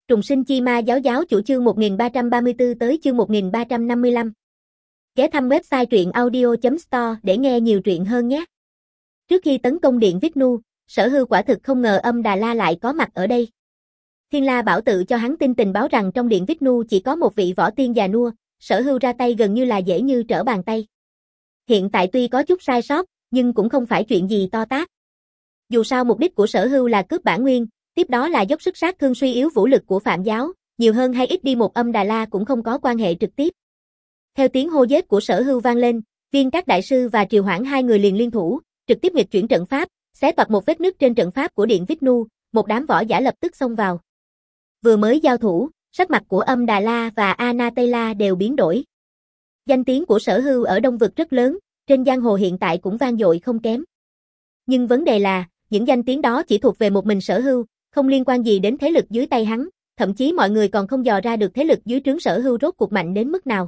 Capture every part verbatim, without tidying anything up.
Trùng sinh chi ma giáo giáo chủ chương một nghìn ba trăm ba mươi tư tới chương một nghìn ba trăm năm mươi lăm. Ghé thăm website truyện audio chấm store để nghe nhiều truyện hơn nhé. Trước khi tấn công Điện Vishnu, Sở Hưu quả thực không ngờ Âm Đà La lại có mặt ở đây. Thiên La Bảo tự cho hắn tin tình báo rằng trong Điện Vishnu chỉ có một vị võ tiên già nua, Sở Hưu ra tay gần như là dễ như trở bàn tay. Hiện tại tuy có chút sai sót, nhưng cũng không phải chuyện gì to tát. Dù sao mục đích của Sở Hưu là cướp bản nguyên, tiếp đó là dốc sức sát thương suy yếu vũ lực của Phạm giáo, nhiều hơn hay ít đi một Âm Đà La cũng không có quan hệ trực tiếp. Theo tiếng hô giết của Sở Hưu vang lên, Viên Các đại sư và Triều Hoảng hai người liền liên thủ, trực tiếp nghịch chuyển trận pháp, xé toạc một vết nứt trên trận pháp của Điện Vishnu, một đám võ giả lập tức xông vào. Vừa mới giao thủ, sắc mặt của Âm Đà La và Anatela đều biến đổi. Danh tiếng của Sở Hưu ở Đông vực rất lớn, trên giang hồ hiện tại cũng vang dội không kém. Nhưng vấn đề là, những danh tiếng đó chỉ thuộc về một mình Sở Hưu, không liên quan gì đến thế lực dưới tay hắn, thậm chí mọi người còn không dò ra được thế lực dưới trướng Sở Hưu rốt cuộc mạnh đến mức nào.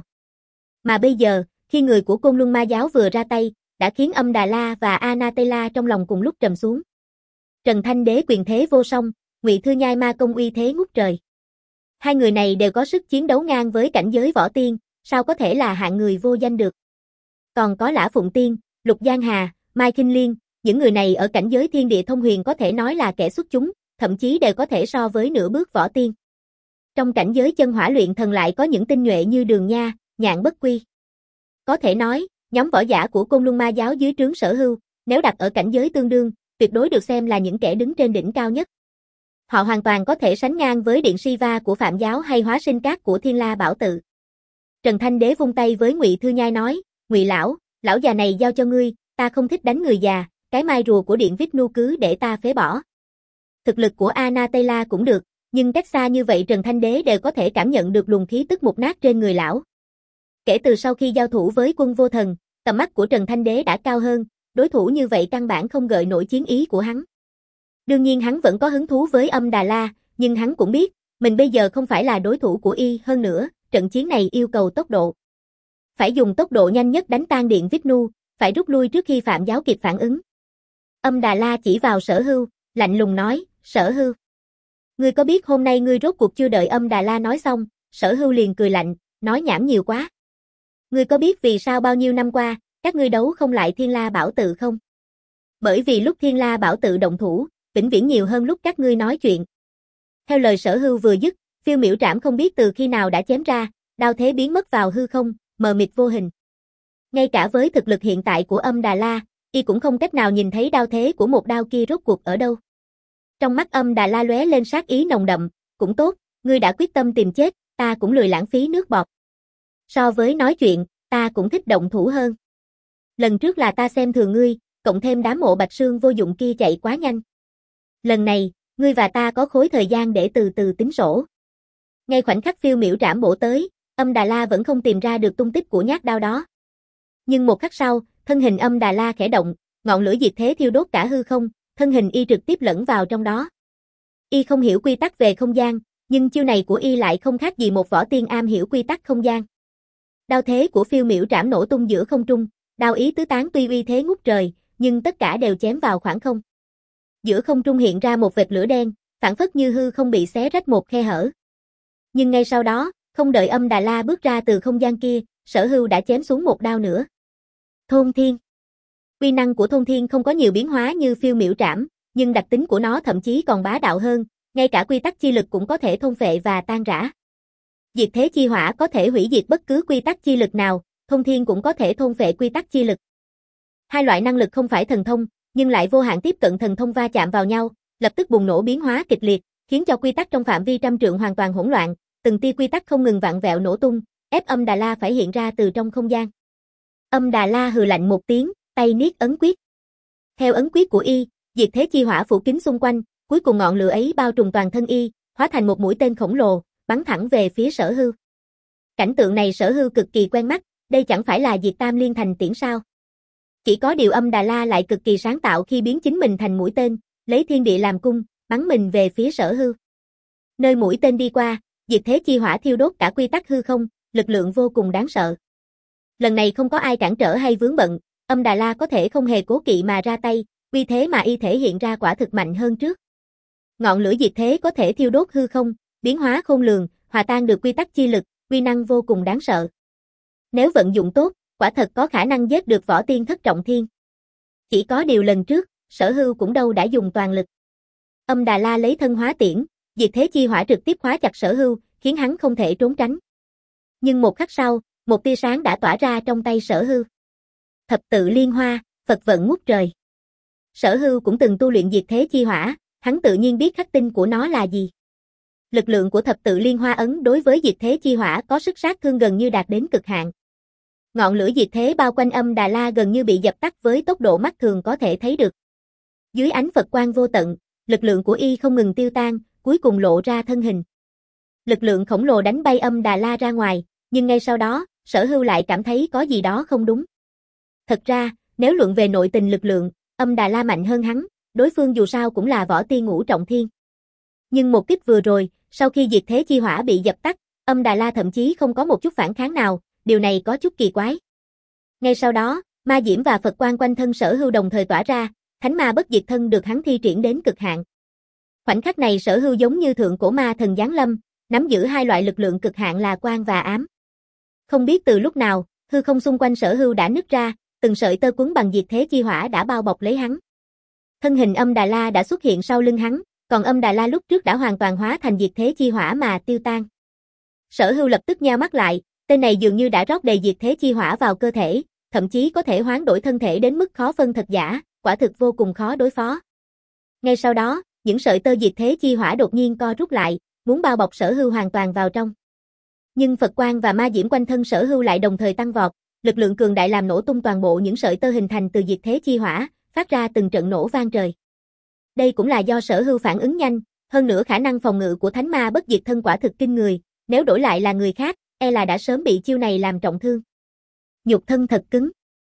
Mà bây giờ, khi người của Côn Luân Ma giáo vừa ra tay, đã khiến Âm Đà La và Anatela trong lòng cùng lúc trầm xuống. Trần Thanh Đế quyền thế vô song, Ngụy Thư Nhai ma công uy thế ngút trời. Hai người này đều có sức chiến đấu ngang với cảnh giới võ tiên, sao có thể là hạng người vô danh được. Còn có Lã Phụng Tiên, Lục Giang Hà, Mai Kinh Liên, những người này ở cảnh giới thiên địa thông huyền có thể nói là kẻ xuất chúng, thậm chí đều có thể so với nửa bước võ tiên. Trong cảnh giới chân hỏa luyện thần lại có những tinh nhuệ như Đường Nha, Nhạn Bất Quy. Có thể nói, nhóm võ giả của Côn Luân Ma giáo dưới trướng Sở Hưu, nếu đặt ở cảnh giới tương đương, tuyệt đối được xem là những kẻ đứng trên đỉnh cao nhất. Họ hoàn toàn có thể sánh ngang với Điện Siva của Phạm giáo hay Hóa Sinh Các của Thiên La Bảo tự. Trần Thanh Đế vung tay với Ngụy Thư Nhai nói, Ngụy lão, lão già này giao cho ngươi, ta không thích đánh người già, cái mai rùa của Điện Vishnu cứ để ta phế bỏ. Thực lực của Anatela cũng được, nhưng cách xa như vậy Trần Thanh Đế đều có thể cảm nhận được luồng khí tức mục nát trên người lão. Kể từ sau khi giao thủ với Quân Vô Thần, tầm mắt của Trần Thanh Đế đã cao hơn, đối thủ như vậy căn bản không gợi nổi chiến ý của hắn. Đương nhiên hắn vẫn có hứng thú với Âm Đà La, nhưng hắn cũng biết, mình bây giờ không phải là đối thủ của y, hơn nữa, trận chiến này yêu cầu tốc độ. Phải dùng tốc độ nhanh nhất đánh tan Điện Vishnu, phải rút lui trước khi Phạm giáo kịp phản ứng. Âm Đà La chỉ vào Sở Hưu, lạnh lùng nói, Sở Hưu. Ngươi có biết hôm nay ngươi rốt cuộc chưa đợi Âm Đà La nói xong, Sở Hưu liền cười lạnh, nói nhảm nhiều quá. Ngươi có biết vì sao bao nhiêu năm qua, các ngươi đấu không lại Thiên La Bảo tự không? Bởi vì lúc Thiên La Bảo tự động thủ, vĩnh viễn nhiều hơn lúc các ngươi nói chuyện. Theo lời Sở Hưu vừa dứt, phiêu miểu trảm không biết từ khi nào đã chém ra, đao thế biến mất vào hư không, mờ mịt vô hình. Ngay cả với thực lực hiện tại của Âm Đà La, y cũng không cách nào nhìn thấy đao thế của một đao kia rốt cuộc ở đâu. Trong mắt Âm Đà La lóe lên sát ý nồng đậm, cũng tốt, ngươi đã quyết tâm tìm chết, ta cũng lười lãng phí nước bọt. So với nói chuyện, ta cũng thích động thủ hơn. Lần trước là ta xem thường ngươi, cộng thêm đám mộ Bạch Sương vô dụng kia chạy quá nhanh. Lần này, ngươi và ta có khối thời gian để từ từ tính sổ. Ngay khoảnh khắc phiêu miểu trảm bổ tới, Âm Đà La vẫn không tìm ra được tung tích của nhát đao đó. Nhưng một khắc sau, thân hình Âm Đà La khẽ động, ngọn lửa diệt thế thiêu đốt cả hư không, thân hình y trực tiếp lẫn vào trong đó. Y không hiểu quy tắc về không gian, nhưng chiêu này của y lại không khác gì một võ tiên am hiểu quy tắc không gian. Đao thế của phiêu miểu trảm nổ tung giữa không trung, đao ý tứ tán tuy uy thế ngút trời, nhưng tất cả đều chém vào khoảng không. Giữa không trung hiện ra một vệt lửa đen, phản phất như hư không bị xé rách một khe hở. Nhưng ngay sau đó, không đợi Âm Đà La bước ra từ không gian kia, Sở Hưu đã chém xuống một đao nữa. Thôn Thiên. Uy năng của Thôn Thiên không có nhiều biến hóa như phiêu miểu trảm, nhưng đặc tính của nó thậm chí còn bá đạo hơn, ngay cả quy tắc chi lực cũng có thể thôn phệ và tan rã. Diệt thế chi hỏa có thể hủy diệt bất cứ quy tắc chi lực nào, Thôn Thiên cũng có thể thôn phệ quy tắc chi lực. Hai loại năng lực không phải thần thông, nhưng lại vô hạn tiếp cận thần thông va chạm vào nhau, lập tức bùng nổ biến hóa kịch liệt, khiến cho quy tắc trong phạm vi trăm trượng hoàn toàn hỗn loạn, từng tia quy tắc không ngừng vặn vẹo nổ tung, ép Âm Đà La phải hiện ra từ trong không gian. Âm Đà La hừ lạnh một tiếng, tay niết ấn quyết. Theo ấn quyết của y, diệt thế chi hỏa phủ kín xung quanh, cuối cùng ngọn lửa ấy bao trùm toàn thân y, hóa thành một mũi tên khổng lồ, bắn thẳng về phía Sở Hưu. Cảnh tượng này Sở Hưu cực kỳ quen mắt, đây chẳng phải là diệt tam liên thành tiễn sao? Chỉ có điều Âm Đà La lại cực kỳ sáng tạo khi biến chính mình thành mũi tên, lấy thiên địa làm cung, bắn mình về phía Sở Hưu. Nơi mũi tên đi qua, diệt thế chi hỏa thiêu đốt cả quy tắc hư không, lực lượng vô cùng đáng sợ. Lần này không có ai cản trở hay vướng bận, Âm Đà La có thể không hề cố kỵ mà ra tay, uy thế mà y thể hiện ra quả thực mạnh hơn trước. Ngọn lửa diệt thế có thể thiêu đốt hư không, biến hóa khôn lường, hòa tan được quy tắc chi lực, uy năng vô cùng đáng sợ. Nếu vận dụng tốt, quả thật có khả năng giết được võ tiên thất trọng thiên. Chỉ có điều lần trước, Sở Hưu cũng đâu đã dùng toàn lực. Âm Đà La lấy thân hóa tiễn, diệt thế chi hỏa trực tiếp khóa chặt Sở Hưu, khiến hắn không thể trốn tránh. Nhưng một khắc sau, một tia sáng đã tỏa ra trong tay Sở Hưu. Thập tự liên hoa, Phật vận ngút trời. Sở Hưu cũng từng tu luyện diệt thế chi hỏa, hắn tự nhiên biết khắc tinh của nó là gì. Lực lượng của thập tự liên hoa ấn đối với diệt thế chi hỏa có sức sát thương gần như đạt đến cực hạn. Ngọn lửa diệt thế bao quanh Âm Đà La gần như bị dập tắt với tốc độ mắt thường có thể thấy được. Dưới ánh Phật quang vô tận, lực lượng của y không ngừng tiêu tan, cuối cùng lộ ra thân hình. Lực lượng khổng lồ đánh bay Âm Đà La ra ngoài, nhưng ngay sau đó, Sở Hưu lại cảm thấy có gì đó không đúng. Thật ra, nếu luận về nội tình lực lượng, Âm Đà La mạnh hơn hắn, đối phương dù sao cũng là võ tiên ngũ trọng thiên. Nhưng một kích vừa rồi, sau khi diệt thế chi hỏa bị dập tắt, Âm Đà La thậm chí không có một chút phản kháng nào, điều này có chút kỳ quái. Ngay sau đó, ma diễm và Phật quang quanh thân Sở Hưu đồng thời tỏa ra, thánh ma bất diệt thân được hắn thi triển đến cực hạn. Khoảnh khắc này Sở Hưu giống như thượng cổ ma thần giáng lâm, nắm giữ hai loại lực lượng cực hạn là quang và ám. Không biết từ lúc nào, hư không xung quanh Sở Hưu đã nứt ra, từng sợi tơ quấn bằng diệt thế chi hỏa đã bao bọc lấy hắn. Thân hình Âm Đà La đã xuất hiện sau lưng hắn, còn Âm Đà La lúc trước đã hoàn toàn hóa thành diệt thế chi hỏa mà tiêu tan. Sở Hưu lập tức nheo mắt lại, tên này dường như đã rót đầy diệt thế chi hỏa vào cơ thể, thậm chí có thể hoán đổi thân thể đến mức khó phân thật giả, quả thực vô cùng khó đối phó. Ngay sau đó, những sợi tơ diệt thế chi hỏa đột nhiên co rút lại, muốn bao bọc Sở Hưu hoàn toàn vào trong. Nhưng Phật quang và ma diễm quanh thân Sở Hưu lại đồng thời tăng vọt, lực lượng cường đại làm nổ tung toàn bộ những sợi tơ hình thành từ diệt thế chi hỏa, phát ra từng trận nổ vang trời. Đây cũng là do Sở Hưu phản ứng nhanh, hơn nữa khả năng phòng ngự của thánh ma bất diệt thân quả thực kinh người, nếu đổi lại là người khác, e là đã sớm bị chiêu này làm trọng thương. Nhục thân thật cứng.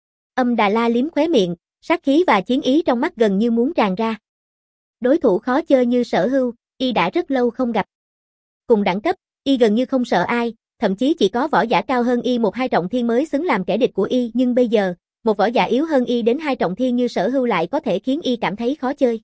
Âm Đà La liếm khóe miệng, sát khí và chiến ý trong mắt gần như muốn tràn ra. Đối thủ khó chơi như Sở Hưu, y đã rất lâu không gặp. Cùng đẳng cấp, y gần như không sợ ai, thậm chí chỉ có võ giả cao hơn y một hai trọng thiên mới xứng làm kẻ địch của y, nhưng bây giờ, một võ giả yếu hơn y đến hai trọng thiên như Sở Hưu lại có thể khiến y cảm thấy khó chơi.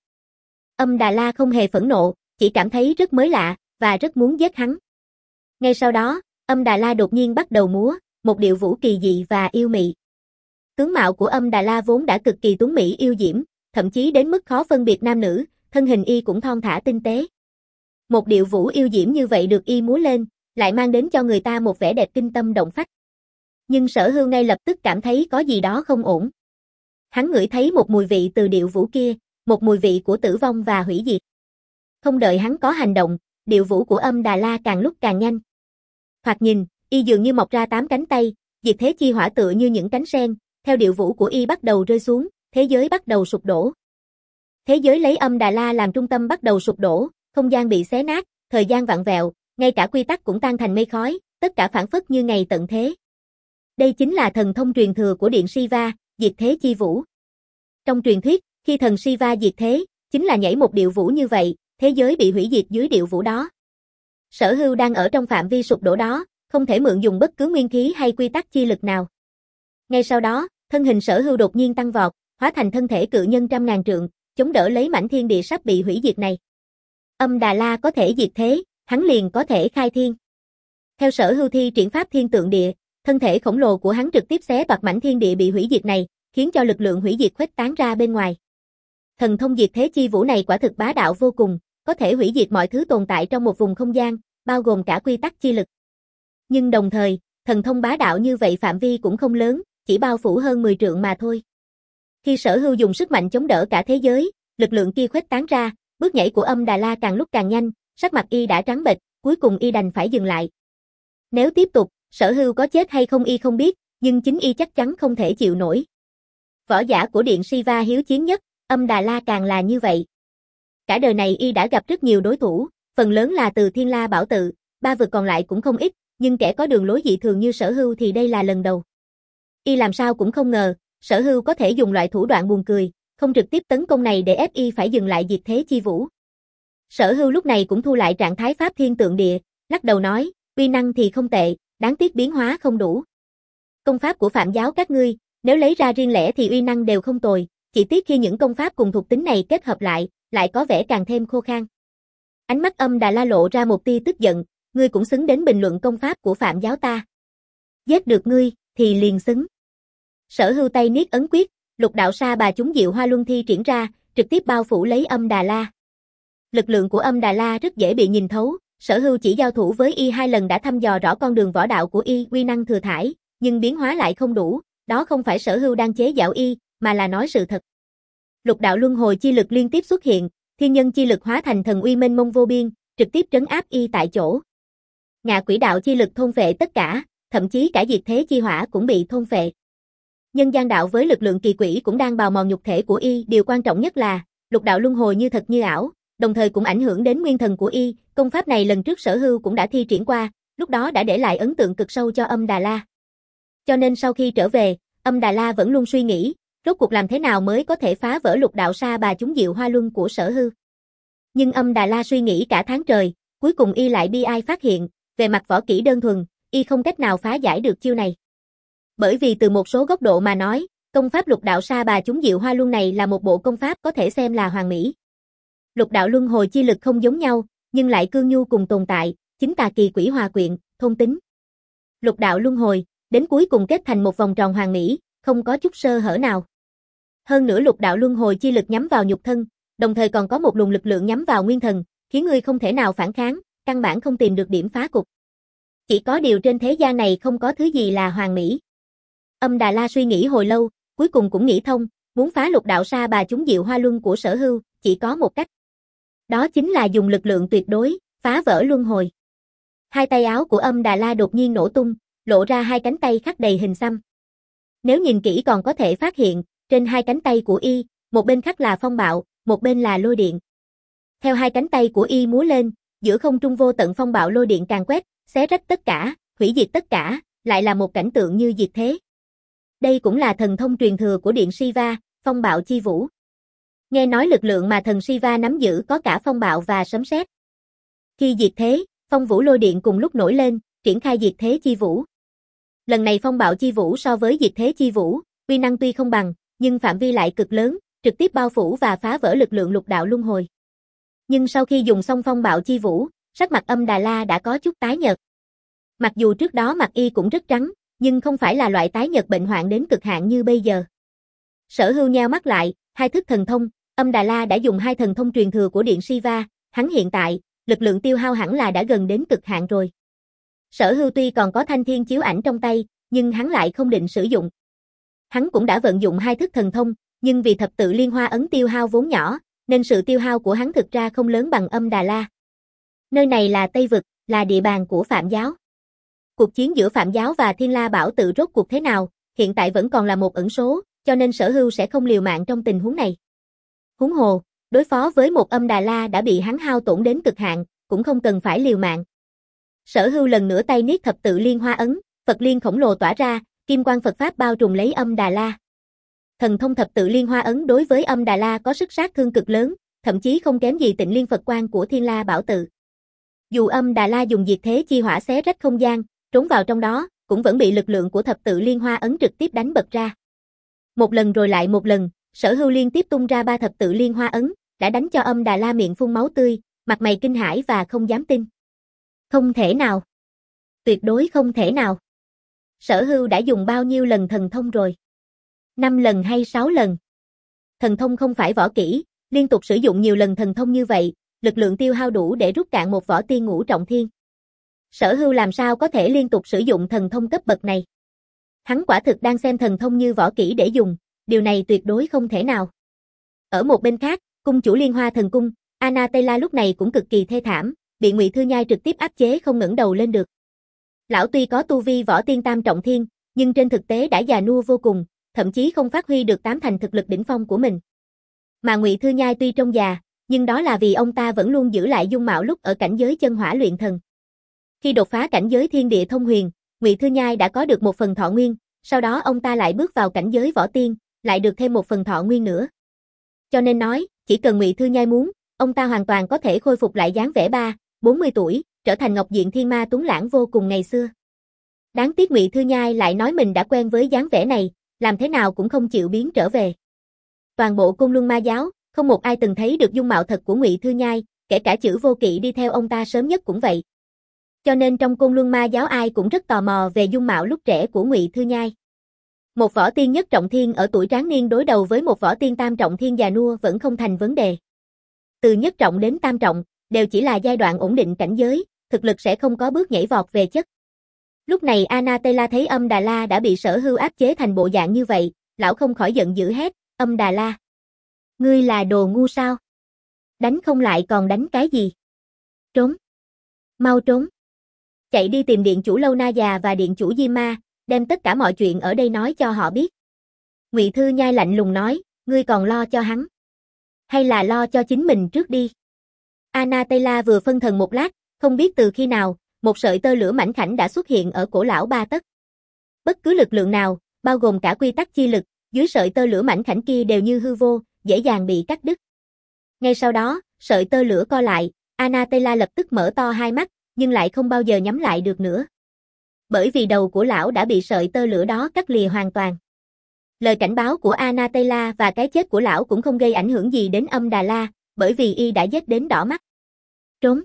Âm Đà La không hề phẫn nộ, chỉ cảm thấy rất mới lạ, và rất muốn giết hắn. Ngay sau đó, Âm Đà La đột nhiên bắt đầu múa, một điệu vũ kỳ dị và yêu mị. Tướng mạo của Âm Đà La vốn đã cực kỳ tuấn mỹ yêu diễm, thậm chí đến mức khó phân biệt nam nữ, thân hình y cũng thon thả tinh tế. Một điệu vũ yêu diễm như vậy được y múa lên, lại mang đến cho người ta một vẻ đẹp kinh tâm động phách. Nhưng Sở Hưu ngay lập tức cảm thấy có gì đó không ổn. Hắn ngửi thấy một mùi vị từ điệu vũ kia, một mùi vị của tử vong và hủy diệt. Không đợi hắn có hành động, điệu vũ của Âm Đà La càng lúc càng nhanh. Thoạt nhìn, y dường như mọc ra tám cánh tay, diệt thế chi hỏa tựa như những cánh sen, theo điệu vũ của y bắt đầu rơi xuống, thế giới bắt đầu sụp đổ. Thế giới lấy Âm Đà La làm trung tâm bắt đầu sụp đổ, không gian bị xé nát, thời gian vặn vẹo, ngay cả quy tắc cũng tan thành mây khói, tất cả phảng phất như ngày tận thế. Đây chính là thần thông truyền thừa của Điện Shiva, diệt thế chi vũ. Trong truyền thuyết, khi thần Shiva diệt thế, chính là nhảy một điệu vũ như vậy, thế giới bị hủy diệt dưới điệu vũ đó. Sở Hưu đang ở trong phạm vi sụp đổ đó, không thể mượn dùng bất cứ nguyên khí hay quy tắc chi lực nào. Ngay sau đó, thân hình Sở Hưu đột nhiên tăng vọt, hóa thành thân thể cự nhân trăm ngàn trượng, chống đỡ lấy mảnh thiên địa sắp bị hủy diệt này. Âm Đà La có thể diệt thế, hắn liền có thể khai thiên. Theo Sở Hưu thi triển pháp thiên tượng địa, thân thể khổng lồ của hắn trực tiếp xé toạc mảnh thiên địa bị hủy diệt này, khiến cho lực lượng hủy diệt khuếch tán ra bên ngoài. Thần thông diệt thế chi vũ này quả thực bá đạo vô cùng, có thể hủy diệt mọi thứ tồn tại trong một vùng không gian, bao gồm cả quy tắc chi lực. Nhưng đồng thời, thần thông bá đạo như vậy phạm vi cũng không lớn, chỉ bao phủ hơn mười trượng mà thôi. Khi Sở Hưu dùng sức mạnh chống đỡ cả thế giới, lực lượng kia khuếch tán ra, bước nhảy của Âm Đà La càng lúc càng nhanh, sắc mặt y đã trắng bệch, cuối cùng y đành phải dừng lại. Nếu tiếp tục, Sở Hưu có chết hay không y không biết, nhưng chính y chắc chắn không thể chịu nổi. Võ giả của Điện Shiva hiếu chiến nhất, Âm Đà La càng là như vậy. Cả đời này y đã gặp rất nhiều đối thủ, phần lớn là từ Thiên La Bảo Tự, ba vực còn lại cũng không ít, nhưng kẻ có đường lối dị thường như Sở Hưu thì đây là lần đầu. Y làm sao cũng không ngờ, Sở Hưu có thể dùng loại thủ đoạn buồn cười, không trực tiếp tấn công này để ép y phải dừng lại diệt thế chi vũ. Sở Hưu lúc này cũng thu lại trạng thái pháp thiên tượng địa, lắc đầu nói, uy năng thì không tệ, đáng tiếc biến hóa không đủ. Công pháp của Phạm giáo các ngươi, nếu lấy ra riêng lẻ thì uy năng đều không tồi, chỉ tiếc khi những công pháp cùng thuộc tính này kết hợp lại, lại có vẻ càng thêm khô khan. Ánh mắt Âm Đà La lộ ra một tia tức giận, ngươi cũng xứng đến bình luận công pháp của Phạm giáo ta. Giết được ngươi, thì liền xứng. Sở Hưu tay niết ấn quyết, lục đạo sa bà chúng diệu hoa luân thi triển ra, trực tiếp bao phủ lấy Âm Đà La. Lực lượng của Âm Đà La rất dễ bị nhìn thấu, Sở Hưu chỉ giao thủ với y hai lần đã thăm dò rõ con đường võ đạo của y, uy năng thừa thãi, nhưng biến hóa lại không đủ, đó không phải Sở Hưu đang chế giễu y, mà là nói sự thật. Lục đạo luân hồi chi lực liên tiếp xuất hiện, thiên nhân chi lực hóa thành thần uy mênh mông vô biên, trực tiếp trấn áp y tại chỗ. Ngạ quỷ đạo chi lực thôn phệ tất cả, thậm chí cả diệt thế chi hỏa cũng bị thôn phệ. Nhân gian đạo với lực lượng kỳ quỷ cũng đang bào mòn nhục thể của y, điều quan trọng nhất là lục đạo luân hồi như thật như ảo, đồng thời cũng ảnh hưởng đến nguyên thần của y, công pháp này lần trước Sở Hưu cũng đã thi triển qua, lúc đó đã để lại ấn tượng cực sâu cho Âm Đà La. Cho nên sau khi trở về, Âm Đà La vẫn luôn suy nghĩ, rốt cuộc làm thế nào mới có thể phá vỡ lục đạo sa bà chúng diệu hoa luân của Sở Hưu. Nhưng Âm Đà La suy nghĩ cả tháng trời, cuối cùng y lại bi ai phát hiện, về mặt võ kỹ đơn thuần, y không cách nào phá giải được chiêu này. Bởi vì từ một số góc độ mà nói, công pháp lục đạo sa bà chúng diệu hoa luân này là một bộ công pháp có thể xem là hoàn mỹ. Lục đạo luân hồi chi lực không giống nhau, nhưng lại cương nhu cùng tồn tại, chính tà kỳ quỷ hòa quyện, thôn tính. Lục đạo luân hồi, đến cuối cùng kết thành một vòng tròn hoàn mỹ, không có chút sơ hở nào. Hơn nữa lục đạo luân hồi chi lực nhắm vào nhục thân, đồng thời còn có một luồng lực lượng nhắm vào nguyên thần, khiến ngươi không thể nào phản kháng, căn bản không tìm được điểm phá cục. Chỉ có điều trên thế gian này không có thứ gì là hoàn mỹ. Âm Đà La suy nghĩ hồi lâu, cuối cùng cũng nghĩ thông, muốn phá lục đạo sa bà chúng diệu hoa luân của Sở Hưu, chỉ có một cách. Đó chính là dùng lực lượng tuyệt đối, phá vỡ luân hồi. Hai tay áo của Âm Đà La đột nhiên nổ tung, lộ ra hai cánh tay khắc đầy hình xăm. Nếu nhìn kỹ còn có thể phát hiện, trên hai cánh tay của y, một bên khắc là phong bạo, một bên là lôi điện. Theo hai cánh tay của y múa lên, giữa không trung vô tận phong bạo lôi điện càn quét, xé rách tất cả, hủy diệt tất cả, lại là một cảnh tượng như diệt thế. Đây cũng là thần thông truyền thừa của Điện Shiva, phong bạo chi vũ. Nghe nói lực lượng mà thần Shiva nắm giữ có cả phong bạo và sấm sét. Khi diệt thế, phong vũ lôi điện cùng lúc nổi lên, triển khai diệt thế chi vũ. Lần này phong bạo chi vũ so với diệt thế chi vũ, uy năng tuy không bằng, nhưng phạm vi lại cực lớn, trực tiếp bao phủ và phá vỡ lực lượng lục đạo luân hồi. Nhưng sau khi dùng xong phong bạo chi vũ, sắc mặt Âm Đà La đã có chút tái nhợt. Mặc dù trước đó mặt y cũng rất trắng, nhưng không phải là loại tái nhợt bệnh hoạn đến cực hạn như bây giờ. Sở Hưu nheo mắt lại, hai thức thần thông, Âm Đà La đã dùng hai thần thông truyền thừa của Điện Shiva, hắn hiện tại, lực lượng tiêu hao hẳn là đã gần đến cực hạn rồi. Sở Hưu tuy còn có thanh thiên chiếu ảnh trong tay, nhưng hắn lại không định sử dụng. Hắn cũng đã vận dụng hai thức thần thông, nhưng vì thập tự liên hoa ấn tiêu hao vốn nhỏ, nên sự tiêu hao của hắn thực ra không lớn bằng Âm Đà La. Nơi này là Tây Vực, là địa bàn của Phạm giáo. Cuộc chiến giữa Phạm giáo và Thiên La Bảo Tự rốt cuộc thế nào, hiện tại vẫn còn là một ẩn số, cho nên Sở Hưu sẽ không liều mạng trong tình huống này. Huống hồ, đối phó với một Âm Đà La đã bị hắn hao tổn đến cực hạn, cũng không cần phải liều mạng. Sở Hưu lần nữa tay niết thập tự liên hoa ấn, Phật liên khổng lồ tỏa ra, kim quang Phật pháp bao trùm lấy Âm Đà La. Thần thông thập tự liên hoa ấn đối với Âm Đà La có sức sát thương cực lớn, thậm chí không kém gì Tịnh Liên Phật Quang của Thiên La Bảo Tự. Dù Âm Đà La dùng diệt thế chi hỏa xé rách không gian, trốn vào trong đó, cũng vẫn bị lực lượng của thập tự liên hoa ấn trực tiếp đánh bật ra. Một lần rồi lại một lần, Sở Hưu liên tiếp tung ra ba thập tự liên hoa ấn, đã đánh cho Âm Đà La miệng phun máu tươi, mặt mày kinh hãi và không dám tin. Không thể nào. Tuyệt đối không thể nào. Sở Hưu đã dùng bao nhiêu lần thần thông rồi? Năm lần hay sáu lần? Thần thông không phải võ kỹ, liên tục sử dụng nhiều lần thần thông như vậy, lực lượng tiêu hao đủ để rút cạn một võ tiên ngũ trọng thiên. Sở Hưu làm sao có thể liên tục sử dụng thần thông cấp bậc này? Hắn quả thực đang xem thần thông như võ kỹ để dùng, điều này tuyệt đối không thể nào. Ở một bên khác, cung chủ Liên Hoa Thần Cung, Anatela lúc này cũng cực kỳ thê thảm, bị Ngụy Thư Nhai trực tiếp áp chế không ngẩng đầu lên được. Lão tuy có tu vi võ tiên tam trọng thiên, nhưng trên thực tế đã già nua vô cùng, thậm chí không phát huy được tám thành thực lực đỉnh phong của mình. Mà Ngụy Thư Nhai tuy trông già, nhưng đó là vì ông ta vẫn luôn giữ lại dung mạo lúc ở cảnh giới chân hỏa luyện thần. Khi đột phá cảnh giới thiên địa thông huyền, Ngụy Thư Nhai đã có được một phần thọ nguyên, sau đó ông ta lại bước vào cảnh giới võ tiên, lại được thêm một phần thọ nguyên nữa. Cho nên nói, chỉ cần Ngụy Thư Nhai muốn, ông ta hoàn toàn có thể khôi phục lại dáng vẻ ba, bốn mươi tuổi, trở thành Ngọc Diện Thiên Ma tuấn lãng vô cùng ngày xưa. Đáng tiếc Ngụy Thư Nhai lại nói mình đã quen với dáng vẻ này, làm thế nào cũng không chịu biến trở về. Toàn bộ Côn Luân Ma giáo, không một ai từng thấy được dung mạo thật của Ngụy Thư Nhai, kể cả chữ vô kỵ đi theo ông ta sớm nhất cũng vậy. Cho nên trong Côn Luân Ma giáo ai cũng rất tò mò về dung mạo lúc trẻ của Ngụy Thư Nhai. Một võ tiên nhất trọng thiên ở tuổi tráng niên đối đầu với một võ tiên tam trọng thiên già nua vẫn không thành vấn đề. Từ nhất trọng đến tam trọng, đều chỉ là giai đoạn ổn định cảnh giới, thực lực sẽ không có bước nhảy vọt về chất. Lúc này Anatela thấy Âm Đà La đã bị Sở Hưu áp chế thành bộ dạng như vậy, lão không khỏi giận dữ hét, Âm Đà La. Ngươi là đồ ngu sao? Đánh không lại còn đánh cái gì? Trốn! Mau trốn! Chạy đi tìm điện chủ Lâu Na già và điện chủ Di Ma, đem tất cả mọi chuyện ở đây nói cho họ biết. Ngụy Thư Nhai lạnh lùng nói, ngươi còn lo cho hắn? Hay là lo cho chính mình trước đi? Anatela vừa phân thần một lát, không biết từ khi nào, một sợi tơ lửa mảnh khảnh đã xuất hiện ở cổ lão ba tấc. Bất cứ lực lượng nào, bao gồm cả quy tắc chi lực, dưới sợi tơ lửa mảnh khảnh kia đều như hư vô, dễ dàng bị cắt đứt. Ngay sau đó, sợi tơ lửa co lại, Anatela lập tức mở to hai mắt, nhưng lại không bao giờ nhắm lại được nữa. Bởi vì đầu của lão đã bị sợi tơ lửa đó cắt lìa hoàn toàn. Lời cảnh báo của Anatela và cái chết của lão cũng không gây ảnh hưởng gì đến Âm Đà La, bởi vì y đã giết đến đỏ mắt. Trốn.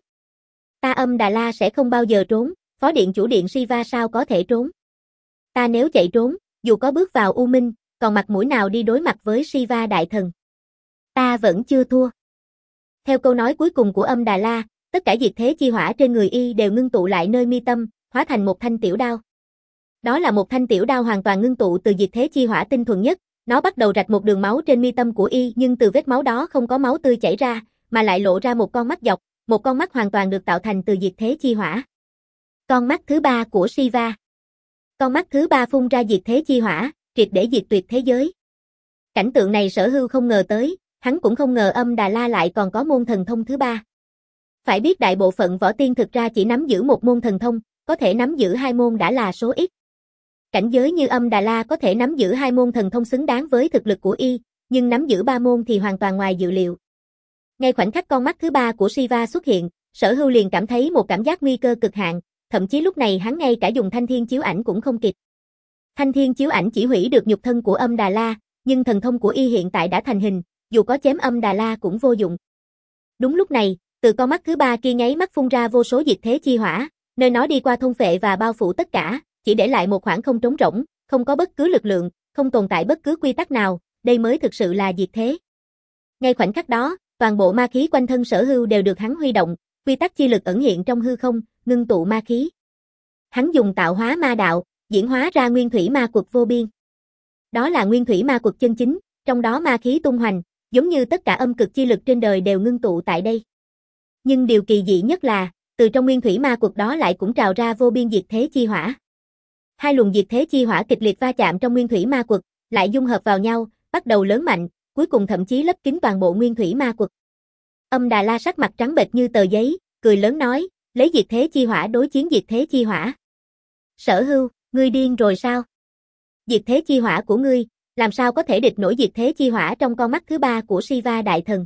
Ta Âm Đà La sẽ không bao giờ trốn, phó điện chủ điện Shiva sao có thể trốn. Ta nếu chạy trốn, dù có bước vào U Minh, còn mặt mũi nào đi đối mặt với Shiva đại thần. Ta vẫn chưa thua. Theo câu nói cuối cùng của Âm Đà La, tất cả diệt thế chi hỏa trên người y đều ngưng tụ lại nơi mi tâm, hóa thành một thanh tiểu đao. Đó là một thanh tiểu đao hoàn toàn ngưng tụ từ diệt thế chi hỏa tinh thuần nhất, nó bắt đầu rạch một đường máu trên mi tâm của y, nhưng từ vết máu đó không có máu tươi chảy ra, mà lại lộ ra một con mắt dọc, một con mắt hoàn toàn được tạo thành từ diệt thế chi hỏa. Con mắt thứ ba của Shiva. Con mắt thứ ba phun ra diệt thế chi hỏa, triệt để diệt tuyệt thế giới. Cảnh tượng này Sở Hưu không ngờ tới, hắn cũng không ngờ Âm Đà La lại còn có môn thần thông thứ ba. Phải biết đại bộ phận võ tiên thực ra chỉ nắm giữ một môn thần thông, có thể nắm giữ hai môn đã là số ít. Cảnh giới như Âm Đà La có thể nắm giữ hai môn thần thông xứng đáng với thực lực của y, nhưng nắm giữ ba môn thì hoàn toàn ngoài dự liệu. Ngay khoảnh khắc con mắt thứ ba của Shiva xuất hiện, Sở Hưu liền cảm thấy một cảm giác nguy cơ cực hạn, thậm chí lúc này hắn ngay cả dùng thanh thiên chiếu ảnh cũng không kịp. Thanh thiên chiếu ảnh chỉ hủy được nhục thân của Âm Đà La, nhưng thần thông của y hiện tại đã thành hình, dù có chém Âm Đà La cũng vô dụng. Đúng lúc này, từ con mắt thứ ba kia nháy mắt phun ra vô số diệt thế chi hỏa, nơi nó đi qua thôn phệ và bao phủ tất cả, chỉ để lại một khoảng không trống rỗng, không có bất cứ lực lượng, không tồn tại bất cứ quy tắc nào, đây mới thực sự là diệt thế. Ngay khoảnh khắc đó, toàn bộ ma khí quanh thân Sở Hưu đều được hắn huy động, quy tắc chi lực ẩn hiện trong hư không, ngưng tụ ma khí. Hắn dùng tạo hóa ma đạo, diễn hóa ra nguyên thủy ma quật vô biên. Đó là nguyên thủy ma quật chân chính, trong đó ma khí tung hoành, giống như tất cả âm cực chi lực trên đời đều ngưng tụ tại đây. Nhưng điều kỳ dị nhất là, từ trong nguyên thủy ma quật đó lại cũng trào ra vô biên diệt thế chi hỏa. Hai luồng diệt thế chi hỏa kịch liệt va chạm trong nguyên thủy ma quật, lại dung hợp vào nhau, bắt đầu lớn mạnh, cuối cùng thậm chí lấp kín toàn bộ nguyên thủy ma quật. Âm Đà La sắc mặt trắng bệch như tờ giấy, cười lớn nói, lấy diệt thế chi hỏa đối chiến diệt thế chi hỏa. Sở Hưu, ngươi điên rồi sao? Diệt thế chi hỏa của ngươi, làm sao có thể địch nổi diệt thế chi hỏa trong con mắt thứ ba của Shiva đại thần?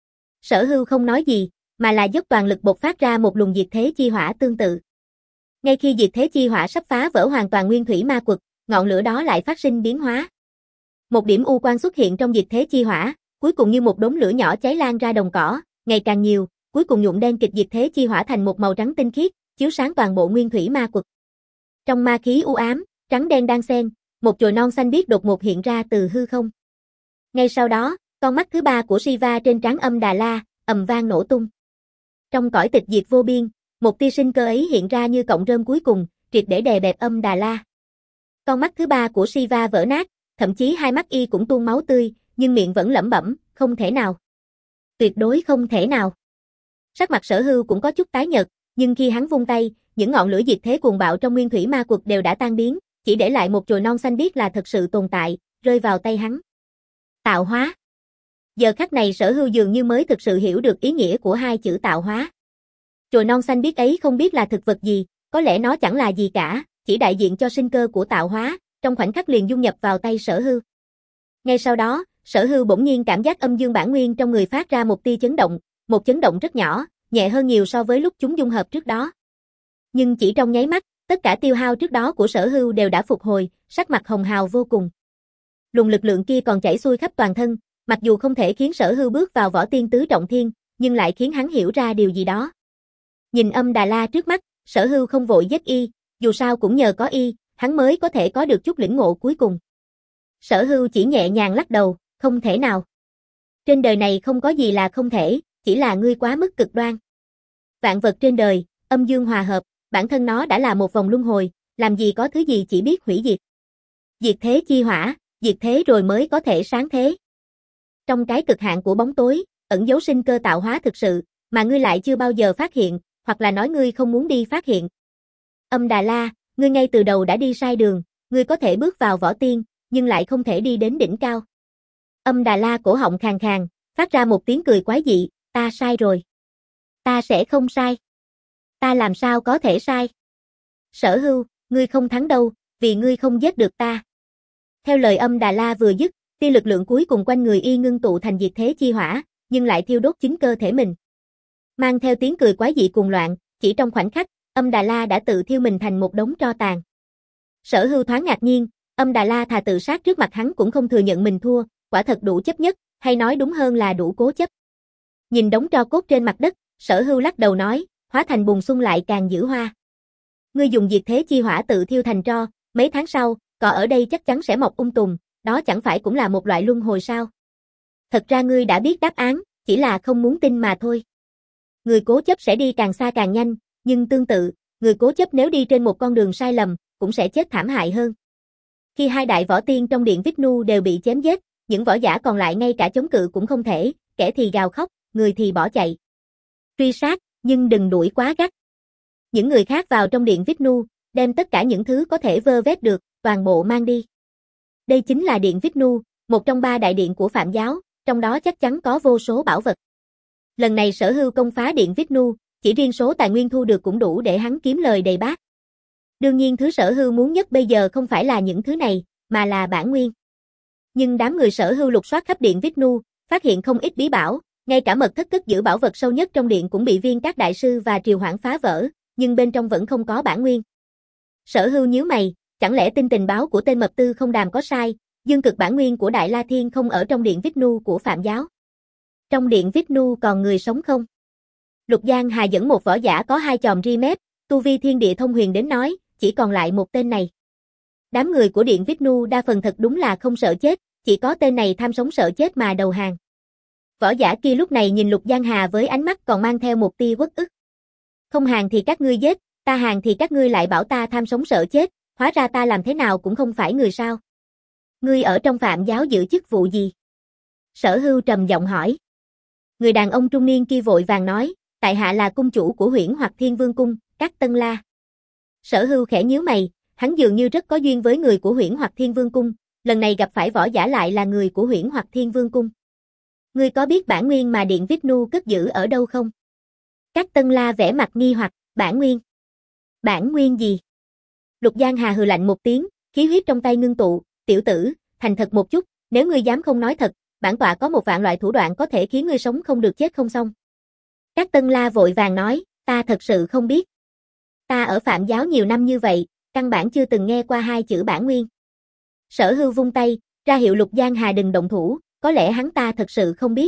Sở Hưu không nói gì, mà là dốc toàn lực bộc phát ra một luồng diệt thế chi hỏa tương tự. Ngay khi diệt thế chi hỏa sắp phá vỡ hoàn toàn nguyên thủy ma quật, ngọn lửa đó lại phát sinh biến hóa. Một điểm u quang xuất hiện trong diệt thế chi hỏa, cuối cùng như một đốm lửa nhỏ cháy lan ra đồng cỏ, ngày càng nhiều, cuối cùng nhuộm đen kịch diệt thế chi hỏa thành một màu trắng tinh khiết, chiếu sáng toàn bộ nguyên thủy ma quật. Trong ma khí u ám, trắng đen đan xen, một chồi non xanh biếc đột ngột hiện ra từ hư không. Ngay sau đó, con mắt thứ ba của Shiva trên trán Âm Đà La ầm vang nổ tung. Trong cõi tịch diệt vô biên, một tia sinh cơ ấy hiện ra như cọng rơm cuối cùng, triệt để đè bẹp Âm Đà La. Con mắt thứ ba của Shiva vỡ nát, thậm chí hai mắt y cũng tuôn máu tươi, nhưng miệng vẫn lẩm bẩm, không thể nào. Tuyệt đối không thể nào. Sắc mặt Sở Hưu cũng có chút tái nhợt, nhưng khi hắn vung tay, những ngọn lửa diệt thế cuồng bạo trong nguyên thủy ma quật đều đã tan biến, chỉ để lại một chồi non xanh biếc là thật sự tồn tại, rơi vào tay hắn. Tạo hóa. Giờ khắc này Sở Hưu dường như mới thực sự hiểu được ý nghĩa của hai chữ tạo hóa. Chồi non xanh biếc ấy không biết là thực vật gì, có lẽ nó chẳng là gì cả, chỉ đại diện cho sinh cơ của tạo hóa, trong khoảnh khắc liền dung nhập vào tay Sở Hưu. Ngay sau đó, Sở Hưu bỗng nhiên cảm giác âm dương bản nguyên trong người phát ra một tia chấn động, một chấn động rất nhỏ, nhẹ hơn nhiều so với lúc chúng dung hợp trước đó. Nhưng chỉ trong nháy mắt, tất cả tiêu hao trước đó của Sở Hưu đều đã phục hồi, sắc mặt hồng hào vô cùng. Luồng lực lượng kia còn chảy xuôi khắp toàn thân, mặc dù không thể khiến Sở Hưu bước vào võ tiên tứ trọng thiên, nhưng lại khiến hắn hiểu ra điều gì đó. Nhìn Âm Đà La trước mắt, Sở Hưu không vội giết y, dù sao cũng nhờ có y, hắn mới có thể có được chút lĩnh ngộ cuối cùng. Sở Hưu chỉ nhẹ nhàng lắc đầu, không thể nào. Trên đời này không có gì là không thể, chỉ là ngươi quá mức cực đoan. Vạn vật trên đời, âm dương hòa hợp, bản thân nó đã là một vòng luân hồi, làm gì có thứ gì chỉ biết hủy diệt. Diệt thế chi hỏa, diệt thế rồi mới có thể sáng thế. Trong cái cực hạn của bóng tối, ẩn dấu sinh cơ tạo hóa thực sự, mà ngươi lại chưa bao giờ phát hiện, hoặc là nói ngươi không muốn đi phát hiện. Âm Đà La, ngươi ngay từ đầu đã đi sai đường, ngươi có thể bước vào võ tiên, nhưng lại không thể đi đến đỉnh cao. Âm Đà La cổ họng khàn khàn, phát ra một tiếng cười quái dị, ta sai rồi. Ta sẽ không sai. Ta làm sao có thể sai? Sở Hưu, ngươi không thắng đâu, vì ngươi không giết được ta. Theo lời Âm Đà La vừa dứt, tia lực lượng cuối cùng quanh người y ngưng tụ thành diệt thế chi hỏa, nhưng lại thiêu đốt chính cơ thể mình. Mang theo tiếng cười quái dị cuồng loạn, chỉ trong khoảnh khắc, Âm Đà La đã tự thiêu mình thành một đống tro tàn. Sở Hưu thoáng ngạc nhiên, Âm Đà La thà tự sát trước mặt hắn cũng không thừa nhận mình thua, quả thật đủ chấp nhất, hay nói đúng hơn là đủ cố chấp. Nhìn đống tro cốt trên mặt đất, Sở Hưu lắc đầu nói, hóa thành bùn xung lại càng dữ hoa. Ngươi dùng diệt thế chi hỏa tự thiêu thành tro, mấy tháng sau, cỏ ở đây chắc chắn sẽ mọc um tùm, đó chẳng phải cũng là một loại luân hồi sao? Thật ra ngươi đã biết đáp án, chỉ là không muốn tin mà thôi. Người cố chấp sẽ đi càng xa càng nhanh, nhưng tương tự, người cố chấp nếu đi trên một con đường sai lầm, cũng sẽ chết thảm hại hơn. Khi hai đại võ tiên trong điện Vishnu đều bị chém giết, những võ giả còn lại ngay cả chống cự cũng không thể, kẻ thì gào khóc, người thì bỏ chạy. Truy sát, nhưng đừng đuổi quá gắt. Những người khác vào trong điện Vishnu, đem tất cả những thứ có thể vơ vét được, toàn bộ mang đi. Đây chính là điện Vishnu, một trong ba đại điện của Phạm giáo, trong đó chắc chắn có vô số bảo vật. Lần này Sở Hưu công phá điện Vishnu, chỉ riêng số tài nguyên thu được cũng đủ để hắn kiếm lời đầy bát. Đương nhiên thứ Sở Hưu muốn nhất bây giờ không phải là những thứ này, mà là bản nguyên. Nhưng đám người Sở Hưu lục soát khắp điện Vishnu, phát hiện không ít bí bảo, ngay cả mật thất cất giữ bảo vật sâu nhất trong điện cũng bị Viên Các đại sư và Triều Hoãn phá vỡ, nhưng bên trong vẫn không có bản nguyên. Sở Hưu nhíu mày, chẳng lẽ tin tình báo của tên mập tư không đàm có sai, dương cực bản nguyên của Đại La Thiên không ở trong điện Vishnu của Phạm giáo. Trong điện Vishnu còn người sống không? Lục Giang Hà dẫn một võ giả có hai chòm ri mép, tu vi thiên địa thông huyền đến nói, chỉ còn lại một tên này. Đám người của điện Vishnu đa phần thật đúng là không sợ chết, chỉ có tên này tham sống sợ chết mà đầu hàng. Võ giả kia lúc này nhìn Lục Giang Hà với ánh mắt còn mang theo một tia uất ức. Không hàng thì các ngươi giết, ta hàng thì các ngươi lại bảo ta tham sống sợ chết, hóa ra ta làm thế nào cũng không phải người sao. Ngươi ở trong Phạm giáo giữ chức vụ gì? Sở Hưu trầm giọng hỏi. Người đàn ông trung niên kia vội vàng nói, tại hạ là cung chủ của Huyễn Hoặc Thiên Vương cung, Các Tân La. Sở Hưu khẽ nhíu mày, hắn dường như rất có duyên với người của Huyễn Hoặc Thiên Vương cung, lần này gặp phải võ giả lại là người của Huyễn Hoặc Thiên Vương cung. Ngươi có biết bản nguyên mà điện Vishnu cất giữ ở đâu không? Các Tân La vẻ mặt nghi hoặc, bản nguyên. Bản nguyên gì? Lục Giang Hà hừ lạnh một tiếng, khí huyết trong tay ngưng tụ, tiểu tử, thành thật một chút, nếu ngươi dám không nói thật, bản tọa có một vạn loại thủ đoạn có thể khiến ngươi sống không được chết không xong. Các Tân La vội vàng nói, ta thật sự không biết. Ta ở Phạm giáo nhiều năm như vậy, căn bản chưa từng nghe qua hai chữ bản nguyên. Sở Hưu vung tay, ra hiệu Lục Giang Hà đừng động thủ, có lẽ hắn ta thật sự không biết.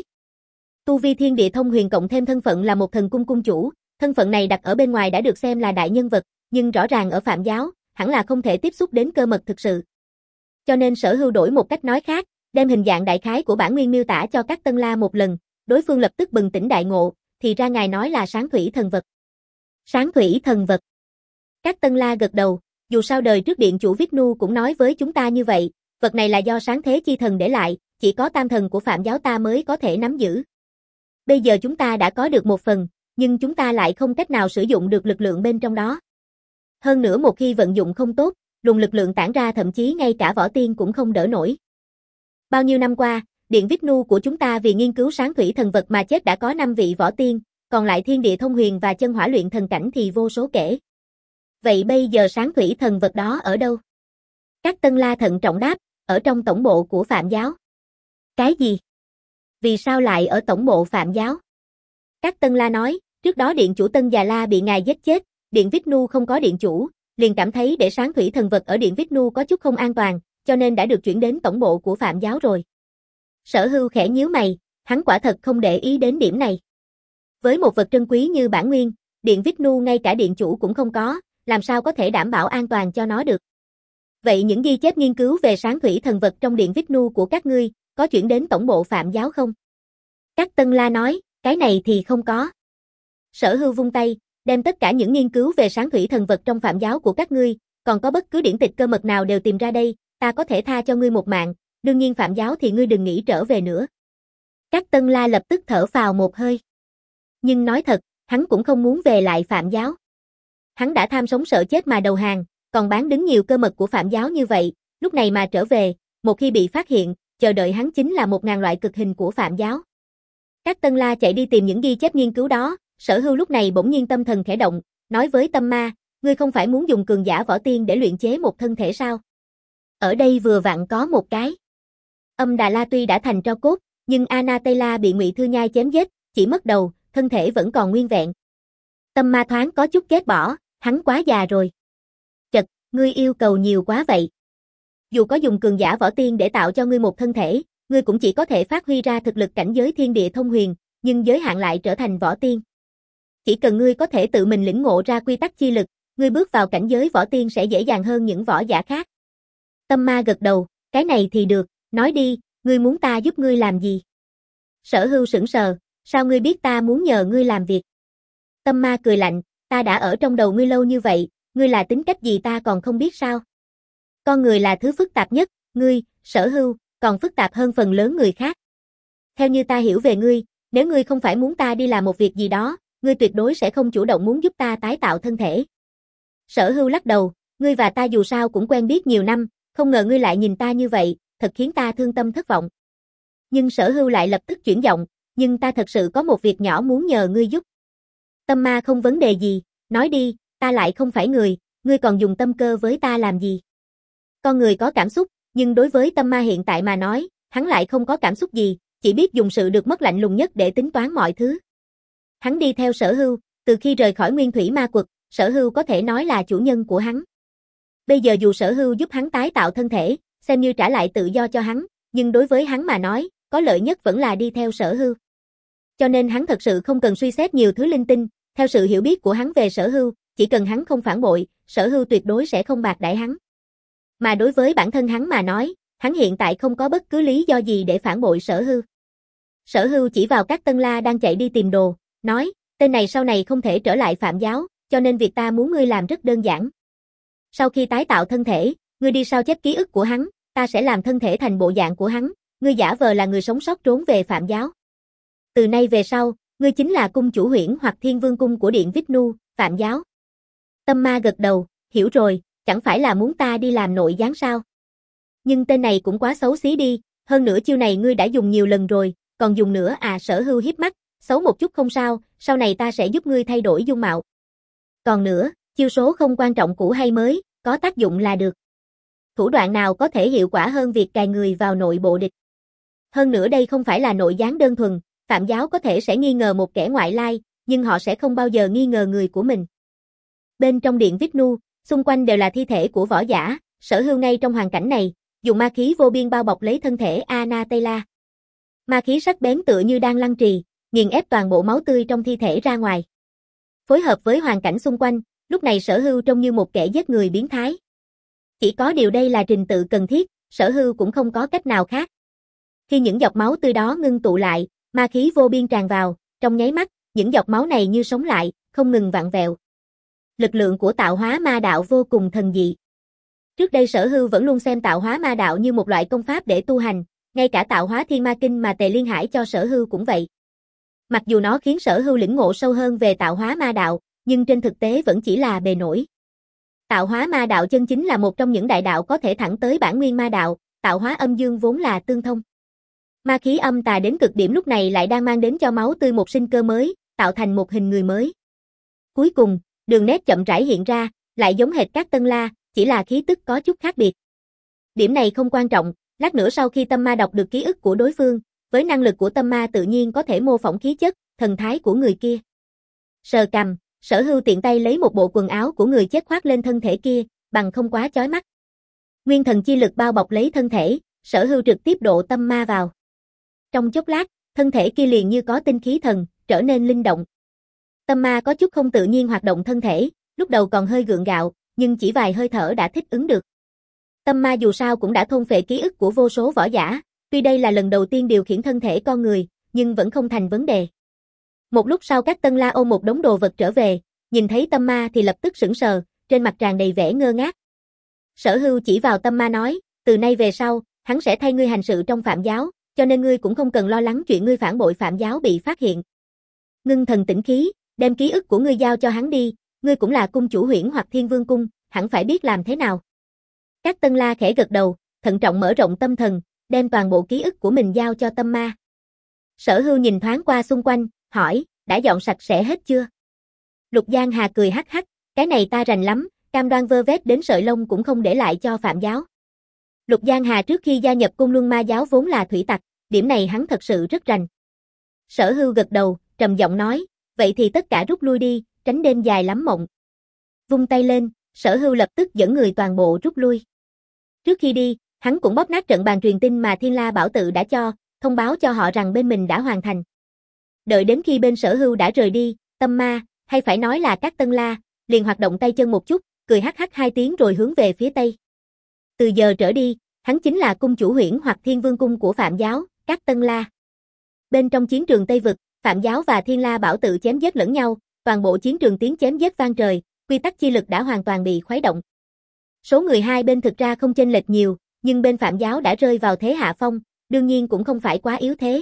Tu vi thiên địa thông huyền cộng thêm thân phận là một thần cung cung chủ, thân phận này đặt ở bên ngoài đã được xem là đại nhân vật, nhưng rõ ràng ở Phạm giáo, hẳn là không thể tiếp xúc đến cơ mật thực sự. Cho nên Sở Hưu đổi một cách nói khác, đem hình dạng đại khái của bản nguyên miêu tả cho Các Tân La một lần, đối phương lập tức bừng tỉnh đại ngộ, thì ra ngài nói là sáng thủy thần vật. Sáng thủy thần vật. Các Tân La gật đầu, dù sao đời trước điện chủ Vishnu cũng nói với chúng ta như vậy, vật này là do sáng thế chi thần để lại, chỉ có tam thần của Phạm giáo ta mới có thể nắm giữ. Bây giờ chúng ta đã có được một phần, nhưng chúng ta lại không cách nào sử dụng được lực lượng bên trong đó. Hơn nữa một khi vận dụng không tốt, luồng lực lượng tản ra thậm chí ngay cả võ tiên cũng không đỡ nổi. Bao nhiêu năm qua, điện Vishnu của chúng ta vì nghiên cứu sáng thủy thần vật mà chết đã có năm vị võ tiên, còn lại thiên địa thông huyền và chân hỏa luyện thần cảnh thì vô số kể. Vậy bây giờ sáng thủy thần vật đó ở đâu? Các Tân La thận trọng đáp, ở trong tổng bộ của Phạm giáo. Cái gì? Vì sao lại ở tổng bộ Phạm giáo? Các Tân La nói, trước đó điện chủ Tân Già La bị ngài giết chết, điện Vishnu không có điện chủ, liền cảm thấy để sáng thủy thần vật ở điện Vishnu có chút không an toàn, cho nên đã được chuyển đến tổng bộ của Phạm giáo rồi. Sở Hưu khẽ nhíu mày, hắn quả thật không để ý đến điểm này. Với một vật trân quý như bản nguyên, Điện Vishnu ngay cả điện chủ cũng không có, làm sao có thể đảm bảo an toàn cho nó được. Vậy những ghi chép nghiên cứu về sáng thủy thần vật trong Điện Vishnu của các ngươi, có chuyển đến tổng bộ Phạm giáo không? Các Tân La nói, cái này thì không có. Sở Hưu vung tay, đem tất cả những nghiên cứu về sáng thủy thần vật trong Phạm giáo của các ngươi, còn có bất cứ điển tịch cơ mật nào đều tìm ra đây, ta có thể tha cho ngươi một mạng, đương nhiên Phạm giáo thì ngươi đừng nghĩ trở về nữa. Các Tân La lập tức thở phào một hơi. Nhưng nói thật, hắn cũng không muốn về lại Phạm giáo. Hắn đã tham sống sợ chết mà đầu hàng, còn bán đứng nhiều cơ mật của Phạm giáo như vậy, lúc này mà trở về, một khi bị phát hiện, chờ đợi hắn chính là một ngàn loại cực hình của Phạm giáo. Các Tân La chạy đi tìm những ghi chép nghiên cứu đó, Sở Hưu lúc này bỗng nhiên tâm thần khẽ động, nói với Tâm Ma, ngươi không phải muốn dùng cường giả võ tiên để luyện chế một thân thể sao? Ở đây vừa vặn có một cái. Âm Đà La tuy đã thành tro cốt, nhưng Anatela bị Ngụy Thư Nhai chém giết, chỉ mất đầu, thân thể vẫn còn nguyên vẹn. Tâm Ma thoáng có chút ghét bỏ, hắn quá già rồi. Chật, ngươi yêu cầu nhiều quá vậy. Dù có dùng cường giả võ tiên để tạo cho ngươi một thân thể, ngươi cũng chỉ có thể phát huy ra thực lực cảnh giới thiên địa thông huyền, nhưng giới hạn lại trở thành võ tiên. Chỉ cần ngươi có thể tự mình lĩnh ngộ ra quy tắc chi lực, ngươi bước vào cảnh giới võ tiên sẽ dễ dàng hơn những võ giả khác. Tâm Ma gật đầu, cái này thì được, nói đi, ngươi muốn ta giúp ngươi làm gì? Sở Hưu sững sờ, sao ngươi biết ta muốn nhờ ngươi làm việc? Tâm Ma cười lạnh, ta đã ở trong đầu ngươi lâu như vậy, ngươi là tính cách gì ta còn không biết sao? Con người là thứ phức tạp nhất, ngươi, Sở Hưu, còn phức tạp hơn phần lớn người khác. Theo như ta hiểu về ngươi, nếu ngươi không phải muốn ta đi làm một việc gì đó, ngươi tuyệt đối sẽ không chủ động muốn giúp ta tái tạo thân thể. Sở Hưu lắc đầu, ngươi và ta dù sao cũng quen biết nhiều năm, không ngờ ngươi lại nhìn ta như vậy, thật khiến ta thương tâm thất vọng. Nhưng Sở Hưu lại lập tức chuyển giọng, nhưng ta thật sự có một việc nhỏ muốn nhờ ngươi giúp. Tâm Ma không vấn đề gì, nói đi, ta lại không phải người, ngươi còn dùng tâm cơ với ta làm gì? Con người có cảm xúc, nhưng đối với Tâm Ma hiện tại mà nói, hắn lại không có cảm xúc gì, chỉ biết dùng sự được mất lạnh lùng nhất để tính toán mọi thứ. Hắn đi theo Sở Hưu, từ khi rời khỏi Nguyên Thủy Ma Quật, Sở Hưu có thể nói là chủ nhân của hắn. Bây giờ dù Sở Hưu giúp hắn tái tạo thân thể, xem như trả lại tự do cho hắn, nhưng đối với hắn mà nói, có lợi nhất vẫn là đi theo Sở Hưu. Cho nên hắn thật sự không cần suy xét nhiều thứ linh tinh, theo sự hiểu biết của hắn về Sở Hưu, chỉ cần hắn không phản bội, Sở Hưu tuyệt đối sẽ không bạc đãi hắn. Mà đối với bản thân hắn mà nói, hắn hiện tại không có bất cứ lý do gì để phản bội Sở Hưu. Sở Hưu chỉ vào các Tân La đang chạy đi tìm đồ, nói, tên này sau này không thể trở lại Phạm giáo, cho nên việc ta muốn ngươi làm rất đơn giản. Sau khi tái tạo thân thể, ngươi đi sao chép ký ức của hắn, ta sẽ làm thân thể thành bộ dạng của hắn, ngươi giả vờ là người sống sót trốn về Phạm giáo. Từ nay về sau, ngươi chính là cung chủ Huyễn hoặc Thiên Vương cung của Điện Vishnu, Phạm giáo. Tâm Ma gật đầu, hiểu rồi, chẳng phải là muốn ta đi làm nội gián sao? Nhưng tên này cũng quá xấu xí đi, hơn nữa chiêu này ngươi đã dùng nhiều lần rồi, còn dùng nữa à? Sở Hưu hiếp mắt, xấu một chút không sao, sau này ta sẽ giúp ngươi thay đổi dung mạo. Còn nữa, chiêu số không quan trọng cũ hay mới, có tác dụng là được. Thủ đoạn nào có thể hiệu quả hơn việc cài người vào nội bộ địch. Hơn nữa đây không phải là nội gián đơn thuần, Phạm giáo có thể sẽ nghi ngờ một kẻ ngoại lai, nhưng họ sẽ không bao giờ nghi ngờ người của mình. Bên trong Điện Vishnu, xung quanh đều là thi thể của võ giả, Sở Hưu ngay trong hoàn cảnh này, dùng ma khí vô biên bao bọc lấy thân thể Anatela. Ma khí sắc bén tựa như đang lăng trì, nghiền ép toàn bộ máu tươi trong thi thể ra ngoài. Phối hợp với hoàn cảnh xung quanh, lúc này Sở Hưu trông như một kẻ giết người biến thái. Chỉ có điều đây là trình tự cần thiết, Sở Hưu cũng không có cách nào khác. Khi những giọt máu tươi đó ngưng tụ lại, ma khí vô biên tràn vào, trong nháy mắt, những giọt máu này như sống lại, không ngừng vặn vẹo. Lực lượng của tạo hóa ma đạo vô cùng thần dị. Trước đây Sở Hưu vẫn luôn xem tạo hóa ma đạo như một loại công pháp để tu hành, ngay cả tạo hóa thiên ma kinh mà Tề Liên Hải cho Sở Hưu cũng vậy. Mặc dù nó khiến Sở Hưu lĩnh ngộ sâu hơn về tạo hóa ma đạo, nhưng trên thực tế vẫn chỉ là bề nổi. Tạo hóa ma đạo chân chính là một trong những đại đạo có thể thẳng tới bản nguyên ma đạo, tạo hóa âm dương vốn là tương thông. Ma khí âm tà đến cực điểm lúc này lại đang mang đến cho máu tươi một sinh cơ mới, tạo thành một hình người mới. Cuối cùng, đường nét chậm rãi hiện ra, lại giống hệt các Tân La, chỉ là khí tức có chút khác biệt. Điểm này không quan trọng, lát nữa sau khi Tâm Ma đọc được ký ức của đối phương, với năng lực của Tâm Ma tự nhiên có thể mô phỏng khí chất, thần thái của người kia. Sờ cằm, Sở Hưu tiện tay lấy một bộ quần áo của người chết khoác lên thân thể kia, bằng không quá chói mắt. Nguyên thần chi lực bao bọc lấy thân thể, Sở Hưu trực tiếp độ Tâm Ma vào. Trong chốc lát, thân thể kia liền như có tinh khí thần, trở nên linh động. Tâm ma có chút không tự nhiên hoạt động thân thể, lúc đầu còn hơi gượng gạo, nhưng chỉ vài hơi thở đã thích ứng được. Tâm ma dù sao cũng đã thôn phệ ký ức của vô số võ giả, tuy đây là lần đầu tiên điều khiển thân thể con người, nhưng vẫn không thành vấn đề. Một lúc sau các Tân La ôm một đống đồ vật trở về, nhìn thấy Tâm ma thì lập tức sững sờ, trên mặt tràn đầy vẻ ngơ ngác. Sở Hưu chỉ vào Tâm ma nói, từ nay về sau, hắn sẽ thay ngươi hành sự trong Phạm giáo, cho nên ngươi cũng không cần lo lắng chuyện ngươi phản bội Phạm giáo bị phát hiện. Ngưng thần tĩnh khí, đem ký ức của ngươi giao cho hắn đi, ngươi cũng là cung chủ Huyễn hoặc Thiên Vương cung, hẳn phải biết làm thế nào. Các Tân La khẽ gật đầu, thận trọng mở rộng tâm thần, đem toàn bộ ký ức của mình giao cho Tâm ma. Sở Hưu nhìn thoáng qua xung quanh, hỏi, đã dọn sạch sẽ hết chưa? Lục Giang Hà cười hắc hắc, cái này ta rành lắm, cam đoan vơ vét đến sợi lông cũng không để lại cho Phạm giáo. Lục Giang Hà trước khi gia nhập Côn Luân Ma giáo vốn là thủy tặc, điểm này hắn thật sự rất rành. Sở Hưu gật đầu, trầm giọng nói, vậy thì tất cả rút lui đi, tránh đêm dài lắm mộng. Vung tay lên, Sở Hưu lập tức dẫn người toàn bộ rút lui. Trước khi đi, hắn cũng bóp nát trận bàn truyền tin mà Thiên La Bảo Tự đã cho, thông báo cho họ rằng bên mình đã hoàn thành. Đợi đến khi bên Sở Hưu đã rời đi, Tâm ma, hay phải nói là các Tân La, liền hoạt động tay chân một chút, cười hắc hắc hai tiếng rồi hướng về phía tây. Từ giờ trở đi, hắn chính là cung chủ Huyễn hoặc Thiên Vương cung của Phạm giáo, các Tân La. Bên trong chiến trường Tây vực, Phạm giáo và Thiên La Bảo Tự chém giết lẫn nhau, toàn bộ chiến trường tiếng chém giết vang trời, quy tắc chi lực đã hoàn toàn bị khuấy động. Số người hai bên thực ra không chênh lệch nhiều, nhưng bên Phạm giáo đã rơi vào thế hạ phong, đương nhiên cũng không phải quá yếu thế.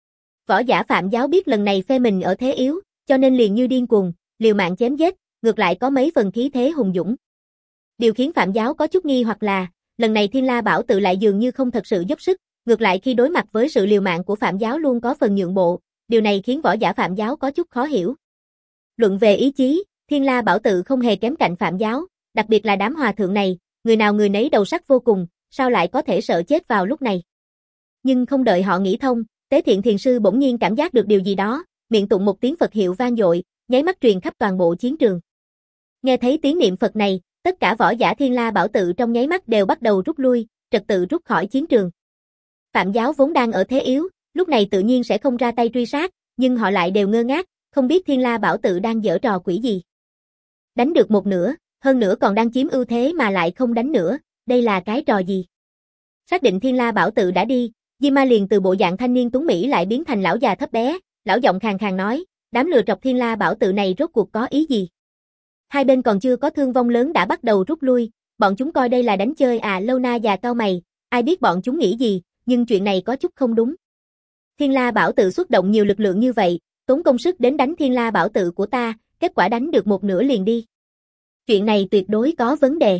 Võ giả Phạm giáo biết lần này phe mình ở thế yếu, cho nên liền như điên cuồng, liều mạng chém giết, ngược lại có mấy phần khí thế hùng dũng. Điều khiến Phạm giáo có chút nghi hoặc là, lần này Thiên La Bảo Tự lại dường như không thật sự dốc sức, ngược lại khi đối mặt với sự liều mạng của Phạm giáo luôn có phần nhượng bộ, điều này khiến võ giả Phạm giáo có chút khó hiểu. Luận về ý chí, Thiên La Bảo Tự không hề kém cạnh Phạm giáo, đặc biệt là đám hòa thượng này, người nào người nấy đầu sắc vô cùng, sao lại có thể sợ chết vào lúc này. Nhưng không đợi họ nghĩ thông, Tế Thiện Thiền sư bỗng nhiên cảm giác được điều gì đó, miệng tụng một tiếng Phật hiệu vang dội, nháy mắt truyền khắp toàn bộ chiến trường. Nghe thấy tiếng niệm Phật này, tất cả võ giả Thiên La Bảo Tự trong nháy mắt đều bắt đầu rút lui, trật tự rút khỏi chiến trường. Phạm giáo vốn đang ở thế yếu, lúc này tự nhiên sẽ không ra tay truy sát, nhưng họ lại đều ngơ ngác, không biết Thiên La Bảo Tự đang giở trò quỷ gì. Đánh được một nửa, hơn nữa còn đang chiếm ưu thế mà lại không đánh nữa, đây là cái trò gì? Xác định Thiên La Bảo Tự đã đi, Di Ma liền từ bộ dạng thanh niên tuấn mỹ lại biến thành lão già thấp bé, lão giọng khàn khàn nói, đám lừa trọc Thiên La Bảo Tự này rốt cuộc có ý gì? Hai bên còn chưa có thương vong lớn đã bắt đầu rút lui, bọn chúng coi đây là đánh chơi à? Lâu Na già cau mày, ai biết bọn chúng nghĩ gì, nhưng chuyện này có chút không đúng. Thiên La Bảo Tự xuất động nhiều lực lượng như vậy, tốn công sức đến đánh Thiên La Bảo Tự của ta, kết quả đánh được một nửa liền đi. Chuyện này tuyệt đối có vấn đề.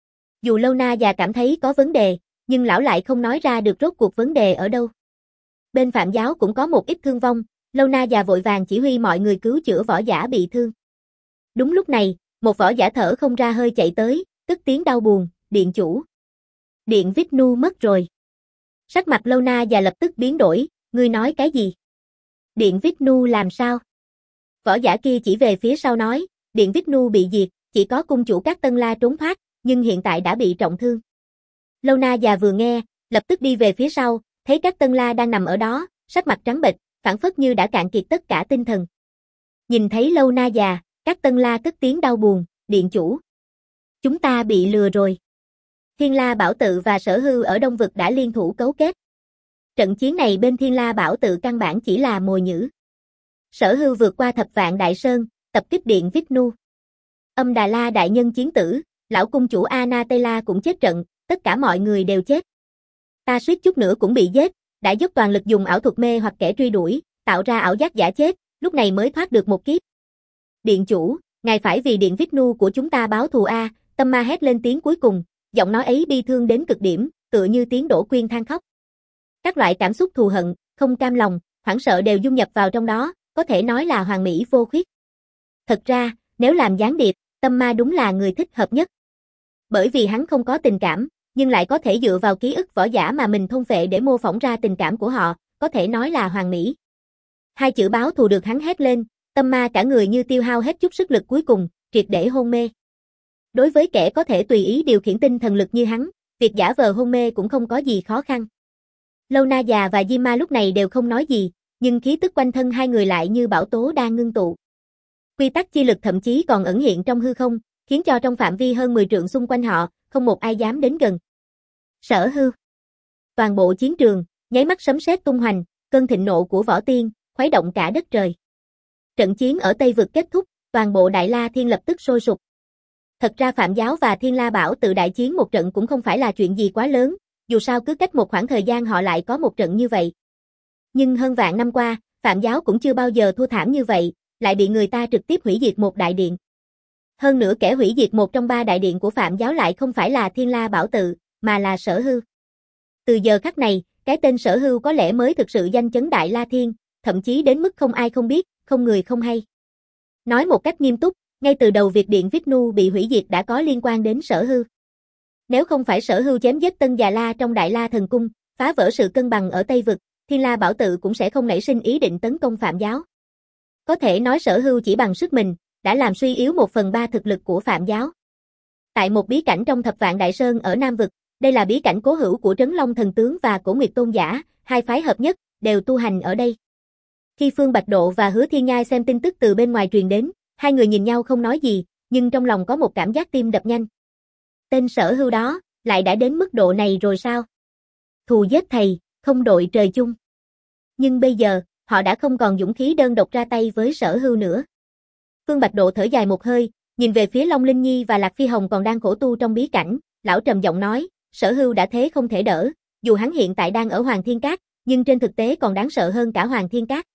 Dù Lâu Na già cảm thấy có vấn đề, nhưng lão lại không nói ra được rốt cuộc vấn đề ở đâu. Bên Phạm giáo cũng có một ít thương vong, Lâu Na già vội vàng chỉ huy mọi người cứu chữa võ giả bị thương. Đúng lúc này, một võ giả thở không ra hơi chạy tới, tức tiếng đau buồn, điện chủ. Điện Vishnu mất rồi. Sắc mặt Lâu Na già lập tức biến đổi, ngươi nói cái gì? Điện Vishnu làm sao? Võ giả kia chỉ về phía sau nói, Điện Vishnu bị diệt, chỉ có cung chủ các Tân La trốn thoát, nhưng hiện tại đã bị trọng thương. Lâu Na già vừa nghe, lập tức đi về phía sau, thấy các Tân La đang nằm ở đó, sắc mặt trắng bệch, phảng phất như đã cạn kiệt tất cả tinh thần. Nhìn thấy Lâu Na già, các Tân La cất tiếng đau buồn, điện chủ. Chúng ta bị lừa rồi. Thiên La Bảo Tự và Sở Hưu ở Đông Vực đã liên thủ cấu kết. Trận chiến này bên Thiên La Bảo Tự căn bản chỉ là mồi nhử. Sở Hưu vượt qua thập vạn đại sơn, tập kích Điện Vishnu. Âm Đà La đại nhân chiến tử, lão cung chủ Anatela cũng chết trận, tất cả mọi người đều chết. Ta suýt chút nữa cũng bị giết, đã dốc toàn lực dùng ảo thuật mê hoặc kẻ truy đuổi, tạo ra ảo giác giả chết, lúc này mới thoát được một kiếp. Điện chủ, ngài phải vì Điện Vishnu của chúng ta báo thù a, Tâm Ma hét lên tiếng cuối cùng, giọng nói ấy bi thương đến cực điểm, tựa như tiếng Đỗ Quyên than khóc. Các loại cảm xúc thù hận, không cam lòng, hoảng sợ đều dung nhập vào trong đó, có thể nói là hoàn mỹ vô khuyết. Thật ra, nếu làm gián điệp, Tâm Ma đúng là người thích hợp nhất. Bởi vì hắn không có tình cảm, nhưng lại có thể dựa vào ký ức võ giả mà mình thôn phệ để mô phỏng ra tình cảm của họ, có thể nói là hoàn mỹ. Hai chữ báo thù được hắn hét lên, Tâm Ma cả người như tiêu hao hết chút sức lực cuối cùng, triệt để hôn mê. Đối với kẻ có thể tùy ý điều khiển tinh thần lực như hắn, việc giả vờ hôn mê cũng không có gì khó khăn. Lâu Na già và Di Ma lúc này đều không nói gì, nhưng khí tức quanh thân hai người lại như bão tố đang ngưng tụ. Quy tắc chi lực thậm chí còn ẩn hiện trong hư không, khiến cho trong phạm vi hơn mười trượng xung quanh họ, không một ai dám đến gần. Sở Hưu. Toàn bộ chiến trường, nháy mắt sấm sét tung hoành, cơn thịnh nộ của võ tiên, khuấy động cả đất trời. Trận chiến ở Tây Vực kết thúc, toàn bộ Đại La Thiên lập tức sôi sục. Thật ra Phạm Giáo và Thiên La Bảo tự đại chiến một trận cũng không phải là chuyện gì quá lớn, dù sao cứ cách một khoảng thời gian họ lại có một trận như vậy. Nhưng hơn vạn năm qua, Phạm Giáo cũng chưa bao giờ thua thảm như vậy, lại bị người ta trực tiếp hủy diệt một đại điện. Hơn nữa kẻ hủy diệt một trong ba đại điện của Phạm Giáo lại không phải là Thiên La Bảo tự, mà là Sở Hưu. Từ giờ khắc này, cái tên Sở Hưu có lẽ mới thực sự danh chấn Đại La Thiên, thậm chí đến mức không ai không biết, không người không hay. Nói một cách nghiêm túc, ngay từ đầu việc điện Vishnu bị hủy diệt đã có liên quan đến Sở Hưu. Nếu không phải Sở Hưu chém giết Tân Già La trong Đại La Thần Cung, phá vỡ sự cân bằng ở Tây Vực, Thiên La Bảo tự cũng sẽ không nảy sinh ý định tấn công Phạm Giáo. Có thể nói Sở Hưu chỉ bằng sức mình, đã làm suy yếu một phần ba thực lực của Phạm Giáo. Tại một bí cảnh trong Thập Vạn Đại Sơn ở Nam Vực, đây là bí cảnh cố hữu của Trấn Long Thần Tướng và Cổ Nguyệt Tôn Giả, hai phái hợp nhất, đều tu hành ở đây. Khi Phương Bạch Độ và Hứa Thiên Nhai xem tin tức từ bên ngoài truyền đến, hai người nhìn nhau không nói gì, nhưng trong lòng có một cảm giác tim đập nhanh. Tên Sở Hưu đó, lại đã đến mức độ này rồi sao? Thù giết thầy, không đội trời chung. Nhưng bây giờ, họ đã không còn dũng khí đơn độc ra tay với Sở Hưu nữa. Phương Bạch Độ thở dài một hơi, nhìn về phía Long Linh Nhi và Lạc Phi Hồng còn đang khổ tu trong bí cảnh, lão trầm giọng nói, Sở Hưu đã thế không thể đỡ, dù hắn hiện tại đang ở Hoàng Thiên Cát, nhưng trên thực tế còn đáng sợ hơn cả Hoàng Thiên Cát.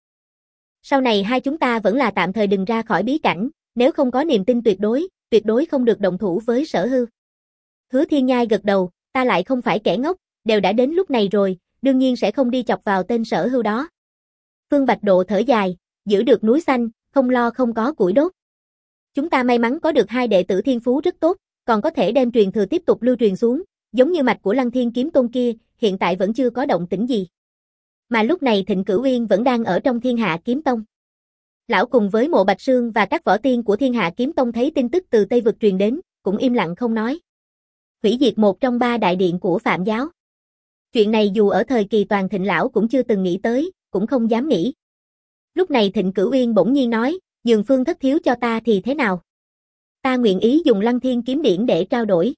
Sau này hai chúng ta vẫn là tạm thời đừng ra khỏi bí cảnh, nếu không có niềm tin tuyệt đối, tuyệt đối không được động thủ với Sở Hưu. Hứa Thiên Nhai gật đầu, ta lại không phải kẻ ngốc, đều đã đến lúc này rồi, đương nhiên sẽ không đi chọc vào tên Sở Hưu đó. Phương Bạch Độ thở dài, giữ được núi xanh, không lo không có củi đốt. Chúng ta may mắn có được hai đệ tử thiên phú rất tốt, còn có thể đem truyền thừa tiếp tục lưu truyền xuống, giống như mạch của Lăng Thiên Kiếm Tôn kia, hiện tại vẫn chưa có động tĩnh gì. Mà lúc này Thịnh Cửu Uyên vẫn đang ở trong Thiên Hạ Kiếm Tông. Lão cùng với Mộ Bạch Sương và các võ tiên của Thiên Hạ Kiếm Tông thấy tin tức từ Tây Vực truyền đến, cũng im lặng không nói. Hủy diệt một trong ba đại điện của Phạm Giáo. Chuyện này dù ở thời kỳ toàn thịnh lão cũng chưa từng nghĩ tới, cũng không dám nghĩ. Lúc này Thịnh Cửu Uyên bỗng nhiên nói, nhường Phương Thất Thiếu cho ta thì thế nào? Ta nguyện ý dùng Lăng Thiên Kiếm Điển để trao đổi.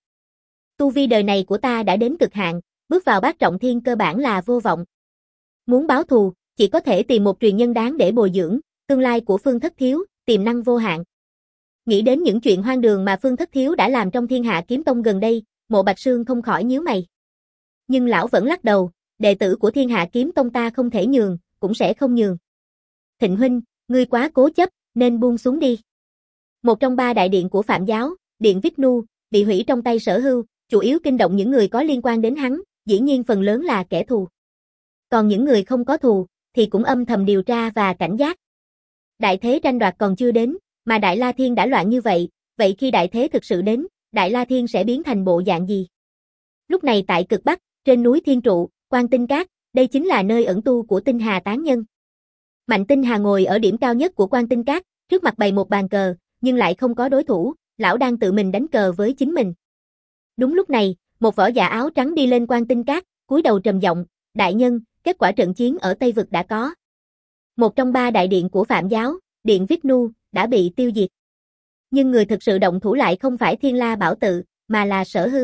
Tu vi đời này của ta đã đến cực hạn, bước vào bát trọng thiên cơ bản là vô vọng. Muốn báo thù, chỉ có thể tìm một truyền nhân đáng để bồi dưỡng, tương lai của Phương Thất Thiếu, tiềm năng vô hạn. Nghĩ đến những chuyện hoang đường mà Phương Thất Thiếu đã làm trong Thiên Hạ Kiếm Tông gần đây, Mộ Bạch Sương không khỏi nhíu mày. Nhưng lão vẫn lắc đầu, đệ tử của Thiên Hạ Kiếm Tông ta không thể nhường, cũng sẽ không nhường. Thịnh huynh, ngươi quá cố chấp, nên buông xuống đi. Một trong ba đại điện của Phạm Giáo, điện Vishnu, bị hủy trong tay Sở Hưu, chủ yếu kinh động những người có liên quan đến hắn, dĩ nhiên phần lớn là kẻ thù. Còn những người không có thù, thì cũng âm thầm điều tra và cảnh giác. Đại thế tranh đoạt còn chưa đến, mà Đại La Thiên đã loạn như vậy, vậy khi đại thế thực sự đến, Đại La Thiên sẽ biến thành bộ dạng gì? Lúc này tại cực Bắc, trên núi Thiên Trụ, Quan Tinh Cát, đây chính là nơi ẩn tu của Tinh Hà tán nhân. Mạnh Tinh Hà ngồi ở điểm cao nhất của Quan Tinh Cát, trước mặt bày một bàn cờ, nhưng lại không có đối thủ, lão đang tự mình đánh cờ với chính mình. Đúng lúc này, một võ giả áo trắng đi lên Quan Tinh Cát, cúi đầu trầm giọng, đại nhân, kết quả trận chiến ở Tây Vực đã có. Một trong ba đại điện của Phạm Giáo, điện Vishnu, đã bị tiêu diệt. Nhưng người thực sự động thủ lại không phải Thiên La Bảo tự, mà là Sở Hưu.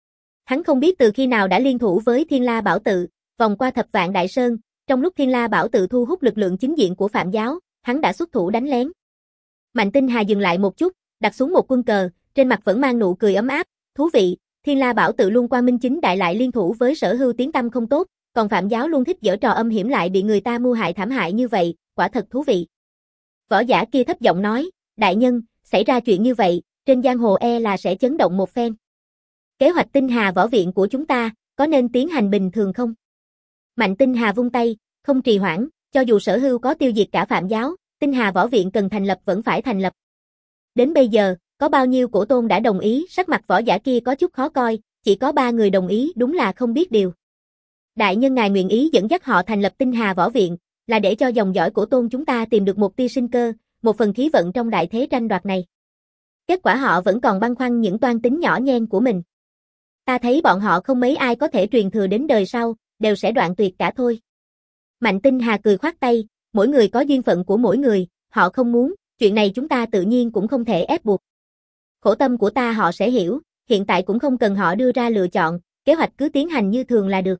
Hắn không biết từ khi nào đã liên thủ với Thiên La Bảo tự, vòng qua Thập Vạn Đại Sơn, trong lúc Thiên La Bảo tự thu hút lực lượng chính diện của Phạm Giáo, hắn đã xuất thủ đánh lén. Mạnh Tinh Hà dừng lại một chút, đặt xuống một quân cờ, trên mặt vẫn mang nụ cười ấm áp, thú vị, Thiên La Bảo tự luôn quang minh chính đại lại liên thủ với Sở Hưu tiếng tăm không tốt, còn Phạm Giáo luôn thích giở trò âm hiểm lại bị người ta mưu hại thảm hại như vậy, quả thật thú vị. Võ giả kia thấp giọng nói, đại nhân, xảy ra chuyện như vậy, trên giang hồ e là sẽ chấn động một phen. Kế hoạch Tinh Hà võ viện của chúng ta, có nên tiến hành bình thường không? Mạnh Tinh Hà vung tay, không trì hoãn, cho dù Sở Hưu có tiêu diệt cả Phạm Giáo, Tinh Hà võ viện cần thành lập vẫn phải thành lập. Đến bây giờ, có bao nhiêu cổ tôn đã đồng ý, sắc mặt võ giả kia có chút khó coi, chỉ có ba người đồng ý, đúng là không biết điều. Đại nhân ngài nguyện ý dẫn dắt họ thành lập Tinh Hà võ viện, là để cho dòng dõi cổ tôn chúng ta tìm được một tia sinh cơ, một phần khí vận trong đại thế tranh đoạt này. Kết quả họ vẫn còn băn khoăn những toan tính nhỏ nhen của mình. Ta thấy bọn họ không mấy ai có thể truyền thừa đến đời sau, đều sẽ đoạn tuyệt cả thôi. Mạnh Tinh Hà cười khoát tay, mỗi người có duyên phận của mỗi người, họ không muốn, chuyện này chúng ta tự nhiên cũng không thể ép buộc. Khổ tâm của ta họ sẽ hiểu, hiện tại cũng không cần họ đưa ra lựa chọn, kế hoạch cứ tiến hành như thường là được.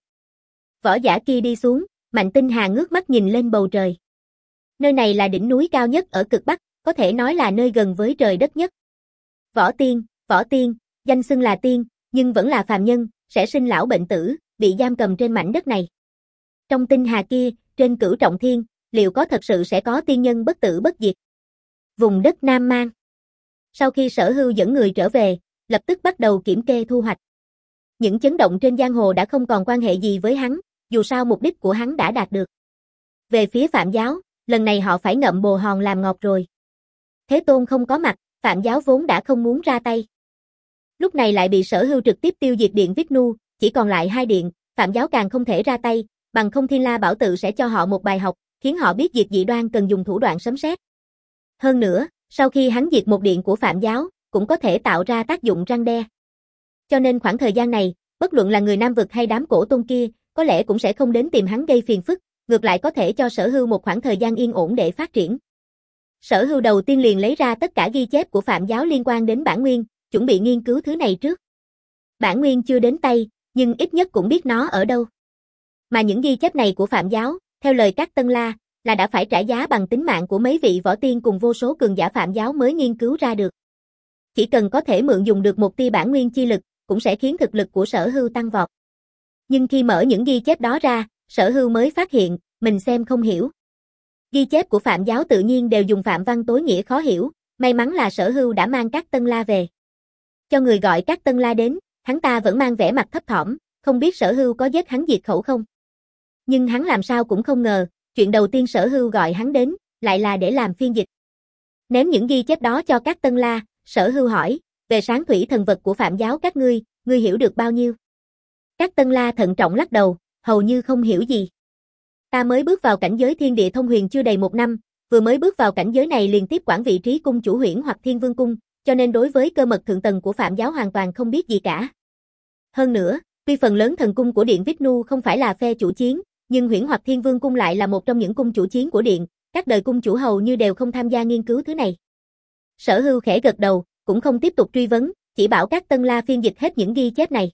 Võ giả kia đi xuống, Mạnh Tinh Hà ngước mắt nhìn lên bầu trời. Nơi này là đỉnh núi cao nhất ở cực Bắc, có thể nói là nơi gần với trời đất nhất. Võ Tiên, Võ Tiên, danh xưng là tiên, nhưng vẫn là phàm nhân, sẽ sinh lão bệnh tử, bị giam cầm trên mảnh đất này. Trong Tinh Hà kia, trên Cửu Trọng Thiên, liệu có thật sự sẽ có tiên nhân bất tử bất diệt? Vùng đất Nam Mang. Sau khi Sở Hưu dẫn người trở về, lập tức bắt đầu kiểm kê thu hoạch. Những chấn động trên giang hồ đã không còn quan hệ gì với hắn, dù sao mục đích của hắn đã đạt được. Về phía Phạm Giáo, lần này họ phải ngậm bồ hòn làm ngọt rồi. Thế Tôn không có mặt, Phạm Giáo vốn đã không muốn ra tay. Lúc này lại bị Sở Hưu trực tiếp tiêu diệt điện Vishnu, chỉ còn lại hai điện, Phạm Giáo càng không thể ra tay, bằng không Thiên La Bảo Tự sẽ cho họ một bài học, khiến họ biết diệt dị đoan cần dùng thủ đoạn sấm sét. Hơn nữa, sau khi hắn diệt một điện của Phạm Giáo, cũng có thể tạo ra tác dụng răn đe. Cho nên khoảng thời gian này, bất luận là người Nam Vực hay đám cổ tôn kia, có lẽ cũng sẽ không đến tìm hắn gây phiền phức, ngược lại có thể cho Sở Hưu một khoảng thời gian yên ổn để phát triển. Sở Hưu đầu tiên liền lấy ra tất cả ghi chép của Phạm Giáo liên quan đến bản nguyên, chuẩn bị nghiên cứu thứ này trước. Bản nguyên chưa đến tay, nhưng ít nhất cũng biết nó ở đâu. Mà những ghi chép này của Phạm Giáo, theo lời các Tân La, là đã phải trả giá bằng tính mạng của mấy vị võ tiên cùng vô số cường giả Phạm Giáo mới nghiên cứu ra được. Chỉ cần có thể mượn dùng được một tia bản nguyên chi lực, cũng sẽ khiến thực lực của Sở Hưu tăng vọt. Nhưng khi mở những ghi chép đó ra, Sở Hưu mới phát hiện, mình xem không hiểu. Ghi chép của Phạm Giáo tự nhiên đều dùng phạm văn tối nghĩa khó hiểu, may mắn là Sở Hưu đã mang các Tân La về. Cho người gọi các Tân La đến, hắn ta vẫn mang vẻ mặt thấp thỏm, không biết Sở Hưu có giết hắn diệt khẩu không. Nhưng hắn làm sao cũng không ngờ, chuyện đầu tiên Sở Hưu gọi hắn đến, lại là để làm phiên dịch. Ném những ghi chép đó cho các Tân La, Sở Hưu hỏi, về sáng thủy thần vật của Phạm Giáo các ngươi, ngươi hiểu được bao nhiêu? Các Tân La thận trọng lắc đầu, hầu như không hiểu gì. Ta mới bước vào cảnh giới thiên địa thông huyền chưa đầy một năm, vừa mới bước vào cảnh giới này liền tiếp quản vị trí cung chủ Huyễn hoặc Thiên Vương cung, cho nên đối với cơ mật thượng tầng của Phạm Giáo hoàn toàn không biết gì cả. Hơn nữa, tuy phần lớn thần cung của điện Vishnu không phải là phe chủ chiến, nhưng Huyễn hoặc Thiên Vương cung lại là một trong những cung chủ chiến của điện, các đời cung chủ hầu như đều không tham gia nghiên cứu thứ này. Sở Hưu khẽ gật đầu, cũng không tiếp tục truy vấn, chỉ bảo các Tân La phiên dịch hết những ghi chép này.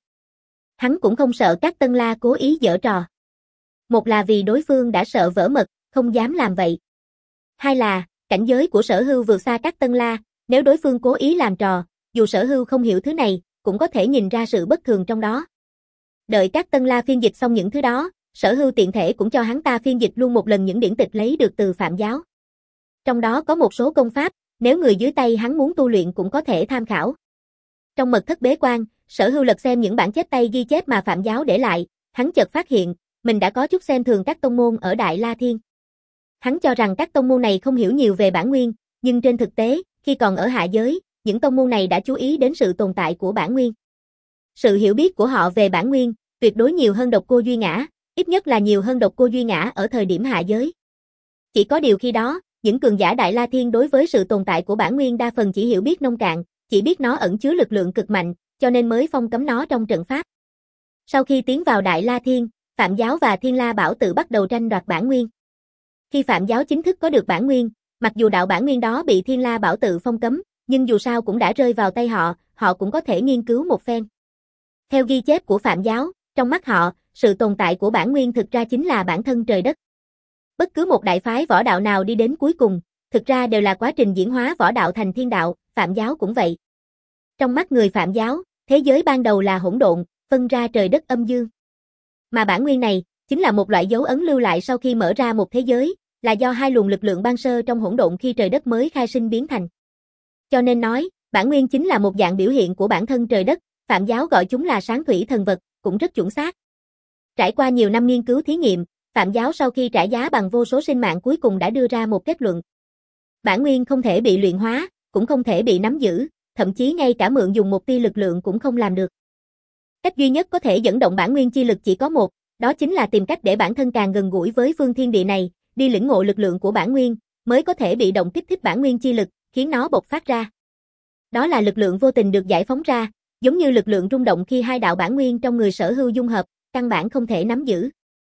Hắn cũng không sợ các Tân La cố ý giở trò. Một là vì đối phương đã sợ vỡ mật, không dám làm vậy. Hai là, cảnh giới của Sở Hưu vượt xa các Tân La, nếu đối phương cố ý làm trò, dù Sở Hưu không hiểu thứ này, cũng có thể nhìn ra sự bất thường trong đó. Đợi các Tân La phiên dịch xong những thứ đó, Sở Hưu tiện thể cũng cho hắn ta phiên dịch luôn một lần những điển tịch lấy được từ Phạm Giáo. Trong đó có một số công pháp, nếu người dưới tay hắn muốn tu luyện cũng có thể tham khảo. Trong mật thất bế quan, Sở Hưu lật xem những bản chép tay ghi chép mà Phạm Giáo để lại, hắn chợt phát hiện, mình đã có chút xem thường các tông môn ở Đại La Thiên. Hắn cho rằng các tông môn này không hiểu nhiều về bản nguyên, nhưng trên thực tế, khi còn ở hạ giới, những tông môn này đã chú ý đến sự tồn tại của bản nguyên. Sự hiểu biết của họ về bản nguyên, tuyệt đối nhiều hơn Độc Cô Duy Ngã, ít nhất là nhiều hơn Độc Cô Duy Ngã ở thời điểm hạ giới. Chỉ có điều khi đó, những cường giả Đại La Thiên đối với sự tồn tại của bản nguyên đa phần chỉ hiểu biết nông cạn, chỉ biết nó ẩn chứa lực lượng cực mạnh, cho nên mới phong cấm nó trong trận pháp. Sau khi tiến vào Đại La Thiên, Phạm Giáo và Thiên La Bảo Tự bắt đầu tranh đoạt bản nguyên. Khi Phạm Giáo chính thức có được bản nguyên, mặc dù đạo bản nguyên đó bị Thiên La Bảo Tự phong cấm, nhưng dù sao cũng đã rơi vào tay họ, họ cũng có thể nghiên cứu một phen. Theo ghi chép của Phạm Giáo, trong mắt họ, sự tồn tại của bản nguyên thực ra chính là bản thân trời đất. Bất cứ một đại phái võ đạo nào đi đến cuối cùng, thực ra đều là quá trình diễn hóa võ đạo thành thiên đạo, Phạm Giáo cũng vậy. Trong mắt người Phạm Giáo, thế giới ban đầu là hỗn độn, phân ra trời đất âm dương. Mà bản nguyên này, chính là một loại dấu ấn lưu lại sau khi mở ra một thế giới, là do hai luồng lực lượng ban sơ trong hỗn độn khi trời đất mới khai sinh biến thành. Cho nên nói, bản nguyên chính là một dạng biểu hiện của bản thân trời đất, Phạm Giáo gọi chúng là sáng thủy thần vật, cũng rất chuẩn xác. Trải qua nhiều năm nghiên cứu thí nghiệm, Phạm Giáo sau khi trả giá bằng vô số sinh mạng cuối cùng đã đưa ra một kết luận. Bản nguyên không thể bị luyện hóa, cũng không thể bị nắm giữ, thậm chí ngay cả mượn dùng một tia lực lượng cũng không làm được. Cách duy nhất có thể dẫn động bản nguyên chi lực chỉ có một, đó chính là tìm cách để bản thân càng gần gũi với phương thiên địa này, đi lĩnh ngộ lực lượng của bản nguyên, mới có thể bị động kích thích bản nguyên chi lực, khiến nó bộc phát ra. Đó là lực lượng vô tình được giải phóng ra, giống như lực lượng rung động khi hai đạo bản nguyên trong người Sở Hưu dung hợp, căn bản không thể nắm giữ.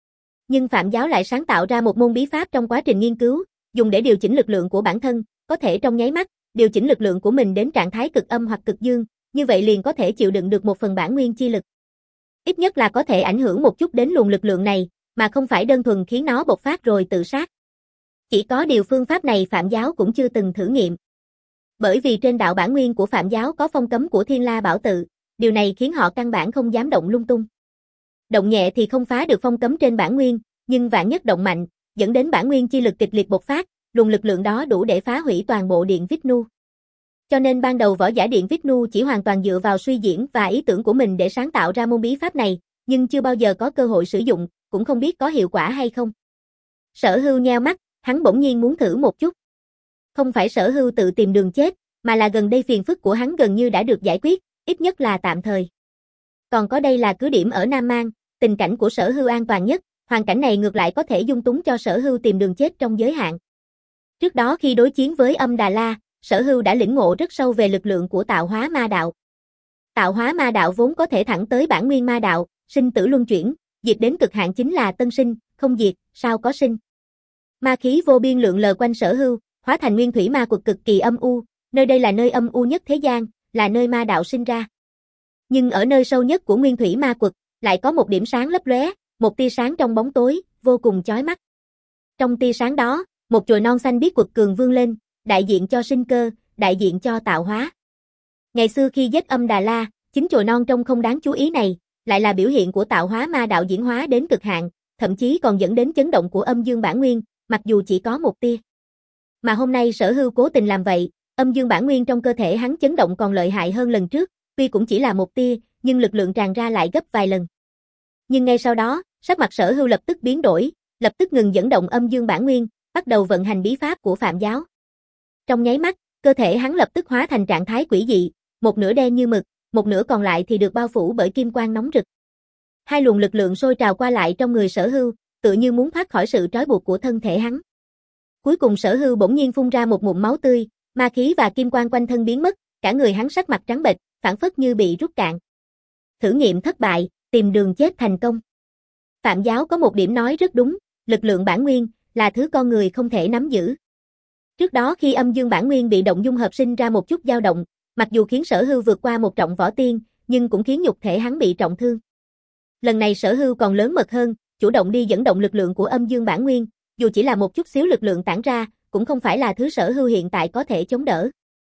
Nhưng Phạm Giáo lại sáng tạo ra một môn bí pháp trong quá trình nghiên cứu, dùng để điều chỉnh lực lượng của bản thân, có thể trong nháy mắt, điều chỉnh lực lượng của mình đến trạng thái cực âm hoặc cực dương, như vậy liền có thể chịu đựng được một phần bản nguyên chi lực. Ít nhất là có thể ảnh hưởng một chút đến luồng lực lượng này, mà không phải đơn thuần khiến nó bộc phát rồi tự sát. Chỉ có điều phương pháp này Phạm Giáo cũng chưa từng thử nghiệm. Bởi vì trên đạo bản nguyên của Phạm Giáo có phong cấm của Thiên La Bảo Tự, điều này khiến họ căn bản không dám động lung tung. Động nhẹ thì không phá được phong cấm trên bản nguyên, nhưng vạn nhất động mạnh, dẫn đến bản nguyên chi lực kịch liệt bộc phát, luồng lực lượng đó đủ để phá hủy toàn bộ Điện Vishnu. Cho nên ban đầu võ giả Điện Vishnu chỉ hoàn toàn dựa vào suy diễn và ý tưởng của mình để sáng tạo ra môn bí pháp này, nhưng chưa bao giờ có cơ hội sử dụng, cũng không biết có hiệu quả hay không. Sở Hưu nheo mắt, hắn bỗng nhiên muốn thử một chút. Không phải Sở Hưu tự tìm đường chết, mà là gần đây phiền phức của hắn gần như đã được giải quyết, ít nhất là tạm thời. Còn có đây là cứ điểm ở Nam Mang, tình cảnh của Sở Hưu an toàn nhất, hoàn cảnh này ngược lại có thể dung túng cho Sở Hưu tìm đường chết trong giới hạn. Trước đó khi đối chiến với Âm Đà La, Sở Hưu đã lĩnh ngộ rất sâu về lực lượng của tạo hóa ma đạo. Tạo hóa ma đạo vốn có thể thẳng tới bản nguyên ma đạo, sinh tử luân chuyển, diệt đến cực hạn chính là tân sinh, không diệt, sao có sinh. Ma khí vô biên lượn lờ quanh Sở Hưu, hóa thành nguyên thủy ma quật cực kỳ âm u, nơi đây là nơi âm u nhất thế gian, là nơi ma đạo sinh ra. Nhưng ở nơi sâu nhất của nguyên thủy ma quật, lại có một điểm sáng lấp lóe, một tia sáng trong bóng tối, vô cùng chói mắt. Trong tia sáng đó, một chồi non xanh biếc quật cường vươn lên, đại diện cho sinh cơ, đại diện cho tạo hóa. Ngày xưa khi giết Âm Đà La, chính chồi non trông không đáng chú ý này, lại là biểu hiện của tạo hóa ma đạo diễn hóa đến cực hạn, thậm chí còn dẫn đến chấn động của âm dương bản nguyên, mặc dù chỉ có một tia. Mà hôm nay Sở Hưu cố tình làm vậy, âm dương bản nguyên trong cơ thể hắn chấn động còn lợi hại hơn lần trước, tuy cũng chỉ là một tia, nhưng lực lượng tràn ra lại gấp vài lần. Nhưng ngay sau đó, sắc mặt Sở Hưu lập tức biến đổi, lập tức ngừng dẫn động âm dương bản nguyên, bắt đầu vận hành bí pháp của Phạm Giáo. Trong nháy mắt, cơ thể hắn lập tức hóa thành trạng thái quỷ dị, một nửa đen như mực, một nửa còn lại thì được bao phủ bởi kim quang nóng rực. Hai luồng lực lượng sôi trào qua lại trong người Sở Hưu, tự như muốn thoát khỏi sự trói buộc của thân thể hắn. Cuối cùng Sở Hưu bỗng nhiên phun ra một ngụm máu tươi, ma khí và kim quang quanh thân biến mất, cả người hắn sắc mặt trắng bệch, phảng phất như bị rút cạn. Thử nghiệm thất bại, tìm đường chết thành công. Phạm Giáo có một điểm nói rất đúng, lực lượng bản nguyên là thứ con người không thể nắm giữ. Trước đó khi âm dương bản nguyên bị động dung hợp sinh ra một chút dao động, mặc dù khiến Sở Hưu vượt qua một trọng võ tiên, nhưng cũng khiến nhục thể hắn bị trọng thương. Lần này Sở Hưu còn lớn mật hơn, chủ động đi dẫn động lực lượng của âm dương bản nguyên, dù chỉ là một chút xíu lực lượng tản ra, cũng không phải là thứ Sở Hưu hiện tại có thể chống đỡ.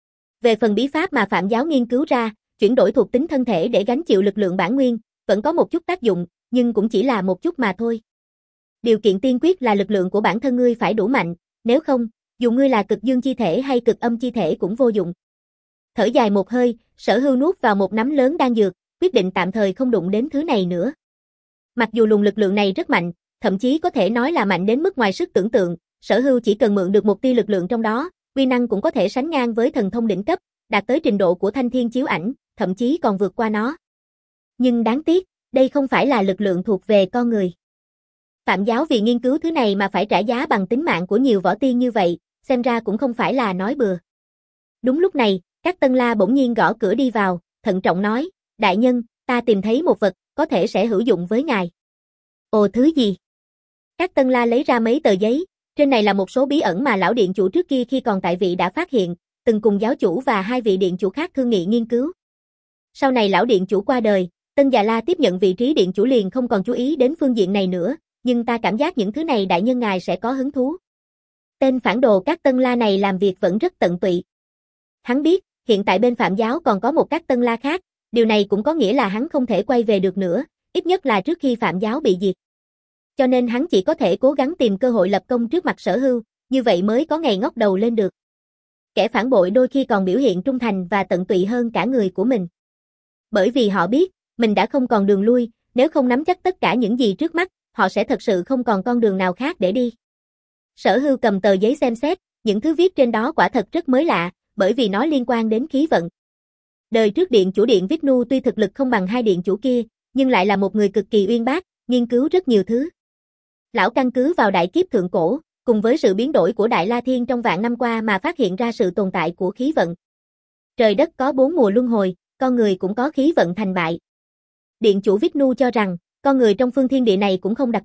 Về phần bí pháp mà Phạm Giáo nghiên cứu ra, chuyển đổi thuộc tính thân thể để gánh chịu lực lượng bản nguyên, vẫn có một chút tác dụng, nhưng cũng chỉ là một chút mà thôi. Điều kiện tiên quyết là lực lượng của bản thân ngươi phải đủ mạnh, nếu không, dù ngươi là cực dương chi thể hay cực âm chi thể cũng vô dụng. Thở dài một hơi, Sở Hưu nuốt vào một nắm lớn đan dược, quyết định tạm thời không đụng đến thứ này nữa. Mặc dù luồng lực lượng này rất mạnh, thậm chí có thể nói là mạnh đến mức ngoài sức tưởng tượng, Sở Hưu chỉ cần mượn được một tia lực lượng trong đó, uy năng cũng có thể sánh ngang với thần thông đỉnh cấp, đạt tới trình độ của Thanh Thiên Chiếu Ảnh, thậm chí còn vượt qua nó. Nhưng đáng tiếc, đây không phải là lực lượng thuộc về con người. Phạm Giáo vì nghiên cứu thứ này mà phải trả giá bằng tính mạng của nhiều võ tiên như vậy, xem ra cũng không phải là nói bừa. Đúng lúc này, Các Tân La bỗng nhiên gõ cửa đi vào, thận trọng nói, đại nhân, ta tìm thấy một vật, có thể sẽ hữu dụng với ngài. Ồ, thứ gì? Các Tân La lấy ra mấy tờ giấy, trên này là một số bí ẩn mà lão điện chủ trước kia khi còn tại vị đã phát hiện, từng cùng giáo chủ và hai vị điện chủ khác thương nghị nghiên cứu. Sau này lão điện chủ qua đời, Tân Già La tiếp nhận vị trí điện chủ liền không còn chú ý đến phương diện này nữa, nhưng ta cảm giác những thứ này đại nhân ngài sẽ có hứng thú. Tên phản đồ Các Tân La này làm việc vẫn rất tận tụy. Hắn biết, hiện tại bên Phạm Giáo còn có một Các Tân La khác, điều này cũng có nghĩa là hắn không thể quay về được nữa, ít nhất là trước khi Phạm Giáo bị diệt. Cho nên hắn chỉ có thể cố gắng tìm cơ hội lập công trước mặt Sở Hưu, như vậy mới có ngày ngóc đầu lên được. Kẻ phản bội đôi khi còn biểu hiện trung thành và tận tụy hơn cả người của mình. Bởi vì họ biết, mình đã không còn đường lui, nếu không nắm chắc tất cả những gì trước mắt, họ sẽ thật sự không còn con đường nào khác để đi. Sở Hưu cầm tờ giấy xem xét, những thứ viết trên đó quả thật rất mới lạ, bởi vì nó liên quan đến khí vận. Đời trước điện chủ điện Vishnu tuy thực lực không bằng hai điện chủ kia, nhưng lại là một người cực kỳ uyên bác, nghiên cứu rất nhiều thứ. Lão căn cứ vào đại kiếp thượng cổ, cùng với sự biến đổi của Đại La Thiên trong vạn năm qua mà phát hiện ra sự tồn tại của khí vận. Trời đất có bốn mùa luân hồi, con người cũng có khí vận thành bại. Điện chủ Vishnu cho rằng, con người trong phương thiên địa này cũng không đặc biệt,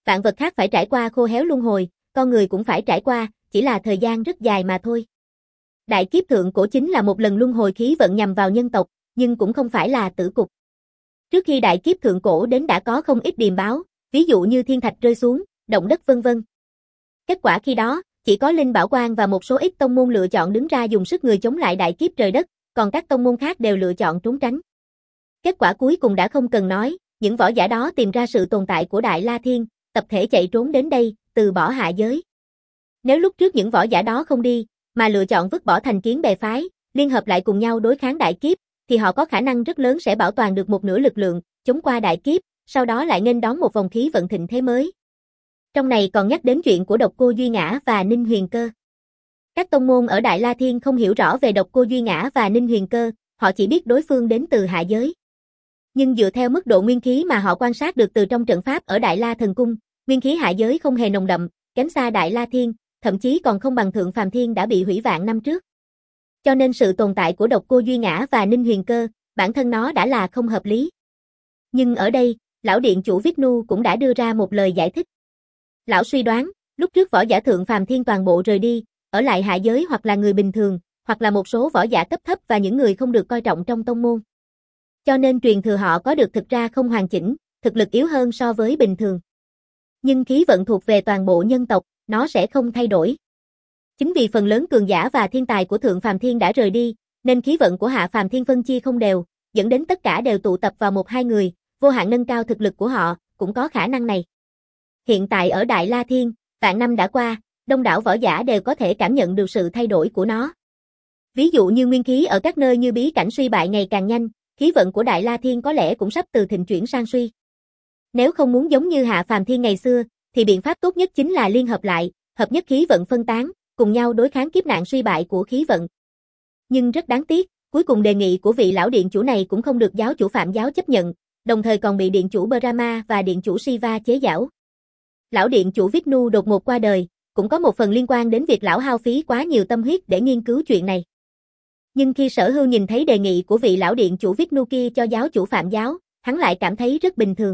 Vạn vật khác phải trải qua khô héo luân hồi, con người cũng phải trải qua, chỉ là thời gian rất dài mà thôi. Đại kiếp thượng cổ chính là một lần luân hồi khí vận nhằm vào nhân tộc, nhưng cũng không phải là tử cục. Trước khi đại kiếp thượng cổ đến đã có không ít điềm báo, ví dụ như thiên thạch rơi xuống, động đất vân vân. Kết quả khi đó, chỉ có Linh Bảo Quang và một số ít tông môn lựa chọn đứng ra dùng sức người chống lại đại kiếp trời đất, còn các tông môn khác đều lựa chọn trốn tránh. Kết quả cuối cùng đã không cần nói, những võ giả đó tìm ra sự tồn tại của Đại La Thiên, tập thể chạy trốn đến đây, từ bỏ hạ giới. Nếu lúc trước những võ giả đó không đi, mà lựa chọn vứt bỏ thành kiến bè phái, liên hợp lại cùng nhau đối kháng đại kiếp, thì họ có khả năng rất lớn sẽ bảo toàn được một nửa lực lượng, chống qua đại kiếp, sau đó lại nghênh đón một vòng khí vận thịnh thế mới. Trong này còn nhắc đến chuyện của Độc Cô Duy Ngã và Ninh Huyền Cơ. Các tông môn ở Đại La Thiên không hiểu rõ về Độc Cô Duy Ngã và Ninh Huyền Cơ, họ chỉ biết đối phương đến từ hạ giới. Nhưng dựa theo mức độ nguyên khí mà họ quan sát được từ trong trận pháp ở Đại La Thần Cung, nguyên khí hạ giới không hề nồng đậm, kém xa Đại La Thiên, thậm chí còn không bằng Thượng Phàm Thiên đã bị hủy vạn năm trước. Cho nên sự tồn tại của Độc Cô Duy Ngã và Ninh Huyền Cơ, bản thân nó đã là không hợp lý. Nhưng ở đây, lão điện chủ Vishnu cũng đã đưa ra một lời giải thích. Lão suy đoán, lúc trước võ giả Thượng Phàm Thiên toàn bộ rời đi, ở lại hạ giới hoặc là người bình thường, hoặc là một số võ giả cấp thấp và những người không được coi trọng trong tông môn. Cho nên truyền thừa họ có được thực ra không hoàn chỉnh, thực lực yếu hơn so với bình thường. Nhưng khí vận thuộc về toàn bộ nhân tộc, nó sẽ không thay đổi. Chính vì phần lớn cường giả và thiên tài của Thượng Phàm Thiên đã rời đi, nên khí vận của Hạ Phàm Thiên phân chia không đều, dẫn đến tất cả đều tụ tập vào một hai người, vô hạn nâng cao thực lực của họ, cũng có khả năng này. Hiện tại ở Đại La Thiên, vạn năm đã qua, đông đảo võ giả đều có thể cảm nhận được sự thay đổi của nó. Ví dụ như nguyên khí ở các nơi như bí cảnh suy bại ngày càng nhanh, khí vận của Đại La Thiên có lẽ cũng sắp từ thịnh chuyển sang suy. Nếu không muốn giống như Hạ Phàm Thiên ngày xưa, thì biện pháp tốt nhất chính là liên hợp lại, hợp nhất khí vận phân tán, cùng nhau đối kháng kiếp nạn suy bại của khí vận. Nhưng rất đáng tiếc, cuối cùng đề nghị của vị lão điện chủ này cũng không được giáo chủ Phạm giáo chấp nhận, đồng thời còn bị điện chủ Brahma và điện chủ Shiva chế giễu. Lão điện chủ Vishnu đột ngột qua đời, cũng có một phần liên quan đến việc lão hao phí quá nhiều tâm huyết để nghiên cứu chuyện này. Nhưng khi Sở Hưu nhìn thấy đề nghị của vị lão điện chủ Vishnu kia cho giáo chủ Phạm giáo, hắn lại cảm thấy rất bình thường.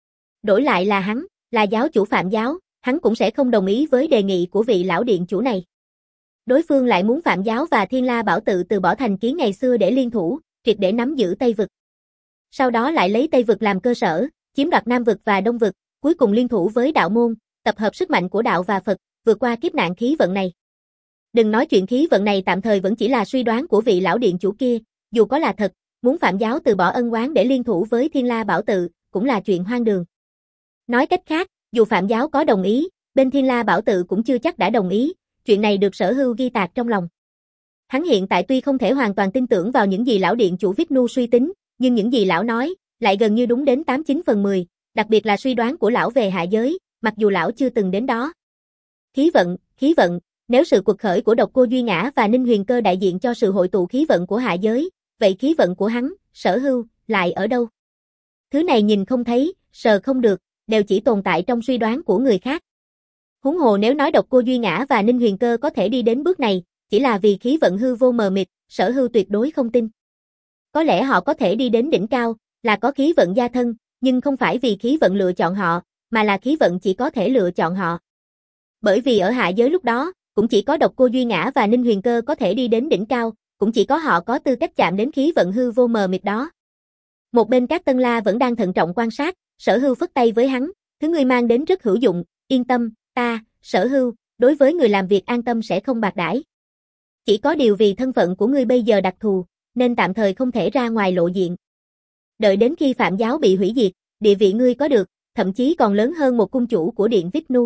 Đổi lại là hắn, là giáo chủ Phạm giáo, hắn cũng sẽ không đồng ý với đề nghị của vị lão điện chủ này. Đối phương lại muốn Phạm giáo và Thiên La Bảo Tự từ bỏ thành kiến ngày xưa để liên thủ, triệt để nắm giữ Tây Vực. Sau đó lại lấy Tây Vực làm cơ sở, chiếm đoạt Nam Vực và Đông Vực, cuối cùng liên thủ với đạo môn, tập hợp sức mạnh của đạo và Phật, vượt qua kiếp nạn khí vận này. Đừng nói chuyện khí vận này tạm thời vẫn chỉ là suy đoán của vị lão điện chủ kia, dù có là thật, muốn Phạm giáo từ bỏ ân oán để liên thủ với Thiên La Bảo Tự, cũng là chuyện hoang đường. Nói cách khác, dù Phạm giáo có đồng ý, bên Thiên La Bảo Tự cũng chưa chắc đã đồng ý, chuyện này được Sở Hưu ghi tạc trong lòng. Hắn hiện tại tuy không thể hoàn toàn tin tưởng vào những gì lão điện chủ Vishnu suy tính, nhưng những gì lão nói, lại gần như đúng đến tám chín phần mười, đặc biệt là suy đoán của lão về hạ giới, mặc dù lão chưa từng đến đó. Khí vận, khí vận, nếu sự quật khởi của Độc Cô Duy Ngã và Ninh Huyền Cơ đại diện cho sự hội tụ khí vận của hạ giới, vậy khí vận của hắn, Sở Hưu, lại ở đâu? Thứ này nhìn không thấy, sờ không được, đều chỉ tồn tại trong suy đoán của người khác. Huống hồ nếu nói Độc Cô Duy Ngã và Ninh Huyền Cơ có thể đi đến bước này, chỉ là vì khí vận hư vô mờ mịt, Sở Hưu tuyệt đối không tin. Có lẽ họ có thể đi đến đỉnh cao, là có khí vận gia thân, nhưng không phải vì khí vận lựa chọn họ, mà là khí vận chỉ có thể lựa chọn họ. Bởi vì ở hạ giới lúc đó, cũng chỉ có Độc Cô Duy Ngã và Ninh Huyền Cơ có thể đi đến đỉnh cao, cũng chỉ có họ có tư cách chạm đến khí vận hư vô mờ mịt đó. Một bên Cát Tân La vẫn đang thận trọng quan sát, Sở Hưu phất tay với hắn, thứ ngươi mang đến rất hữu dụng, yên tâm, ta, Sở Hưu, đối với người làm việc an tâm sẽ không bạc đãi. Chỉ có điều vì thân phận của ngươi bây giờ đặc thù, nên tạm thời không thể ra ngoài lộ diện. Đợi đến khi Phạm giáo bị hủy diệt, địa vị ngươi có được, thậm chí còn lớn hơn một cung chủ của điện Vishnu.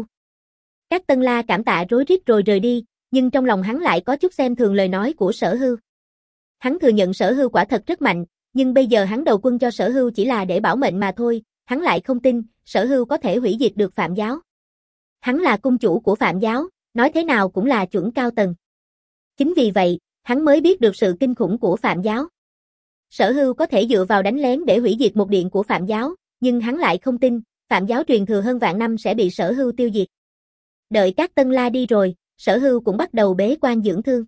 Cát Tân La cảm tạ rối rít rồi rời đi, nhưng trong lòng hắn lại có chút xem thường lời nói của Sở Hưu. Hắn thừa nhận Sở Hưu quả thật rất mạnh, nhưng bây giờ hắn đầu quân cho Sở Hưu chỉ là để bảo mệnh mà thôi, hắn lại không tin Sở Hưu có thể hủy diệt được Phạm giáo. Hắn là cung chủ của Phạm giáo, nói thế nào cũng là chuẩn cao tầng. Chính vì vậy, hắn mới biết được sự kinh khủng của Phạm giáo. Sở Hưu có thể dựa vào đánh lén để hủy diệt một điện của Phạm giáo, nhưng hắn lại không tin, Phạm giáo truyền thừa hơn vạn năm sẽ bị Sở Hưu tiêu diệt. Đợi Cát Tân La đi rồi, Sở Hưu cũng bắt đầu bế quan dưỡng thương.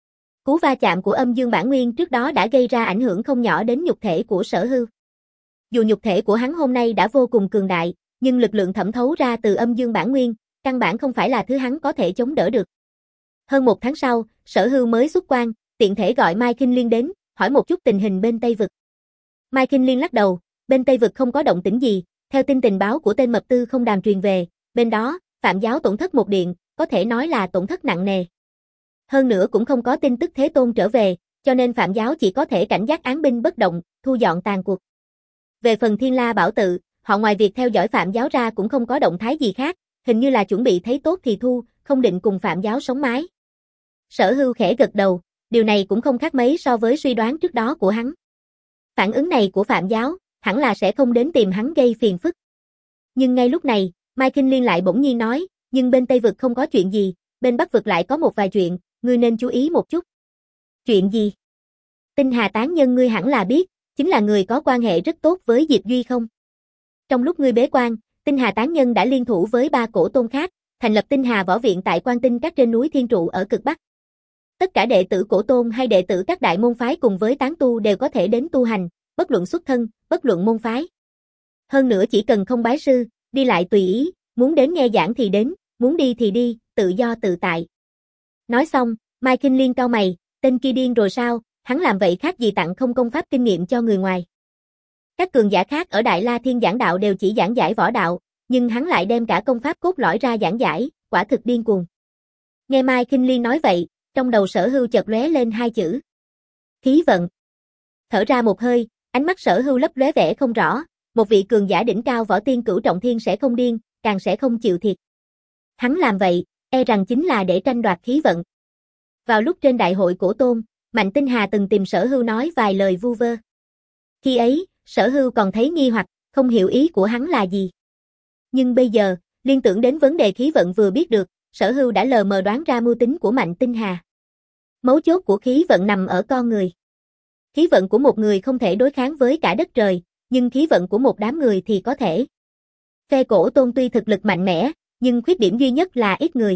Cú va chạm của âm dương bản nguyên trước đó đã gây ra ảnh hưởng không nhỏ đến nhục thể của Sở Hưu. Dù nhục thể của hắn hôm nay đã vô cùng cường đại, nhưng lực lượng thẩm thấu ra từ âm dương bản nguyên, căn bản không phải là thứ hắn có thể chống đỡ được. Hơn một tháng sau, Sở Hưu mới xuất quan, tiện thể gọi Mai Kinh Liên đến, hỏi một chút tình hình bên Tây Vực. Mai Kinh Liên lắc đầu, bên Tây Vực không có động tĩnh gì, theo tin tình báo của tên mập tư không đàm truyền về, bên đó, Phạm giáo tổn thất một điện, có thể nói là tổn thất nặng nề. Hơn nữa cũng không có tin tức Thế Tôn trở về, cho nên Phạm giáo chỉ có thể cảnh giác án binh bất động, thu dọn tàn cuộc. Về phần Thiên La Bảo Tự, họ ngoài việc theo dõi Phạm giáo ra cũng không có động thái gì khác, hình như là chuẩn bị thấy tốt thì thu, không định cùng Phạm giáo sống mái. Sở Hưu khẽ gật đầu, điều này cũng không khác mấy so với suy đoán trước đó của hắn. Phản ứng này của Phạm giáo, hẳn là sẽ không đến tìm hắn gây phiền phức. Nhưng ngay lúc này, Mai Kinh Liên lại bỗng nhiên nói, nhưng bên Tây Vực không có chuyện gì, bên Bắc Vực lại có một vài chuyện, ngươi nên chú ý một chút. Chuyện gì? Tinh Hà tán nhân ngươi hẳn là biết, chính là người có quan hệ rất tốt với Diệp Duy không? Trong lúc ngươi bế quan, Tinh Hà tán nhân đã liên thủ với ba cổ tôn khác, thành lập Tinh Hà võ viện tại Quan Tinh các trên núi Thiên Trụ ở cực Bắc. Tất cả đệ tử cổ tôn hay đệ tử các đại môn phái cùng với tán tu đều có thể đến tu hành, bất luận xuất thân, bất luận môn phái. Hơn nữa chỉ cần không bái sư, đi lại tùy ý, muốn đến nghe giảng thì đến, muốn đi thì đi, tự do tự tại. Nói xong, Mai Kinh Liên cau mày, tên kia điên rồi sao, hắn làm vậy khác gì tặng không công pháp kinh nghiệm cho người ngoài. Các cường giả khác ở Đại La Thiên giảng đạo đều chỉ giảng giải võ đạo, nhưng hắn lại đem cả công pháp cốt lõi ra giảng giải, quả thực điên cuồng. Nghe Mai Kinh Liên nói vậy, trong đầu Sở Hưu chợt lóe lên hai chữ. Khí vận. Thở ra một hơi, ánh mắt Sở Hưu lấp lóe vẻ không rõ, một vị cường giả đỉnh cao võ tiên cửu trọng thiên sẽ không điên, càng sẽ không chịu thiệt. Hắn làm vậy, e rằng chính là để tranh đoạt khí vận. Vào lúc trên đại hội cổ tôn, Mạnh Tinh Hà từng tìm Sở Hưu nói vài lời vu vơ. Khi ấy, Sở Hưu còn thấy nghi hoặc, không hiểu ý của hắn là gì. Nhưng bây giờ, liên tưởng đến vấn đề khí vận vừa biết được, Sở Hưu đã lờ mờ đoán ra mưu tính của Mạnh Tinh Hà. Mấu chốt của khí vận nằm ở con người. Khí vận của một người không thể đối kháng với cả đất trời, nhưng khí vận của một đám người thì có thể. Phe cổ tôn tuy thực lực mạnh mẽ, nhưng khuyết điểm duy nhất là ít người.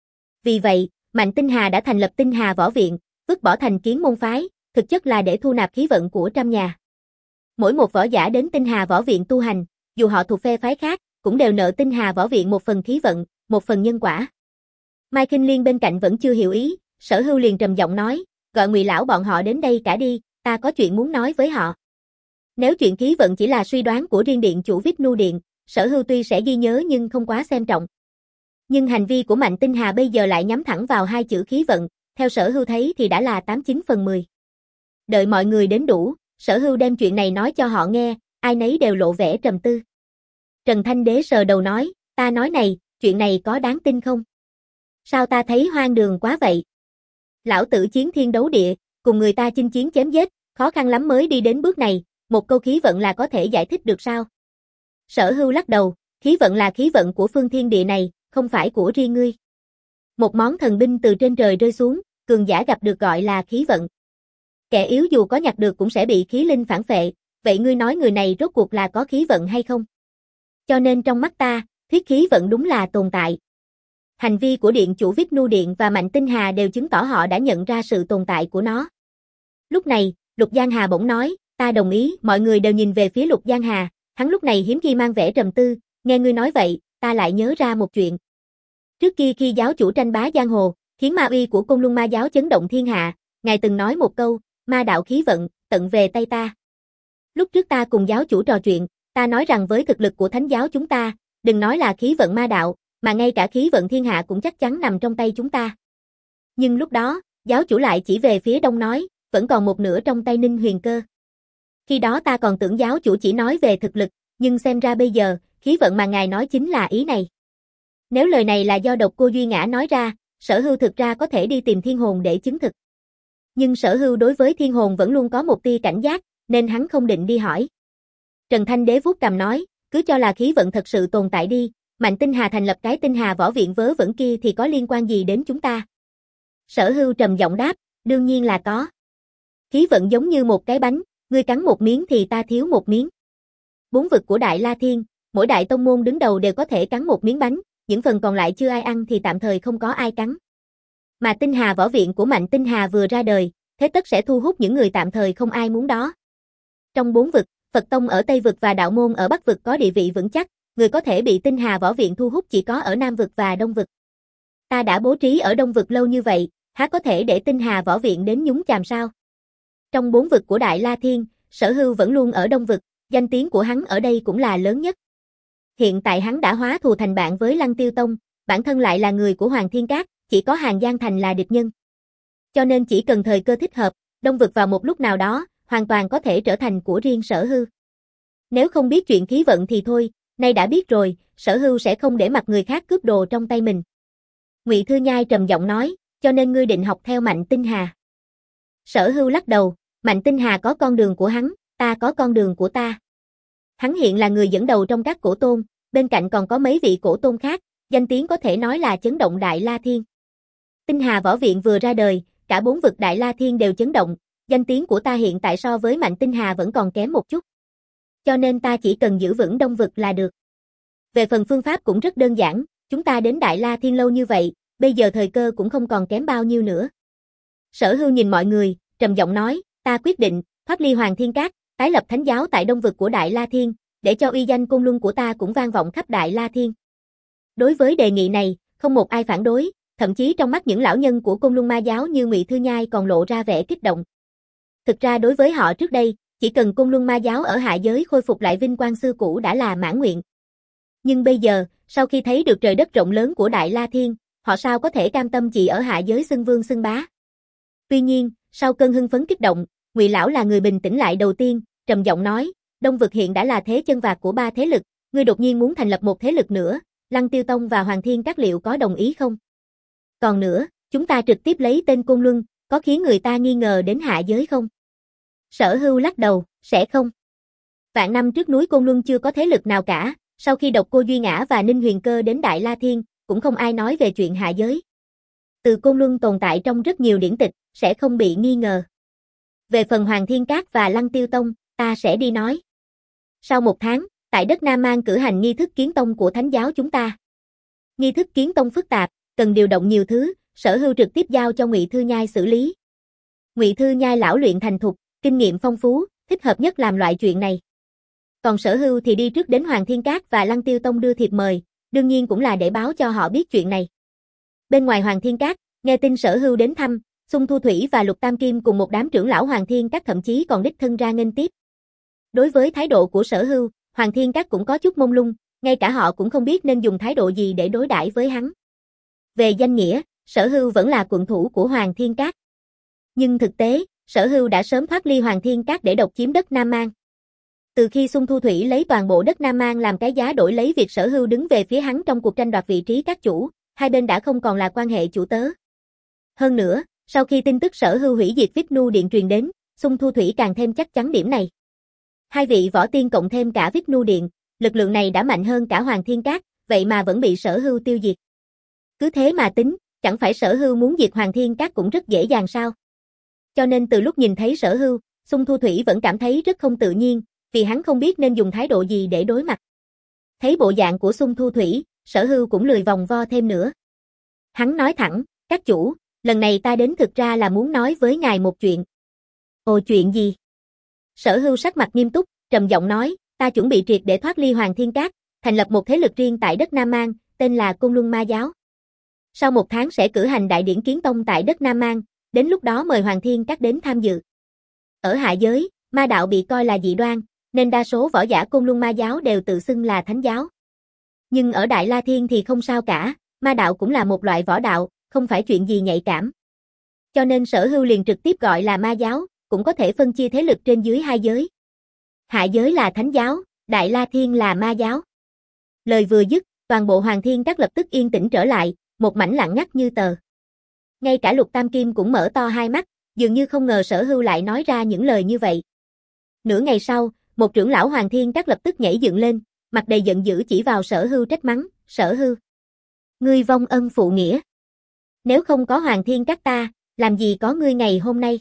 Vì vậy, Mạnh Tinh Hà đã thành lập Tinh Hà võ viện, vứt bỏ thành kiến môn phái, thực chất là để thu nạp khí vận của trăm nhà. Mỗi một võ giả đến Tinh Hà võ viện tu hành, dù họ thuộc phe phái khác, cũng đều nợ Tinh Hà võ viện một phần khí vận, một phần nhân quả. Mai Kinh Liên bên cạnh vẫn chưa hiểu ý, Sở Hưu liền trầm giọng nói, gọi Ngụy lão bọn họ đến đây cả đi, ta có chuyện muốn nói với họ. Nếu chuyện khí vận chỉ là suy đoán của riêng điện chủ Vishnu Điện, Sở Hưu tuy sẽ ghi nhớ nhưng không quá xem trọng. Nhưng hành vi của Mạnh Tinh Hà bây giờ lại nhắm thẳng vào hai chữ khí vận, theo Sở Hưu thấy thì đã là tám chín phần mười. Đợi mọi người đến đủ, Sở Hưu đem chuyện này nói cho họ nghe, ai nấy đều lộ vẻ trầm tư. Trần Thanh Đế sờ đầu nói, ta nói này, chuyện này có đáng tin không? Sao ta thấy hoang đường quá vậy? Lão tử chiến thiên đấu địa, cùng người ta chinh chiến chém giết, khó khăn lắm mới đi đến bước này, một câu khí vận là có thể giải thích được sao? Sở Hưu lắc đầu, khí vận là khí vận của phương thiên địa này, không phải của riêng ngươi. Một món thần binh từ trên trời rơi xuống, cường giả gặp được gọi là khí vận. Kẻ yếu dù có nhặt được cũng sẽ bị khí linh phản phệ, vậy ngươi nói người này rốt cuộc là có khí vận hay không? Cho nên trong mắt ta, thuyết khí vận đúng là tồn tại. Hành vi của điện chủ Vishnu Điện và Mạnh Tinh Hà đều chứng tỏ họ đã nhận ra sự tồn tại của nó. Lúc này, Lục Giang Hà bỗng nói, ta đồng ý, mọi người đều nhìn về phía Lục Giang Hà, hắn lúc này hiếm khi mang vẻ trầm tư, nghe ngươi nói vậy, ta lại nhớ ra một chuyện. Trước kia khi giáo chủ tranh bá giang hồ, khiến ma uy của Côn Luân Ma giáo chấn động thiên hạ, ngài từng nói một câu, ma đạo khí vận, tận về tay ta. Lúc trước ta cùng giáo chủ trò chuyện, ta nói rằng với thực lực của thánh giáo chúng ta, đừng nói là khí vận ma đạo, mà ngay cả khí vận thiên hạ cũng chắc chắn nằm trong tay chúng ta. Nhưng lúc đó, giáo chủ lại chỉ về phía đông nói, vẫn còn một nửa trong tay Ninh Huyền Cơ. Khi đó ta còn tưởng giáo chủ chỉ nói về thực lực, nhưng xem ra bây giờ, khí vận mà ngài nói chính là ý này. Nếu lời này là do độc cô Duy Ngã nói ra, Sở Hưu thực ra có thể đi tìm Thiên Hồn để chứng thực. Nhưng Sở Hưu đối với Thiên Hồn vẫn luôn có một tia cảnh giác, nên hắn không định đi hỏi. Trần Thanh Đế vuốt cằm nói, cứ cho là khí vận thật sự tồn tại đi, Mạnh Tinh Hà thành lập cái Tinh Hà võ viện vớ vẩn kia thì có liên quan gì đến chúng ta? Sở Hưu trầm giọng đáp, đương nhiên là có. Khí vận giống như một cái bánh, ngươi cắn một miếng thì ta thiếu một miếng. Bốn vực của Đại La Thiên, mỗi đại tông môn đứng đầu đều có thể cắn một miếng bánh, những phần còn lại chưa ai ăn thì tạm thời không có ai cắn. Mà Tinh Hà võ viện của Mạnh Tinh Hà vừa ra đời, thế tất sẽ thu hút những người tạm thời không ai muốn đó. Trong bốn vực, Phật Tông ở Tây vực và Đạo môn ở Bắc vực có địa vị vững chắc, người có thể bị tinh hà võ viện thu hút chỉ có ở Nam vực và Đông vực. Ta đã bố trí ở Đông vực lâu như vậy, há có thể để tinh hà võ viện đến nhúng chàm sao? Trong bốn vực của Đại La Thiên, Sở Hưu vẫn luôn ở Đông vực, danh tiếng của hắn ở đây cũng là lớn nhất. Hiện tại hắn đã hóa thù thành bạn với Lăng Tiêu Tông, bản thân lại là người của Hoàng Thiên Các, chỉ có Hàn Giang Thành là địch nhân. Cho nên chỉ cần thời cơ thích hợp, Đông vực vào một lúc nào đó, hoàn toàn có thể trở thành của riêng Sở Hưu. Nếu không biết chuyện khí vận thì thôi, nay đã biết rồi, Sở Hưu sẽ không để mặc người khác cướp đồ trong tay mình. Ngụy Thư Nhai trầm giọng nói, cho nên ngươi định học theo Mạnh Tinh Hà. Sở Hưu lắc đầu, Mạnh Tinh Hà có con đường của hắn, ta có con đường của ta. Hắn hiện là người dẫn đầu trong các cổ tôn, bên cạnh còn có mấy vị cổ tôn khác, danh tiếng có thể nói là chấn động Đại La Thiên. Tinh Hà võ viện vừa ra đời, cả bốn vực Đại La Thiên đều chấn động, danh tiếng của ta hiện tại so với Mạnh Tinh Hà vẫn còn kém một chút. Cho nên ta chỉ cần giữ vững Đông vực là được. Về phần phương pháp cũng rất đơn giản, chúng ta đến Đại La Thiên lâu như vậy, bây giờ thời cơ cũng không còn kém bao nhiêu nữa. Sở Hưu nhìn mọi người, trầm giọng nói, ta quyết định, thoát ly Hoàng Thiên Các, tái lập thánh giáo tại Đông vực của Đại La Thiên, để cho uy danh Côn Luân của ta cũng vang vọng khắp Đại La Thiên. Đối với đề nghị này, không một ai phản đối, thậm chí trong mắt những lão nhân của Côn Luân Ma giáo như Ngụy Thư Nhai còn lộ ra vẻ kích động. Thực ra đối với họ trước đây, chỉ cần Côn Luân Ma giáo ở hạ giới khôi phục lại vinh quang xưa cũ đã là mãn nguyện. Nhưng bây giờ, sau khi thấy được trời đất rộng lớn của Đại La Thiên, họ sao có thể cam tâm chỉ ở hạ giới xưng vương xưng bá. Tuy nhiên, sau cơn hưng phấn kích động, Ngụy lão là người bình tĩnh lại đầu tiên, trầm giọng nói, Đông vực hiện đã là thế chân vạc của ba thế lực, ngươi đột nhiên muốn thành lập một thế lực nữa, Lăng Tiêu Tông và Hoàng Thiên Các liệu có đồng ý không? Còn nữa, chúng ta trực tiếp lấy tên Côn Luân, có khiến người ta nghi ngờ đến hạ giới không? Sở Hưu lắc đầu, sẽ không. Vạn năm trước núi Côn Luân chưa có thế lực nào cả, sau khi Độc Cô Duy Ngã và Ninh Huyền Cơ đến Đại La Thiên, cũng không ai nói về chuyện hạ giới. Từ Côn Luân tồn tại trong rất nhiều điển tịch, sẽ không bị nghi ngờ. Về phần Hoàng Thiên Các và Lăng Tiêu Tông, ta sẽ đi nói. Sau một tháng, tại đất Nam Mang cử hành nghi thức kiến tông của thánh giáo chúng ta. Nghi thức kiến tông phức tạp, cần điều động nhiều thứ, Sở Hưu trực tiếp giao cho Ngụy Thư Nhai xử lý. Ngụy Thư Nhai lão luyện thành thục, kinh nghiệm phong phú, thích hợp nhất làm loại chuyện này. Còn Sở Hưu thì đi trước đến Hoàng Thiên Các và Lăng Tiêu Tông đưa thiệp mời, đương nhiên cũng là để báo cho họ biết chuyện này. Bên ngoài Hoàng Thiên Các, nghe tin Sở Hưu đến thăm, Xung Thu Thủy và Lục Tam Kim cùng một đám trưởng lão Hoàng Thiên Các thậm chí còn đích thân ra nghênh tiếp. Đối với thái độ của Sở Hưu, Hoàng Thiên Các cũng có chút mông lung, ngay cả họ cũng không biết nên dùng thái độ gì để đối đãi với hắn. Về danh nghĩa, Sở Hưu vẫn là quận thủ của Hoàng Thiên Các. Nhưng thực tế, Sở Hưu đã sớm thoát ly Hoàng Thiên Các để độc chiếm đất Nam Mang. Từ khi Xung Thu Thủy lấy toàn bộ đất Nam Mang làm cái giá đổi lấy việc Sở Hưu đứng về phía hắn trong cuộc tranh đoạt vị trí các chủ, hai bên đã không còn là quan hệ chủ tớ. Hơn nữa, sau khi tin tức Sở Hưu hủy diệt Vishnu Điện truyền đến, Xung Thu Thủy càng thêm chắc chắn điểm này. Hai vị võ tiên cộng thêm cả Vishnu Điện, lực lượng này đã mạnh hơn cả Hoàng Thiên Các, vậy mà vẫn bị Sở Hưu tiêu diệt. Cứ thế mà tính, chẳng phải Sở Hưu muốn diệt Hoàng Thiên Các cũng rất dễ dàng sao? Cho nên từ lúc nhìn thấy Sở Hưu, Xung Thu Thủy vẫn cảm thấy rất không tự nhiên, vì hắn không biết nên dùng thái độ gì để đối mặt. Thấy bộ dạng của Xung Thu Thủy, Sở Hưu cũng lười vòng vo thêm nữa. Hắn nói thẳng, các chủ, lần này ta đến thực ra là muốn nói với ngài một chuyện. Ồ, chuyện gì? Sở Hưu sắc mặt nghiêm túc, trầm giọng nói, ta chuẩn bị triệt để thoát ly Hoàng Thiên Các, thành lập một thế lực riêng tại đất Nam Mang, tên là Côn Luân Ma giáo. Sau một tháng sẽ cử hành đại điển kiến tông tại đất Nam Mang, đến lúc đó mời Hoàng Thiên Các đến tham dự. Ở hạ giới, ma đạo bị coi là dị đoan, nên đa số võ giả Côn Luân Ma giáo đều tự xưng là thánh giáo. Nhưng ở Đại La Thiên thì không sao cả, ma đạo cũng là một loại võ đạo, không phải chuyện gì nhạy cảm. Cho nên Sở Hưu liền trực tiếp gọi là ma giáo, cũng có thể phân chia thế lực trên dưới hai giới. Hạ giới là thánh giáo, Đại La Thiên là ma giáo. Lời vừa dứt, toàn bộ Hoàng Thiên Các lập tức yên tĩnh trở lại, một mảnh lặng ngắt như tờ. Ngay cả Lục Tam Kim cũng mở to hai mắt, dường như không ngờ Sở Hưu lại nói ra những lời như vậy. Nửa ngày sau, một trưởng lão Hoàng Thiên Các lập tức nhảy dựng lên, mặt đầy giận dữ chỉ vào Sở Hưu trách mắng, Sở Hưu. Ngươi vong ân phụ nghĩa. Nếu không có Hoàng Thiên Các ta, làm gì có ngươi ngày hôm nay.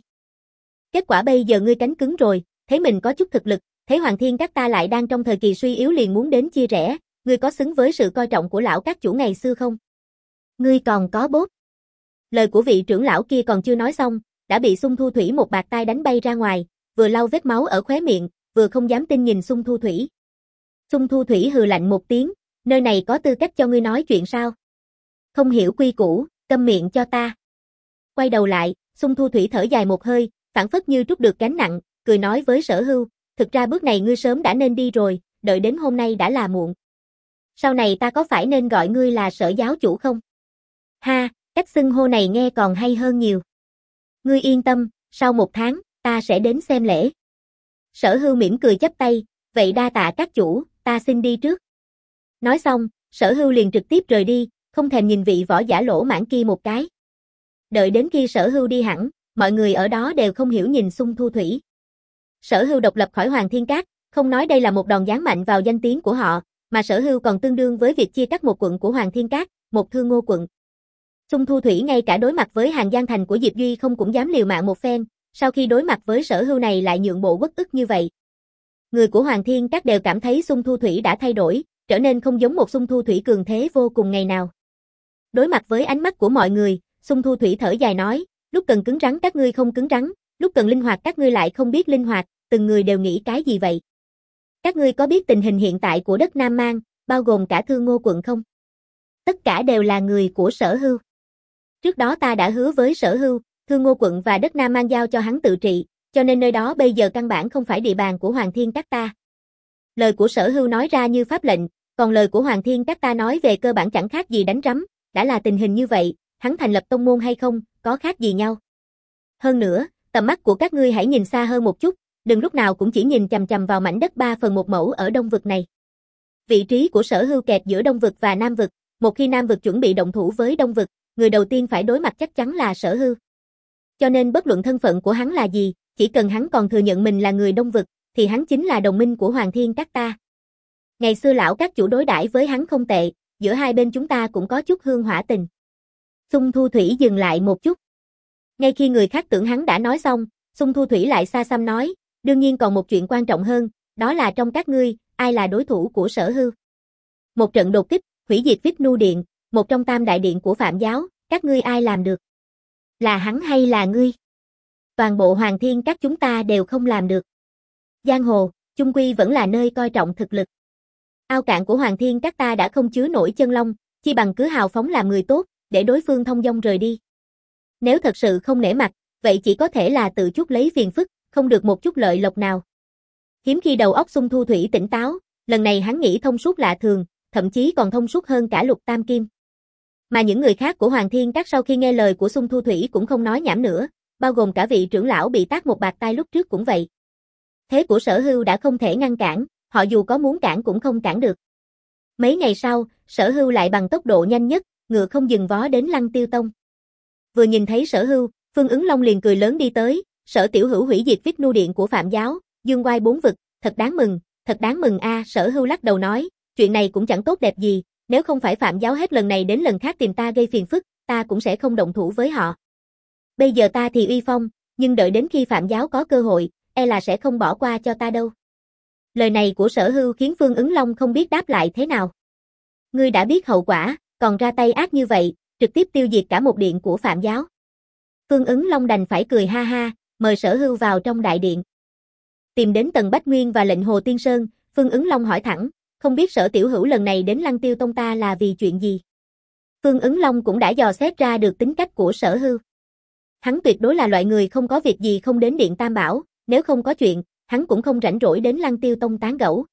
Kết quả bây giờ ngươi cánh cứng rồi, thấy mình có chút thực lực, thấy Hoàng Thiên Các ta lại đang trong thời kỳ suy yếu liền muốn đến chia rẽ, ngươi có xứng với sự coi trọng của lão các chủ ngày xưa không? Ngươi còn có bốt. Lời của vị trưởng lão kia còn chưa nói xong, đã bị Xung Thu Thủy một bạt tai đánh bay ra ngoài, vừa lau vết máu ở khóe miệng, vừa không dám tin nhìn Xung Thu Thủy. Xung Thu Thủy hừ lạnh một tiếng, nơi này có tư cách cho ngươi nói chuyện sao? Không hiểu quy củ, câm miệng cho ta. Quay đầu lại, Xung Thu Thủy thở dài một hơi, phảng phất như trút được gánh nặng, cười nói với Sở Hưu, thực ra bước này ngươi sớm đã nên đi rồi, đợi đến hôm nay đã là muộn. Sau này ta có phải nên gọi ngươi là Sở giáo chủ không? Ha, cách xưng hô này nghe còn hay hơn nhiều. Ngươi yên tâm, sau một tháng, ta sẽ đến xem lễ. Sở Hưu mỉm cười chắp tay, vậy đa tạ các chủ, ta xin đi trước. Nói xong, Sở Hưu liền trực tiếp rời đi, không thèm nhìn vị võ giả lỗ mãng kia một cái. Đợi đến khi Sở Hưu đi hẳn, mọi người ở đó đều không hiểu nhìn Xung Thu Thủy. Sở Hưu độc lập khỏi Hoàng Thiên Các, không nói đây là một đòn giáng mạnh vào danh tiếng của họ, mà Sở Hưu còn tương đương với việc chia cắt một quận của Hoàng Thiên Các, một Thương Ngô quận. Xung Thu Thủy ngay cả đối mặt với Hàng Giang Thành của Diệp Duy không cũng dám liều mạng một phen, sau khi đối mặt với Sở Hưu này lại nhượng bộ uất ức như vậy. Người của Hoàng Thiên Các đều cảm thấy Xung Thu Thủy đã thay đổi, trở nên không giống một Xung Thu Thủy cường thế vô cùng ngày nào. Đối mặt với ánh mắt của mọi người, Xung Thu Thủy thở dài nói, lúc cần cứng rắn các ngươi không cứng rắn, lúc cần linh hoạt các ngươi lại không biết linh hoạt, từng người đều nghĩ cái gì vậy? Các ngươi có biết tình hình hiện tại của đất Nam Mang, bao gồm cả Thương Ngô quận không? Tất cả đều là người của Sở Hưu. Trước đó ta đã hứa với Sở Hưu, Thương Ngô quận và đất Nam Mang giao cho hắn tự trị, cho nên nơi đó bây giờ căn bản không phải địa bàn của Hoàng Thiên Các ta. Lời của Sở Hưu nói ra như pháp lệnh, còn lời của Hoàng Thiên Các ta nói về cơ bản chẳng khác gì đánh rắm, đã là tình hình như vậy, hắn thành lập tông môn hay không, có khác gì nhau. Hơn nữa, tầm mắt của các ngươi hãy nhìn xa hơn một chút, đừng lúc nào cũng chỉ nhìn chằm chằm vào mảnh đất ba phần một mẫu ở Đông Vực này. Vị trí của Sở Hưu kẹt giữa Đông Vực và Nam Vực, một khi Nam Vực chuẩn bị động thủ với Đông Vực, người đầu tiên phải đối mặt chắc chắn là Sở Hưu. Cho nên bất luận thân phận của hắn là gì, chỉ cần hắn còn thừa nhận mình là người Đông Vực, thì hắn chính là đồng minh của Hoàng Thiên Các ta. Ngày xưa lão các chủ đối đãi với hắn không tệ, giữa hai bên chúng ta cũng có chút hương hỏa tình. Xung Thu Thủy dừng lại một chút. Ngay khi người khác tưởng hắn đã nói xong, Xung Thu Thủy lại xa xăm nói, đương nhiên còn một chuyện quan trọng hơn, đó là trong các ngươi, ai là đối thủ của Sở Hưu. Một trận đột kích, hủy diệt Vishnu Điện, một trong tam đại điện của Phạm giáo, các ngươi ai làm được? Là hắn hay là ngươi? Toàn bộ Hoàng Thiên Các chúng ta đều không làm được. Giang hồ, chung quy vẫn là nơi coi trọng thực lực. Ao cạn của Hoàng Thiên Các ta đã không chứa nổi chân long, chi bằng cứ hào phóng làm người tốt, để đối phương thông dong rời đi. Nếu thật sự không nể mặt, vậy chỉ có thể là tự chuốc lấy phiền phức, không được một chút lợi lộc nào. Hiếm khi đầu óc Xung Thu Thủy tỉnh táo, lần này hắn nghĩ thông suốt lạ thường, thậm chí còn thông suốt hơn cả Lục Tam Kim. Mà những người khác của Hoàng Thiên Các sau khi nghe lời của Xung Thu Thủy cũng không nói nhảm nữa, bao gồm cả vị trưởng lão bị tát một bạt tai lúc trước cũng vậy. Thế của Sở Hưu đã không thể ngăn cản, họ dù có muốn cản cũng không cản được. Mấy ngày sau, Sở Hưu lại bằng tốc độ nhanh nhất, ngựa không dừng vó đến Lăng Tiêu Tông. Vừa nhìn thấy Sở Hưu, Phương Ứng Long liền cười lớn đi tới, Sở tiểu hữu hủy diệt Vishnu Điện của Phạm giáo, dương oai bốn vực, thật đáng mừng, thật đáng mừng a. À, Sở Hưu lắc đầu nói, chuyện này cũng chẳng tốt đẹp gì, nếu không phải Phạm giáo hết lần này đến lần khác tìm ta gây phiền phức, ta cũng sẽ không động thủ với họ. Bây giờ ta thì uy phong, nhưng đợi đến khi Phạm giáo có cơ hội, e là sẽ không bỏ qua cho ta đâu. Lời này của Sở Hưu khiến Phương Ứng Long không biết đáp lại thế nào. Ngươi đã biết hậu quả, còn ra tay ác như vậy, trực tiếp tiêu diệt cả một điện của Phạm giáo. Phương Ứng Long đành phải cười ha ha, mời Sở Hưu vào trong đại điện. Tìm đến Tần Bách Nguyên và lệnh Hồ Tiên Sơn, Phương Ứng Long hỏi thẳng, không biết Sở tiểu hữu lần này đến Lăng Tiêu Tông ta là vì chuyện gì? Phương Ứng Long cũng đã dò xét ra được tính cách của Sở Hưu. Hắn tuyệt đối là loại người không có việc gì không đến Điện Tam Bảo, nếu không có chuyện, hắn cũng không rảnh rỗi đến Lăng Tiêu Tông tán gẫu.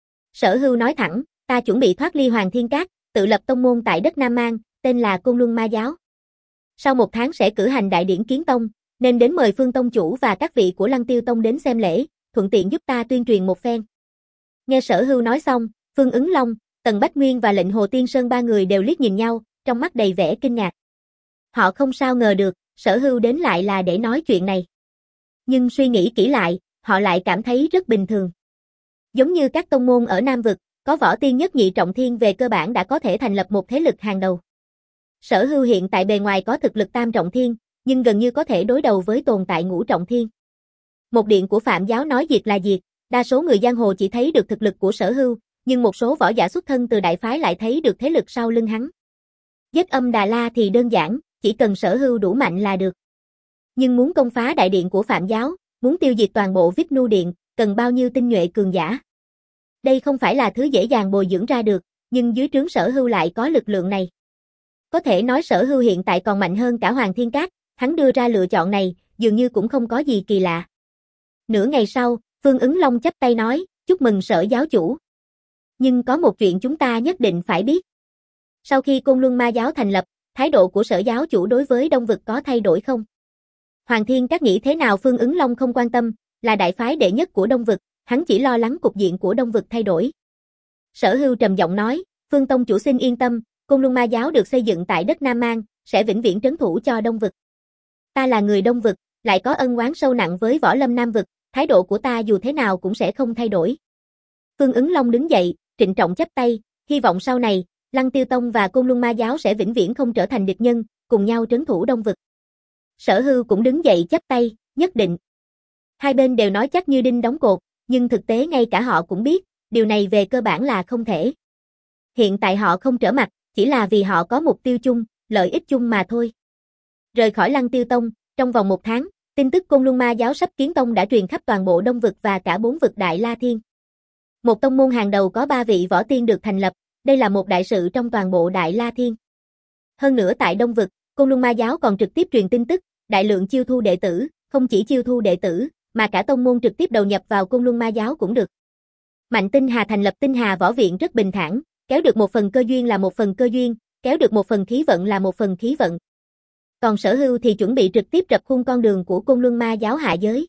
Sở Hưu nói thẳng, ta chuẩn bị thoát ly Hoàng Thiên Các, tự lập tông môn tại đất Nam Mang, tên là Côn Luân Ma Giáo. Sau một tháng sẽ cử hành đại điển kiến tông, nên đến mời Phương Tông chủ và các vị của Lăng Tiêu Tông đến xem lễ, thuận tiện giúp ta tuyên truyền một phen. Nghe Sở Hưu nói xong, Phương Ứng Long, Tần Bách Nguyên và lệnh Hồ Tiên Sơn ba người đều liếc nhìn nhau, trong mắt đầy vẻ kinh ngạc. Họ không sao ngờ được, Sở Hưu đến lại là để nói chuyện này. Nhưng suy nghĩ kỹ lại, họ lại cảm thấy rất bình thường. Giống như các tông môn ở Nam Vực, có võ tiên nhất nhị trọng thiên về cơ bản đã có thể thành lập một thế lực hàng đầu. Sở Hưu hiện tại bề ngoài có thực lực tam trọng thiên, nhưng gần như có thể đối đầu với tồn tại ngũ trọng thiên. Một điện của Phạm giáo nói diệt là diệt, đa số người giang hồ chỉ thấy được thực lực của Sở Hưu, nhưng một số võ giả xuất thân từ đại phái lại thấy được thế lực sau lưng hắn. Giết Âm Đà La thì đơn giản, chỉ cần Sở Hưu đủ mạnh là được. Nhưng muốn công phá đại điện của Phạm giáo, muốn tiêu diệt toàn bộ Vishnu Điện, cần bao nhiêu tinh nhuệ cường giả. Đây không phải là thứ dễ dàng bồi dưỡng ra được, nhưng dưới trướng Sở Hưu lại có lực lượng này. Có thể nói Sở Hưu hiện tại còn mạnh hơn cả Hoàng Thiên Cát, hắn đưa ra lựa chọn này, dường như cũng không có gì kỳ lạ. Nửa ngày sau, Phương Ứng Long chắp tay nói, chúc mừng Sở giáo chủ. Nhưng có một chuyện chúng ta nhất định phải biết. Sau khi Côn Luân Ma giáo thành lập, thái độ của Sở giáo chủ đối với Đông vực có thay đổi không? Hoàng Thiên Cát nghĩ thế nào Phương Ứng Long không quan tâm, là đại phái đệ nhất của Đông vực, hắn chỉ lo lắng cục diện của Đông vực thay đổi. Sở Hưu trầm giọng nói, Phương tông chủ xin yên tâm, Côn Luân Ma giáo được xây dựng tại đất Nam Mang, sẽ vĩnh viễn trấn thủ cho Đông vực. Ta là người Đông vực, lại có ân oán sâu nặng với võ lâm Nam vực, thái độ của ta dù thế nào cũng sẽ không thay đổi. Phương Ứng Long đứng dậy, trịnh trọng chắp tay, hy vọng sau này, Lăng Tiêu Tông và Côn Luân Ma giáo sẽ vĩnh viễn không trở thành địch nhân, cùng nhau trấn thủ Đông vực. Sở Hưu cũng đứng dậy chắp tay, nhất định. Hai bên đều nói chắc như đinh đóng cột, nhưng thực tế ngay cả họ cũng biết, điều này về cơ bản là không thể. Hiện tại họ không trở mặt, chỉ là vì họ có mục tiêu chung, lợi ích chung mà thôi. Rời khỏi Lăng Tiêu Tông, trong vòng một tháng, tin tức Côn Luân Ma giáo sắp kiến tông đã truyền khắp toàn bộ Đông vực và cả bốn vực Đại La Thiên. Một tông môn hàng đầu có ba vị võ tiên được thành lập, đây là một đại sự trong toàn bộ Đại La Thiên. Hơn nữa tại Đông vực, Côn Luân Ma giáo còn trực tiếp truyền tin tức, đại lượng chiêu thu đệ tử, không chỉ chiêu thu đệ tử, mà cả tông môn trực tiếp đầu nhập vào Côn Luân Ma giáo cũng được. Mạnh Tinh Hà thành lập Tinh Hà võ viện rất bình thản, kéo được một phần cơ duyên là một phần cơ duyên, kéo được một phần khí vận là một phần khí vận. Còn Sở Hưu thì chuẩn bị trực tiếp rập khuôn con đường của Côn Luân Ma giáo hạ giới.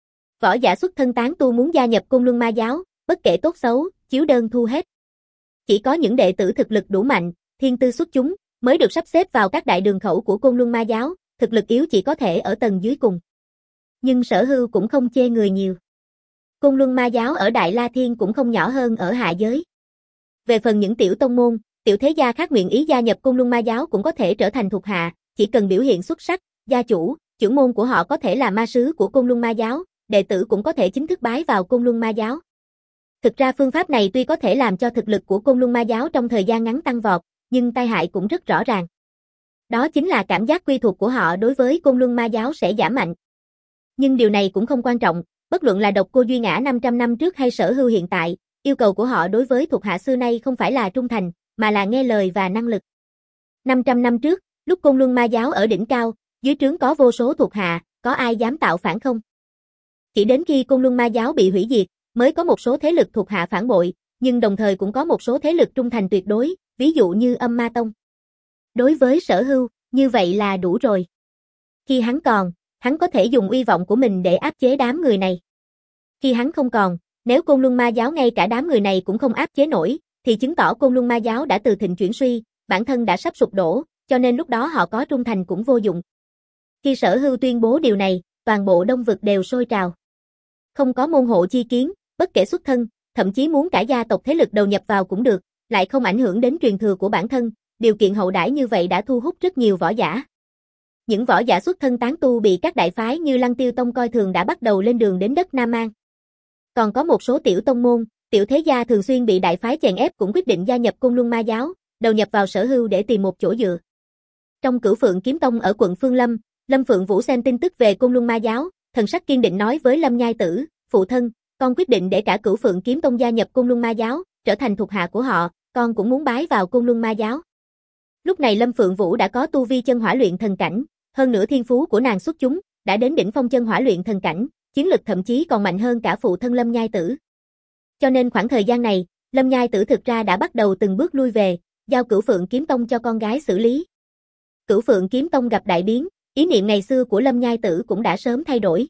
Võ giả xuất thân tán tu muốn gia nhập Côn Luân Ma giáo, bất kể tốt xấu, chiếu đơn thu hết. Chỉ có những đệ tử thực lực đủ mạnh, thiên tư xuất chúng, mới được sắp xếp vào các đại đường khẩu của Côn Luân Ma giáo, thực lực yếu chỉ có thể ở tầng dưới cùng. Nhưng Sở Hưu cũng không chê người nhiều. Côn Luân Ma giáo ở Đại La Thiên cũng không nhỏ hơn ở hạ giới. Về phần những tiểu tông môn, tiểu thế gia khác nguyện ý gia nhập Côn Luân Ma giáo cũng có thể trở thành thuộc hạ, chỉ cần biểu hiện xuất sắc, gia chủ, trưởng môn của họ có thể là ma sứ của Côn Luân Ma giáo, đệ tử cũng có thể chính thức bái vào Côn Luân Ma giáo. Thực ra phương pháp này tuy có thể làm cho thực lực của Côn Luân Ma giáo trong thời gian ngắn tăng vọt, nhưng tai hại cũng rất rõ ràng. Đó chính là cảm giác quy thuộc của họ đối với Côn Luân Ma giáo sẽ giảm mạnh. Nhưng điều này cũng không quan trọng, bất luận là Độc Cô Duy Ngã năm trăm năm trước hay Sở Hưu hiện tại, yêu cầu của họ đối với thuộc hạ xưa nay không phải là trung thành, mà là nghe lời và năng lực. năm trăm năm trước, lúc Côn Luân Ma giáo ở đỉnh cao, dưới trướng có vô số thuộc hạ, có ai dám tạo phản không? Chỉ đến khi Côn Luân Ma giáo bị hủy diệt, mới có một số thế lực thuộc hạ phản bội, nhưng đồng thời cũng có một số thế lực trung thành tuyệt đối, ví dụ như Âm Ma Tông. Đối với Sở Hưu, như vậy là đủ rồi. Khi hắn còn, hắn có thể dùng uy vọng của mình để áp chế đám người này. Khi hắn không còn, nếu Côn Luân Ma giáo ngay cả đám người này cũng không áp chế nổi, thì chứng tỏ Côn Luân Ma giáo đã từ thịnh chuyển suy, bản thân đã sắp sụp đổ, cho nên lúc đó họ có trung thành cũng vô dụng. Khi Sở Hưu tuyên bố điều này, toàn bộ Đông vực đều sôi trào. Không có môn hộ chi kiến, bất kể xuất thân, thậm chí muốn cả gia tộc thế lực đầu nhập vào cũng được, lại không ảnh hưởng đến truyền thừa của bản thân, điều kiện hậu đãi như vậy đã thu hút rất nhiều võ giả. Những võ giả xuất thân tán tu bị các đại phái như Lăng Tiêu Tông coi thường đã bắt đầu lên đường đến đất Nam Mang. Còn có một số tiểu tông môn, tiểu thế gia thường xuyên bị đại phái chèn ép cũng quyết định gia nhập Côn Luân Ma giáo, đầu nhập vào Sở Hưu để tìm một chỗ dựa. Trong Cửu Phượng Kiếm Tông ở quận Phương Lâm, Lâm Phượng Vũ xem tin tức về Côn Luân Ma giáo, thần sắc kiên định nói với Lâm Nhai Tử, phụ thân, con quyết định để cả Cửu Phượng Kiếm Tông gia nhập Côn Luân Ma giáo, trở thành thuộc hạ của họ, con cũng muốn bái vào Côn Luân Ma giáo. Lúc này Lâm Phượng Vũ đã có tu vi chân hỏa luyện thần cảnh, hơn nữa thiên phú của nàng xuất chúng, đã đến đỉnh phong chân hỏa luyện thần cảnh, chiến lực thậm chí còn mạnh hơn cả phụ thân Lâm Nhai Tử. Cho nên khoảng thời gian này, Lâm Nhai Tử thực ra đã bắt đầu từng bước lui về, giao Cửu Phượng Kiếm Tông cho con gái xử lý. Cửu Phượng Kiếm Tông gặp đại biến, ý niệm ngày xưa của Lâm Nhai Tử cũng đã sớm thay đổi.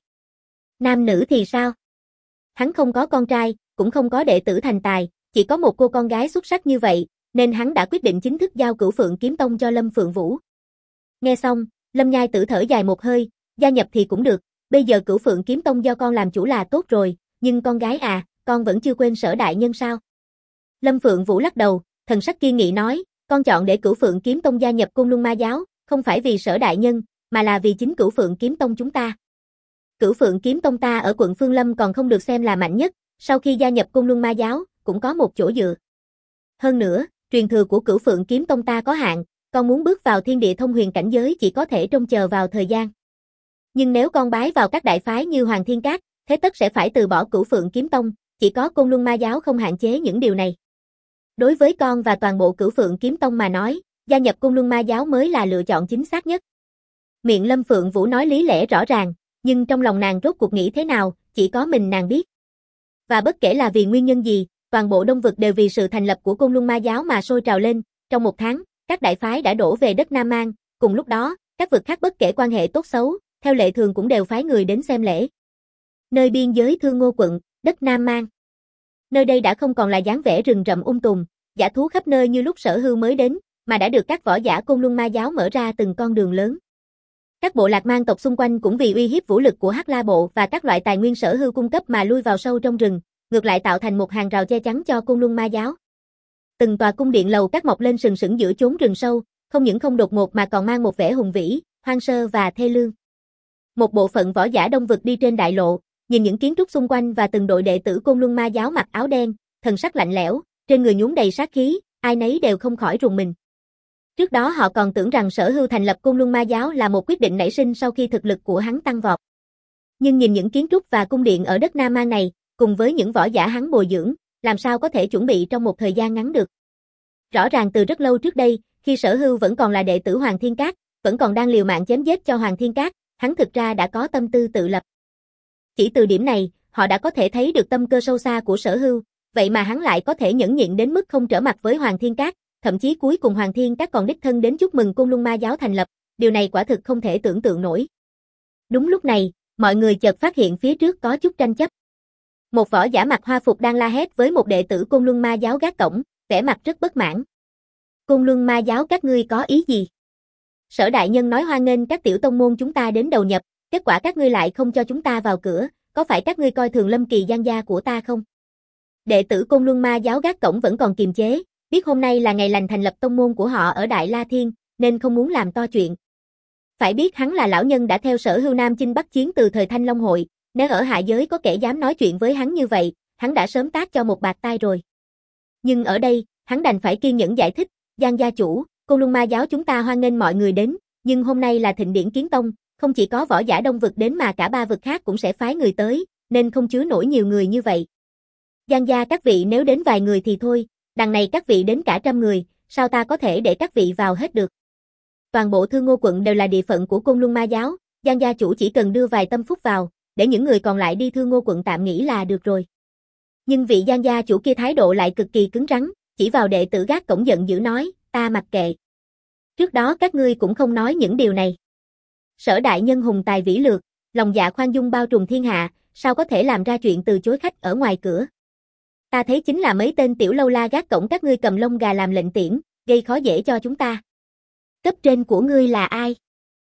Nam nữ thì sao? Hắn không có con trai, cũng không có đệ tử thành tài, chỉ có một cô con gái xuất sắc như vậy, nên hắn đã quyết định chính thức giao Cửu Phượng Kiếm Tông cho Lâm Phượng Vũ. Nghe xong, Lâm Nhai Tử thở dài một hơi, gia nhập thì cũng được, bây giờ Cửu Phượng Kiếm Tông do con làm chủ là tốt rồi, nhưng con gái à, con vẫn chưa quên Sở đại nhân sao? Lâm Phượng Vũ lắc đầu, thần sắc kiên nghị nói, con chọn để Cửu Phượng Kiếm Tông gia nhập Côn Luân Ma giáo, không phải vì Sở đại nhân, mà là vì chính Cửu Phượng Kiếm Tông chúng ta. Cửu Phượng Kiếm Tông ta ở quận Phương Lâm còn không được xem là mạnh nhất, sau khi gia nhập Côn Luân Ma giáo, cũng có một chỗ dựa. Hơn nữa, truyền thừa của Cửu Phượng Kiếm Tông ta có hạn, con muốn bước vào thiên địa thông huyền cảnh giới chỉ có thể trông chờ vào thời gian. Nhưng nếu con bái vào các đại phái như Hoàng Thiên Cát, thế tất sẽ phải từ bỏ Cửu Phượng Kiếm Tông, chỉ có Côn Luân Ma giáo không hạn chế những điều này. Đối với con và toàn bộ Cửu Phượng Kiếm Tông mà nói, gia nhập Côn Luân Ma giáo mới là lựa chọn chính xác nhất. Miệng Lâm Phượng Vũ nói lý lẽ rõ ràng, nhưng trong lòng nàng rốt cuộc nghĩ thế nào, chỉ có mình nàng biết. Và bất kể là vì nguyên nhân gì, toàn bộ Đông Vực đều vì sự thành lập của Côn Luân Ma giáo mà sôi trào lên. Trong một tháng, các đại phái đã đổ về đất Nam Mang, cùng lúc đó, các vực khác bất kể quan hệ tốt xấu, theo lệ thường cũng đều phái người đến xem lễ. Nơi biên giới Thương Ngô quận, đất Nam Mang. Nơi đây đã không còn là dáng vẻ rừng rậm um tùm, dã thú khắp nơi như lúc Sở Hưu mới đến, mà đã được các võ giả Côn Luân Ma giáo mở ra từng con đường lớn. Các bộ lạc mang tộc xung quanh cũng vì uy hiếp vũ lực của Hắc La bộ và các loại tài nguyên Sở Hưu cung cấp mà lui vào sâu trong rừng, ngược lại tạo thành một hàng rào che chắn cho Côn Luân Ma giáo. Từng tòa cung điện lầu các mọc lên sừng sững giữa chốn rừng sâu, không những không đột ngột mà còn mang một vẻ hùng vĩ, hoang sơ và thê lương. Một bộ phận võ giả Đông Vực đi trên đại lộ, nhìn những kiến trúc xung quanh và từng đội đệ tử Côn Luân Ma giáo mặc áo đen, thần sắc lạnh lẽo, trên người nhuốm đầy sát khí, ai nấy đều không khỏi rùng mình. Trước đó họ còn tưởng rằng Sở Hưu thành lập Côn Luân Ma giáo là một quyết định nảy sinh sau khi thực lực của hắn tăng vọt. Nhưng nhìn những kiến trúc và cung điện ở đất Nam Mang này, cùng với những võ giả hắn bồi dưỡng, làm sao có thể chuẩn bị trong một thời gian ngắn được. Rõ ràng từ rất lâu trước đây, khi Sở Hưu vẫn còn là đệ tử Hoàng Thiên Các, vẫn còn đang liều mạng chém giết cho Hoàng Thiên Các, hắn thực ra đã có tâm tư tự lập. Chỉ từ điểm này, họ đã có thể thấy được tâm cơ sâu xa của Sở Hưu, vậy mà hắn lại có thể nhẫn nhịn đến mức không trở mặt với Hoàng Thiên Các, thậm chí cuối cùng Hoàng Thiên Các còn đích thân đến chúc mừng Côn Luân Ma giáo thành lập, điều này quả thực không thể tưởng tượng nổi. Đúng lúc này, mọi người chợt phát hiện phía trước có chút tranh chấp. Một võ giả mặc hoa phục đang la hét với một đệ tử Côn Luân Ma giáo gác cổng, vẻ mặt rất bất mãn. Côn Luân Ma giáo các ngươi có ý gì? Sở đại nhân nói hoan nghênh các tiểu tông môn chúng ta đến đầu nhập, kết quả các ngươi lại không cho chúng ta vào cửa, có phải các ngươi coi thường Lâm Kỳ Giang gia của ta không? Đệ tử Côn Luân Ma giáo gác cổng vẫn còn kiềm chế, biết hôm nay là ngày lành thành lập tông môn của họ ở Đại La Thiên, nên không muốn làm to chuyện. Phải biết hắn là lão nhân đã theo Sở Hưu Nam chinh bắc chiến từ thời Thanh Long hội, nếu ở hạ giới có kẻ dám nói chuyện với hắn như vậy, hắn đã sớm tát cho một bạt tai rồi. Nhưng ở đây, hắn đành phải kiên nhẫn giải thích, Giang gia chủ, Côn Luân Ma giáo chúng ta hoan nghênh mọi người đến, nhưng hôm nay là thịnh điển kiến tông, không chỉ có võ giả Đông Vực đến mà cả ba vực khác cũng sẽ phái người tới, nên không chứa nổi nhiều người như vậy. Giang gia các vị nếu đến vài người thì thôi, đằng này các vị đến cả trăm người, sao ta có thể để các vị vào hết được. Toàn bộ Thương Ngô quận đều là địa phận của Côn Luân Ma giáo, Giang gia chủ chỉ cần đưa vài tâm phúc vào, để những người còn lại đi Thương Ngô quận tạm nghỉ là được rồi. Nhưng vị Giang gia chủ kia thái độ lại cực kỳ cứng rắn, chỉ vào đệ tử gác cổng giận dữ nói, ta mặc kệ. Trước đó các ngươi cũng không nói những điều này. Sở đại nhân hùng tài vĩ lược, lòng dạ khoan dung bao trùm thiên hạ, sao có thể làm ra chuyện từ chối khách ở ngoài cửa. Ta thấy chính là mấy tên tiểu lâu la gác cổng các ngươi cầm lông gà làm lệnh tiễn, gây khó dễ cho chúng ta. Cấp trên của ngươi là ai?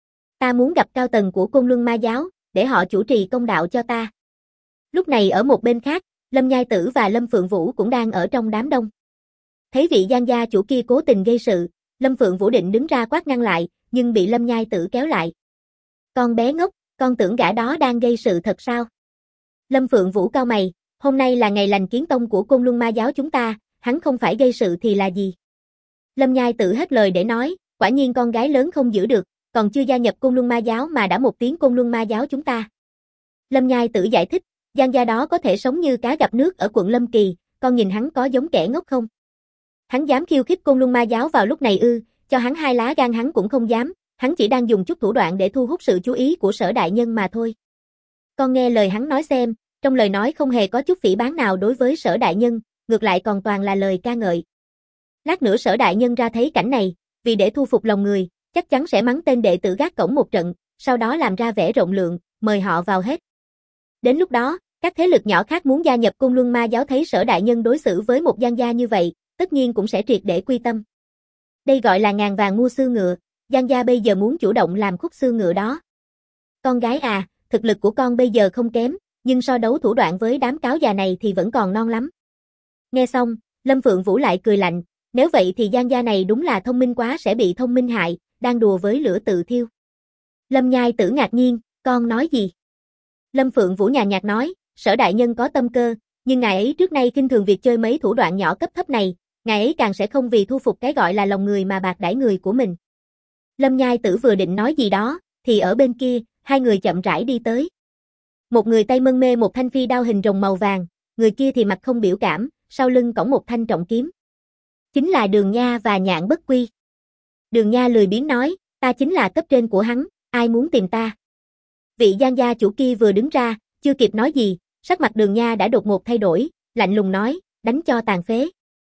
Ta muốn gặp cao tầng của Côn Luân Ma giáo, để họ chủ trì công đạo cho ta. Lúc này ở một bên khác, Lâm Nhai Tử và Lâm Phượng Vũ cũng đang ở trong đám đông. Thấy vị Giang gia chủ kia cố tình gây sự, Lâm Phượng Vũ định đứng ra quát ngăn lại, nhưng bị Lâm Nhai Tử kéo lại. Con bé ngốc, con tưởng gã đó đang gây sự thật sao? Lâm Phượng Vũ cau mày, hôm nay là ngày lành kiến tông của Côn Luân Ma giáo chúng ta, hắn không phải gây sự thì là gì? Lâm Nhai Tử hết lời để nói, quả nhiên con gái lớn không giữ được, còn chưa gia nhập Côn Luân Ma giáo mà đã một tiếng Côn Luân Ma giáo chúng ta. Lâm Nhai Tử giải thích, Giang gia đó có thể sống như cá gặp nước ở quận Lâm Kỳ, con nhìn hắn có giống kẻ ngốc không? Hắn dám khiêu khích Côn Luân Ma giáo vào lúc này ư, cho hắn hai lá gan hắn cũng không dám, hắn chỉ đang dùng chút thủ đoạn để thu hút sự chú ý của Sở đại nhân mà thôi. Con nghe lời hắn nói xem, trong lời nói không hề có chút phỉ báng nào đối với Sở đại nhân, ngược lại còn toàn là lời ca ngợi. Lát nữa Sở đại nhân ra thấy cảnh này, vì để thu phục lòng người, chắc chắn sẽ mắng tên đệ tử gác cổng một trận, sau đó làm ra vẻ rộng lượng, mời họ vào hết. Đến lúc đó, các thế lực nhỏ khác muốn gia nhập Côn Luân Ma giáo thấy Sở đại nhân đối xử với một Giang gia như vậy, tất nhiên cũng sẽ triệt để quy tâm. Đây gọi là ngàn vàng mua xương ngựa, Giang gia bây giờ muốn chủ động làm khúc xương ngựa đó. Con gái à, thực lực của con bây giờ không kém, nhưng so đấu thủ đoạn với đám cáo già này thì vẫn còn non lắm. Nghe xong, Lâm Phượng Vũ lại cười lạnh, nếu vậy thì Giang gia này đúng là thông minh quá sẽ bị thông minh hại, đang đùa với lửa tự thiêu. Lâm Nhai Tử ngạc nhiên, con nói gì? Lâm Phượng Vũ nhàn nhạt nói, Sở đại nhân có tâm cơ, nhưng ngài ấy trước nay khinh thường việc chơi mấy thủ đoạn nhỏ cấp thấp này, ngài ấy càng sẽ không vì thu phục cái gọi là lòng người mà bạc đãi người của mình. Lâm Nhai Tử vừa định nói gì đó, thì ở bên kia, hai người chậm rãi đi tới. Một người tay mân mê một thanh phi đao hình rồng màu vàng, người kia thì mặt không biểu cảm, sau lưng cõng một thanh trọng kiếm. Chính là Đường Nha và Nhạn Bất Quy. Đường Nha lười biếng nói, ta chính là cấp trên của hắn, ai muốn tìm ta. Vị Giang gia chủ kia vừa đứng ra, chưa kịp nói gì, sắc mặt Đường Nha đã đột ngột thay đổi, lạnh lùng nói, đánh cho tàn phế.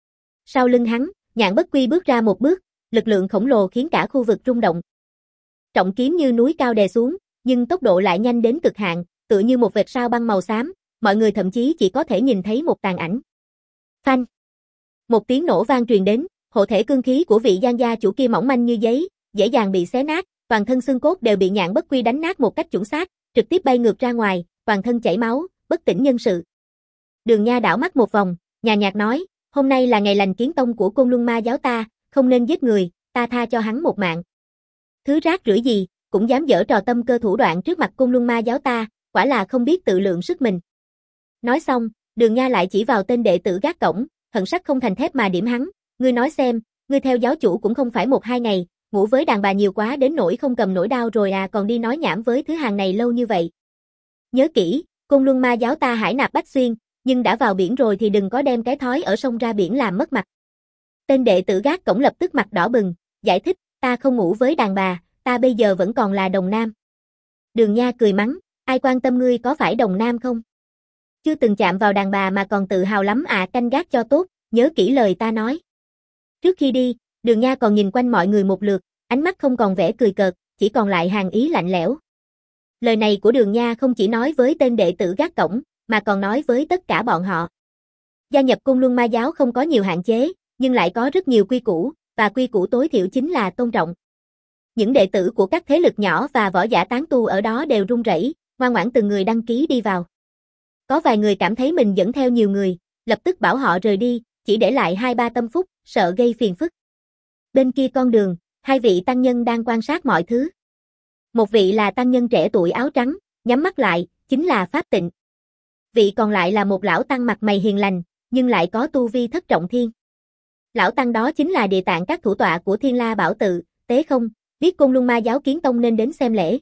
Sau lưng hắn, Nhạn Bất Quy bước ra một bước, lực lượng khổng lồ khiến cả khu vực rung động. Trọng kiếm như núi cao đè xuống, nhưng tốc độ lại nhanh đến cực hạn, tựa như một vệt sao băng màu xám, mọi người thậm chí chỉ có thể nhìn thấy một tàn ảnh. Phanh! Một tiếng nổ vang truyền đến, hộ thể cương khí của vị Giang gia chủ kia mỏng manh như giấy, dễ dàng bị xé nát, toàn thân xương cốt đều bị Nhạn Bất Quy đánh nát một cách chuẩn xác, trực tiếp bay ngược ra ngoài, toàn thân chảy máu, bất tỉnh nhân sự. Đường Nha đảo mắt một vòng, nhàn nhạt nói, hôm nay là ngày lành kiến tông của Côn Luân Ma giáo ta, không nên giết người, ta tha cho hắn một mạng. Thứ rác rưởi gì, cũng dám dở trò tâm cơ thủ đoạn trước mặt Côn Luân Ma giáo ta, quả là không biết tự lượng sức mình. Nói xong, Đường Nha lại chỉ vào tên đệ tử gác cổng, hận sắc không thành thép mà điểm hắn, ngươi nói xem, ngươi theo giáo chủ cũng không phải một hai ngày, ngủ với đàn bà nhiều quá đến nỗi không cầm nổi đao rồi à, còn đi nói nhảm với thứ hàng này lâu như vậy. Nhớ kỹ, Côn Luân Ma giáo ta hải nạp bách xuyên, nhưng đã vào biển rồi thì đừng có đem cái thói ở sông ra biển làm mất mặt. Tên đệ tử gác cổng lập tức mặt đỏ bừng, giải thích, ta không ngủ với đàn bà, ta bây giờ vẫn còn là đồng nam. Đường Nha cười mắng, ai quan tâm ngươi có phải đồng nam không? Chưa từng chạm vào đàn bà mà còn tự hào lắm à, canh gác cho tốt, nhớ kỹ lời ta nói. Trước khi đi, Đường Nha còn nhìn quanh mọi người một lượt, ánh mắt không còn vẻ cười cợt, chỉ còn lại hàn ý lạnh lẽo. Lời này của Đường Nha không chỉ nói với tên đệ tử gác cổng, mà còn nói với tất cả bọn họ. Gia nhập Côn Luân Ma giáo không có nhiều hạn chế, nhưng lại có rất nhiều quy củ, và quy củ tối thiểu chính là tôn trọng. Những đệ tử của các thế lực nhỏ và võ giả tán tu ở đó đều run rẩy, ngoan ngoãn từng người đăng ký đi vào. Có vài người cảm thấy mình dẫn theo nhiều người, lập tức bảo họ rời đi, chỉ để lại hai ba tâm phúc, sợ gây phiền phức. Bên kia con đường, hai vị tăng nhân đang quan sát mọi thứ. Một vị là tăng nhân trẻ tuổi áo trắng, nhắm mắt lại, chính là Pháp Tịnh. Vị còn lại là một lão tăng mặt mày hiền lành, nhưng lại có tu vi thất trọng thiên. Lão tăng đó chính là địa tạng các thủ tọa của Thiên La Bảo Tự, Tế Không, biết Côn Luân Ma giáo kiến tông nên đến xem lễ.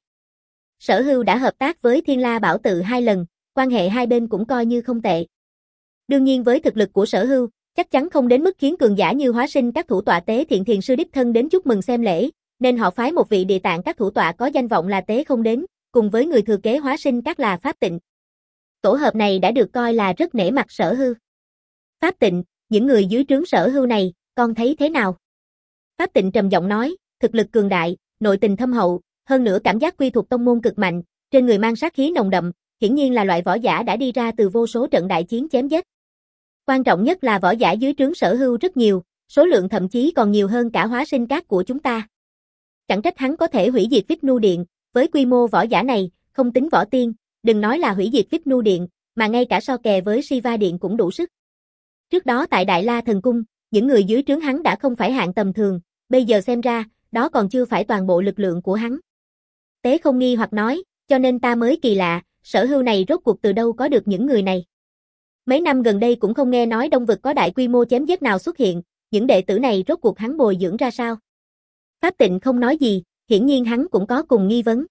Sở Hưu đã hợp tác với Thiên La Bảo Tự hai lần, quan hệ hai bên cũng coi như không tệ. Đương nhiên với thực lực của Sở Hưu, chắc chắn không đến mức khiến cường giả như Hóa Sinh các thủ tọa Tế Thiện Thiền sư đích thân đến chúc mừng xem lễ, nên họ phái một vị địa tạng các thủ tọa có danh vọng là Tế Không đến, cùng với người thừa kế Hóa Sinh các là Pháp Tịnh. Tổ hợp này đã được coi là rất nể mặt Sở Hưu. Pháp Tịnh, những người dưới trướng Sở Hưu này, con thấy thế nào? Pháp Tịnh trầm giọng nói, thực lực cường đại, nội tình thâm hậu, hơn nữa cảm giác quy thuộc tông môn cực mạnh, trên người mang sát khí nồng đậm, hiển nhiên là loại võ giả đã đi ra từ vô số trận đại chiến chém giết. Quan trọng nhất là võ giả dưới trướng Sở Hưu rất nhiều, số lượng thậm chí còn nhiều hơn cả Hóa Sinh các của chúng ta. Chẳng trách hắn có thể hủy diệt Vishnu Điện, với quy mô võ giả này, không tính võ tiên, đừng nói là hủy diệt Vishnu Điện, mà ngay cả so kè với Shiva Điện cũng đủ sức. Trước đó tại Đại La Thần Cung, những người dưới trướng hắn đã không phải hạng tầm thường, bây giờ xem ra, đó còn chưa phải toàn bộ lực lượng của hắn. Tế Không nghi hoặc nói, cho nên ta mới kỳ lạ, Sở Hưu này rốt cuộc từ đâu có được những người này. Mấy năm gần đây cũng không nghe nói Đông vực có đại quy mô chém giết nào xuất hiện, những đệ tử này rốt cuộc hắn bồi dưỡng ra sao? Pháp Tịnh không nói gì, hiển nhiên hắn cũng có cùng nghi vấn.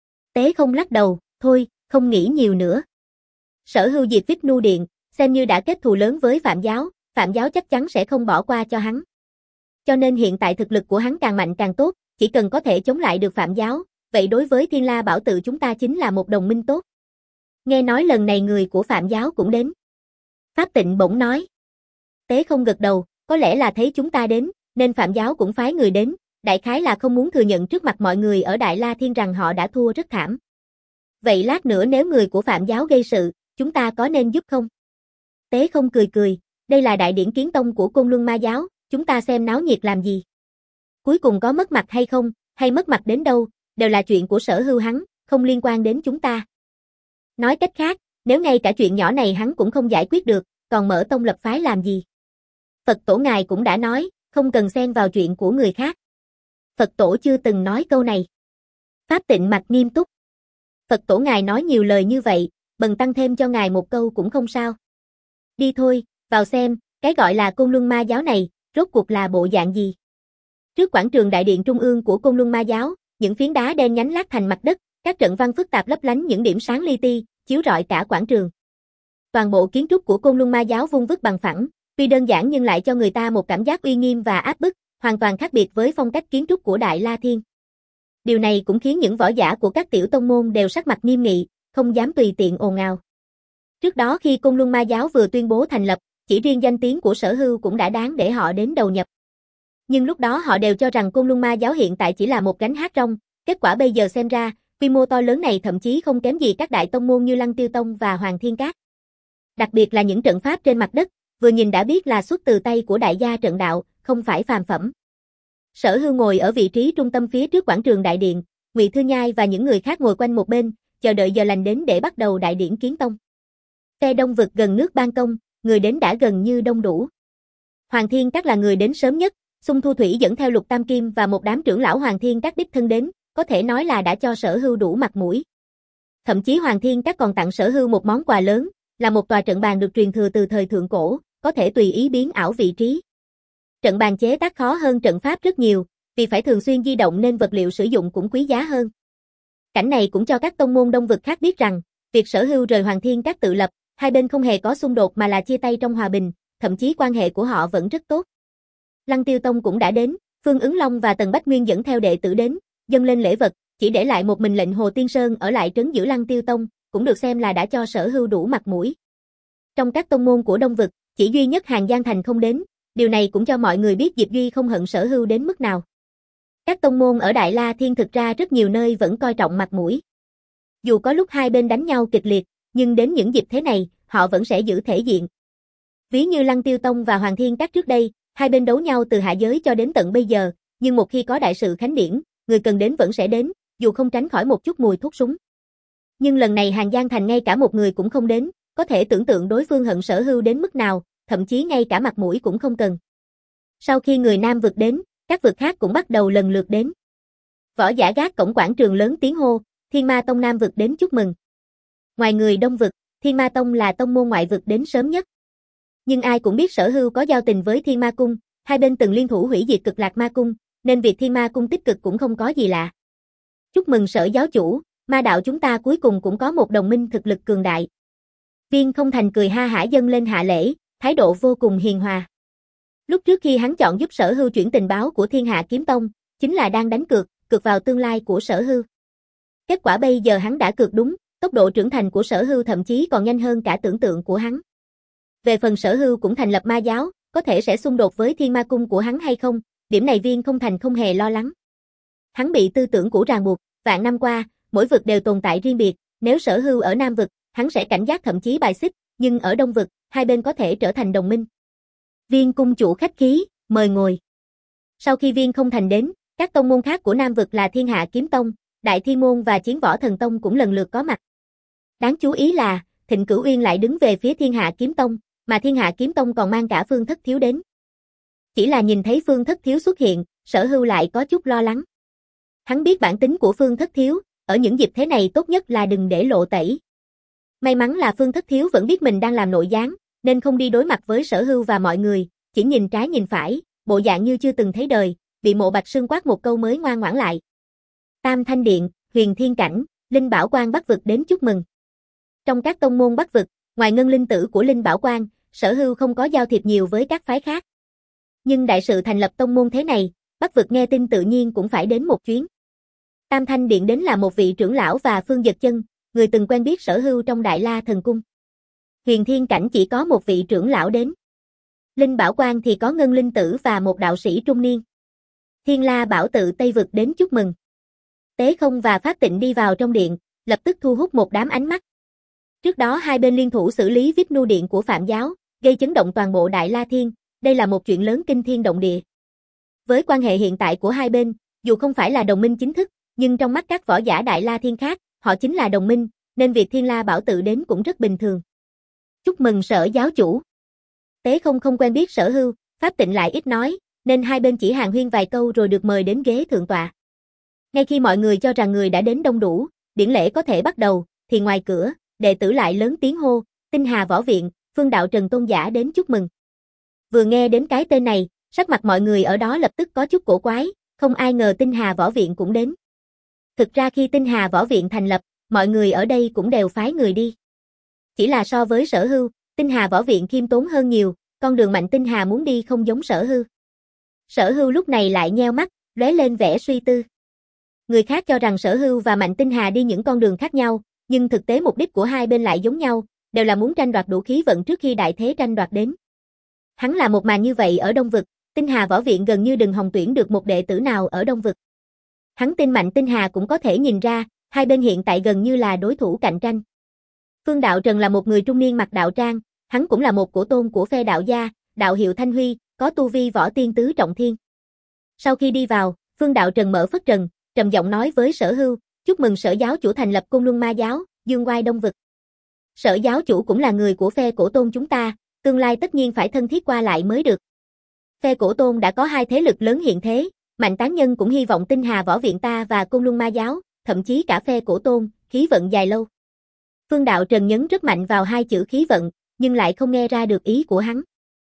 Tế Không lắc đầu, thôi, không nghĩ nhiều nữa. Sở Hưu diệt Vishnu Điện, xem như đã kết thù lớn với Phạm giáo, Phạm giáo chắc chắn sẽ không bỏ qua cho hắn. Cho nên hiện tại thực lực của hắn càng mạnh càng tốt, chỉ cần có thể chống lại được Phạm giáo, vậy đối với Thiên La Bảo Tự chúng ta chính là một đồng minh tốt. Nghe nói lần này người của Phạm giáo cũng đến. Pháp Tịnh bỗng nói. Tế Không gật đầu, có lẽ là thấy chúng ta đến, nên Phạm giáo cũng phái người đến, đại khái là không muốn thừa nhận trước mặt mọi người ở Đại La Thiên rằng họ đã thua rất thảm. Vậy lát nữa nếu người của Phạm giáo gây sự, chúng ta có nên giúp không? Tế Không cười cười, đây là đại điển kiến tông của Côn Luân Ma giáo, chúng ta xem náo nhiệt làm gì? Cuối cùng có mất mặt hay không, hay mất mặt đến đâu, đều là chuyện của Sở Hưu hắn, không liên quan đến chúng ta. Nói cách khác, nếu ngay cả chuyện nhỏ này hắn cũng không giải quyết được, còn mở tông lập phái làm gì? Phật tổ ngài cũng đã nói, không cần xen vào chuyện của người khác. Phật tổ chưa từng nói câu này. Pháp Tịnh mặt nghiêm túc. Phật tổ ngài nói nhiều lời như vậy, bần tăng thêm cho ngài một câu cũng không sao. Đi thôi, vào xem, cái gọi là Côn Luân Ma giáo này, rốt cuộc là bộ dạng gì? Trước quảng trường đại điện trung ương của Côn Luân Ma giáo, những phiến đá đen nhánh lát thành mặt đất, các trận văn phức tạp lấp lánh những điểm sáng li ti, chiếu rọi cả quảng trường. Toàn bộ kiến trúc của Côn Luân Ma giáo vung vức bằng phẳng, tuy đơn giản nhưng lại cho người ta một cảm giác uy nghiêm và áp bức, hoàn toàn khác biệt với phong cách kiến trúc của Đại La Thiên. Điều này cũng khiến những võ giả của các tiểu tông môn đều sắc mặt nghiêm nghị, không dám tùy tiện ồn ào. Trước đó khi Côn Luân Ma giáo vừa tuyên bố thành lập, chỉ riêng danh tiếng của Sở Hưu cũng đã đáng để họ đến đầu nhập. Nhưng lúc đó họ đều cho rằng Côn Luân Ma giáo hiện tại chỉ là một gánh hát rong, kết quả bây giờ xem ra, quy mô to lớn này thậm chí không kém gì các đại tông môn như Lăng Tiêu Tông và Hoàng Thiên Các. Đặc biệt là những trận pháp trên mặt đất, vừa nhìn đã biết là xuất từ tay của đại gia trận đạo, không phải phàm phẩm. Sở Hưu ngồi ở vị trí trung tâm phía trước quảng trường đại điện, Ngụy Thư Nhai và những người khác ngồi quanh một bên, chờ đợi giờ lành đến để bắt đầu đại điển kiến tông. Phe Đông vực gần nước Ban Công, người đến đã gần như đông đủ. Hoàng Thiên Các là người đến sớm nhất, Xung Thu Thủy dẫn theo Lục Tam Kim và một đám trưởng lão Hoàng Thiên Các đích thân đến, có thể nói là đã cho Sở Hưu đủ mặt mũi. Thậm chí Hoàng Thiên Các còn tặng Sở Hưu một món quà lớn, là một tòa trận bàn được truyền thừa từ thời thượng cổ, có thể tùy ý biến ảo vị trí. Trận bàn chế tác khó hơn trận pháp rất nhiều, vì phải thường xuyên di động nên vật liệu sử dụng cũng quý giá hơn. Cảnh này cũng cho các tông môn Đông vực khác biết rằng, việc Sở Hưu rời Hoàng Thiên Các tự lập, hai bên không hề có xung đột mà là chia tay trong hòa bình, thậm chí quan hệ của họ vẫn rất tốt. Lăng Tiêu Tông cũng đã đến, Phương Ứng Long và Tần Bách Nguyên dẫn theo đệ tử đến, dâng lên lễ vật, chỉ để lại một mình lệnh Hồ Tiên Sơn ở lại trấn giữ Lăng Tiêu Tông, cũng được xem là đã cho Sở Hưu đủ mặt mũi. Trong các tông môn của Đông vực, chỉ duy nhất Hàng Giang Thành không đến, điều này cũng cho mọi người biết Diệp Duy không hận Sở Hưu đến mức nào. Các tông môn ở Đại La Thiên thực ra rất nhiều nơi vẫn coi trọng mặt mũi. Dù có lúc hai bên đánh nhau kịch liệt, nhưng đến những dịp thế này, họ vẫn sẽ giữ thể diện. Ví như Lăng Tiêu Tông và Hoàng Thiên Các trước đây, hai bên đấu nhau từ hạ giới cho đến tận bây giờ, nhưng một khi có đại sự khánh điển, người cần đến vẫn sẽ đến, dù không tránh khỏi một chút mùi thuốc súng. Nhưng lần này Hàng Giang Thành ngay cả một người cũng không đến, có thể tưởng tượng đối phương hận Sở Hưu đến mức nào, thậm chí ngay cả mặt mũi cũng không cần. Sau khi người Nam vực đến, các vực khác cũng bắt đầu lần lượt đến. Võ giả gác cổng quảng trường lớn tiếng hô, Thiên Ma Tông Nam vực đến chúc mừng. Ngoài người Đông vực, Thiên Ma Tông là tông môn ngoại vực đến sớm nhất. Nhưng ai cũng biết Sở Hưu có giao tình với Thiên Ma Cung, hai bên từng liên thủ hủy diệt Cực Lạc Ma Cung, nên việc Thiên Ma Cung tích cực cũng không có gì lạ. Chúc mừng Sở giáo chủ, ma đạo chúng ta cuối cùng cũng có một đồng minh thực lực cường đại. Viên Không Thành cười ha hả dâng lên hạ lễ, thái độ vô cùng hiền hòa. Lúc trước khi hắn chọn giúp Sở Hưu chuyển tình báo của Thiên Hạ Kiếm Tông, chính là đang đánh cược, cược vào tương lai của Sở Hưu. Kết quả bây giờ hắn đã cược đúng, tốc độ trưởng thành của Sở Hưu thậm chí còn nhanh hơn cả tưởng tượng của hắn. Về phần Sở Hưu cũng thành lập ma giáo, có thể sẽ xung đột với Thiên Ma Cung của hắn hay không, điểm này Viên Không Thành không hề lo lắng. Hắn bị tư tưởng cũ ràng buộc, vạn năm qua, mỗi vực đều tồn tại riêng biệt, nếu Sở Hưu ở Nam vực, hắn sẽ cảnh giác thậm chí bài xích, nhưng ở Đông vực, hai bên có thể trở thành đồng minh. Viên cung chủ khách khí, mời ngồi. Sau khi Viên Không Thành đến, các tông môn khác của Nam vực là Thiên Hạ Kiếm Tông, Đại Thiên Môn và Chiến Võ Thần Tông cũng lần lượt có mặt. Đáng chú ý là, Thịnh Cửu Uyên lại đứng về phía Thiên Hạ Kiếm Tông, mà Thiên Hạ Kiếm Tông còn mang cả Phương Thất Thiếu đến. Chỉ là nhìn thấy Phương Thất Thiếu xuất hiện, Sở Hưu lại có chút lo lắng. Hắn biết bản tính của Phương Thất Thiếu, ở những dịp thế này tốt nhất là đừng để lộ tẩy. May mắn là Phương Thất Thiếu vẫn biết mình đang làm nội gián, nên không đi đối mặt với Sở Hưu và mọi người, chỉ nhìn trái nhìn phải, bộ dạng như chưa từng thấy đời, bị Mộ Bạch Sương quát một câu mới ngoan ngoãn lại. Tam Thanh Điện, Huyền Thiên Cảnh, Linh Bảo Quan Bắc vực đến chúc mừng. Trong các tông môn Bắc vực, ngoài ngân linh tử của Linh Bảo Quan, Sở Hưu không có giao thiệp nhiều với các phái khác. Nhưng đại sự thành lập tông môn thế này, Bắc vực nghe tin tự nhiên cũng phải đến một chuyến. Tam Thanh Điện đến là một vị trưởng lão và Phương Dật Chân, người từng quen biết Sở Hưu trong Đại La Thần Cung. Huyền Thiên Cảnh chỉ có một vị trưởng lão đến. Linh Bảo Quan thì có ngân linh tử và một đạo sĩ trung niên. Thiên La Bảo Tự Tây vực đến chúc mừng. Tế Không và Pháp Tịnh đi vào trong điện, lập tức thu hút một đám ánh mắt. Trước đó hai bên liên thủ xử lý Vishnu Điện của Phạm giáo, gây chấn động toàn bộ Đại La Thiên, đây là một chuyện lớn kinh thiên động địa. Với quan hệ hiện tại của hai bên, dù không phải là đồng minh chính thức, nhưng trong mắt các võ giả Đại La Thiên khác, họ chính là đồng minh, nên việc Thiên La Bảo Tự đến cũng rất bình thường. Chúc mừng Sở giáo chủ. Tế Không không quen biết Sở Hưu, Pháp Tịnh lại ít nói, nên hai bên chỉ hàn huyên vài câu rồi được mời đến ghế thượng tọa. Ngay khi mọi người cho rằng người đã đến đông đủ, điển lễ có thể bắt đầu, thì ngoài cửa, đệ tử lại lớn tiếng hô, Tinh Hà Võ Viện, Phương Đạo Trần Tôn giả đến chúc mừng. Vừa nghe đến cái tên này, sắc mặt mọi người ở đó lập tức có chút cổ quái, không ai ngờ Tinh Hà Võ Viện cũng đến. Thực ra khi Tinh Hà Võ Viện thành lập, mọi người ở đây cũng đều phái người đi. Chỉ là so với Sở Hưu, Tinh Hà võ viện khiêm tốn hơn nhiều, con đường Mạnh Tinh Hà muốn đi không giống Sở Hưu. Sở Hưu lúc này lại nheo mắt, lóe lên vẻ suy tư. Người khác cho rằng Sở Hưu và Mạnh Tinh Hà đi những con đường khác nhau, nhưng thực tế mục đích của hai bên lại giống nhau, đều là muốn tranh đoạt đủ khí vận trước khi đại thế tranh đoạt đến. Hắn là một màn như vậy ở Đông Vực, Tinh Hà võ viện gần như đừng hòng tuyển được một đệ tử nào ở Đông Vực. Hắn tin Mạnh Tinh Hà cũng có thể nhìn ra, hai bên hiện tại gần như là đối thủ cạnh tranh. Phương Đạo Trần là một người trung niên mặc đạo trang, hắn cũng là một cổ tôn của phe đạo gia, đạo hiệu Thanh Huy, có tu vi võ tiên tứ trọng thiên. Sau khi đi vào, Phương Đạo Trần mở phất trần, trầm giọng nói với Sở Hưu, chúc mừng Sở giáo chủ thành lập Côn Luân Ma giáo, dương oai Đông Vực. Sở giáo chủ cũng là người của phe cổ tôn chúng ta, tương lai tất nhiên phải thân thiết qua lại mới được. Phe cổ tôn đã có hai thế lực lớn hiện thế, Mạnh Tán Nhân cũng hy vọng Tinh Hà võ viện ta và Côn Luân Ma giáo, thậm chí cả phe cổ tôn, khí vận dài lâu. Phương Đạo Trần nhấn rất mạnh vào hai chữ khí vận, nhưng lại không nghe ra được ý của hắn.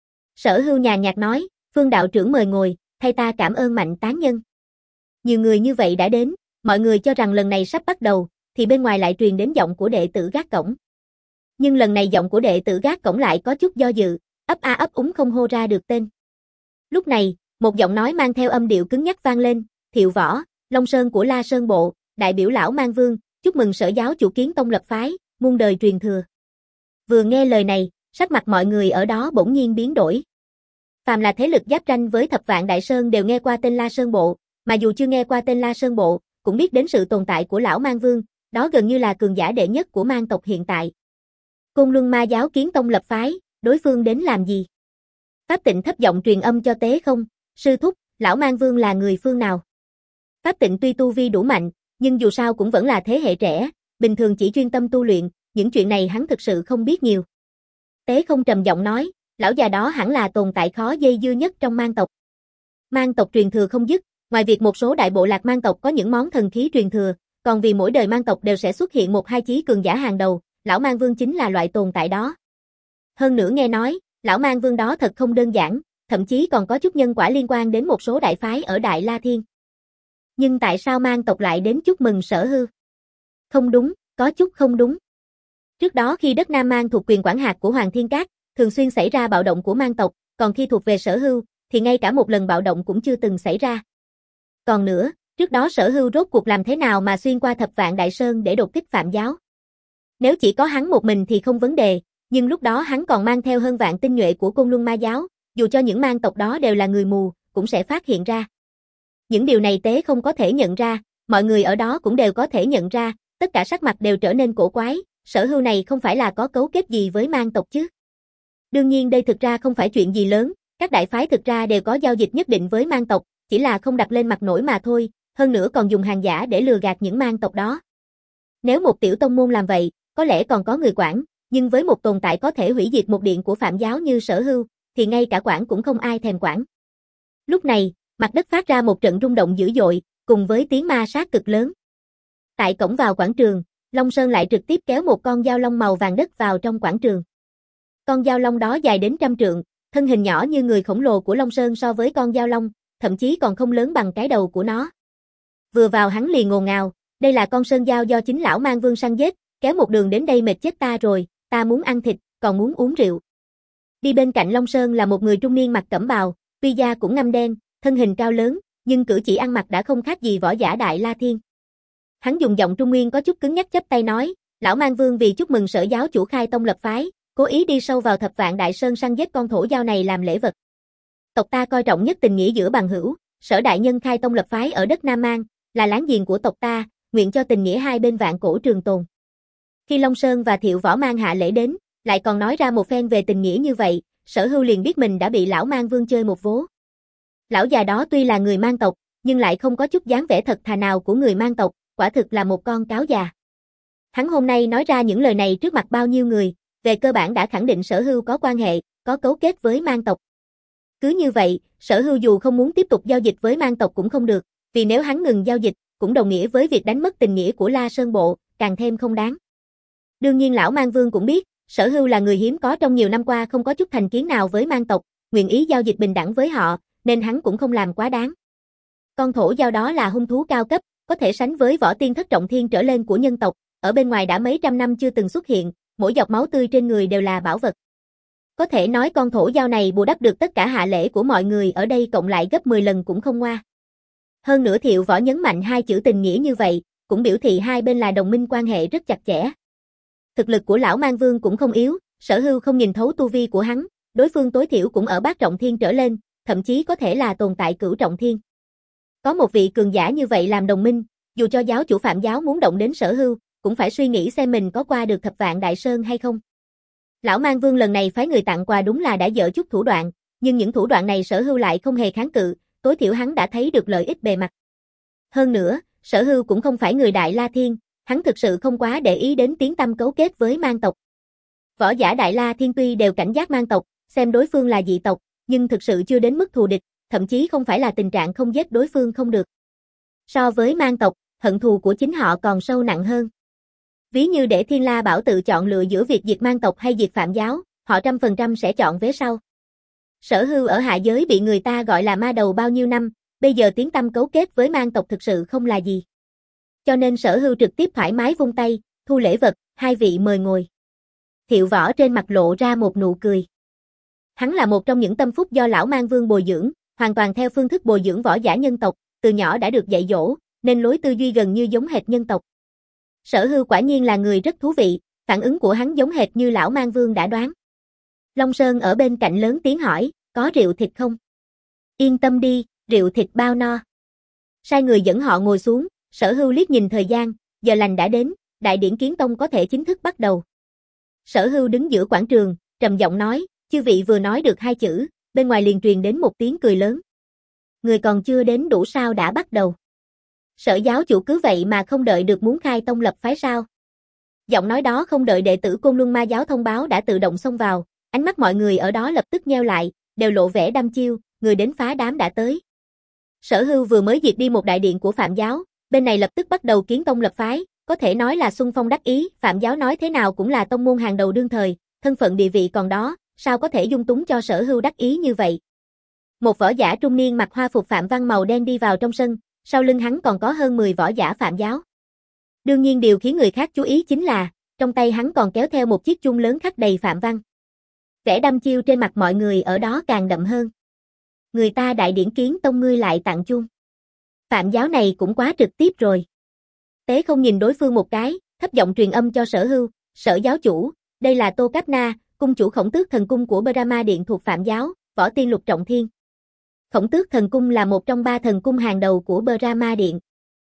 Sở Hưu nhàn nhạt nói, Phương đạo trưởng mời ngồi, thay ta cảm ơn Mạnh Tán Nhân. Nhiều người như vậy đã đến, mọi người cho rằng lần này sắp bắt đầu, thì bên ngoài lại truyền đến giọng của đệ tử gác cổng. Nhưng lần này giọng của đệ tử gác cổng lại có chút do dự, ấp a ấp úng không hô ra được tên. Lúc này, một giọng nói mang theo âm điệu cứng nhắc vang lên, Thiệu Võ, Long Sơn của La Sơn Bộ, đại biểu lão Mang Vương, chúc mừng Sở giáo chủ kiến tông lập phái, muôn đời truyền thừa. Vừa nghe lời này, sắc mặt mọi người ở đó bỗng nhiên biến đổi. Phàm là thế lực giáp tranh với Thập Vạn Đại Sơn đều nghe qua tên La Sơn Bộ, mà dù chưa nghe qua tên La Sơn Bộ, cũng biết đến sự tồn tại của lão Mang Vương, đó gần như là cường giả đệ nhất của Mang tộc hiện tại. Côn Luân Ma giáo kiến tông lập phái, đối phương đến làm gì? Pháp Tịnh thấp giọng truyền âm cho Tế Không, sư thúc, lão Mang Vương là người phương nào? Pháp Tịnh tuy tu vi đủ mạnh, nhưng dù sao cũng vẫn là thế hệ trẻ, bình thường chỉ chuyên tâm tu luyện, những chuyện này hắn thực sự không biết nhiều. Tế Không trầm giọng nói, lão già đó hẳn là tồn tại khó dây dưa nhất trong Mang tộc. Mang tộc truyền thừa không dứt, ngoài việc một số đại bộ lạc Mang tộc có những món thần khí truyền thừa, còn vì mỗi đời Mang tộc đều sẽ xuất hiện một hai chí cường giả hàng đầu, lão Mang Vương chính là loại tồn tại đó. Hơn nữa nghe nói, lão Mang Vương đó thật không đơn giản, thậm chí còn có chút nhân quả liên quan đến một số đại phái ở Đại La Thiên. Nhưng tại sao Mang tộc lại đến chúc mừng Sở Hưu? Không đúng, có chút không đúng. Trước đó khi đất Nam Mang thuộc quyền quản hạt của Hoàng Thiên Các, thường xuyên xảy ra bạo động của Mang tộc, còn khi thuộc về Sở Hưu, thì ngay cả một lần bạo động cũng chưa từng xảy ra. Còn nữa, trước đó Sở Hưu rốt cuộc làm thế nào mà xuyên qua Thập Vạn Đại Sơn để đột kích Phạm giáo? Nếu chỉ có hắn một mình thì không vấn đề, nhưng lúc đó hắn còn mang theo hơn vạn tinh nhuệ của Côn Luân Ma giáo, dù cho những Mang tộc đó đều là người mù, cũng sẽ phát hiện ra. Những điều này Tế không có thể nhận ra, mọi người ở đó cũng đều có thể nhận ra, tất cả sắc mặt đều trở nên cổ quái, Sở Hưu này không phải là có cấu kết gì với Mang tộc chứ? Đương nhiên đây thực ra không phải chuyện gì lớn, các đại phái thực ra đều có giao dịch nhất định với Mang tộc, chỉ là không đặt lên mặt nổi mà thôi, hơn nữa còn dùng hàng giả để lừa gạt những Mang tộc đó. Nếu một tiểu tông môn làm vậy, có lẽ còn có người quản, nhưng với một tồn tại có thể hủy diệt một điện của Phạm giáo như Sở Hưu, thì ngay cả quản cũng không ai thèm quản. Lúc này, mặt đất phát ra một trận rung động dữ dội, cùng với tiếng ma sát cực lớn. Tại cổng vào quảng trường, Long Sơn lại trực tiếp kéo một con dao long màu vàng đất vào trong quảng trường. Con dao long đó dài đến trăm trượng, thân hình nhỏ như người khổng lồ của Long Sơn so với con dao long, thậm chí còn không lớn bằng cái đầu của nó. Vừa vào hắn liền ngồn ngào, đây là con sơn dao do chính lão Mang Vương săn giết, kéo một đường đến đây mệt chết ta rồi, ta muốn ăn thịt, còn muốn uống rượu. Đi bên cạnh Long Sơn là một người trung niên mặc cẩm bào, tuy da cũng ngăm đen, thân hình cao lớn, nhưng cử chỉ ăn mặc đã không khác gì võ giả Đại La Thiên. Hắn dùng giọng Trung Nguyên có chút cứng nhắc chắp tay nói, lão Mang Vương vì chúc mừng Sở giáo chủ khai tông lập phái, cố ý đi sâu vào Thập Vạn Đại Sơn săn giết con thổ dao này làm lễ vật. Tộc ta coi trọng nhất tình nghĩa giữa bằng hữu, Sở đại nhân khai tông lập phái ở đất Nam Mang, là láng giềng của tộc ta, nguyện cho tình nghĩa hai bên vạn cổ trường tồn. Khi Long Sơn và Thiệu Võ mang hạ lễ đến, lại còn nói ra một phen về tình nghĩa như vậy, Sở Hưu liền biết mình đã bị lão Mang Vương chơi một vố. Lão già đó tuy là người Mang tộc, nhưng lại không có chút dáng vẻ thật thà nào của người Mang tộc, quả thực là một con cáo già. Hắn hôm nay nói ra những lời này trước mặt bao nhiêu người, về cơ bản đã khẳng định Sở Hưu có quan hệ, có cấu kết với Mang tộc. Cứ như vậy, Sở Hưu dù không muốn tiếp tục giao dịch với Mang tộc cũng không được, vì nếu hắn ngừng giao dịch, cũng đồng nghĩa với việc đánh mất tình nghĩa của La Sơn Bộ, càng thêm không đáng. Đương nhiên lão Mang Vương cũng biết, Sở Hưu là người hiếm có trong nhiều năm qua không có chút thành kiến nào với Mang tộc, nguyện ý giao dịch bình đẳng với họ, nên hắn cũng không làm quá đáng. Con thổ dao đó là hung thú cao cấp, có thể sánh với võ tiên thất trọng thiên trở lên của nhân tộc, ở bên ngoài đã mấy trăm năm chưa từng xuất hiện, mỗi giọt máu tươi trên người đều là bảo vật. Có thể nói con thổ giao này bù đắp được tất cả hạ lễ của mọi người ở đây cộng lại gấp mười lần cũng không ngoa. Hơn nữa Thiệu Võ nhấn mạnh hai chữ tình nghĩa như vậy, cũng biểu thị hai bên là đồng minh quan hệ rất chặt chẽ. Thực lực của lão Mang Vương cũng không yếu, Sở Hưu không nhìn thấu tu vi của hắn, đối phương tối thiểu cũng ở bát trọng thiên trở lên, thậm chí có thể là tồn tại cửu trọng thiên. Có một vị cường giả như vậy làm đồng minh, dù cho giáo chủ Phạm giáo muốn động đến Sở Hưu, cũng phải suy nghĩ xem mình có qua được Thập Vạn Đại Sơn hay không. Lão Mang Vương lần này phái người tặng quà đúng là đã dở chút thủ đoạn, nhưng những thủ đoạn này Sở Hưu lại không hề kháng cự, tối thiểu hắn đã thấy được lợi ích bề mặt. Hơn nữa, Sở Hưu cũng không phải người Đại La Thiên, hắn thực sự không quá để ý đến tiếng tăm cấu kết với Mang tộc. Võ giả Đại La Thiên tuy đều cảnh giác Mang tộc, xem đối phương là dị tộc, nhưng thực sự chưa đến mức thù địch, thậm chí không phải là tình trạng không giết đối phương không được. So với Mang tộc, hận thù của chính họ còn sâu nặng hơn. Ví như để Thiên La Bảo tự chọn lựa giữa việc diệt Mang tộc hay diệt Phạm giáo, họ trăm phần trăm sẽ chọn vế sau. Sở Hưu ở hạ giới bị người ta gọi là ma đầu bao nhiêu năm, bây giờ tiếng tăm cấu kết với Mang tộc thực sự không là gì. Cho nên Sở Hưu trực tiếp thoải mái vung tay, thu lễ vật, hai vị mời ngồi. Thiệu Võ trên mặt lộ ra một nụ cười. Hắn là một trong những tâm phúc do lão Mang Vương bồi dưỡng, hoàn toàn theo phương thức bồi dưỡng võ giả nhân tộc, từ nhỏ đã được dạy dỗ, nên lối tư duy gần như giống hệt nhân tộc. Sở Hưu quả nhiên là người rất thú vị, phản ứng của hắn giống hệt như lão Mang Vương đã đoán. Long Sơn ở bên cạnh lớn tiếng hỏi, có rượu thịt không? Yên tâm đi, rượu thịt bao no. Sai người dẫn họ ngồi xuống, Sở Hưu liếc nhìn thời gian, giờ lành đã đến, đại điển Kiến Tông có thể chính thức bắt đầu. Sở Hưu đứng giữa quảng trường, trầm giọng nói, chư vị vừa nói được hai chữ, bên ngoài liền truyền đến một tiếng cười lớn. Người còn chưa đến đủ sao đã bắt đầu. Sở giáo chủ cứ vậy mà không đợi được muốn khai tông lập phái sao? Giọng nói đó không đợi đệ tử Côn Luân Ma giáo thông báo đã tự động xông vào, ánh mắt mọi người ở đó lập tức nheo lại, đều lộ vẻ đăm chiêu, người đến phá đám đã tới. Sở Hưu vừa mới diệt đi một đại điện của Phạm giáo, bên này lập tức bắt đầu kiến tông lập phái, có thể nói là xung phong đắc ý, Phạm giáo nói thế nào cũng là tông môn hàng đầu đương thời, thân phận địa vị còn đó, sao có thể dung túng cho Sở Hưu đắc ý như vậy. Một võ giả trung niên mặc hoa phục phạm văn màu đen đi vào trong sân, sau lưng hắn còn có hơn mười võ giả Phạm giáo. Đương nhiên điều khiến người khác chú ý chính là, trong tay hắn còn kéo theo một chiếc chuông lớn khắc đầy phạm văn. Vẻ đăm chiêu trên mặt mọi người ở đó càng đậm hơn. Người ta đại điển Kiến Tông ngươi lại tặng chuông. Phạm giáo này cũng quá trực tiếp rồi. Tế không nhìn đối phương một cái, thấp giọng truyền âm cho Sở Hưu, Sở giáo chủ, đây là Tô Cáp Na, cung chủ Khổng Tước thần cung của Brahma điện thuộc Phạm giáo, võ tiên lục trọng thiên. Khổng Tước thần cung là một trong ba thần cung hàng đầu của Brahma điện.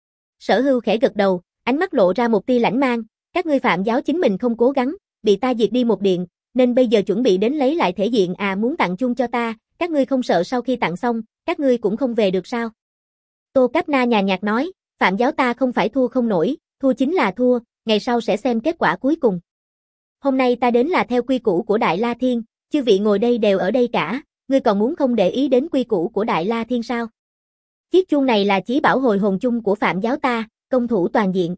Sở Hưu khẽ gật đầu, ánh mắt lộ ra một tia lãnh mang, các ngươi Phạm giáo chính mình không cố gắng, bị ta diệt đi một điện, nên bây giờ chuẩn bị đến lấy lại thể diện à muốn tặng chuông cho ta, các ngươi không sợ sau khi tặng xong, các ngươi cũng không về được sao? Tô Cáp Na nhàn nhạt nói, Phạm giáo ta không phải thua không nổi, thua chính là thua, ngày sau sẽ xem kết quả cuối cùng. Hôm nay ta đến là theo quy củ của Đại La Thiên, chư vị ngồi đây đều ở đây cả, ngươi còn muốn không để ý đến quy củ của Đại La Thiên sao? Chiếc chuông này là chí bảo hồi hồn chung của Phạm giáo ta, công thủ toàn diện.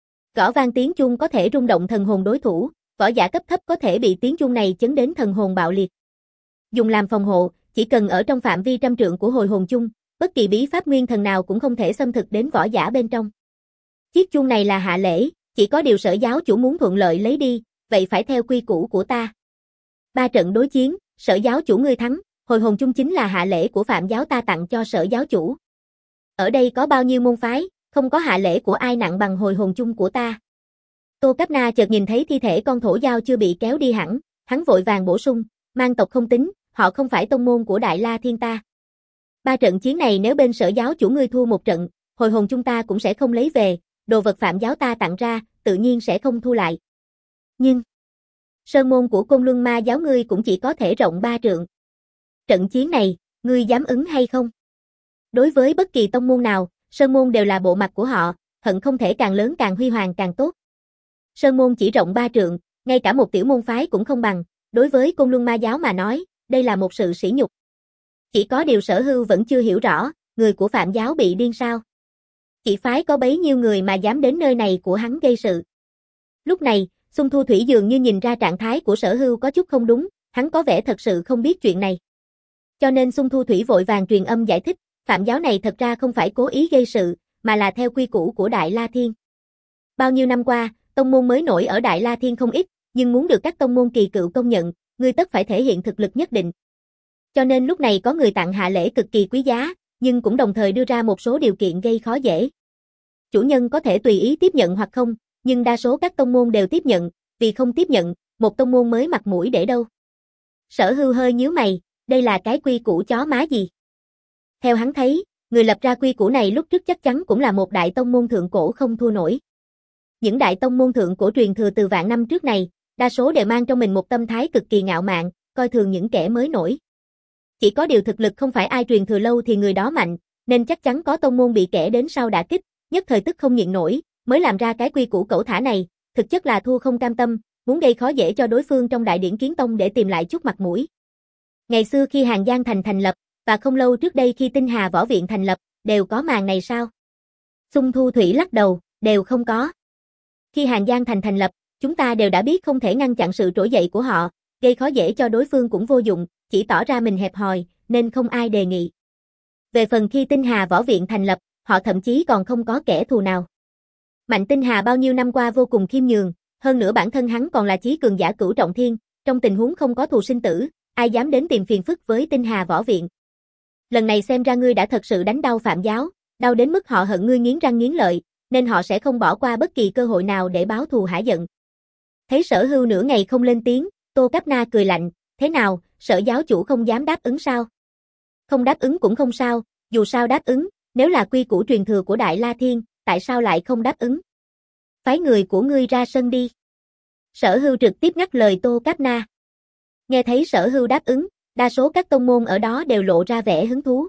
Gõ vang tiếng chuông có thể rung động thần hồn đối thủ, võ giả cấp thấp có thể bị tiếng chuông này chấn đến thần hồn bạo liệt. Dùng làm phòng hộ, chỉ cần ở trong phạm vi trăm trượng của hồi hồn chung, bất kỳ bí pháp nguyên thần nào cũng không thể xâm thực đến võ giả bên trong. Chiếc chuông này là hạ lễ, chỉ có điều Sở giáo chủ muốn thuận lợi lấy đi, vậy phải theo quy củ của ta. Ba trận đối chiến, Sở giáo chủ ngươi thắng, hồi hồn chung chính là hạ lễ của Phạm giáo ta tặng cho Sở giáo chủ. Ở đây có bao nhiêu môn phái, không có hạ lễ của ai nặng bằng hồi hồn chung của ta. Tô Cáp Na chợt nhìn thấy thi thể con thổ giao chưa bị kéo đi hẳn, hắn vội vàng bổ sung, Mang tộc không tính, họ không phải tông môn của Đại La Thiên ta. Ba trận chiến này nếu bên Sở giáo chủ ngươi thua một trận, hồi hồn chúng ta cũng sẽ không lấy về, đồ vật Phạm giáo ta tặng ra, tự nhiên sẽ không thu lại. Nhưng, sơn môn của Côn Luân Ma giáo ngươi cũng chỉ có thể rộng ba trượng. Trận chiến này, ngươi dám ứng hay không? Đối với bất kỳ tông môn nào, sơn môn đều là bộ mặt của họ, hận không thể càng lớn càng huy hoàng càng tốt. Sơn môn chỉ rộng ba trượng, ngay cả một tiểu môn phái cũng không bằng, đối với Côn Luân Ma giáo mà nói, đây là một sự sỉ nhục. Chỉ có điều Sở Hưu vẫn chưa hiểu rõ, người của Phạm giáo bị điên sao? Chỉ phái có bấy nhiêu người mà dám đến nơi này của hắn gây sự. Lúc này, Xung Thu Thủy dường như nhìn ra trạng thái của Sở Hưu có chút không đúng, hắn có vẻ thật sự không biết chuyện này. Cho nên Xung Thu Thủy vội vàng truyền âm giải thích, Phạm giáo này thật ra không phải cố ý gây sự, mà là theo quy củ của Đại La Thiên. Bao nhiêu năm qua, tông môn mới nổi ở Đại La Thiên không ít, nhưng muốn được các tông môn kỳ cựu công nhận, ngươi tất phải thể hiện thực lực nhất định. Cho nên lúc này có người tặng hạ lễ cực kỳ quý giá, nhưng cũng đồng thời đưa ra một số điều kiện gây khó dễ. Chủ nhân có thể tùy ý tiếp nhận hoặc không, nhưng đa số các tông môn đều tiếp nhận, vì không tiếp nhận, một tông môn mới mặt mũi để đâu. Sở Hưu hơi nhíu mày, đây là cái quy củ chó má gì? Theo hắn thấy, người lập ra quy củ này lúc trước chắc chắn cũng là một đại tông môn thượng cổ không thua nổi. Những đại tông môn thượng cổ truyền thừa từ vạn năm trước này, đa số đều mang trong mình một tâm thái cực kỳ ngạo mạn, coi thường những kẻ mới nổi. Chỉ có điều thực lực không phải ai truyền thừa lâu thì người đó mạnh, nên chắc chắn có tông môn bị kẻ đến sau đả kích, nhất thời tức không nhịn nổi, mới làm ra cái quy củ cẩu thả này, thực chất là thua không cam tâm, muốn gây khó dễ cho đối phương trong đại điển Kiến Tông để tìm lại chút mặt mũi. Ngày xưa khi Hàng Giang Thành thành lập, và không lâu trước đây khi Tinh Hà Võ Viện thành lập, đều có màn này sao? Xung Thu Thủy lắc đầu, đều không có. Khi Hàng Giang Thành thành lập, chúng ta đều đã biết không thể ngăn chặn sự trỗi dậy của họ, gây khó dễ cho đối phương cũng vô dụng, chỉ tỏ ra mình hẹp hòi, nên không ai đề nghị. Về phần khi Tinh Hà Võ Viện thành lập, họ thậm chí còn không có kẻ thù nào. Mạnh Tinh Hà bao nhiêu năm qua vô cùng khiêm nhường, hơn nữa bản thân hắn còn là chí cường giả cửu trọng thiên, trong tình huống không có thù sinh tử, ai dám đến tìm phiền phức với Tinh Hà Võ Viện. Lần này xem ra ngươi đã thật sự đánh đau Phạm giáo, đau đến mức họ hận ngươi nghiến răng nghiến lợi, nên họ sẽ không bỏ qua bất kỳ cơ hội nào để báo thù hả giận. Thấy Sở Hưu nửa ngày không lên tiếng, Tô Cáp Na cười lạnh, thế nào, Sở giáo chủ không dám đáp ứng sao? Không đáp ứng cũng không sao, dù sao đáp ứng, nếu là quy củ truyền thừa của Đại La Thiên, tại sao lại không đáp ứng? Phái người của ngươi ra sân đi. Sở Hưu trực tiếp ngắt lời Tô Cáp Na. Nghe thấy Sở Hưu đáp ứng, đa số các tông môn ở đó đều lộ ra vẻ hứng thú.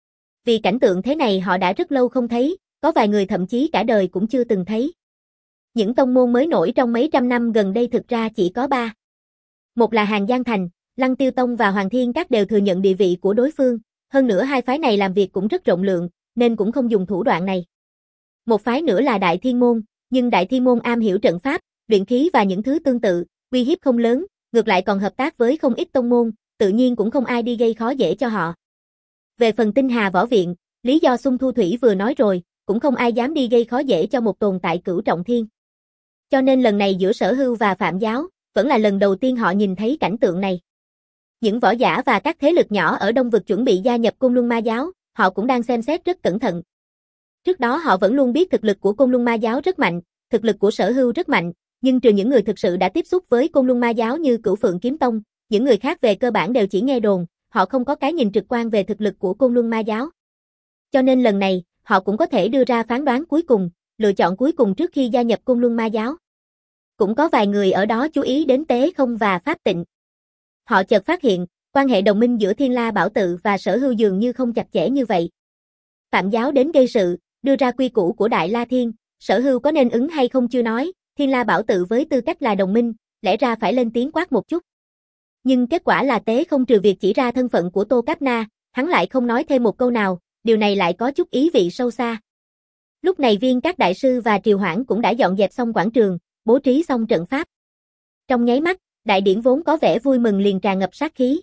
Vì cảnh tượng thế này họ đã rất lâu không thấy, có vài người thậm chí cả đời cũng chưa từng thấy. Những tông môn mới nổi trong mấy trăm năm gần đây thực ra chỉ có ba. Một là Hàng Giang Thành, Lăng Tiêu Tông và Hoàng Thiên Các đều thừa nhận địa vị của đối phương, hơn nữa hai phái này làm việc cũng rất rộng lượng, nên cũng không dùng thủ đoạn này. Một phái nữa là Đại Thiên Môn, nhưng Đại Thiên Môn am hiểu trận pháp, luyện khí và những thứ tương tự, uy hiếp không lớn, ngược lại còn hợp tác với không ít tông môn, tự nhiên cũng không ai đi gây khó dễ cho họ. Về phần Tinh Hà Võ Viện, lý do Xung Thu Thủy vừa nói rồi, cũng không ai dám đi gây khó dễ cho một tồn tại cửu trọng thiên. Cho nên lần này giữa Sở Hưu và Phạm giáo, vẫn là lần đầu tiên họ nhìn thấy cảnh tượng này. Những võ giả và các thế lực nhỏ ở Đông Vực chuẩn bị gia nhập Côn Luân Ma giáo, họ cũng đang xem xét rất cẩn thận. Trước đó họ vẫn luôn biết thực lực của Côn Luân Ma giáo rất mạnh, thực lực của Sở Hưu rất mạnh, nhưng trừ những người thực sự đã tiếp xúc với Côn Luân Ma giáo như Cửu Phượng Kiếm Tông, những người khác về cơ bản đều chỉ nghe đồn, họ không có cái nhìn trực quan về thực lực của Côn Luân Ma giáo. Cho nên lần này, họ cũng có thể đưa ra phán đoán cuối cùng, lựa chọn cuối cùng trước khi gia nhập Côn Luân Ma giáo. Cũng có vài người ở đó chú ý đến Tế Không và Pháp Tịnh. Họ chợt phát hiện, quan hệ đồng minh giữa Thiên La Bảo Tự và Sở Hưu dường như không chặt chẽ như vậy. Phạm giáo đến gây sự, đưa ra quy củ của Đại La Thiên, Sở Hưu có nên ứng hay không chưa nói, Thiên La Bảo Tự với tư cách là đồng minh, lẽ ra phải lên tiếng quát một chút. Nhưng kết quả là Tế Không trừ việc chỉ ra thân phận của Tô Cáp Na, hắn lại không nói thêm một câu nào, điều này lại có chút ý vị sâu xa. Lúc này Viên các đại sư và Triều Hoãn cũng đã dọn dẹp xong quảng trường, bố trí xong trận pháp. Trong nháy mắt, đại điển vốn có vẻ vui mừng liền tràn ngập sát khí.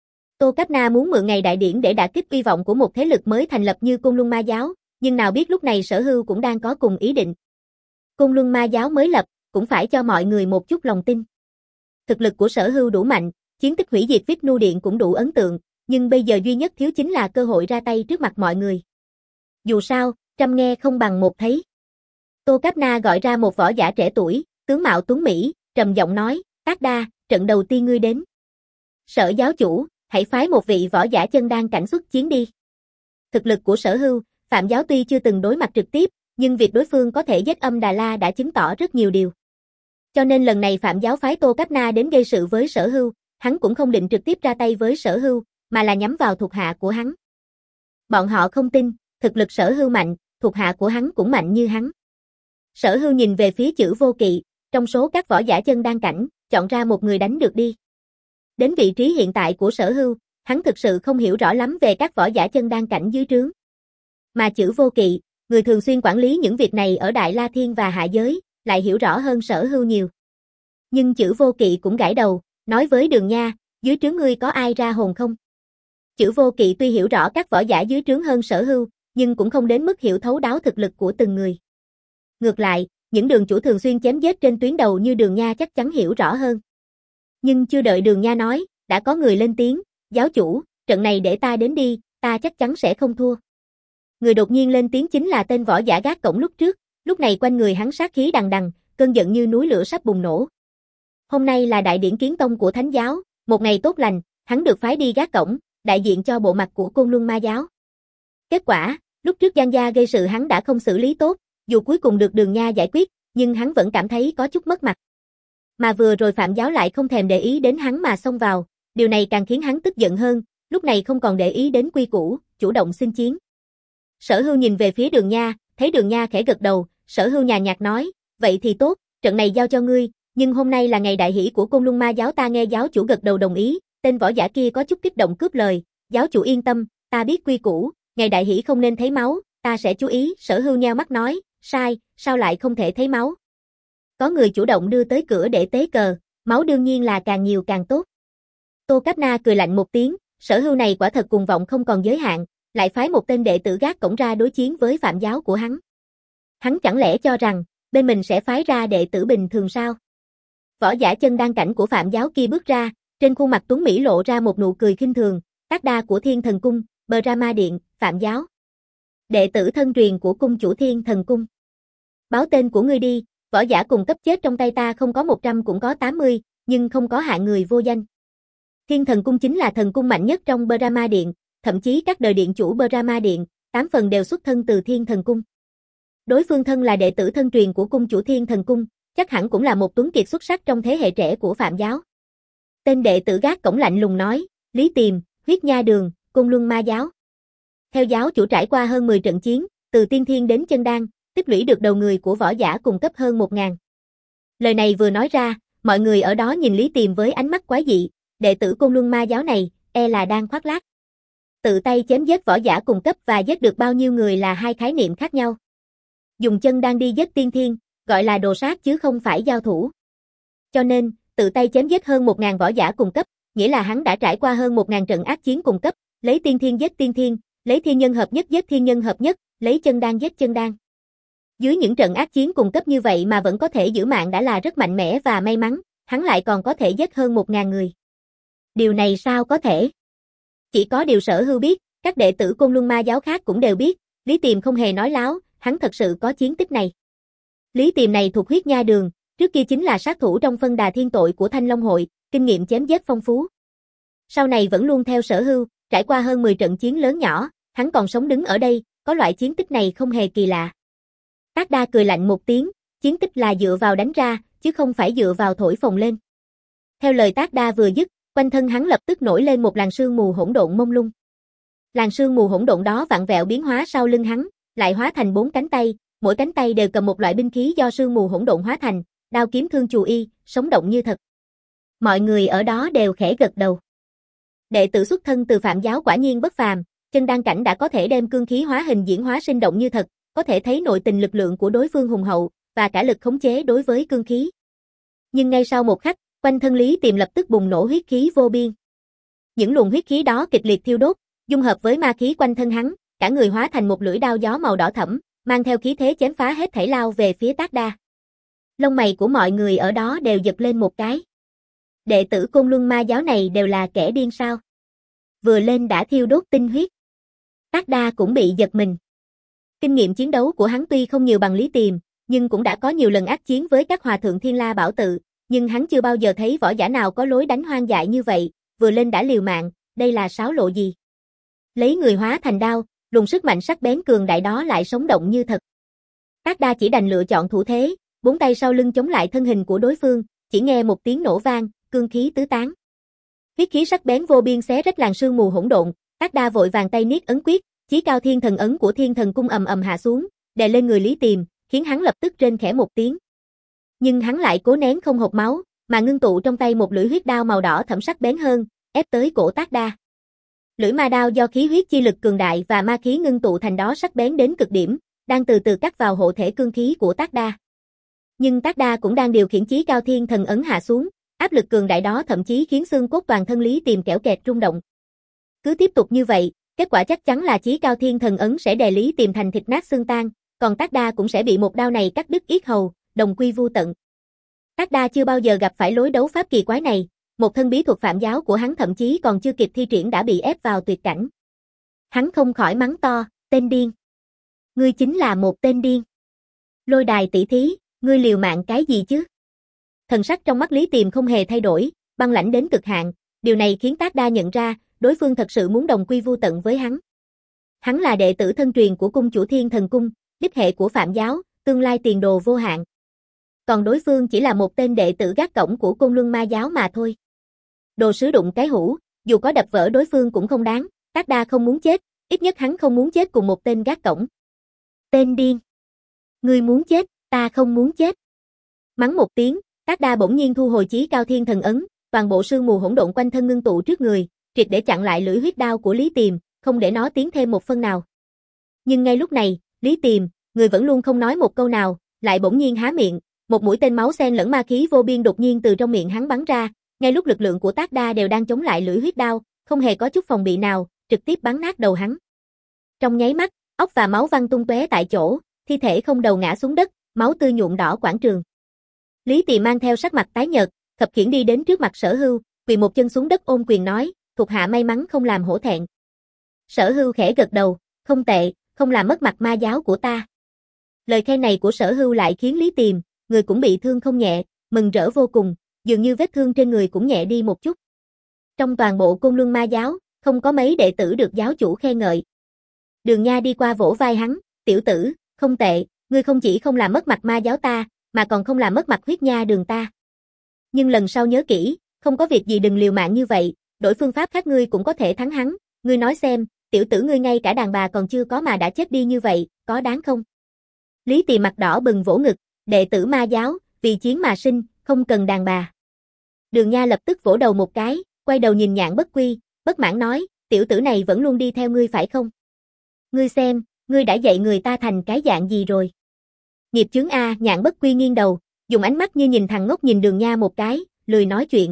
Tô Cáp Na muốn mượn ngày đại điển để đả kích uy vọng của một thế lực mới thành lập như Côn Luân Ma giáo, nhưng nào biết lúc này Sở Hưu cũng đang có cùng ý định. Côn Luân Ma giáo mới lập, cũng phải cho mọi người một chút lòng tin. Thực lực của Sở Hưu đủ mạnh, chiến tích hủy diệt Vishnu Điện cũng đủ ấn tượng, nhưng bây giờ duy nhất thiếu chính là cơ hội ra tay trước mặt mọi người. Dù sao, trăm nghe không bằng một thấy. Tô Cáp Na gọi ra một võ giả trẻ tuổi, tướng mạo tuấn mỹ, trầm giọng nói, Tác Đa, trận đầu tiên ngươi đến. Sở giáo chủ, hãy phái một vị võ giả chân đan cảnh xuất chiến đi. Thực lực của Sở Hưu, Phạm giáo tuy chưa từng đối mặt trực tiếp, nhưng việc đối phương có thể giết Âm Đà La đã chứng tỏ rất nhiều điều. Cho nên lần này Phạm giáo phái Tô Cáp Na đến gây sự với Sở Hưu, hắn cũng không định trực tiếp ra tay với Sở Hưu, mà là nhắm vào thuộc hạ của hắn. Bọn họ không tin, thực lực Sở Hưu mạnh, thuộc hạ của hắn cũng mạnh như hắn. Sở Hưu nhìn về phía Chử Vô Kỵ, trong số các võ giả chân đan cảnh, chọn ra một người đánh được đi. Đến vị trí hiện tại của Sở Hưu, hắn thực sự không hiểu rõ lắm về các võ giả chân đan cảnh dưới trướng. Mà Chử Vô Kỵ, người thường xuyên quản lý những việc này ở Đại La Thiên và Hạ Giới, lại hiểu rõ hơn Sở Hưu nhiều. Nhưng Chử Vô Kỵ cũng gãi đầu, nói với Đường Nha, dưới trướng ngươi có ai ra hồn không? Chử Vô Kỵ tuy hiểu rõ các võ giả dưới trướng hơn Sở Hưu, nhưng cũng không đến mức hiểu thấu đáo thực lực của từng người. Ngược lại, những đường chủ thường xuyên chém giết trên tuyến đầu như Đường Nha chắc chắn hiểu rõ hơn. Nhưng chưa đợi Đường Nha nói, đã có người lên tiếng, giáo chủ, trận này để ta đến đi, ta chắc chắn sẽ không thua. Người đột nhiên lên tiếng chính là tên võ giả gác cổng lúc trước, lúc này quanh người hắn sát khí đằng đằng, cơn giận như núi lửa sắp bùng nổ. Hôm nay là đại điển kiến tông của Thánh giáo, một ngày tốt lành, hắn được phái đi gác cổng, đại diện cho bộ mặt của Côn Luân Ma giáo. Kết quả, lúc trước Giang gia gây sự hắn đã không xử lý tốt, dù cuối cùng được Đường Nha giải quyết, nhưng hắn vẫn cảm thấy có chút mất mặt. Mà vừa rồi Phạm giáo lại không thèm để ý đến hắn mà xông vào, điều này càng khiến hắn tức giận hơn, lúc này không còn để ý đến quy củ, chủ động xin chiến. Sở Hưu nhìn về phía Đường Nha, thấy Đường Nha khẽ gật đầu, Sở Hưu nhàn nhạt nói, vậy thì tốt, trận này giao cho ngươi, nhưng hôm nay là ngày đại hỷ của Côn Luân Ma giáo. Ta nghe giáo chủ gật đầu đồng ý, tên võ giả kia có chút kích động cướp lời, giáo chủ yên tâm, ta biết quy củ, ngày đại hỷ không nên thấy máu, ta sẽ chú ý. Sở Hưu nheo mắt nói, sai, sao lại không thể thấy máu? Có người chủ động đưa tới cửa để tế cờ, máu đương nhiên là càng nhiều càng tốt. Tô Cáp Na cười lạnh một tiếng, Sở Hưu này quả thật cuồng vọng không còn giới hạn, lại phái một tên đệ tử gác cổng ra đối chiến với Phạm giáo của hắn. Hắn chẳng lẽ cho rằng, bên mình sẽ phái ra đệ tử bình thường sao? Võ giả chân đan cảnh của Phạm giáo kia bước ra, trên khuôn mặt tuấn mỹ lộ ra một nụ cười khinh thường, Tác Đa của Thiên Thần Cung, Brahma Điện, Phạm giáo. Đệ tử thân truyền của cung chủ Thiên Thần Cung. Báo tên của ngươi đi, võ giả cùng cấp chết trong tay ta không có một trăm cũng có tám mươi, nhưng không có hạng người vô danh. Thiên Thần Cung chính là thần cung mạnh nhất trong Brahma Điện, thậm chí các đời điện chủ Brahma Điện, tám phần đều xuất thân từ Thiên Thần Cung. Đối phương thân là đệ tử thân truyền của cung chủ Thiên Thần Cung, chắc hẳn cũng là một tuấn kiệt xuất sắc trong thế hệ trẻ của Phạm giáo. Tên đệ tử gác cổng lạnh lùng nói, Lý Tiềm, Huyết Nha Đường, Côn Luân Ma giáo. Theo giáo chủ trải qua hơn mười trận chiến, từ tiên thiên đến chân đan, tích lũy được đầu người của võ giả cùng cấp hơn một ngàn. Lời này vừa nói ra, mọi người ở đó nhìn Lý Tiềm với ánh mắt quái dị, đệ tử Côn Luân Ma giáo này, e là đang khoác lác. Tự tay chém giết võ giả cùng cấp và giết được bao nhiêu người là hai khái niệm khác nhau. Dùng chân đang đi giết tiên thiên, gọi là đồ sát chứ không phải giao thủ. Cho nên, tự tay chém giết hơn một ngàn võ giả cùng cấp, nghĩa là hắn đã trải qua hơn một ngàn trận ác chiến cùng cấp, lấy tiên thiên giết tiên thiên, lấy thiên nhân hợp nhất giết thiên nhân hợp nhất, lấy chân đan giết chân đan. Dưới những trận ác chiến cùng cấp như vậy mà vẫn có thể giữ mạng đã là rất mạnh mẽ và may mắn, hắn lại còn có thể giết hơn một ngàn người. Điều này sao có thể? Chỉ có điều Sở Hưu biết, các đệ tử Côn Luân Ma giáo khác cũng đều biết, Lý Tiềm không hề nói láo, hắn thật sự có chiến tích này. Lý Tiềm này thuộc Huyết Nha Đường, trước kia chính là sát thủ trong phân đà thiên tội của Thanh Long hội, kinh nghiệm chém giết phong phú. Sau này vẫn luôn theo Sở Hưu, trải qua hơn mười trận chiến lớn nhỏ, hắn còn sống đứng ở đây, có loại chiến tích này không hề kỳ lạ. Tác Đa cười lạnh một tiếng, chiến tích là dựa vào đánh ra, chứ không phải dựa vào thổi phồng lên. Theo lời Tác Đa vừa dứt, quanh thân hắn lập tức nổi lên một làn sương mù hỗn độn mông lung. Làn sương mù hỗn độn đó vặn vẹo biến hóa sau lưng hắn, lại hóa thành bốn cánh tay, mỗi cánh tay đều cầm một loại binh khí do sương mù hỗn độn hóa thành, đao kiếm thương chù y, sống động như thật. Mọi người ở đó đều khẽ gật đầu. Đệ tử xuất thân từ Phạm giáo quả nhiên bất phàm, chân đan cảnh đã có thể đem cương khí hóa hình diễn hóa sinh động như thật, có thể thấy nội tình lực lượng của đối phương hùng hậu, và cả lực khống chế đối với cương khí. Nhưng ngay sau một khắc, quanh thân Lý Tiềm lập tức bùng nổ huyết khí vô biên. Những luồng huyết khí đó kịch liệt thiêu đốt, dung hợp với ma khí quanh thân hắn, cả người hóa thành một lưỡi đao gió màu đỏ thẫm, mang theo khí thế chém phá hết thảy lao về phía Tác Đa. Lông mày của mọi người ở đó đều giật lên một cái. Đệ tử Côn Luân Ma giáo này đều là kẻ điên sao? Vừa lên đã thiêu đốt tinh huyết. Tác Đa cũng bị giật mình. Kinh nghiệm chiến đấu của hắn tuy không nhiều bằng Lý Tiềm, nhưng cũng đã có nhiều lần ác chiến với các hòa thượng Thiên La Bảo Tự, nhưng hắn chưa bao giờ thấy võ giả nào có lối đánh hoang dại như vậy, vừa lên đã liều mạng, đây là sáo lộ gì? Lấy người hóa thành đao, luồng sức mạnh sắc bén cường đại đó lại sống động như thật. Tác Đa chỉ đành lựa chọn thủ thế, bốn tay sau lưng chống lại thân hình của đối phương, chỉ nghe một tiếng nổ vang, cương khí tứ tán. Huyết khí sắc bén vô biên xé rách làn sương mù hỗn độn, Tác Đa vội vàng tay niết ấn quyết, chí cao thiên thần ấn của Thiên Thần Cung ầm ầm hạ xuống, đè lên người Lý Tiềm, khiến hắn lập tức rên khẽ một tiếng. Nhưng hắn lại cố nén không hộc máu, mà ngưng tụ trong tay một lưỡi huyết đao màu đỏ thẫm sắc bén hơn, ép tới cổ Tác Đa. Lưỡi ma đao do khí huyết chi lực cường đại và ma khí ngưng tụ thành đó sắc bén đến cực điểm, đang từ từ cắt vào hộ thể cương khí của Tác Đa. Nhưng Tác Đa cũng đang điều khiển chí cao thiên thần ấn hạ xuống, áp lực cường đại đó thậm chí khiến xương cốt toàn thân Lý Tiềm kẽo kẹt rung động. Cứ tiếp tục như vậy, kết quả chắc chắn là chí cao thiên thần ấn sẽ đè Lý Tiềm thành thịt nát xương tan, còn Tác Đa cũng sẽ bị một đao này cắt đứt yết hầu, đồng quy vu tận. Tác Đa chưa bao giờ gặp phải lối đấu pháp kỳ quái này, một thân bí thuật phạm giáo của hắn thậm chí còn chưa kịp thi triển đã bị ép vào tuyệt cảnh. Hắn không khỏi mắng to, tên điên. Ngươi chính là một tên điên. Lôi đài tỷ thí, ngươi liều mạng cái gì chứ? Thần sắc trong mắt Lý Tiềm không hề thay đổi, băng lãnh đến cực hạn, điều này khiến Tác Đa nhận ra, đối phương thật sự muốn đồng quy vu tận với hắn. Hắn là đệ tử thân truyền của cung chủ Thiên Thần Cung, đích hệ của phạm giáo, tương lai tiền đồ vô hạn. Còn đối phương chỉ là một tên đệ tử gác cổng của Côn Luân Ma giáo mà thôi. Đồ sứ đụng cái hũ, dù có đập vỡ đối phương cũng không đáng, Tác Đa không muốn chết, ít nhất hắn không muốn chết cùng một tên gác cổng. Tên điên. Ngươi muốn chết, ta không muốn chết. Mắng một tiếng, Tác Đa bỗng nhiên thu hồi chí cao thiên thần ấn, toàn bộ sương mù hỗn độn quanh thân ngưng tụ trước người, triệt để chặn lại lưỡi huyết đao của Lý Tiềm, không để nó tiến thêm một phân nào. Nhưng ngay lúc này, Lý Tiềm, người vẫn luôn không nói một câu nào, lại bỗng nhiên há miệng, một mũi tên máu xen lẫn ma khí vô biên đột nhiên từ trong miệng hắn bắn ra, ngay lúc lực lượng của Tác Đa đều đang chống lại lưỡi huyết đao, không hề có chút phòng bị nào, trực tiếp bắn nát đầu hắn. Trong nháy mắt, óc và máu văng tung tóe tại chỗ, thi thể không đầu ngã xuống đất, máu tươi nhuộm đỏ quảng trường. Lý Tiềm mang theo sắc mặt tái nhợt, khập khiễng đi đến trước mặt Sở Hưu, quỳ một chân xuống đất ôm quyền nói, thuộc hạ may mắn không làm hổ thẹn. Sở Hưu khẽ gật đầu, không tệ, không làm mất mặt ma giáo của ta. Lời khen này của Sở Hưu lại khiến Lý Tiềm, người cũng bị thương không nhẹ, mừng rỡ vô cùng, dường như vết thương trên người cũng nhẹ đi một chút. Trong toàn bộ Côn Luân Ma giáo, không có mấy đệ tử được giáo chủ khen ngợi. Đường Nha đi qua vỗ vai hắn, tiểu tử, không tệ, ngươi không chỉ không làm mất mặt ma giáo ta, mà còn không làm mất mặt huyết nha đường ta. Nhưng lần sau nhớ kỹ, không có việc gì đừng liều mạng như vậy, đổi phương pháp khác ngươi cũng có thể thắng hắn, ngươi nói xem, tiểu tử ngươi ngay cả đàn bà còn chưa có mà đã chết đi như vậy, có đáng không? Lý Tiềm mặt đỏ bừng vỗ ngực, đệ tử ma giáo, vì chiến mà sinh, không cần đàn bà. Đường Nha lập tức vỗ đầu một cái, quay đầu nhìn Nhạn Bất Quy, bất mãn nói, tiểu tử này vẫn luôn đi theo ngươi phải không? Ngươi xem, ngươi đã dạy người ta thành cái dạng gì rồi? Nghiệp chướng a, Nhạn Bất Quy nghiêng đầu, dùng ánh mắt như nhìn thằng ngốc nhìn Đường Nha một cái, lười nói chuyện.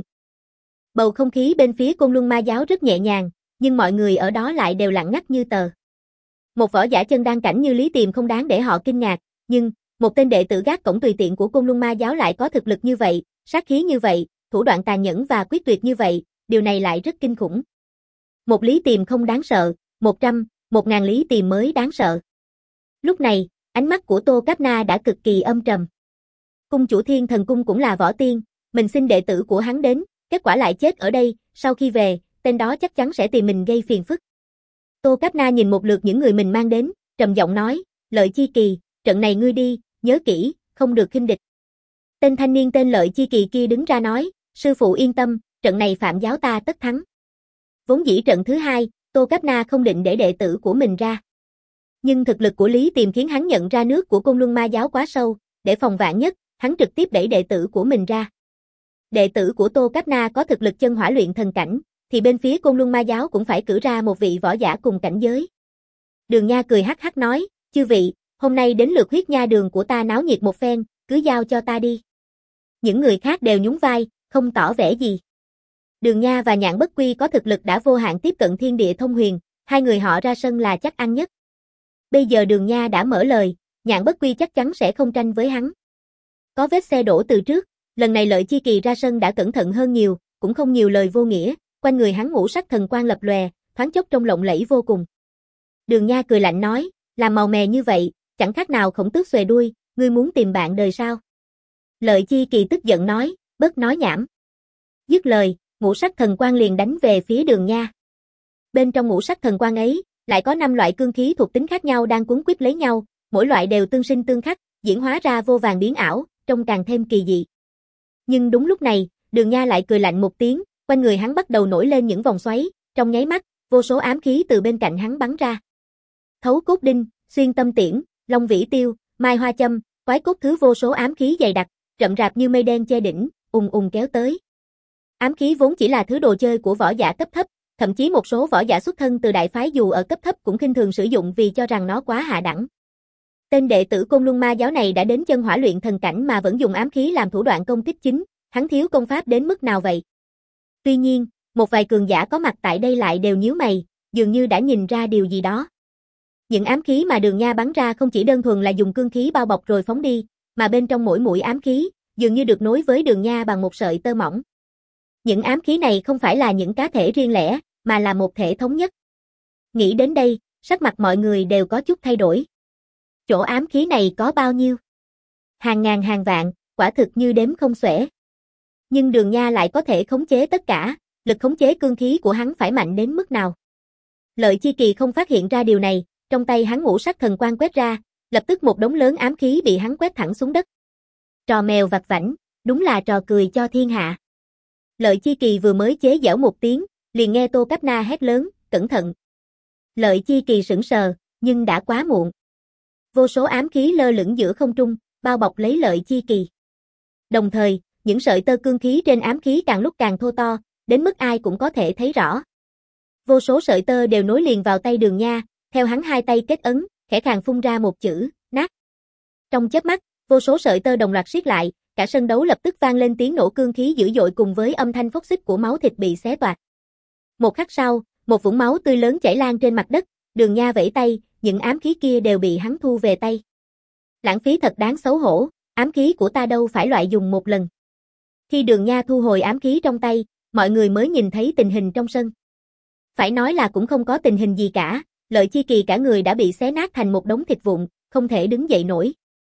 Bầu không khí bên phía Côn Luân Ma giáo rất nhẹ nhàng, nhưng mọi người ở đó lại đều lặng ngắt như tờ. Một võ giả chân đan cảnh như Lý Tiềm không đáng để họ kinh ngạc, nhưng một tên đệ tử gác cổng tùy tiện của Côn Luân Ma giáo lại có thực lực như vậy, sát khí như vậy, thủ đoạn tàn nhẫn và quyết tuyệt như vậy, điều này lại rất kinh khủng. Một Lý Tiềm không đáng sợ, một trăm, một ngàn Lý Tiềm mới đáng sợ. Lúc này, ánh mắt của Tô Cáp Na đã cực kỳ âm trầm. Cung chủ Thiên Thần Cung cũng là võ tiên, mình xin đệ tử của hắn đến, kết quả lại chết ở đây, sau khi về, tên đó chắc chắn sẽ tìm mình gây phiền phức. Tô Cáp Na nhìn một lượt những người mình mang đến, trầm giọng nói, Lợi Chi Kỳ, trận này ngươi đi, nhớ kỹ, không được khinh địch. Tên thanh niên tên Lợi Chi Kỳ kia đứng ra nói, sư phụ yên tâm, trận này phạm giáo ta tất thắng. Vốn dĩ trận thứ hai, Tô Cáp Na không định để đệ tử của mình ra. Nhưng thực lực của Lý Tiềm khiến hắn nhận ra nước của Côn Luân Ma giáo quá sâu, để phòng vạn nhất, hắn trực tiếp đẩy đệ tử của mình ra. Đệ tử của Tô Cáp Na có thực lực chân hỏa luyện thần cảnh, thì bên phía Côn Luân Ma giáo cũng phải cử ra một vị võ giả cùng cảnh giới. Đường Nha cười hắc hắc nói, chư vị, hôm nay đến lượt huyết nha đường của ta náo nhiệt một phen, cứ giao cho ta đi. Những người khác đều nhún vai, không tỏ vẻ gì. Đường Nha và Nhạn Bất Quy có thực lực đã vô hạn tiếp cận thiên địa thông huyền, hai người họ ra sân là chắc ăn nhất. Bây giờ Đường Nha đã mở lời, Nhạn Bất Quy chắc chắn sẽ không tranh với hắn. Có vết xe đổ từ trước, lần này Lợi Chi Kỳ ra sân đã cẩn thận hơn nhiều, cũng không nhiều lời vô nghĩa, quanh người hắn ngũ sắc thần quang lập lòe, thoáng chốc trông lộng lẫy vô cùng. Đường Nha cười lạnh nói, làm màu mè như vậy, chẳng khác nào khổng tước xuề đuôi, ngươi muốn tìm bạn đời sao? Lợi Chi Kỳ tức giận nói, bớt nói nhảm. Dứt lời, ngũ sắc thần quang liền đánh về phía Đường Nha. Bên trong ngũ sắc thần quang ấy, lại có năm loại cương khí thuộc tính khác nhau đang cuốn quýt lấy nhau, mỗi loại đều tương sinh tương khắc, diễn hóa ra vô vàn biến ảo, trông càng thêm kỳ dị. Nhưng đúng lúc này, Đường Nha lại cười lạnh một tiếng, quanh người hắn bắt đầu nổi lên những vòng xoáy, trong nháy mắt, vô số ám khí từ bên cạnh hắn bắn ra. Thấu cốt đinh, xuyên tâm tiễn, long vĩ tiêu, mai hoa châm, quái cốt thứ vô số ám khí dày đặc, rậm rạp như mây đen che đỉnh, ùng ùng kéo tới. Ám khí vốn chỉ là thứ đồ chơi của võ giả cấp thấp, thậm chí một số võ giả xuất thân từ đại phái dù ở cấp thấp cũng khinh thường sử dụng vì cho rằng nó quá hạ đẳng. Tên đệ tử Côn Luân Ma giáo này đã đến chân hỏa luyện thần cảnh mà vẫn dùng ám khí làm thủ đoạn công kích chính, hắn thiếu công pháp đến mức nào vậy? Tuy nhiên, một vài cường giả có mặt tại đây lại đều nhíu mày, dường như đã nhìn ra điều gì đó. Những ám khí mà Đường Nha bắn ra không chỉ đơn thuần là dùng cương khí bao bọc rồi phóng đi, mà bên trong mỗi mũi ám khí, dường như được nối với Đường Nha bằng một sợi tơ mỏng. Những ám khí này không phải là những cá thể riêng lẻ, mà là một thể thống nhất. Nghĩ đến đây, sắc mặt mọi người đều có chút thay đổi. Chỗ ám khí này có bao nhiêu? Hàng ngàn hàng vạn, quả thực như đếm không xuể. Nhưng Đường Nha lại có thể khống chế tất cả, lực khống chế cương khí của hắn phải mạnh đến mức nào? Lợi Chi Kỳ không phát hiện ra điều này, trong tay hắn ngũ sắc thần quang quét ra, lập tức một đống lớn ám khí bị hắn quét thẳng xuống đất. Trò mèo vặt vãnh, đúng là trò cười cho thiên hạ. Lợi Chi Kỳ vừa mới chế giễu một tiếng, liền nghe Tô Cáp Na hét lớn, cẩn thận. Lợi Chi Kỳ sững sờ, nhưng đã quá muộn. Vô số ám khí lơ lửng giữa không trung, bao bọc lấy Lợi Chi Kỳ. Đồng thời, những sợi tơ cương khí trên ám khí càng lúc càng thô to, đến mức ai cũng có thể thấy rõ. Vô số sợi tơ đều nối liền vào tay Đường Nha, theo hắn hai tay kết ấn, khẽ khàng phun ra một chữ, nát. Trong chớp mắt, vô số sợi tơ đồng loạt siết lại, cả sân đấu lập tức vang lên tiếng nổ cương khí dữ dội cùng với âm thanh phốc xích của máu thịt bị xé toạc. Một khắc sau, một vũng máu tươi lớn chảy lan trên mặt đất, Đường Nha vẫy tay, những ám khí kia đều bị hắn thu về tay. Lãng phí thật đáng xấu hổ, ám khí của ta đâu phải loại dùng một lần. Khi Đường Nha thu hồi ám khí trong tay, mọi người mới nhìn thấy tình hình trong sân. Phải nói là cũng không có tình hình gì cả, Lợi Chi Kỳ cả người đã bị xé nát thành một đống thịt vụn, không thể đứng dậy nổi.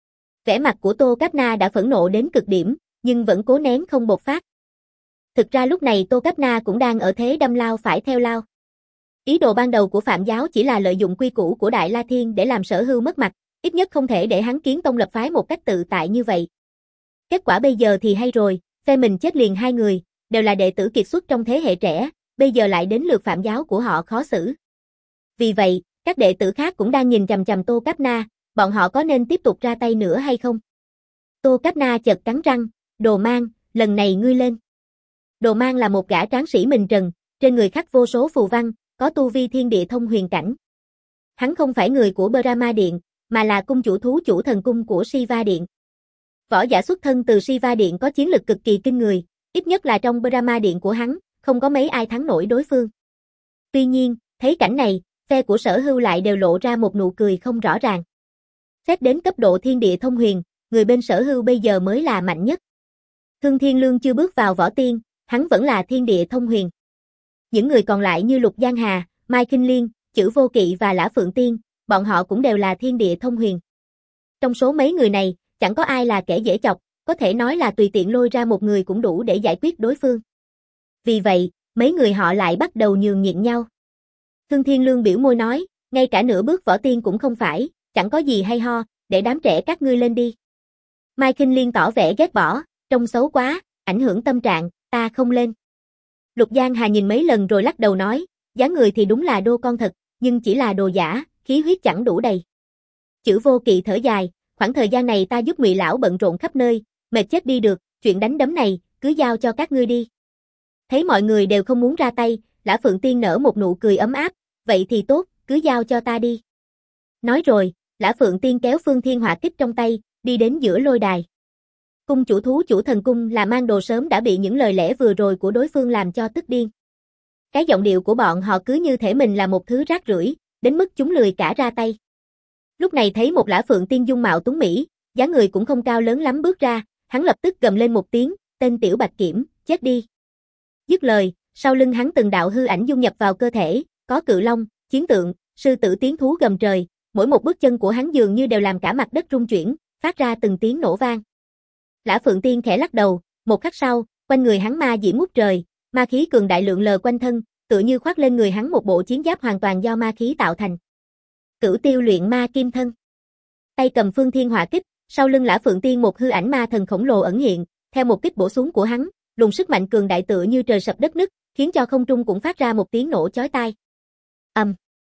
Vẻ mặt của Tô Cáp Na đã phẫn nộ đến cực điểm, nhưng vẫn cố nén không bộc phát. Thực ra lúc này Tô Cáp Na cũng đang ở thế đâm lao phải theo lao. Ý đồ ban đầu của Phạm Giáo chỉ là lợi dụng quy củ của Đại La Thiên để làm Sở Hưu mất mặt, ít nhất không thể để hắn kiến tông lập phái một cách tự tại như vậy. Kết quả bây giờ thì hay rồi, phe mình chết liền hai người, đều là đệ tử kiệt xuất trong thế hệ trẻ, bây giờ lại đến lượt Phạm Giáo của họ khó xử. Vì vậy, các đệ tử khác cũng đang nhìn chằm chằm Tô Cáp Na, bọn họ có nên tiếp tục ra tay nữa hay không? Tô Cáp Na chợt cắn răng, Đồ Mang, lần này ngươi lên. Đồ Mang là một gã tráng sĩ mình trần, trên người khắc vô số phù văn, có tu vi thiên địa thông huyền cảnh. Hắn không phải người của Brahma Điện, mà là cung chủ thú chủ thần cung của Shiva Điện. Võ giả xuất thân từ Shiva Điện có chiến lực cực kỳ kinh người, ít nhất là trong Brahma Điện của hắn, không có mấy ai thắng nổi đối phương. Tuy nhiên, thấy cảnh này, phe của Sở Hưu lại đều lộ ra một nụ cười không rõ ràng. Xét đến cấp độ thiên địa thông huyền, người bên Sở Hưu bây giờ mới là mạnh nhất. Thương Thiên Lương chưa bước vào võ tiên, hắn vẫn là thiên địa thông huyền. Những người còn lại như Lục Giang Hà, Mai Kinh Liên, Chữ Vô Kỵ và Lã Phượng Tiên, bọn họ cũng đều là thiên địa thông huyền. Trong số mấy người này, chẳng có ai là kẻ dễ chọc, có thể nói là tùy tiện lôi ra một người cũng đủ để giải quyết đối phương. Vì vậy, mấy người họ lại bắt đầu nhường nhịn nhau. Thương Thiên Lương biểu môi nói, ngay cả nửa bước võ tiên cũng không phải, chẳng có gì hay ho, để đám trẻ các ngươi lên đi. Mai Kinh Liên tỏ vẻ ghét bỏ, trông xấu quá, ảnh hưởng tâm trạng, ta không lên. Lục Giang Hà nhìn mấy lần rồi lắc đầu nói, dáng người thì đúng là đô con thật, nhưng chỉ là đồ giả, khí huyết chẳng đủ đầy. Chữ Vô Kỵ thở dài, khoảng thời gian này ta giúp Ngụy lão bận rộn khắp nơi, mệt chết đi được, chuyện đánh đấm này, cứ giao cho các ngươi đi. Thấy mọi người đều không muốn ra tay, Lã Phượng Tiên nở một nụ cười ấm áp, vậy thì tốt, cứ giao cho ta đi. Nói rồi, Lã Phượng Tiên kéo Phương Thiên Hỏa Kích trong tay, đi đến giữa lôi đài. Cung chủ thú chủ thần cung là Mang Đồ sớm đã bị những lời lẽ vừa rồi của đối phương làm cho tức điên. Cái giọng điệu của bọn họ cứ như thể mình là một thứ rác rưởi, đến mức chúng lười cả ra tay. Lúc này thấy một Lã Phượng Tiên dung mạo tuấn mỹ, dáng người cũng không cao lớn lắm bước ra, hắn lập tức gầm lên một tiếng, tên tiểu Bạch Kiểm, chết đi. Dứt lời, sau lưng hắn từng đạo hư ảnh dung nhập vào cơ thể, có cự long, chiến tượng, sư tử tiến thú gầm trời, mỗi một bước chân của hắn dường như đều làm cả mặt đất rung chuyển, phát ra từng tiếng nổ vang. Lã Phượng Tiên khẽ lắc đầu, một khắc sau, quanh người hắn ma diễm ngút trời, ma khí cường đại lượn lờ quanh thân, tựa như khoác lên người hắn một bộ chiến giáp hoàn toàn do ma khí tạo thành. Cửu Tiêu luyện ma kim thân. Tay cầm Phương Thiên Hỏa Kích, sau lưng Lã Phượng Tiên một hư ảnh ma thần khổng lồ ẩn hiện, theo một kích bổ xuống của hắn, luồng sức mạnh cường đại tựa như trời sập đất nứt, khiến cho không trung cũng phát ra một tiếng nổ chói tai. Ầm. Um.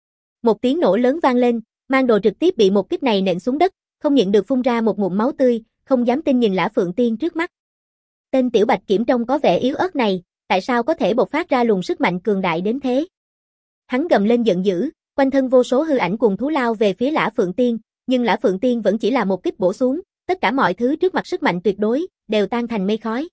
Một tiếng nổ lớn vang lên, Mang Đồ trực tiếp bị một kích này nện xuống đất, không nhịn được phun ra một ngụm máu tươi, không dám tin nhìn Lã Phượng Tiên trước mắt. Tên tiểu Bạch Kiểm trông có vẻ yếu ớt này, tại sao có thể bộc phát ra luồng sức mạnh cường đại đến thế? Hắn gầm lên giận dữ, quanh thân vô số hư ảnh cùng thú lao về phía Lã Phượng Tiên, nhưng Lã Phượng Tiên vẫn chỉ là một kích bổ xuống, tất cả mọi thứ trước mặt sức mạnh tuyệt đối đều tan thành mây khói.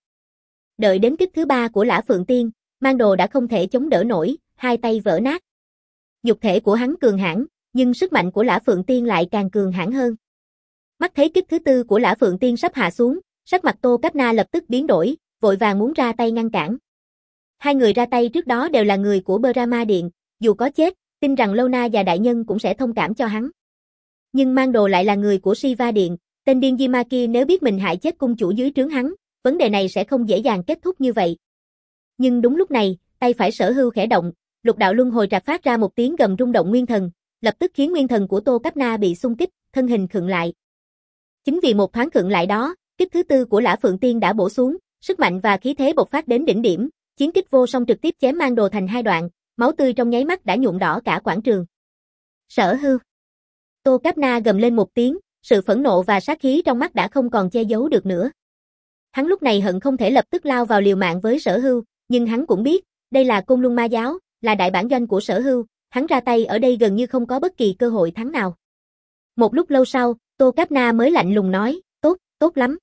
Đợi đến kích thứ ba của Lã Phượng Tiên, Mang Đồ đã không thể chống đỡ nổi, hai tay vỡ nát. Nhục thể của hắn cường hãn, nhưng sức mạnh của Lã Phượng Tiên lại càng cường hãn hơn. Mắt thấy kích thứ tư của Lã Phượng Tiên sắp hạ xuống, sắc mặt Tô Cáp Na lập tức biến đổi, vội vàng muốn ra tay ngăn cản. Hai người ra tay trước đó đều là người của Brahma Điện, dù có chết, tin rằng Lâu Na và đại nhân cũng sẽ thông cảm cho hắn. Nhưng Mang Đồ lại là người của Shiva Điện, tên điên Di Ma kia nếu biết mình hại chết cung chủ dưới trướng hắn, vấn đề này sẽ không dễ dàng kết thúc như vậy. Nhưng đúng lúc này, tay phải Sở Hưu khẽ động, lục đạo luân hồi trạc phát ra một tiếng gầm rung động nguyên thần, lập tức khiến nguyên thần của Tô Cáp Na bị xung kích, thân hình khựng lại. Chính vì một thoáng khựng lại đó, kích thứ tư của Lã Phượng Tiên đã bổ xuống, sức mạnh và khí thế bộc phát đến đỉnh điểm, chiến kích vô song trực tiếp chém Mang Đồ thành hai đoạn, máu tươi trong nháy mắt đã nhuộm đỏ cả quảng trường. Sở Hưu. Tô Cáp Na gầm lên một tiếng, sự phẫn nộ và sát khí trong mắt đã không còn che giấu được nữa. Hắn lúc này hận không thể lập tức lao vào liều mạng với Sở Hưu, nhưng hắn cũng biết, đây là Côn Luân Ma giáo, là đại bản doanh của Sở Hưu, hắn ra tay ở đây gần như không có bất kỳ cơ hội thắng nào. Một lúc lâu sau, Tô Cáp Na mới lạnh lùng nói, tốt, tốt lắm.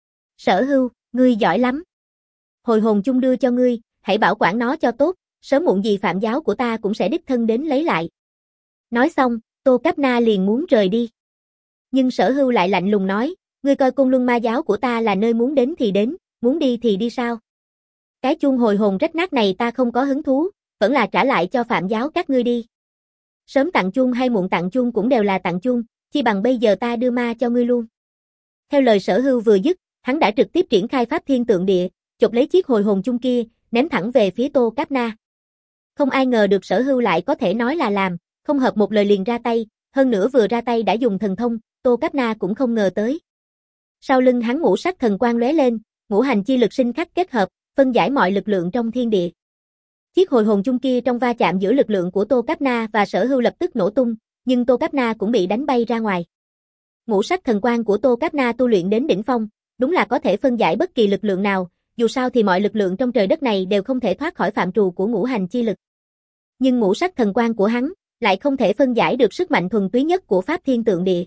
Sở Hưu, ngươi giỏi lắm. Hồi hồn chung đưa cho ngươi, hãy bảo quản nó cho tốt, sớm muộn gì phạm giáo của ta cũng sẽ đích thân đến lấy lại. Nói xong, Tô Cáp Na liền muốn rời đi. Nhưng Sở Hưu lại lạnh lùng nói, ngươi coi Côn Luân Ma giáo của ta là nơi muốn đến thì đến, muốn đi thì đi sao? Cái chuông hồi hồn rách nát này ta không có hứng thú, vẫn là trả lại cho phạm giáo các ngươi đi. Sớm tặng chuông hay muộn tặng chuông cũng đều là tặng chuông, chi bằng bây giờ ta đưa ma cho ngươi luôn. Theo lời Sở Hưu vừa dứt, hắn đã trực tiếp triển khai pháp thiên tượng địa, chộp lấy chiếc hồi hồn chung kia, ném thẳng về phía Tô Cáp Na. Không ai ngờ được Sở Hưu lại có thể nói là làm, không hợp một lời liền ra tay, hơn nữa vừa ra tay đã dùng thần thông, Tô Cáp Na cũng không ngờ tới. Sau lưng hắn ngũ sắc thần quang lóe lên, ngũ hành chi lực sinh khắc kết hợp, phân giải mọi lực lượng trong thiên địa. Chiếc hồi hồn chung kia trong va chạm giữa lực lượng của Tô Cáp Na và Sở Hưu lập tức nổ tung, nhưng Tô Cáp Na cũng bị đánh bay ra ngoài. Ngũ sắc thần quang của Tô Cáp Na tu luyện đến đỉnh phong, đúng là có thể phân giải bất kỳ lực lượng nào, dù sao thì mọi lực lượng trong trời đất này đều không thể thoát khỏi phạm trù của ngũ hành chi lực. Nhưng ngũ sắc thần quang của hắn lại không thể phân giải được sức mạnh thuần túy nhất của pháp thiên tượng địa.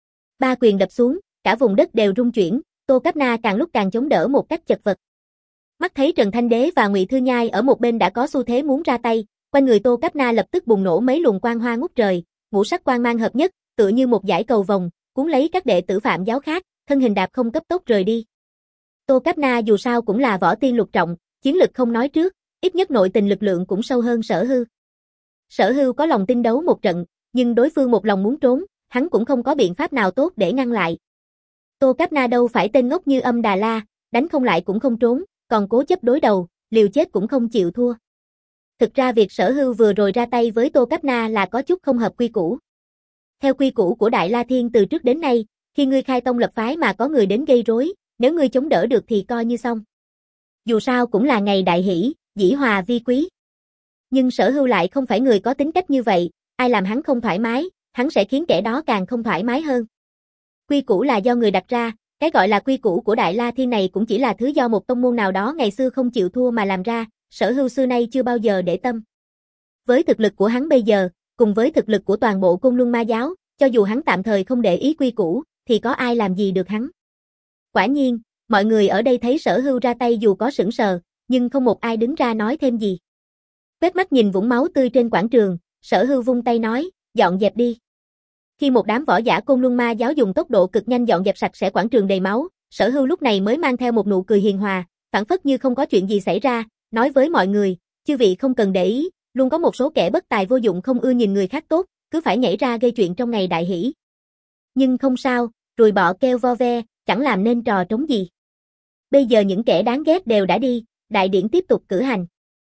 Ba quyền đập xuống, cả vùng đất đều rung chuyển, Tô Cáp Na càng lúc càng chống đỡ một cách chật vật. Mắt thấy Trần Thanh Đế và Ngụy Thư Nhai ở một bên đã có xu thế muốn ra tay, quanh người Tô Cáp Na lập tức bùng nổ mấy luồng quang hoa ngút trời, ngũ sắc quang mang hợp nhất, tựa như một dải cầu vồng, cuốn lấy các đệ tử phạm giáo khác, thân hình đạp không cấp tốc rời đi. Tô Cáp Na dù sao cũng là võ tiên lục trọng, chiến lực không nói trước, ít nhất nội tình lực lượng cũng sâu hơn Sở Hưu. Sở Hưu có lòng tin đấu một trận, nhưng đối phương một lòng muốn trốn, hắn cũng không có biện pháp nào tốt để ngăn lại. Tô Cáp Na đâu phải tên ngốc như Âm Đà La, đánh không lại cũng không trốn, còn cố chấp đối đầu, liều chết cũng không chịu thua. Thực ra việc Sở Hưu vừa rồi ra tay với Tô Cáp Na là có chút không hợp quy củ. Theo quy củ của Đại La Thiên từ trước đến nay, khi ngươi khai tông lập phái mà có người đến gây rối, nếu ngươi chống đỡ được thì coi như xong. Dù sao cũng là ngày đại hỷ, dĩ hòa vi quý. Nhưng Sở Hưu lại không phải người có tính cách như vậy, ai làm hắn không thoải mái, hắn sẽ khiến kẻ đó càng không thoải mái hơn. Quy củ là do người đặt ra, cái gọi là quy củ của Đại La Thiên này cũng chỉ là thứ do một tông môn nào đó ngày xưa không chịu thua mà làm ra, Sở Hưu xưa nay chưa bao giờ để tâm. Với thực lực của hắn bây giờ, cùng với thực lực của toàn bộ Côn Luân Ma giáo, cho dù hắn tạm thời không để ý quy củ, thì có ai làm gì được hắn. Quả nhiên, mọi người ở đây thấy Sở Hưu ra tay dù có sững sờ, nhưng không một ai đứng ra nói thêm gì. Quét mắt nhìn vũng máu tươi trên quảng trường, Sở Hưu vung tay nói, dọn dẹp đi. Khi một đám võ giả Côn Luân Ma giáo dùng tốc độ cực nhanh dọn dẹp sạch sẽ quảng trường đầy máu, Sở Hưu lúc này mới mang theo một nụ cười hiền hòa, phảng phất như không có chuyện gì xảy ra, nói với mọi người, chư vị không cần để ý, luôn có một số kẻ bất tài vô dụng không ưa nhìn người khác tốt, cứ phải nhảy ra gây chuyện trong ngày đại hỷ. Nhưng không sao, ruồi bọ kêu vo ve, chẳng làm nên trò trống gì. Bây giờ những kẻ đáng ghét đều đã đi, đại điển tiếp tục cử hành.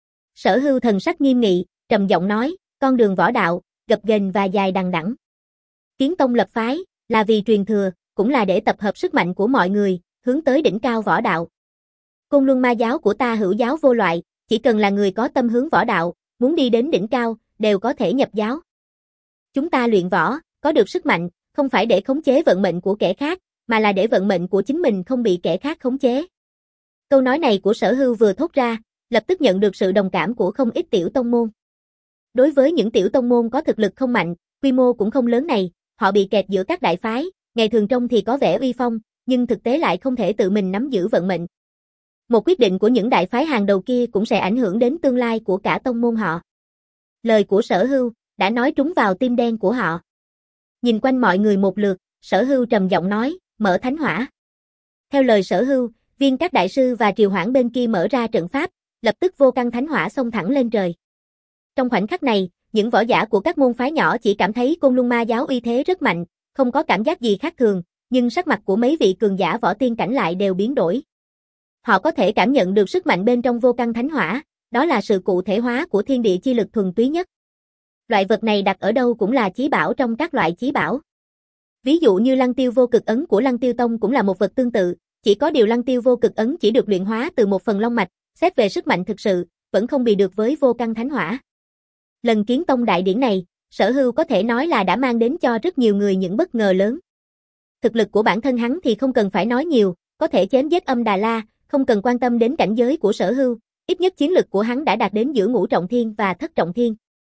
Sở Hưu thần sắc nghiêm nghị, trầm giọng nói, con đường võ đạo, gập ghềnh và dài đằng đẵng. Kiến tông lập phái, là vì truyền thừa, cũng là để tập hợp sức mạnh của mọi người, hướng tới đỉnh cao võ đạo. Côn Luân Ma giáo của ta hữu giáo vô loại, chỉ cần là người có tâm hướng võ đạo, muốn đi đến đỉnh cao, đều có thể nhập giáo. Chúng ta luyện võ, có được sức mạnh, không phải để khống chế vận mệnh của kẻ khác, mà là để vận mệnh của chính mình không bị kẻ khác khống chế. Câu nói này của Sở Hưu vừa thốt ra, lập tức nhận được sự đồng cảm của không ít tiểu tông môn. Đối với những tiểu tông môn có thực lực không mạnh, quy mô cũng không lớn này, họ bị kẹt giữa các đại phái, ngày thường trông thì có vẻ uy phong, nhưng thực tế lại không thể tự mình nắm giữ vận mệnh. Một quyết định của những đại phái hàng đầu kia cũng sẽ ảnh hưởng đến tương lai của cả tông môn họ. Lời của Sở Hưu đã nói trúng vào tim đen của họ. Nhìn quanh mọi người một lượt, Sở Hưu trầm giọng nói, mở thánh hỏa. Theo lời Sở Hưu, Viên các đại sư và Triều Hoãn bên kia mở ra trận pháp, lập tức vô căn thánh hỏa xông thẳng lên trời. Trong khoảnh khắc này, những võ giả của các môn phái nhỏ chỉ cảm thấy Côn Luân Ma giáo uy thế rất mạnh, không có cảm giác gì khác thường, nhưng sắc mặt của mấy vị cường giả võ tiên cảnh lại đều biến đổi. Họ có thể cảm nhận được sức mạnh bên trong vô căn thánh hỏa, đó là sự cụ thể hóa của thiên địa chi lực thuần túy nhất. Loại vật này đặt ở đâu cũng là chí bảo trong các loại chí bảo. Ví dụ như Lăng Tiêu vô cực ấn của Lăng Tiêu Tông cũng là một vật tương tự, chỉ có điều Lăng Tiêu vô cực ấn chỉ được luyện hóa từ một phần long mạch, xét về sức mạnh thực sự, vẫn không bị được với vô căn thánh hỏa. Lần Kiến Tông đại điển này, Sở Hưu có thể nói là đã mang đến cho rất nhiều người những bất ngờ lớn. Thực lực của bản thân hắn thì không cần phải nói nhiều, có thể chém giết Âm Đà La, không cần quan tâm đến cảnh giới của Sở Hưu, ít nhất chiến lực của hắn đã đạt đến giữa ngũ trọng thiên và thất trọng thiên.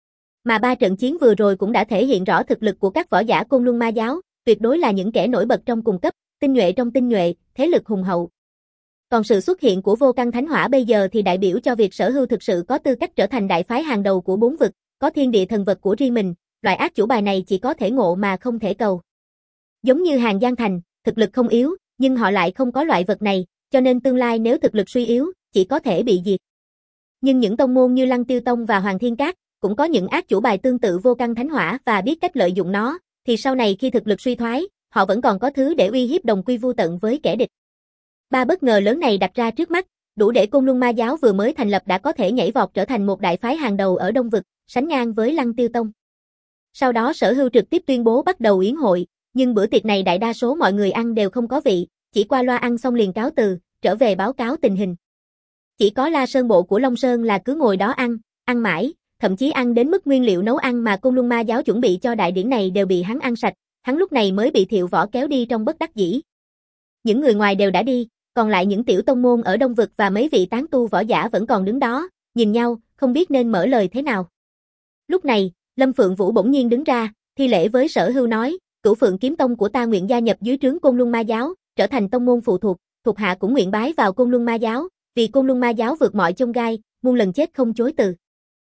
Mà ba trận chiến vừa rồi cũng đã thể hiện rõ thực lực của các võ giả Côn Luân Ma giáo, tuyệt đối là những kẻ nổi bật trong cùng cấp, tinh nhuệ trong tinh nhuệ, thế lực hùng hậu. Còn sự xuất hiện của vô căn thánh hỏa bây giờ thì đại biểu cho việc Sở Hưu thực sự có tư cách trở thành đại phái hàng đầu của bốn vực, có thiên địa thần vật của riêng mình, loại ác chủ bài này chỉ có thể ngộ mà không thể cầu. Giống như Hàng Giang Thành, thực lực không yếu, nhưng họ lại không có loại vật này, cho nên tương lai nếu thực lực suy yếu, chỉ có thể bị diệt. Nhưng những tông môn như Lăng Tiêu Tông và Hoàng Thiên Các, cũng có những ác chủ bài tương tự vô căn thánh hỏa và biết cách lợi dụng nó, thì sau này khi thực lực suy thoái, họ vẫn còn có thứ để uy hiếp đồng quy vu tận với kẻ địch. Ba bất ngờ lớn này đặt ra trước mắt, đủ để Côn Luân Ma giáo vừa mới thành lập đã có thể nhảy vọt trở thành một đại phái hàng đầu ở Đông vực, sánh ngang với Lăng Tiêu Tông. Sau đó Sở Hưu trực tiếp tuyên bố bắt đầu yến hội, nhưng bữa tiệc này đại đa số mọi người ăn đều không có vị, chỉ qua loa ăn xong liền cáo từ, trở về báo cáo tình hình. Chỉ có La Sơn bộ của Long Sơn là cứ ngồi đó ăn, ăn mãi, thậm chí ăn đến mức nguyên liệu nấu ăn mà Côn Luân Ma giáo chuẩn bị cho đại điển này đều bị hắn ăn sạch, hắn lúc này mới bị Thiệu Võ kéo đi trong bất đắc dĩ. Những người ngoài đều đã đi, còn lại những tiểu tông môn ở Đông vực và mấy vị tán tu võ giả vẫn còn đứng đó, nhìn nhau, không biết nên mở lời thế nào. Lúc này, Lâm Phượng Vũ bỗng nhiên đứng ra, thi lễ với Sở Hưu nói, Cửu Phượng Kiếm Tông của ta nguyện gia nhập dưới trướng Côn Luân Ma giáo, trở thành tông môn phụ thuộc, thuộc hạ cũng nguyện bái vào Côn Luân Ma giáo, vì Côn Luân Ma giáo vượt mọi chông gai, muôn lần chết không chối từ.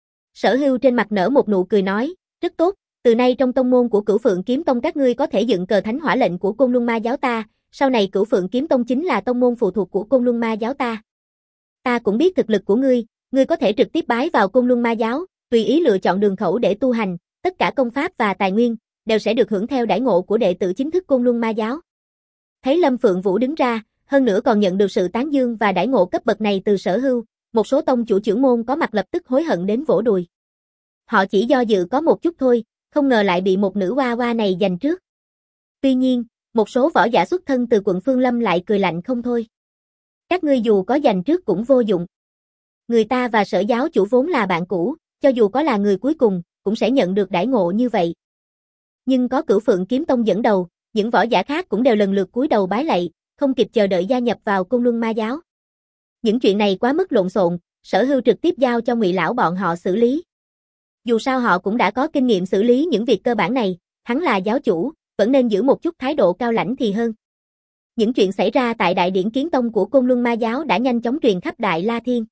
Sở Hưu trên mặt nở một nụ cười nói, rất tốt, từ nay trong tông môn của Cửu Phượng Kiếm Tông các ngươi có thể dựng cờ thánh hỏa lệnh của Côn Luân Ma giáo ta, sau này Cửu Phượng Kiếm Tông chính là tông môn phụ thuộc của Côn Luân Ma giáo ta. Ta cũng biết thực lực của ngươi, ngươi có thể trực tiếp bái vào Côn Luân Ma giáo, tùy ý lựa chọn đường khẩu để tu hành, tất cả công pháp và tài nguyên đều sẽ được hưởng theo đãi ngộ của đệ tử chính thức Côn Luân Ma giáo. Thấy Lâm Phượng Vũ đứng ra, hơn nữa còn nhận được sự tán dương và đãi ngộ cấp bậc này từ Sở Hưu, một số tông chủ trưởng môn có mặt lập tức hối hận đến vỗ đùi. Họ chỉ do dự có một chút thôi, không ngờ lại bị một nữ hoa hoa này giành trước. Tuy nhiên, một số võ giả xuất thân từ quận Phương Lâm lại cười lạnh không thôi. Các ngươi dù có giành trước cũng vô dụng. Người ta và Sở giáo chủ vốn là bạn cũ, cho dù có là người cuối cùng, cũng sẽ nhận được đãi ngộ như vậy. Nhưng có Cửu Phượng Kiếm Tông dẫn đầu, những võ giả khác cũng đều lần lượt cúi đầu bái lạy, không kịp chờ đợi gia nhập vào Côn Luân Ma giáo. Những chuyện này quá mức lộn xộn, Sở Hưu trực tiếp giao cho Ngụy lão bọn họ xử lý. Dù sao họ cũng đã có kinh nghiệm xử lý những việc cơ bản này, hắn là giáo chủ, vẫn nên giữ một chút thái độ cao lãnh thì hơn. Những chuyện xảy ra tại đại điển kiến tông của Côn Luân Ma giáo đã nhanh chóng truyền khắp Đại La Thiên.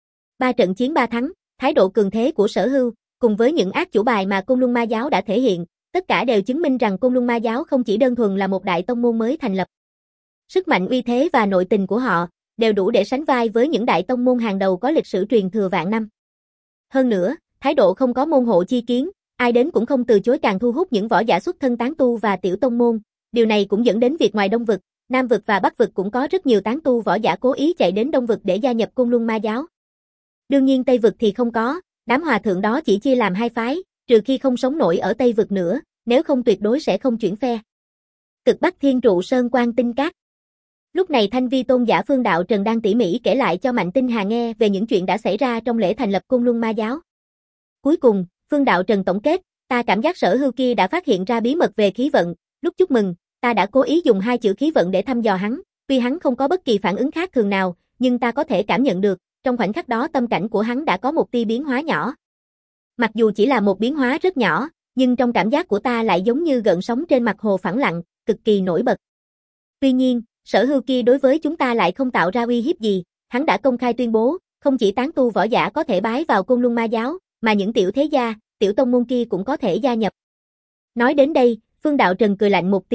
Ba trận chiến ba thắng, thái độ cường thế của Sở Hưu, cùng với những ác chủ bài mà Côn Luân Ma giáo đã thể hiện, tất cả đều chứng minh rằng Côn Luân Ma giáo không chỉ đơn thuần là một đại tông môn mới thành lập. Sức mạnh uy thế và nội tình của họ đều đủ để sánh vai với những đại tông môn hàng đầu có lịch sử truyền thừa vạn năm. Hơn nữa, thái độ không có môn hộ chi kiến, ai đến cũng không từ chối càng thu hút những võ giả xuất thân tán tu và tiểu tông môn, điều này cũng dẫn đến việc ngoài Đông vực, Nam vực và Bắc vực cũng có rất nhiều tán tu võ giả cố ý chạy đến Đông vực để gia nhập Côn Luân Ma giáo. Đương nhiên Tây vực thì không có, đám hòa thượng đó chỉ chia làm hai phái, trừ khi không sống nổi ở Tây vực nữa, nếu không tuyệt đối sẽ không chuyển phe. Cực Bắc Thiên Trụ Sơn Quan Tinh Các. Lúc này Thanh Vi tôn giả Phương Đạo Trần đang tỉ mỉ kể lại cho Mạnh Tinh Hà nghe về những chuyện đã xảy ra trong lễ thành lập Côn Luân Ma giáo. Cuối cùng, Phương Đạo Trần tổng kết, ta cảm giác Sở Hưu kia đã phát hiện ra bí mật về khí vận, lúc chúc mừng, ta đã cố ý dùng hai chữ khí vận để thăm dò hắn, tuy hắn không có bất kỳ phản ứng khác thường nào, nhưng ta có thể cảm nhận được, trong khoảnh khắc đó tâm cảnh của hắn đã có một tia biến hóa nhỏ. Mặc dù chỉ là một biến hóa rất nhỏ, nhưng trong cảm giác của ta lại giống như gợn sóng trên mặt hồ phẳng lặng, cực kỳ nổi bật. Tuy nhiên, Sở Hưu kia đối với chúng ta lại không tạo ra uy hiếp gì, hắn đã công khai tuyên bố, không chỉ tán tu võ giả có thể bái vào Côn Luân Ma giáo, mà những tiểu thế gia, tiểu tông môn kia cũng có thể gia nhập. Nói đến đây, Phương Đạo Trần cười lạnh một tiếng,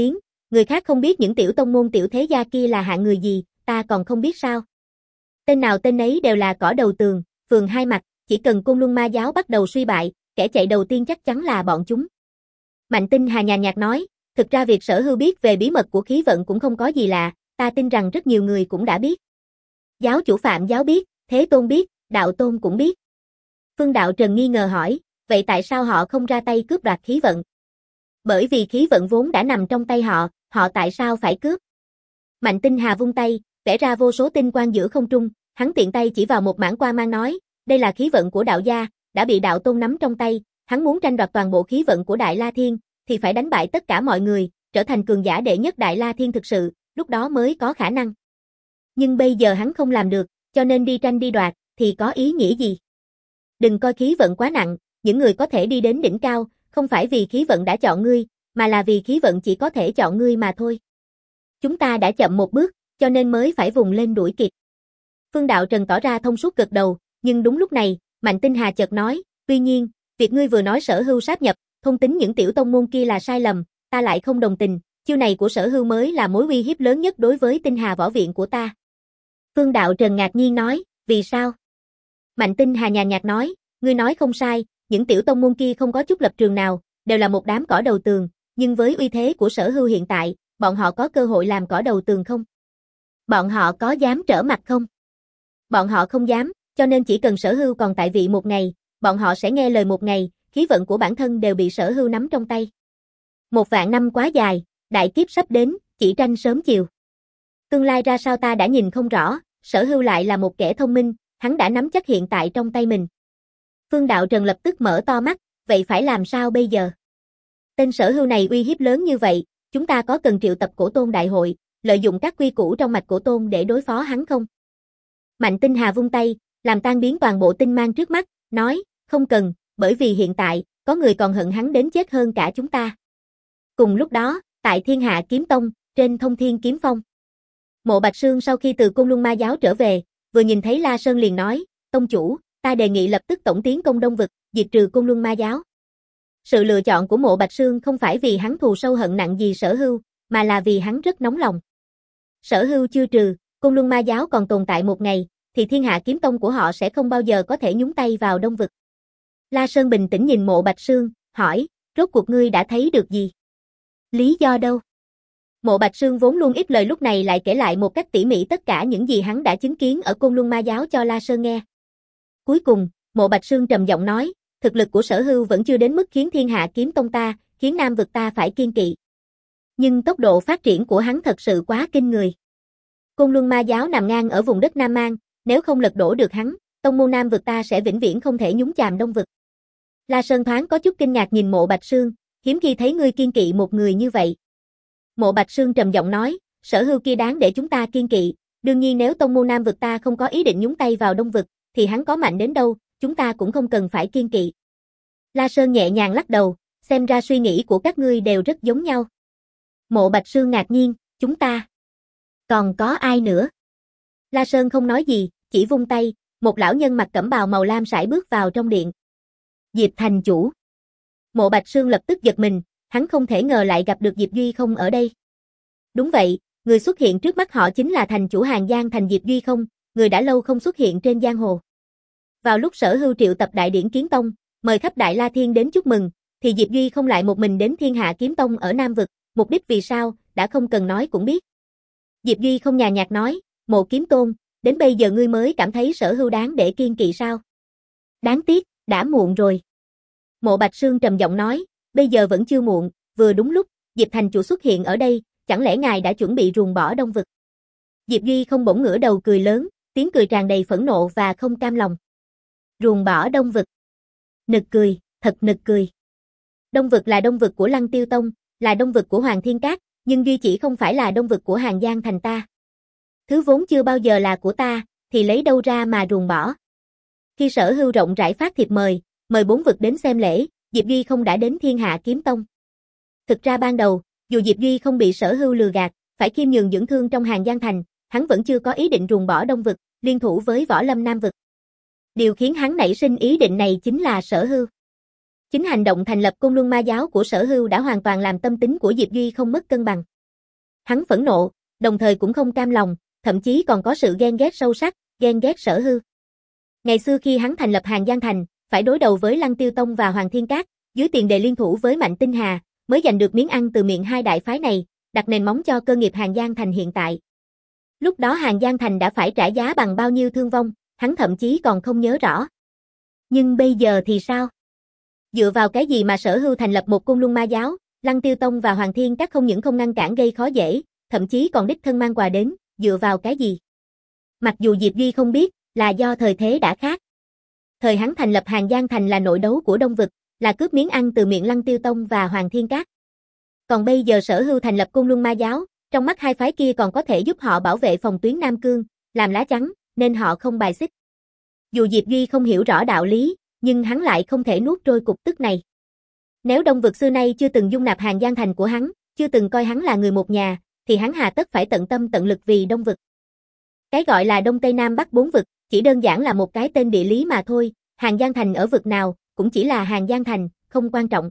người khác không biết những tiểu tông môn tiểu thế gia kia là hạng người gì, ta còn không biết sao. Tên nào tên ấy đều là cỏ đầu tường, phường hai mặt, chỉ cần Côn Luân Ma giáo bắt đầu suy bại, kẻ chạy đầu tiên chắc chắn là bọn chúng. Mạnh Tinh Hà nhàn nhạt nói, thực ra việc Sở Hưu biết về bí mật của khí vận cũng không có gì lạ, ta tin rằng rất nhiều người cũng đã biết. Giáo chủ Phạm giáo biết, Thế Tôn biết, Đạo Tôn cũng biết. Phương Đạo Trần nghi ngờ hỏi, vậy tại sao họ không ra tay cướp đoạt khí vận? Bởi vì khí vận vốn đã nằm trong tay họ, họ tại sao phải cướp? Mạnh Tinh Hà vung tay, vẽ ra vô số tinh quang giữa không trung, hắn tiện tay chỉ vào một mảng quang mang nói, đây là khí vận của đạo gia, đã bị Đạo Tôn nắm trong tay, hắn muốn tranh đoạt toàn bộ khí vận của Đại La Thiên, thì phải đánh bại tất cả mọi người, trở thành cường giả đệ nhất Đại La Thiên thực sự, lúc đó mới có khả năng. Nhưng bây giờ hắn không làm được, cho nên đi tranh đi đoạt, thì có ý nghĩa gì? Đừng coi khí vận quá nặng, những người có thể đi đến đỉnh cao, không phải vì khí vận đã chọn ngươi, mà là vì khí vận chỉ có thể chọn ngươi mà thôi. Chúng ta đã chậm một bước, cho nên mới phải vùng lên đuổi kịp. Phương Đạo Trần tỏ ra thông suốt gật đầu, nhưng đúng lúc này, Mạnh Tinh Hà chợt nói, tuy nhiên, việc ngươi vừa nói Sở Hưu sáp nhập, thôn tính những tiểu tông môn kia là sai lầm, ta lại không đồng tình, chiêu này của Sở Hưu mới là mối uy hiếp lớn nhất đối với Tinh Hà võ viện của ta. Phương Đạo Trần ngạc nhiên nói, vì sao? Mạnh Tinh Hà nhàn nhạt nói, ngươi nói không sai, những tiểu tông môn kia không có chút lập trường nào, đều là một đám cỏ đầu tường, nhưng với uy thế của Sở Hưu hiện tại, bọn họ có cơ hội làm cỏ đầu tường không? Bọn họ có dám trở mặt không? Bọn họ không dám, cho nên chỉ cần Sở Hưu còn tại vị một ngày, bọn họ sẽ nghe lời một ngày, khí vận của bản thân đều bị Sở Hưu nắm trong tay. Một vạn năm quá dài, đại kiếp sắp đến, chỉ tranh sớm chiều. Tương lai ra sao ta đã nhìn không rõ, Sở Hưu lại là một kẻ thông minh, hắn đã nắm chắc hiện tại trong tay mình. Phương Đạo Trần lập tức mở to mắt, vậy phải làm sao bây giờ? Tên Sở Hưu này uy hiếp lớn như vậy, chúng ta có cần triệu tập cổ tôn đại hội, lợi dụng các quy củ trong mạch cổ tôn để đối phó hắn không? Mạnh Tinh Hà vung tay, làm tan biến toàn bộ tinh mang trước mắt, nói, không cần, bởi vì hiện tại, có người còn hận hắn đến chết hơn cả chúng ta. Cùng lúc đó, tại Thiên Hạ Kiếm Tông, trên Thông Thiên Kiếm Phong. Mộ Bạch Sương sau khi từ Côn Luân Ma giáo trở về, vừa nhìn thấy La Sơn liền nói, tông chủ, ta đề nghị lập tức tổng tiến công Đông Vực, diệt trừ Côn Luân Ma giáo. Sự lựa chọn của Mộ Bạch Sương không phải vì hắn thù sâu hận nặng gì Sở Hưu, mà là vì hắn rất nóng lòng. Sở Hưu chưa trừ, Côn Luân Ma giáo còn tồn tại một ngày, thì Thiên Hạ Kiếm Tông của họ sẽ không bao giờ có thể nhúng tay vào Đông Vực. La Sơn bình tĩnh nhìn Mộ Bạch Sương, hỏi, rốt cuộc ngươi đã thấy được gì? Lý do đâu? Mộ Bạch Sương vốn luôn ít lời lúc này lại kể lại một cách tỉ mỉ tất cả những gì hắn đã chứng kiến ở Côn Luân Ma giáo cho La Sơn nghe. Cuối cùng, Mộ Bạch Sương trầm giọng nói, thực lực của Sở Hưu vẫn chưa đến mức khiến Thiên Hạ Kiếm Tông ta, khiến Nam Vực ta phải kiên kỵ. Nhưng tốc độ phát triển của hắn thật sự quá kinh người. Côn Luân Ma giáo nằm ngang ở vùng đất Nam Mang, nếu không lật đổ được hắn, tông môn Nam Vực ta sẽ vĩnh viễn không thể nhúng chàm Đông Vực. La Sơn thoáng có chút kinh ngạc nhìn Mộ Bạch Sương, hiếm khi thấy ngươi kiên kỵ một người như vậy. Mộ Bạch Sương trầm giọng nói, Sở Hưu kia đáng để chúng ta kiên kỵ, đương nhiên nếu tông môn Nam Vực ta không có ý định nhúng tay vào Đông Vực, thì hắn có mạnh đến đâu, chúng ta cũng không cần phải kiên kỵ. La Sơn nhẹ nhàng lắc đầu, xem ra suy nghĩ của các ngươi đều rất giống nhau. Mộ Bạch Sương ngạc nhiên, chúng ta? Còn có ai nữa? La Sơn không nói gì, chỉ vung tay, một lão nhân mặc cẩm bào màu lam sải bước vào trong điện. Diệp thành chủ. Mộ Bạch Sương lập tức giật mình, hắn không thể ngờ lại gặp được Diệp Duy không ở đây. Đúng vậy, người xuất hiện trước mắt họ chính là thành chủ Hàng Giang thành Diệp Duy không, người đã lâu không xuất hiện trên giang hồ. Vào lúc Sở Hưu triệu tập đại điển Kiếm Tông, mời khắp Đại La Thiên đến chúc mừng, thì Diệp Duy không lại một mình đến Thiên Hạ Kiếm Tông ở Nam Vực, mục đích vì sao, đã không cần nói cũng biết. Diệp Duy không nhàn nhạt nói, Mộ Kiếm Tôn, đến bây giờ ngươi mới cảm thấy Sở Hưu đáng để kiên kỵ sao? Đáng tiếc, đã muộn rồi. Mộ Bạch Sương trầm giọng nói, bây giờ vẫn chưa muộn, vừa đúng lúc, Diệp thành chủ xuất hiện ở đây, chẳng lẽ ngài đã chuẩn bị ruồng bỏ Đông Vực? Diệp Duy không bỗng ngửa đầu cười lớn, tiếng cười tràn đầy phẫn nộ và không cam lòng. Ruồng bỏ Đông Vực. Nực cười, thật nực cười. Đông Vực là Đông Vực của Lăng Tiêu Tông, là Đông Vực của Hoàng Thiên Các, nhưng duy chỉ không phải là Đông Vực của Hàng Giang thành ta. Thứ vốn chưa bao giờ là của ta, thì lấy đâu ra mà ruồng bỏ. Khi Sở Hưu rộng rãi phát thiệp mời, mời bốn vực đến xem lễ, Diệp Duy không đã đến Thiên Hạ Kiếm Tông. Thực ra ban đầu, dù Diệp Duy không bị Sở Hưu lừa gạt, phải khiêm nhường dưỡng thương trong Hàng Giang thành, hắn vẫn chưa có ý định ruồng bỏ Đông Vực, liên thủ với Võ Lâm Nam Vực. Điều khiến hắn nảy sinh ý định này chính là Sở Hưu. Chính hành động thành lập Côn Luân Ma giáo của Sở Hưu đã hoàn toàn làm tâm tính của Diệp Duy không mất cân bằng. Hắn phẫn nộ, đồng thời cũng không cam lòng, thậm chí còn có sự ghen ghét sâu sắc, ghen ghét Sở Hư. Ngày xưa khi hắn thành lập Hàng Giang Thành, phải đối đầu với Lăng Tiêu Tông và Hoàng Thiên Các, dưới tiền đề liên thủ với Mạnh Tinh Hà, mới giành được miếng ăn từ miệng hai đại phái này, đặt nền móng cho cơ nghiệp Hàng Giang Thành hiện tại. Lúc đó Hàng Giang Thành đã phải trả giá bằng bao nhiêu thương vong, hắn thậm chí còn không nhớ rõ. Nhưng bây giờ thì sao? Dựa vào cái gì mà Sở Hưu thành lập một Côn Luân Ma giáo, Lăng Tiêu Tông và Hoàng Thiên Các không những không ngăn cản gây khó dễ, thậm chí còn đích thân mang quà đến, dựa vào cái gì? Mặc dù Diệp Duy không biết, là do thời thế đã khác. Thời hắn thành lập Hàng Giang Thành là nội đấu của Đông Vực, là cướp miếng ăn từ miệng Lăng Tiêu Tông và Hoàng Thiên Các. Còn bây giờ Sở Hưu thành lập Côn Luân Ma giáo, trong mắt hai phái kia còn có thể giúp họ bảo vệ phòng tuyến Nam Cương, làm lá chắn, nên họ không bài xích. Dù Diệp Duy không hiểu rõ đạo lý, nhưng hắn lại không thể nuốt trôi cục tức này. Nếu Đông Vực xưa nay chưa từng dung nạp Hàng Giang Thành của hắn, chưa từng coi hắn là người một nhà, thì hắn hà tất phải tận tâm tận lực vì Đông Vực. Cái gọi là Đông Tây Nam Bắc bốn vực, chỉ đơn giản là một cái tên địa lý mà thôi, Hàng Giang Thành ở vực nào, cũng chỉ là Hàng Giang Thành, không quan trọng.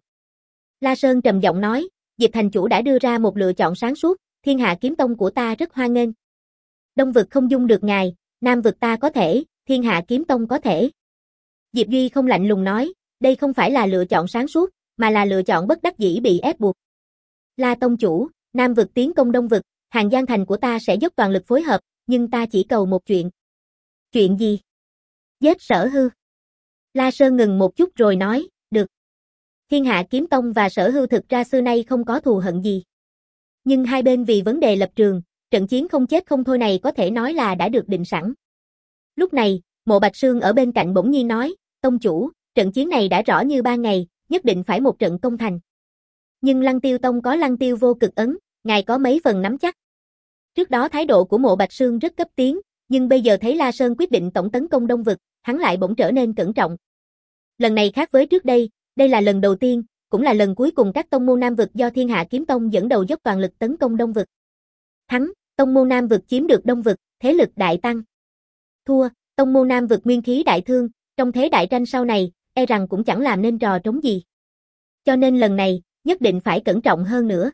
La Sơn trầm giọng nói, Diệp thành chủ đã đưa ra một lựa chọn sáng suốt, Thiên Hạ Kiếm Tông của ta rất hoan nghênh. Đông vực không dung được ngài, Nam vực ta có thể, Thiên Hạ Kiếm Tông có thể. Diệp Duy không lạnh lùng nói, đây không phải là lựa chọn sáng suốt, mà là lựa chọn bất đắc dĩ bị ép buộc. La tông chủ, Nam vực tiến công Đông vực, Hàng Giang Thành của ta sẽ dốc toàn lực phối hợp, nhưng ta chỉ cầu một chuyện. Chuyện gì? Giết Sở Hư. La Sơn ngừng một chút rồi nói, được. Thiên Hạ Kiếm Tông và Sở Hư thực ra xưa nay không có thù hận gì. Nhưng hai bên vì vấn đề lập trường, trận chiến không chết không thôi này có thể nói là đã được định sẵn. Lúc này, Mộ Bạch Sương ở bên cạnh bỗng nhiên nói, tông chủ, trận chiến này đã rõ như ba ngày, nhất định phải một trận công thành. Nhưng Lăng Tiêu Tông có Lăng Tiêu vô cực ấn, ngài có mấy phần nắm chắc. Trước đó thái độ của Mộ Bạch Sương rất cấp tiến, nhưng bây giờ thấy La Sơn quyết định tổng tấn công Đông vực, hắn lại bỗng trở nên cẩn trọng. Lần này khác với trước đây, đây là lần đầu tiên, cũng là lần cuối cùng các tông môn Nam vực do Thiên Hạ Kiếm Tông dẫn đầu dốc toàn lực tấn công Đông vực. Thắng, tông môn Nam vực chiếm được Đông vực, thế lực đại tăng. Thua, tông môn Nam vực nguyên khí đại thương, trong thế đại tranh sau này, e rằng cũng chẳng làm nên trò trống gì. Cho nên lần này, nhất định phải cẩn trọng hơn nữa.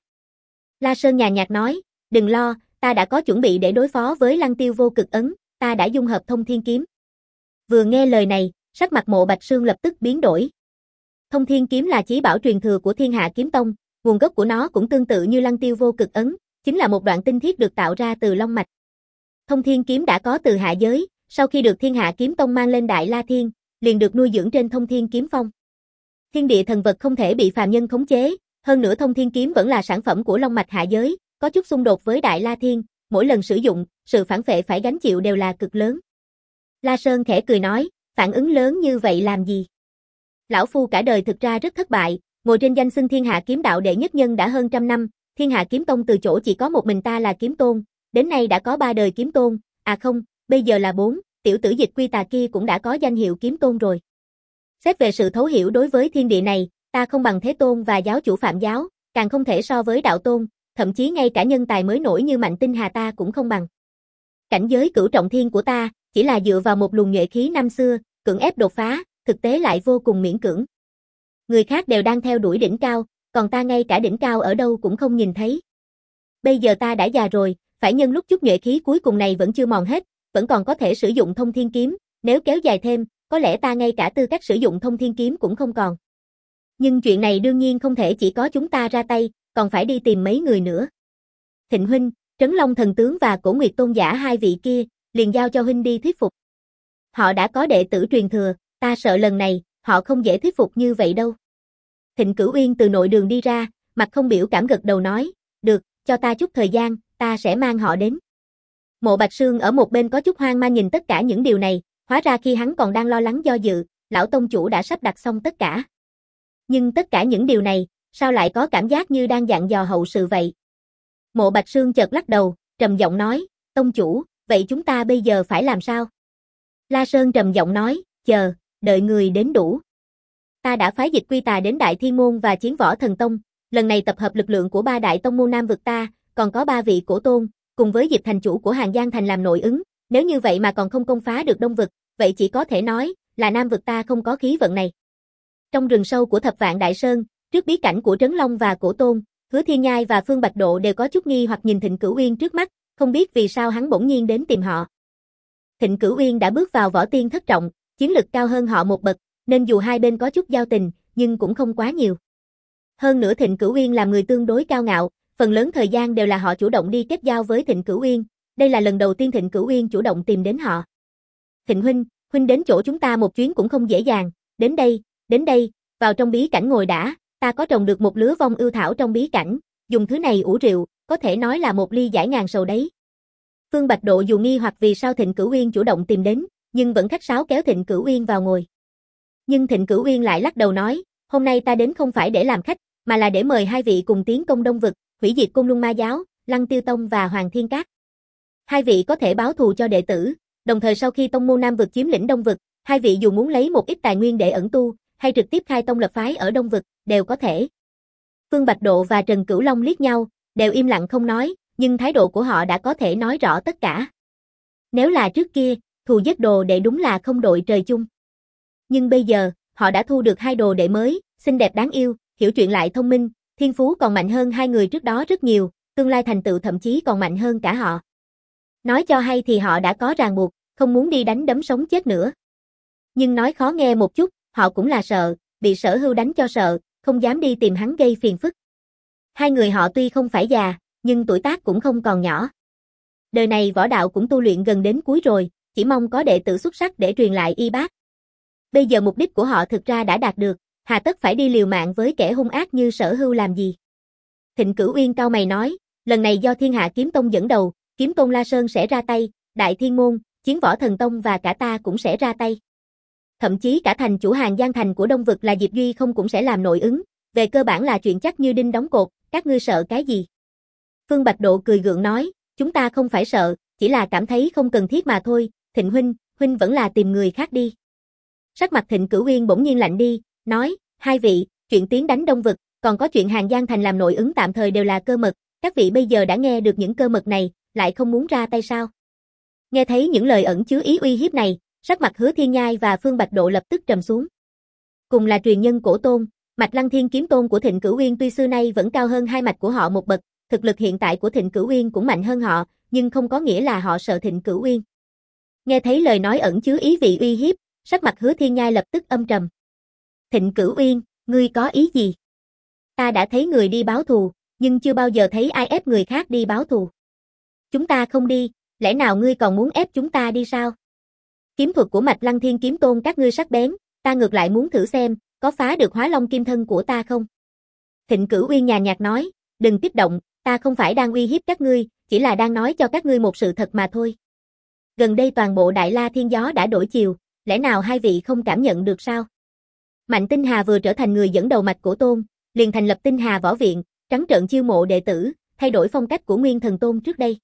La Sơn nhàn nhạt nói, đừng lo, ta đã có chuẩn bị để đối phó với Lăng Tiêu vô cực ấn, ta đã dung hợp Thông Thiên kiếm. Vừa nghe lời này, sắc mặt Mộ Bạch Sương lập tức biến đổi. Thông Thiên kiếm là chí bảo truyền thừa của Thiên Hạ Kiếm Tông, nguồn gốc của nó cũng tương tự như Lăng Tiêu vô cực ấn, chính là một đoạn tinh thiết được tạo ra từ long mạch. Thông Thiên kiếm đã có từ hạ giới, sau khi được Thiên Hạ Kiếm Tông mang lên Đại La Thiên, liền được nuôi dưỡng trên Thông Thiên kiếm phong. Thiên địa thần vật không thể bị phàm nhân khống chế, hơn nữa Thông Thiên kiếm vẫn là sản phẩm của long mạch hạ giới, có chút xung đột với Đại La Thiên, mỗi lần sử dụng, sự phản phệ phải gánh chịu đều là cực lớn. La Sơn khẽ cười nói, phản ứng lớn như vậy làm gì? Lão phu cả đời thực ra rất thất bại, ngồi trên danh xưng Thiên Hạ kiếm đạo đệ nhất nhân đã hơn trăm năm, Thiên Hạ Kiếm Tông từ chỗ chỉ có một mình ta là kiếm tôn, đến nay đã có ba đời kiếm tôn, à không, bây giờ là bốn, tiểu tử Dịch Quy Tà kia cũng đã có danh hiệu kiếm tôn rồi. Xét về sự thấu hiểu đối với thiên địa này, ta không bằng Thế Tôn và giáo chủ Phạm giáo, càng không thể so với đạo tôn, thậm chí ngay cả nhân tài mới nổi như Mạnh Tinh Hà ta cũng không bằng. Cảnh giới cửu trọng thiên của ta, chỉ là dựa vào một luồng nhuệ khí năm xưa, cưỡng ép đột phá, thực tế lại vô cùng miễn cưỡng. Người khác đều đang theo đuổi đỉnh cao, còn ta ngay cả đỉnh cao ở đâu cũng không nhìn thấy. Bây giờ ta đã già rồi, phải nhân lúc chút nhuệ khí cuối cùng này vẫn chưa mòn hết, vẫn còn có thể sử dụng Thông Thiên kiếm, nếu kéo dài thêm, có lẽ ta ngay cả tư cách sử dụng Thông Thiên kiếm cũng không còn. Nhưng chuyện này đương nhiên không thể chỉ có chúng ta ra tay, còn phải đi tìm mấy người nữa. Thịnh huynh, Trấn Long thần tướng và Cổ Nguyệt tôn giả hai vị kia, liền giao cho huynh đi thuyết phục. Họ đã có đệ tử truyền thừa, ta sợ lần này, họ không dễ thuyết phục như vậy đâu. Thịnh Cửu Uyên từ nội đường đi ra, mặt không biểu cảm gật đầu nói, được, cho ta chút thời gian, ta sẽ mang họ đến. Mộ Bạch Sương ở một bên có chút hoang mang nhìn tất cả những điều này, hóa ra khi hắn còn đang lo lắng do dự, lão tông chủ đã sắp đặt xong tất cả. Nhưng tất cả những điều này, sao lại có cảm giác như đang dặn dò hậu sự vậy? Mộ Bạch Sương chợt lắc đầu, trầm giọng nói, tông chủ, vậy chúng ta bây giờ phải làm sao? La Sơn trầm giọng nói, chờ, đợi người đến đủ. Ta đã phái Dịch Quy Tà đến Đại Thiên Môn và Chiến Võ Thần Tông, lần này tập hợp lực lượng của ba đại tông môn Nam vực ta, còn có ba vị cổ tôn, cùng với Dịch thành chủ của Hàng Giang Thành làm nội ứng, nếu như vậy mà còn không công phá được Đông vực, vậy chỉ có thể nói là Nam vực ta không có khí vận này. Trong rừng sâu của Thập Vạn Đại Sơn, trước bí cảnh của Trấn Long và Cổ Tôn, Hứa Thiên Nhai và Phương Bạch Độ đều có chút nghi hoặc nhìn Thịnh Cửu Uyên trước mắt, không biết vì sao hắn bỗng nhiên đến tìm họ. Thịnh Cửu Uyên đã bước vào võ tiên thất trọng, chiến lực cao hơn họ một bậc, nên dù hai bên có chút giao tình, nhưng cũng không quá nhiều. Hơn nữa Thịnh Cửu Uyên là người tương đối cao ngạo, phần lớn thời gian đều là họ chủ động đi kết giao với Thịnh Cửu Uyên, đây là lần đầu tiên Thịnh Cửu Uyên chủ động tìm đến họ. Thịnh huynh, huynh đến chỗ chúng ta một chuyến cũng không dễ dàng, đến đây, đến đây, vào trong bí cảnh ngồi đã, ta có trồng được một lứa vong ưu thảo trong bí cảnh, dùng thứ này ủ rượu, có thể nói là một ly giải ngàn sầu đấy. Phương Bạch Độ dù nghi hoặc vì sao Thịnh Cửu Uyên chủ động tìm đến, nhưng vẫn khách sáo kéo Thịnh Cửu Uyên vào ngồi. Nhưng Thịnh Cửu Uyên lại lắc đầu nói, hôm nay ta đến không phải để làm khách, mà là để mời hai vị cùng tiến công Đông Vực, hủy diệt Côn Luân Ma Giáo, Lăng Tiêu Tông và Hoàng Thiên Các. Hai vị có thể báo thù cho đệ tử, đồng thời sau khi tông môn Nam Vực chiếm lĩnh Đông Vực, hai vị dù muốn lấy một ít tài nguyên để ẩn tu, hay trực tiếp khai tông lập phái ở Đông Vực, đều có thể. Phương Bạch Độ và Trần Cửu Long liếc nhau, đều im lặng không nói, nhưng thái độ của họ đã có thể nói rõ tất cả. Nếu là trước kia, thù giết đồ đệ đúng là không đội trời chung. Nhưng bây giờ, họ đã thu được hai đồ đệ mới, xinh đẹp đáng yêu, hiểu chuyện lại thông minh, thiên phú còn mạnh hơn hai người trước đó rất nhiều, tương lai thành tựu thậm chí còn mạnh hơn cả họ. Nói cho hay thì họ đã có ràng buộc, không muốn đi đánh đấm sống chết nữa. Nhưng nói khó nghe một chút, họ cũng là sợ, bị Sở Hưu đánh cho sợ, không dám đi tìm hắn gây phiền phức. Hai người họ tuy không phải già, nhưng tuổi tác cũng không còn nhỏ. Đời này võ đạo cũng tu luyện gần đến cuối rồi, chỉ mong có đệ tử xuất sắc để truyền lại y bác. Bây giờ mục đích của họ thực ra đã đạt được, hà tất phải đi liều mạng với kẻ hung ác như Sở Hưu làm gì. Thịnh Cửu Uyên cau mày nói, lần này do Thiên Hạ Kiếm Tông dẫn đầu, Kiếm Tôn La Sơn sẽ ra tay, Đại Thiên Môn, Chiến Võ Thần Tông và cả ta cũng sẽ ra tay. Thậm chí cả thành chủ Hàng Giang Thành của Đông Vực là Diệp Duy không cũng sẽ làm nội ứng, về cơ bản là chuyện chắc như đinh đóng cột, các ngươi sợ cái gì? Phương Bạch Độ cười gượng nói, chúng ta không phải sợ, chỉ là cảm thấy không cần thiết mà thôi, Thịnh huynh, huynh vẫn là tìm người khác đi. Sắc mặt Thịnh Cửu Uyên bỗng nhiên lạnh đi, nói, hai vị, chuyện tiến đánh Đông Vực, còn có chuyện Hàng Giang Thành làm nội ứng tạm thời đều là cơ mật, các vị bây giờ đã nghe được những cơ mật này, lại không muốn ra tay sao? Nghe thấy những lời ẩn chứa ý uy hiếp này, sắc mặt Hứa Thiên Nhai và Phương Bạch Độ lập tức trầm xuống. Cùng là truyền nhân cổ tôn, mạch Lăng Thiên kiếm tôn của Thịnh Cửu Uyên tuy xưa nay vẫn cao hơn hai mạch của họ một bậc, thực lực hiện tại của Thịnh Cửu Uyên cũng mạnh hơn họ, nhưng không có nghĩa là họ sợ Thịnh Cửu Uyên. Nghe thấy lời nói ẩn chứa ý vị uy hiếp, sắc mặt Hứa Thiên Nhai lập tức âm trầm. Thịnh Cửu Uyên, ngươi có ý gì? Ta đã thấy người đi báo thù, nhưng chưa bao giờ thấy ai ép người khác đi báo thù. Chúng ta không đi, lẽ nào ngươi còn muốn ép chúng ta đi sao? Kiếm thuật của mạch Lăng Thiên kiếm tôn các ngươi sắc bén, ta ngược lại muốn thử xem, có phá được Hóa Long kim thân của ta không? Thịnh Cửu Uyên nhàn nhạt nói, đừng kích động, ta không phải đang uy hiếp các ngươi, chỉ là đang nói cho các ngươi một sự thật mà thôi. Gần đây toàn bộ Đại La Thiên Gió đã đổi chiều, lẽ nào hai vị không cảm nhận được sao? Mạnh Tinh Hà vừa trở thành người dẫn đầu mạch cổ tôn, liền thành lập Tinh Hà Võ Viện, trắng trợn chiêu mộ đệ tử, thay đổi phong cách của Nguyên Thần Tôn trước đây.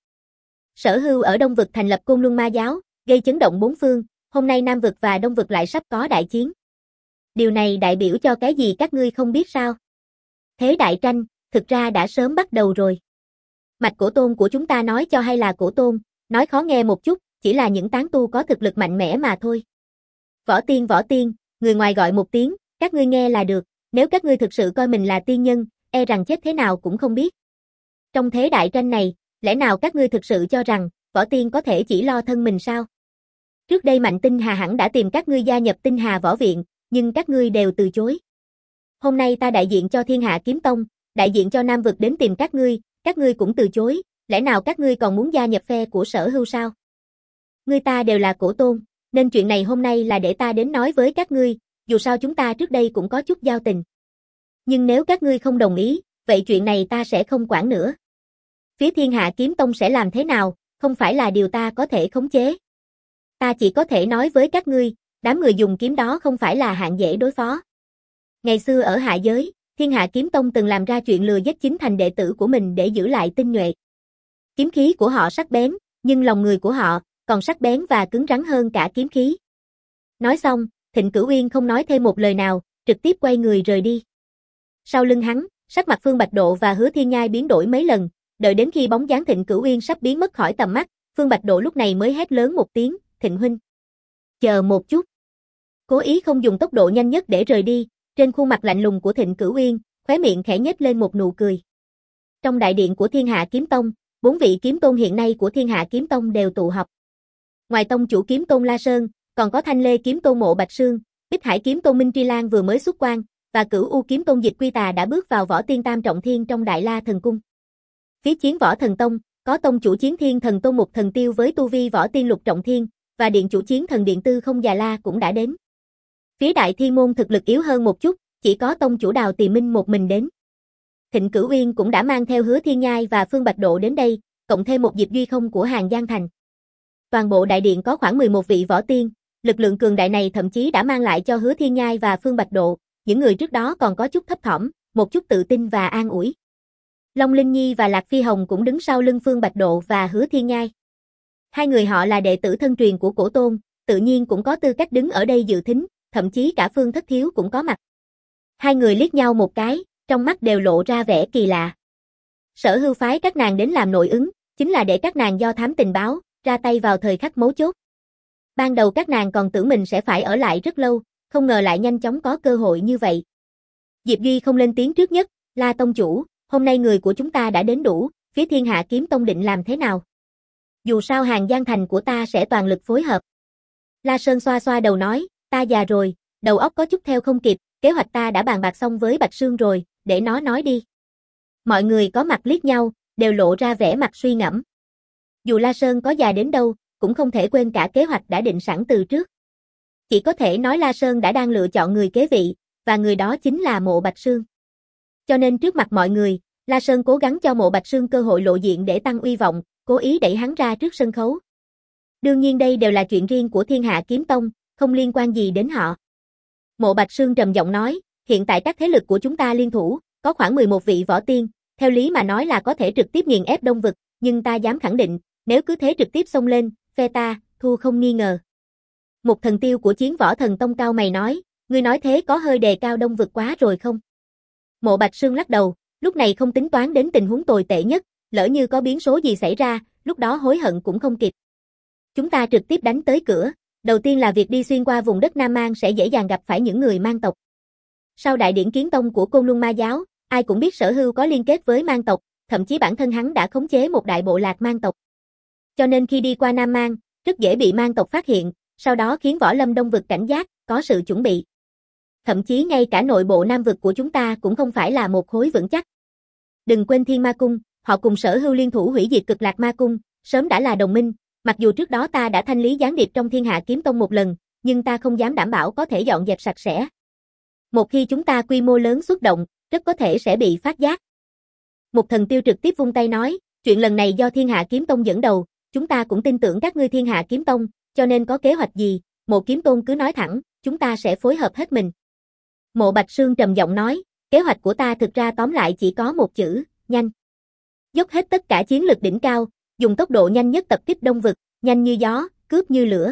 Sở Hưu ở Đông Vực thành lập Côn Luân Ma Giáo, gây chấn động bốn phương, hôm nay Nam Vực và Đông Vực lại sắp có đại chiến. Điều này đại biểu cho cái gì các ngươi không biết sao? Thế đại tranh, thực ra đã sớm bắt đầu rồi. Mạch cổ tôn của chúng ta nói cho hay là cổ tôn, nói khó nghe một chút, chỉ là những tán tu có thực lực mạnh mẽ mà thôi. Võ tiên võ tiên, người ngoài gọi một tiếng, các ngươi nghe là được, nếu các ngươi thực sự coi mình là tiên nhân, e rằng chết thế nào cũng không biết. Trong thế đại tranh này, lẽ nào các ngươi thực sự cho rằng, võ tiên có thể chỉ lo thân mình sao? Trước đây Mạnh Tinh Hà hẳn đã tìm các ngươi gia nhập Tinh Hà Võ Viện, nhưng các ngươi đều từ chối. Hôm nay ta đại diện cho Thiên Hạ Kiếm Tông, đại diện cho Nam Vực đến tìm các ngươi, các ngươi cũng từ chối, lẽ nào các ngươi còn muốn gia nhập phe của Sở Hưu sao? Ngươi ta đều là cổ tôn, nên chuyện này hôm nay là để ta đến nói với các ngươi, dù sao chúng ta trước đây cũng có chút giao tình. Nhưng nếu các ngươi không đồng ý, vậy chuyện này ta sẽ không quản nữa. Phía Thiên Hạ Kiếm Tông sẽ làm thế nào, không phải là điều ta có thể khống chế. Ta chỉ có thể nói với các ngươi, đám người dùng kiếm đó không phải là hạng dễ đối phó. Ngày xưa ở hạ giới, Thiên Hạ Kiếm Tông từng làm ra chuyện lừa giết chính thành đệ tử của mình để giữ lại tinh nhuệ. Kiếm khí của họ sắc bén, nhưng lòng người của họ còn sắc bén và cứng rắn hơn cả kiếm khí. Nói xong, Thịnh Cửu Uyên không nói thêm một lời nào, trực tiếp quay người rời đi. Sau lưng hắn, sắc mặt Phương Bạch Độ và Hứa Thiên Nhai biến đổi mấy lần, đợi đến khi bóng dáng Thịnh Cửu Uyên sắp biến mất khỏi tầm mắt, Phương Bạch Độ lúc này mới hét lớn một tiếng, Thịnh huynh. Chờ một chút. Cố ý không dùng tốc độ nhanh nhất để rời đi, trên khuôn mặt lạnh lùng của Thịnh Cửu Uyên, khóe miệng khẽ nhếch lên một nụ cười. Trong đại điện của Thiên Hạ Kiếm Tông, bốn vị kiếm tôn hiện nay của Thiên Hạ Kiếm Tông đều tụ họp. Ngoài tông chủ kiếm tôn La Sơn, còn có Thanh Lê kiếm tôn Mộ Bạch Sương, Bích Hải kiếm tôn Minh Tri Lan vừa mới xuất quan, và Cửu U kiếm tôn Dịch Quy Tà đã bước vào võ tiên tam trọng thiên trong Đại La Thần Cung. Phía Chiến Võ Thần Tông, có tông chủ Chiến Thiên Thần Tôn Mục Thần Tiêu với tu vi võ tiên lục trọng thiên, và điện chủ Chiến Thần Điện Tư Không Già La cũng đã đến. Phía Đại Thiên môn thực lực yếu hơn một chút, chỉ có tông chủ Đào Tỳ Minh một mình đến. Thịnh Cửu Uyên cũng đã mang theo Hứa Thiên Nhai và Phương Bạch Độ đến đây, cộng thêm một Diệp Duy Không của Hàng Giang Thành. Toàn bộ đại điện có khoảng mười một vị võ tiên, lực lượng cường đại này thậm chí đã mang lại cho Hứa Thiên Nhai và Phương Bạch Độ, những người trước đó còn có chút thấp thỏm, một chút tự tin và an ủi. Long Linh Nhi và Lạc Phi Hồng cũng đứng sau lưng Phương Bạch Độ và Hứa Thiên Nhai. Hai người họ là đệ tử thân truyền của Cổ Tôn, tự nhiên cũng có tư cách đứng ở đây dự thính, thậm chí cả Phương Thất Thiếu cũng có mặt. Hai người liếc nhau một cái, trong mắt đều lộ ra vẻ kỳ lạ. Sở Hưu phái các nàng đến làm nội ứng, chính là để các nàng do thám tình báo, ra tay vào thời khắc mấu chốt. Ban đầu các nàng còn tưởng mình sẽ phải ở lại rất lâu, không ngờ lại nhanh chóng có cơ hội như vậy. Diệp Duy Không lên tiếng trước nhất, La tông chủ, hôm nay người của chúng ta đã đến đủ, phía Thiên Hạ Kiếm Tông định làm thế nào? Dù sao Hàng Giang Thành của ta sẽ toàn lực phối hợp. La Sơn xoa xoa đầu nói, ta già rồi, đầu óc có chút theo không kịp, kế hoạch ta đã bàn bạc xong với Bạch Sương rồi, để nó nói đi. Mọi người có mặt liếc nhau, đều lộ ra vẻ mặt suy ngẫm. Dù La Sơn có già đến đâu, cũng không thể quên cả kế hoạch đã định sẵn từ trước. Chỉ có thể nói La Sơn đã đang lựa chọn người kế vị, và người đó chính là Mộ Bạch Sương. Cho nên trước mặt mọi người, La Sơn cố gắng cho Mộ Bạch Sương cơ hội lộ diện để tăng uy vọng, cố ý đẩy hắn ra trước sân khấu. Đương nhiên đây đều là chuyện riêng của Thiên Hạ Kiếm Tông, không liên quan gì đến họ. Mộ Bạch Sương trầm giọng nói, hiện tại các thế lực của chúng ta liên thủ, có khoảng mười một vị võ tiên, theo lý mà nói là có thể trực tiếp nghiền ép Đông Vực, nhưng ta dám khẳng định, nếu cứ thế trực tiếp xông lên, phe ta, thua không nghi ngờ. Một Thần Tiêu của Chiến Võ Thần Tông cao mày nói, ngươi nói thế có hơi đề cao Đông Vực quá rồi không? Mộ Bạch Sương lắc đầu, lúc này không tính toán đến tình huống tồi tệ nhất, lỡ như có biến số gì xảy ra, lúc đó hối hận cũng không kịp. Chúng ta trực tiếp đánh tới cửa, đầu tiên là việc đi xuyên qua vùng đất Nam Mang sẽ dễ dàng gặp phải những người mang tộc. Sau đại điển kiến tông của Côn Luân Ma Giáo, ai cũng biết Sở Hưu có liên kết với mang tộc, thậm chí bản thân hắn đã khống chế một đại bộ lạc mang tộc. Cho nên khi đi qua Nam Mang, rất dễ bị mang tộc phát hiện, sau đó khiến Võ Lâm Đông Vực cảnh giác, có sự chuẩn bị. Thậm chí ngay cả nội bộ Nam Vực của chúng ta cũng không phải là một khối vững chắc. Đừng quên Thiên Ma Cung, họ cùng Sở Hưu liên thủ hủy diệt Cực Lạc Ma Cung, sớm đã là đồng minh, mặc dù trước đó ta đã thanh lý gián điệp trong Thiên Hạ Kiếm Tông một lần, nhưng ta không dám đảm bảo có thể dọn dẹp sạch sẽ. Một khi chúng ta quy mô lớn xuất động, rất có thể sẽ bị phát giác. Một Thần Tiêu trực tiếp vung tay nói, chuyện lần này do Thiên Hạ Kiếm Tông dẫn đầu, chúng ta cũng tin tưởng các ngươi Thiên Hạ Kiếm Tông, cho nên có kế hoạch gì, Mộ Kiếm Tôn cứ nói thẳng, chúng ta sẽ phối hợp hết mình. Mộ Bạch Sương trầm giọng nói, kế hoạch của ta thực ra tóm lại chỉ có một chữ, nhanh. Dốc hết tất cả chiến lực đỉnh cao, dùng tốc độ nhanh nhất tập kích Đông Vực, nhanh như gió, cướp như lửa.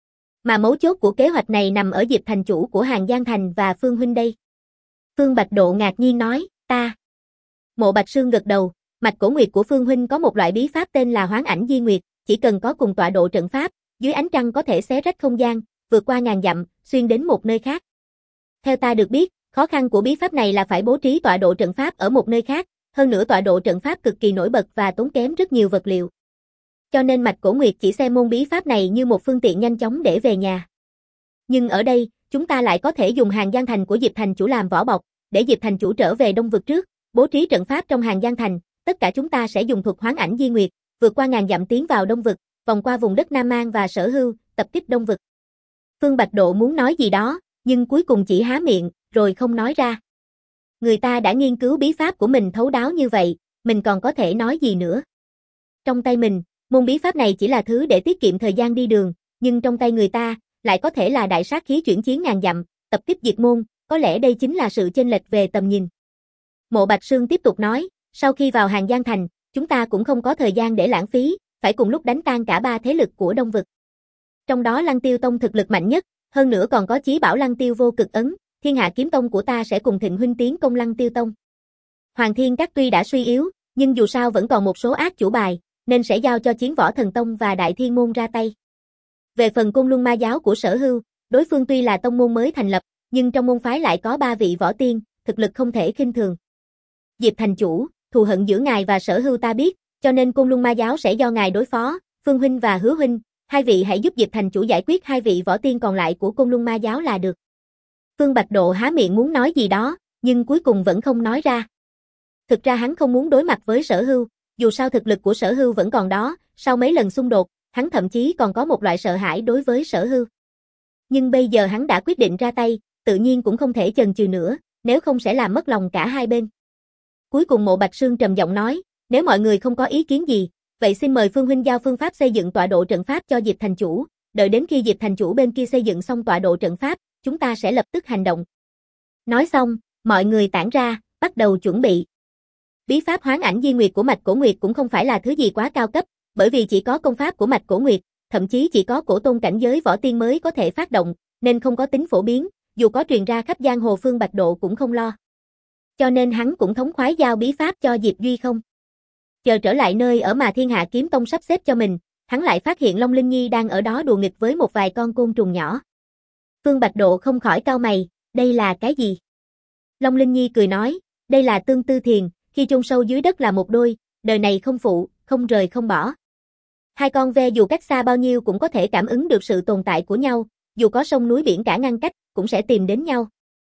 Mà mấu chốt của kế hoạch này nằm ở Diệp thành chủ của Hàng Giang Thành và Phương huynh đây. Phương Bạch Độ ngạc nhiên nói, ta. Mộ Bạch Sương gật đầu, mạch cổ nguyệt của Phương huynh có một loại bí pháp tên là Hoán Ảnh Di Nguyệt, chỉ cần có cùng tọa độ trận pháp, dưới ánh trăng có thể xé rách không gian, vượt qua ngàn dặm, xuyên đến một nơi khác. Theo ta được biết, khó khăn của bí pháp này là phải bố trí tọa độ trận pháp ở một nơi khác, hơn nữa tọa độ trận pháp cực kỳ nổi bật và tốn kém rất nhiều vật liệu. Cho nên mạch cổ nguyệt chỉ xem môn bí pháp này như một phương tiện nhanh chóng để về nhà. Nhưng ở đây, chúng ta lại có thể dùng Hàng Giang Thành của Diệp thành chủ làm vỏ bọc, để Diệp thành chủ trở về Đông Vực trước, bố trí trận pháp trong Hàng Giang Thành, tất cả chúng ta sẽ dùng thuật Hoán Ảnh Di Nguyệt, vượt qua ngàn dặm tiến vào Đông Vực, vòng qua vùng đất Nam Mang và Sở Hưu, tập kích Đông Vực. Phương Bạch Độ muốn nói gì đó, nhưng cuối cùng chỉ há miệng, rồi không nói ra. Người ta đã nghiên cứu bí pháp của mình thấu đáo như vậy, mình còn có thể nói gì nữa. Trong tay mình, môn bí pháp này chỉ là thứ để tiết kiệm thời gian đi đường, nhưng trong tay người ta, lại có thể là đại sát khí chuyển chiến ngàn dặm, tập kích diệt môn, có lẽ đây chính là sự chênh lệch về tầm nhìn. Mộ Bạch Sương tiếp tục nói, sau khi vào Hàng Giang Thành, chúng ta cũng không có thời gian để lãng phí, phải cùng lúc đánh tan cả ba thế lực của Đông Vực. Trong đó Lăng Tiêu Tông thực lực mạnh nhất, hơn nữa còn có chí bảo Lăng Tiêu vô cực ấn, Thiên Hạ Kiếm Tông của ta sẽ cùng Thịnh huynh tiến công Lăng Tiêu Tông. Hoàng Thiên Các tuy đã suy yếu, nhưng dù sao vẫn còn một số ác chủ bài, nên sẽ giao cho Chiến Võ Thần Tông và Đại Thiên môn ra tay. Về phần Côn Luân Ma Giáo của Sở Hưu, đối phương tuy là tông môn mới thành lập, nhưng trong môn phái lại có ba vị võ tiên, thực lực không thể khinh thường. Diệp thành chủ, thù hận giữa ngài và Sở Hưu ta biết, cho nên Côn Luân Ma giáo sẽ do ngài đối phó, Phương huynh và Hứa huynh, hai vị hãy giúp Diệp thành chủ giải quyết hai vị võ tiên còn lại của Côn Luân Ma giáo là được. Phương Bạch Độ há miệng muốn nói gì đó, nhưng cuối cùng vẫn không nói ra. Thực ra hắn không muốn đối mặt với Sở Hưu, dù sao thực lực của Sở Hưu vẫn còn đó, sau mấy lần xung đột, hắn thậm chí còn có một loại sợ hãi đối với Sở Hưu. Nhưng bây giờ hắn đã quyết định ra tay, tự nhiên cũng không thể chần chừ nữa, nếu không sẽ làm mất lòng cả hai bên. Cuối cùng Mộ Bạch Sương trầm giọng nói, nếu mọi người không có ý kiến gì, vậy xin mời Phương huynh giao phương pháp xây dựng tọa độ trận pháp cho Diệp thành chủ, đợi đến khi Diệp thành chủ bên kia xây dựng xong tọa độ trận pháp, chúng ta sẽ lập tức hành động. Nói xong, mọi người tản ra, bắt đầu chuẩn bị. Bí pháp hoán ảnh di nguyệt của Mạch Cổ Nguyệt cũng không phải là thứ gì quá cao cấp, bởi vì chỉ có công pháp của Mạch Cổ Nguyệt, thậm chí chỉ có cổ tôn cảnh giới võ tiên mới có thể phát động, nên không có tính phổ biến, dù có truyền ra khắp giang hồ Phương Bạch Độ cũng không lo. Cho nên hắn cũng thống khoái giao bí pháp cho Diệp Duy không. Chờ trở lại nơi ở mà Thiên Hạ Kiếm Tông sắp xếp cho mình, hắn lại phát hiện Long Linh Nhi đang ở đó đùa nghịch với một vài con côn trùng nhỏ. Phương Bạch Độ không khỏi cau mày, đây là cái gì? Long Linh Nhi cười nói, đây là tương tư thiền, khi chôn sâu dưới đất là một đôi, đời này không phụ, không rời không bỏ. Hai con ve dù cách xa bao nhiêu cũng có thể cảm ứng được sự tồn tại của nhau, dù có sông núi biển cả ngăn cách, cũng sẽ tìm đến nhau.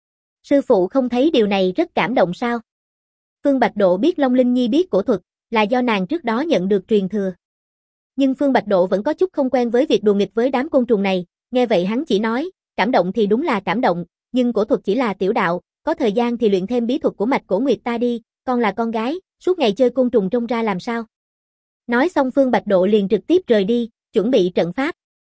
Sư phụ không thấy điều này rất cảm động sao? Phương Bạch Độ biết Long Linh Nhi biết cổ thuật, là do nàng trước đó nhận được truyền thừa. Nhưng Phương Bạch Độ vẫn có chút không quen với việc đùa nghịch với đám côn trùng này, nghe vậy hắn chỉ nói, cảm động thì đúng là cảm động, nhưng cổ thuật chỉ là tiểu đạo, có thời gian thì luyện thêm bí thuật của Mạch Cổ Nguyệt ta đi, con là con gái, suốt ngày chơi côn trùng trông ra làm sao. Nói xong Phương Bạch Độ liền trực tiếp rời đi, chuẩn bị trận pháp.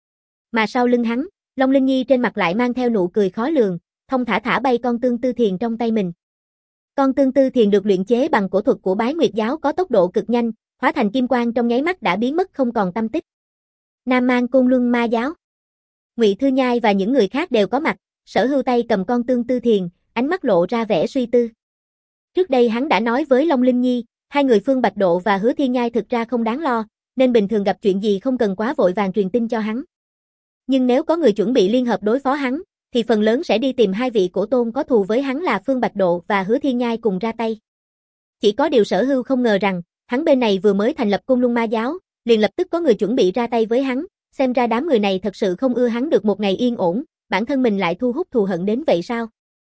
Mà sau lưng hắn, Long Linh Nhi trên mặt lại mang theo nụ cười khó lường, thông thả thả bay con tương tư thiền trong tay mình. Con tương tư thiền được luyện chế bằng cổ thuật của Bái Nguyệt giáo có tốc độ cực nhanh, hóa thành kim quang trong nháy mắt đã biến mất không còn tăm tích. Nam Mang Côn Luân Ma giáo. Ngụy Thư Nhai và những người khác đều có mặt, Sở Hưu tay cầm con tương tư thiền, ánh mắt lộ ra vẻ suy tư. Trước đây hắn đã nói với Long Linh Nhi, hai người Phương Bạch Độ và Hứa Thiên Nhai thực ra không đáng lo, nên bình thường gặp chuyện gì không cần quá vội vàng truyền tin cho hắn. Nhưng nếu có người chuẩn bị liên hợp đối phó hắn, thì phần lớn sẽ đi tìm hai vị cổ tôn có thù với hắn là Phương Bạch Độ và Hứa Thiên Nhai cùng ra tay. Chỉ có điều Sở Hưu không ngờ rằng, hắn bên này vừa mới thành lập Côn Luân Ma giáo, liền lập tức có người chuẩn bị ra tay với hắn, xem ra đám người này thật sự không ưa hắn được một ngày yên ổn, bản thân mình lại thu hút thù hận đến vậy sao?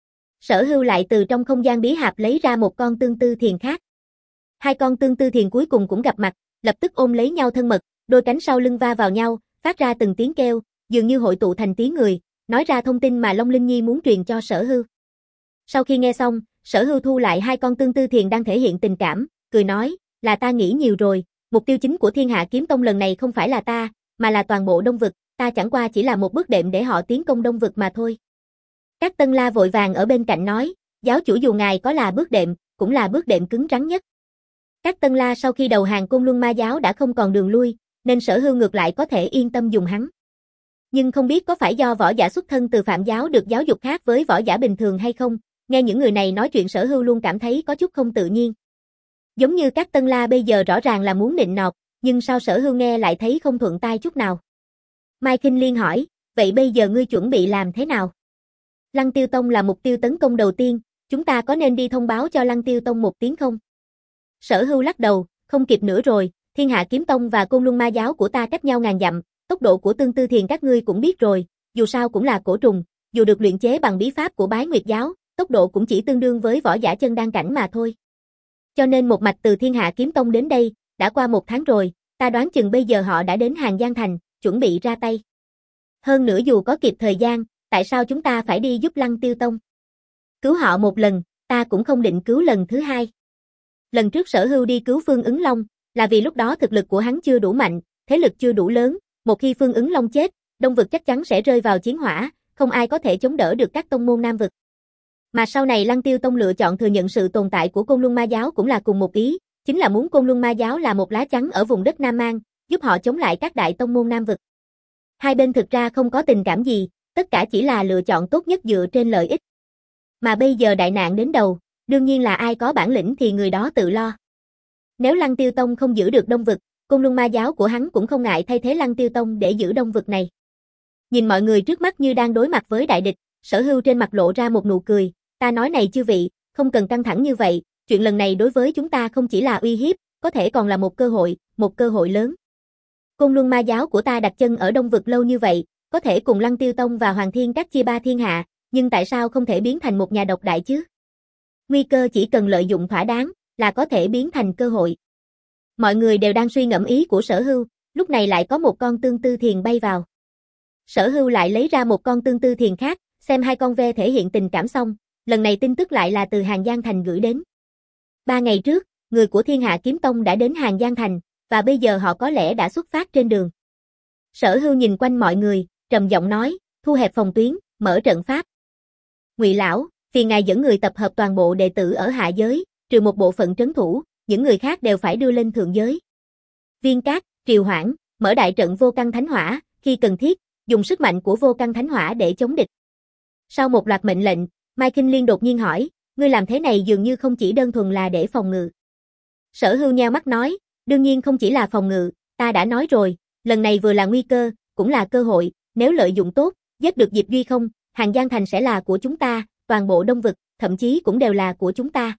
Sở Hưu lại từ trong không gian bí hạp lấy ra một con tương tư thiền khác. Hai con tương tư thiền cuối cùng cũng gặp mặt, lập tức ôm lấy nhau thân mật, đôi cánh sau lưng va vào nhau, phát ra từng tiếng kêu, dường như hội tụ thành tiếng người, nói ra thông tin mà Long Linh Nhi muốn truyền cho Sở Hưu. Sau khi nghe xong, Sở Hưu thu lại hai con tương tư thiền đang thể hiện tình cảm, cười nói, là ta nghĩ nhiều rồi, mục tiêu chính của Thiên Hạ Kiếm Tông lần này không phải là ta, mà là toàn bộ Đông Vực, ta chẳng qua chỉ là một bước đệm để họ tiến công Đông Vực mà thôi. Các Tân La vội vàng ở bên cạnh nói, giáo chủ dù ngài có là bước đệm, cũng là bước đệm cứng rắn nhất. Các Tân La sau khi đầu hàng Côn Luân Ma giáo đã không còn đường lui, nên Sở Hưu ngược lại có thể yên tâm dùng hắn. Nhưng không biết có phải do võ giả xuất thân từ Phạm giáo được giáo dục khác với võ giả bình thường hay không, nghe những người này nói chuyện Sở Hưu luôn cảm thấy có chút không tự nhiên. Giống như các Tân La bây giờ rõ ràng là muốn nịnh nọt, nhưng sao Sở Hưu nghe lại thấy không thuận tai chút nào. Mai Kinh Liên hỏi, vậy bây giờ ngươi chuẩn bị làm thế nào? Lăng Tiêu Tông là mục tiêu tấn công đầu tiên, chúng ta có nên đi thông báo cho Lăng Tiêu Tông một tiếng không? Sở Hưu lắc đầu, không kịp nữa rồi, Thiên Hạ Kiếm Tông và Côn Luân Ma giáo của ta cách nhau ngàn dặm, tốc độ của tương tư thiền các ngươi cũng biết rồi, dù sao cũng là cổ trùng, dù được luyện chế bằng bí pháp của Bái Nguyệt giáo, tốc độ cũng chỉ tương đương với võ giả chân đan cảnh mà thôi. Cho nên một mạch từ Thiên Hạ Kiếm Tông đến đây, đã qua một tháng rồi, ta đoán chừng bây giờ họ đã đến Hàng Giang Thành, chuẩn bị ra tay. Hơn nữa dù có kịp thời gian, tại sao chúng ta phải đi giúp Lăng Tiêu Tông? Cứu họ một lần, ta cũng không định cứu lần thứ hai. Lần trước Sở Hưu đi cứu Phương Ứng Long, là vì lúc đó thực lực của hắn chưa đủ mạnh, thế lực chưa đủ lớn, một khi Phương Ứng Long chết, Đông Vực chắc chắn sẽ rơi vào chiến hỏa, không ai có thể chống đỡ được các tông môn Nam Vực. Mà sau này Lăng Tiêu Tông lựa chọn thừa nhận sự tồn tại của Côn Luân Ma giáo cũng là cùng một ý, chính là muốn Côn Luân Ma giáo là một lá chắn ở vùng đất Nam Mang, giúp họ chống lại các đại tông môn Nam Vực. Hai bên thực ra không có tình cảm gì, tất cả chỉ là lựa chọn tốt nhất dựa trên lợi ích. Mà bây giờ đại nạn đến đầu, đương nhiên là ai có bản lĩnh thì người đó tự lo. Nếu Lăng Tiêu Tông không giữ được Đông Vực, Côn Luân Ma giáo của hắn cũng không ngại thay thế Lăng Tiêu Tông để giữ Đông Vực này. Nhìn mọi người trước mắt như đang đối mặt với đại địch, Sở Hưu trên mặt lộ ra một nụ cười, ta nói này chư vị, không cần căng thẳng như vậy, chuyện lần này đối với chúng ta không chỉ là uy hiếp, có thể còn là một cơ hội, một cơ hội lớn. Côn Luân Ma giáo của ta đặt chân ở Đông Vực lâu như vậy, có thể cùng Lăng Tiêu Tông và Hoàng Thiên Các chia ba thiên hạ, nhưng tại sao không thể biến thành một nhà độc đại chứ? Nguy cơ chỉ cần lợi dụng thỏa đáng, là có thể biến thành cơ hội. Mọi người đều đang suy ngẫm ý của Sở Hưu, lúc này lại có một con tương tư thiền bay vào. Sở Hưu lại lấy ra một con tương tư thiền khác, xem hai con ve thể hiện tình cảm xong, lần này tin tức lại là từ Hàng Giang Thành gửi đến. Ba ngày trước, người của Thiên Hạ Kiếm Tông đã đến Hàng Giang Thành, và bây giờ họ có lẽ đã xuất phát trên đường. Sở Hưu nhìn quanh mọi người, trầm giọng nói, thu hẹp phòng tuyến, mở trận pháp. Ngụy lão, phiền ngài dẫn người tập hợp toàn bộ đệ tử ở hạ giới, trừ một bộ phận trấn thủ, những người khác đều phải đưa lên thượng giới. Viên Cát, Triều Hoãn, mở đại trận vô căn thánh hỏa, khi cần thiết, dùng sức mạnh của vô căn thánh hỏa để chống địch. Sau một loạt mệnh lệnh, Mai Kinh Liên đột nhiên hỏi, ngươi làm thế này dường như không chỉ đơn thuần là để phòng ngự. Sở Hưu nheo mắt nói, đương nhiên không chỉ là phòng ngự, ta đã nói rồi, lần này vừa là nguy cơ, cũng là cơ hội, nếu lợi dụng tốt, giết được Diệp Duy không, Hàng Giang Thành sẽ là của chúng ta, toàn bộ Đông Vực, thậm chí cũng đều là của chúng ta.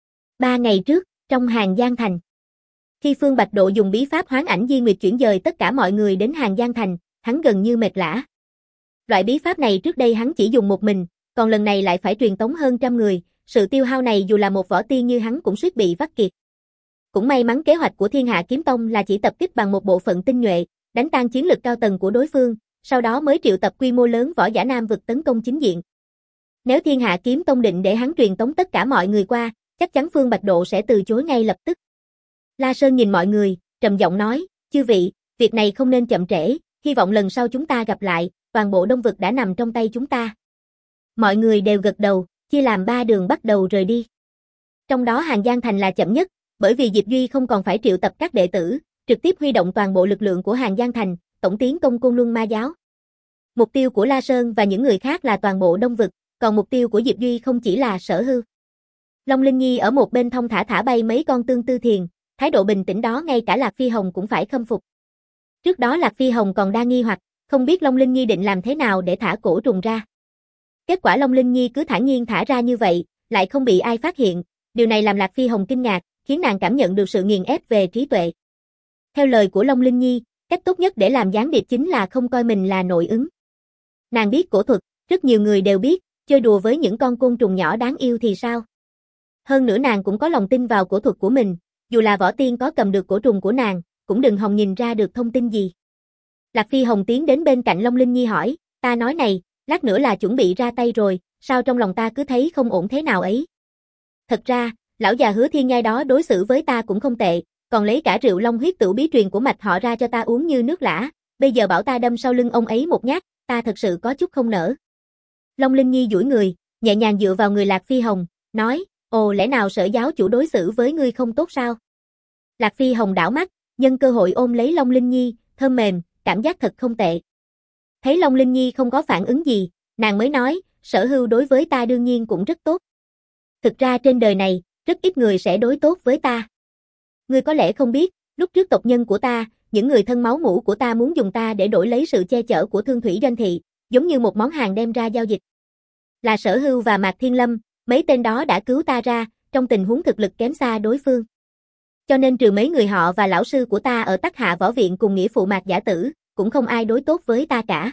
Ba ngày trước, trong Hàng Giang Thành, khi Phương Bạch Độ dùng bí pháp hoán ảnh di nguyệt chuyển dời tất cả mọi người đến Hàng Giang Thành, hắn gần như mệt lả. Loại bí pháp này trước đây hắn chỉ dùng một mình, còn lần này lại phải truyền tống hơn trăm người, sự tiêu hao này dù là một võ tiên như hắn cũng suýt bị vắt kiệt. Cũng may mắn kế hoạch của Thiên Hạ Kiếm Tông là chỉ tập kích bằng một bộ phận tinh nhuệ, đánh tan chiến lực cao tầng của đối phương, sau đó mới triệu tập quy mô lớn võ giả Nam Vực tấn công chính diện. Nếu Thiên Hạ Kiếm Tông định để hắn truyền tống tất cả mọi người qua, chắc chắn Phương Bạch Độ sẽ từ chối ngay lập tức. La Sơn nhìn mọi người, trầm giọng nói, chư vị, việc này không nên chậm trễ, hy vọng lần sau chúng ta gặp lại, toàn bộ Đông Vực đã nằm trong tay chúng ta. Mọi người đều gật đầu, chia làm ba đường bắt đầu rời đi. Trong đó Hàng Giang Thành là chậm nhất, bởi vì Diệp Duy không còn phải triệu tập các đệ tử, trực tiếp huy động toàn bộ lực lượng của Hàng Giang Thành, tổng tiến công Côn Luân Ma giáo. Mục tiêu của La Sơn và những người khác là toàn bộ Đông Vực, còn mục tiêu của Diệp Duy không chỉ là Sở Hưu. Long Linh Nhi ở một bên thong thả thả bay mấy con tương tư thiền, thái độ bình tĩnh đó ngay cả Lạc Phi Hồng cũng phải khâm phục. Trước đó Lạc Phi Hồng còn đa nghi hoặc, không biết Long Linh Nhi định làm thế nào để thả cổ trùng ra. Kết quả Long Linh Nhi cứ thản nhiên thả ra như vậy, lại không bị ai phát hiện, điều này làm Lạc Phi Hồng kinh ngạc, khiến nàng cảm nhận được sự nghiền ép về trí tuệ. Theo lời của Long Linh Nhi, cách tốt nhất để làm gián điệp chính là không coi mình là nội ứng. Nàng biết cổ thuật, rất nhiều người đều biết, chơi đùa với những con côn trùng nhỏ đáng yêu thì sao? Hơn nữa nàng cũng có lòng tin vào cổ thuật của mình, dù là võ tiên có cầm được cổ trùng của nàng, cũng đừng hòng nhìn ra được thông tin gì. Lạc Phi Hồng tiến đến bên cạnh Long Linh Nhi hỏi, ta nói này, lát nữa là chuẩn bị ra tay rồi, sao trong lòng ta cứ thấy không ổn thế nào ấy? Thật ra, lão già Hứa Thiên Nhai đó đối xử với ta cũng không tệ, còn lấy cả rượu long huyết tửu bí truyền của mạch họ ra cho ta uống như nước lã, bây giờ bảo ta đâm sau lưng ông ấy một nhát, ta thật sự có chút không nỡ. Long Linh Nhi duỗi người, nhẹ nhàng dựa vào người Lạc Phi Hồng, nói, ồ lẽ nào Sở giáo chủ đối xử với ngươi không tốt sao? Lạc Phi Hồng đảo mắt, nhân cơ hội ôm lấy Long Linh Nhi, thơm mềm, cảm giác thật không tệ. Thấy Long Linh Nhi không có phản ứng gì, nàng mới nói, Sở Hưu đối với ta đương nhiên cũng rất tốt. Thực ra trên đời này, rất ít người sẽ đối tốt với ta. Ngươi có lẽ không biết, lúc trước tộc nhân của ta, những người thân máu mủ của ta muốn dùng ta để đổi lấy sự che chở của Thương Thủy Doanh Thị, giống như một món hàng đem ra giao dịch. Là Sở Hưu và Mạc Thiên Lâm, mấy tên đó đã cứu ta ra, trong tình huống thực lực kém xa đối phương. Cho nên trừ mấy người họ và lão sư của ta ở Tắc Hạ Võ Viện cùng nghĩa phụ Mạc Giả Tử, cũng không ai đối tốt với ta cả.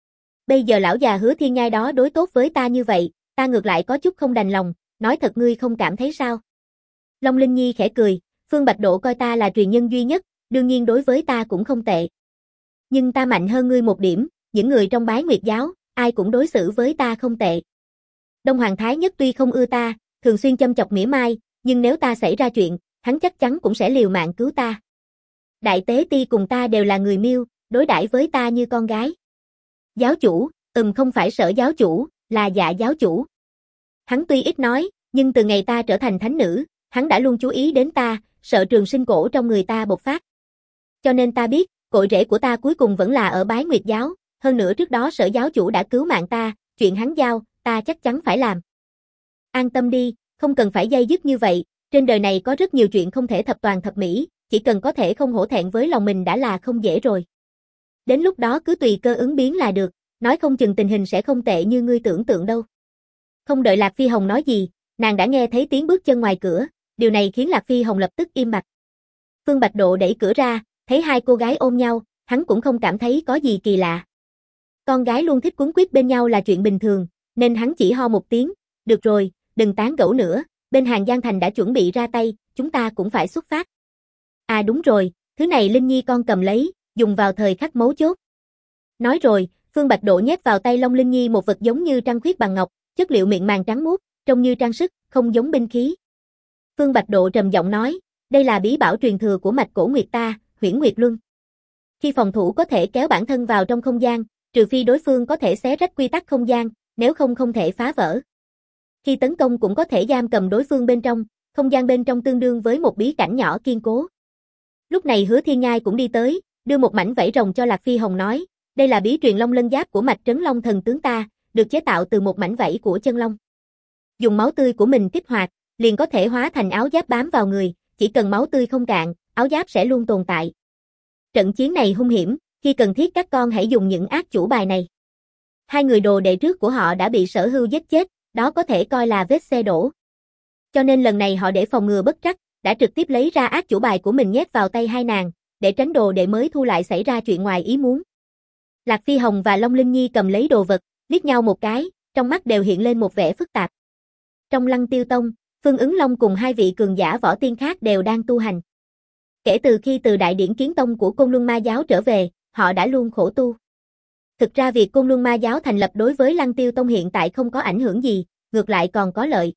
Bây giờ lão già Hứa Thiên Nhai đó đối tốt với ta như vậy, ta ngược lại có chút không đành lòng, nói thật ngươi không cảm thấy sao? Long Linh Nhi khẽ cười, Phương Bạch Độ coi ta là truyền nhân duy nhất, đương nhiên đối với ta cũng không tệ. Nhưng ta mạnh hơn ngươi một điểm, những người trong Bái Nguyệt giáo, ai cũng đối xử với ta không tệ. Đông Hoàng Thái Nhất tuy không ưa ta, thường xuyên châm chọc mỉa mai, nhưng nếu ta xảy ra chuyện, hắn chắc chắn cũng sẽ liều mạng cứu ta. Đại Tế Ti cùng ta đều là người Miêu, đối đãi với ta như con gái. Giáo chủ, ừm không phải Sở giáo chủ, là Dạ giáo chủ. Hắn tuy ít nói, nhưng từ ngày ta trở thành thánh nữ, hắn đã luôn chú ý đến ta, sợ trường sinh cổ trong người ta bộc phát. Cho nên ta biết, cội rễ của ta cuối cùng vẫn là ở Bái Nguyệt giáo, hơn nữa trước đó Sở giáo chủ đã cứu mạng ta, chuyện hắn giao, ta chắc chắn phải làm. An tâm đi, không cần phải day dứt như vậy, trên đời này có rất nhiều chuyện không thể thập toàn thập mỹ, chỉ cần có thể không hổ thẹn với lòng mình đã là không dễ rồi. Đến lúc đó cứ tùy cơ ứng biến là được, nói không chừng tình hình sẽ không tệ như ngươi tưởng tượng đâu. Không đợi Lạc Phi Hồng nói gì, nàng đã nghe thấy tiếng bước chân ngoài cửa, Điều này khiến Lạc Phi Hồng lập tức im bặt. Phương Bạch Độ đẩy cửa ra, thấy hai cô gái ôm nhau, hắn cũng không cảm thấy có gì kỳ lạ. Con gái luôn thích quấn quýt bên nhau là chuyện bình thường, nên hắn chỉ ho một tiếng, được rồi, đừng tán gẫu nữa, bên hàng Giang Thành đã chuẩn bị ra tay, chúng ta cũng phải xuất phát. À đúng rồi, thứ này Linh Nhi con cầm lấy, dùng vào thời khắc mấu chốt. Nói rồi, Phương Bạch Độ nhét vào tay Long Linh Nhi một vật giống như trăng khuyết bằng ngọc, chất liệu miệng màng trắng muốt, trông như trang sức, không giống binh khí. Phương Bạch Độ trầm giọng nói, đây là bí bảo truyền thừa của mạch cổ Nguyệt ta, Huyễn Nguyệt Luân. Khi phòng thủ có thể kéo bản thân vào trong không gian, trừ phi đối phương có thể xé rách quy tắc không gian, nếu không không thể phá vỡ. Khi tấn công cũng có thể giam cầm đối phương bên trong, không gian bên trong tương đương với một bí cảnh nhỏ kiên cố. Lúc này Hứa Thiên Nhai cũng đi tới, đưa một mảnh vảy rồng cho Lạc Phi Hồng nói, đây là bí truyền Long Lân Giáp của mạch Trấn Long thần tướng ta, được chế tạo từ một mảnh vảy của chân long. Dùng máu tươi của mình kích hoạt, liền có thể hóa thành áo giáp bám vào người, chỉ cần máu tươi không cạn, áo giáp sẽ luôn tồn tại. Trận chiến này hung hiểm, khi cần thiết các con hãy dùng những ác chủ bài này. Hai người đồ đệ trước của họ đã bị Sở Hưu giết chết, đó có thể coi là vết xe đổ. Cho nên lần này họ để phòng ngừa bất trắc, đã trực tiếp lấy ra ác chủ bài của mình nhét vào tay hai nàng, để tránh đồ đệ mới thu lại xảy ra chuyện ngoài ý muốn. Lạc Phi Hồng và Long Linh Nhi cầm lấy đồ vật, liếc nhau một cái, trong mắt đều hiện lên một vẻ phức tạp. Trong Lăng Tiêu Tông, Phương Ứng Long cùng hai vị cường giả võ tiên khác đều đang tu hành. Kể từ khi từ Đại Điển Kiến Tông của Côn Luân Ma Giáo trở về, họ đã luôn khổ tu. Thực ra việc Côn Luân Ma Giáo thành lập đối với Lăng Tiêu Tông hiện tại không có ảnh hưởng gì, ngược lại còn có lợi.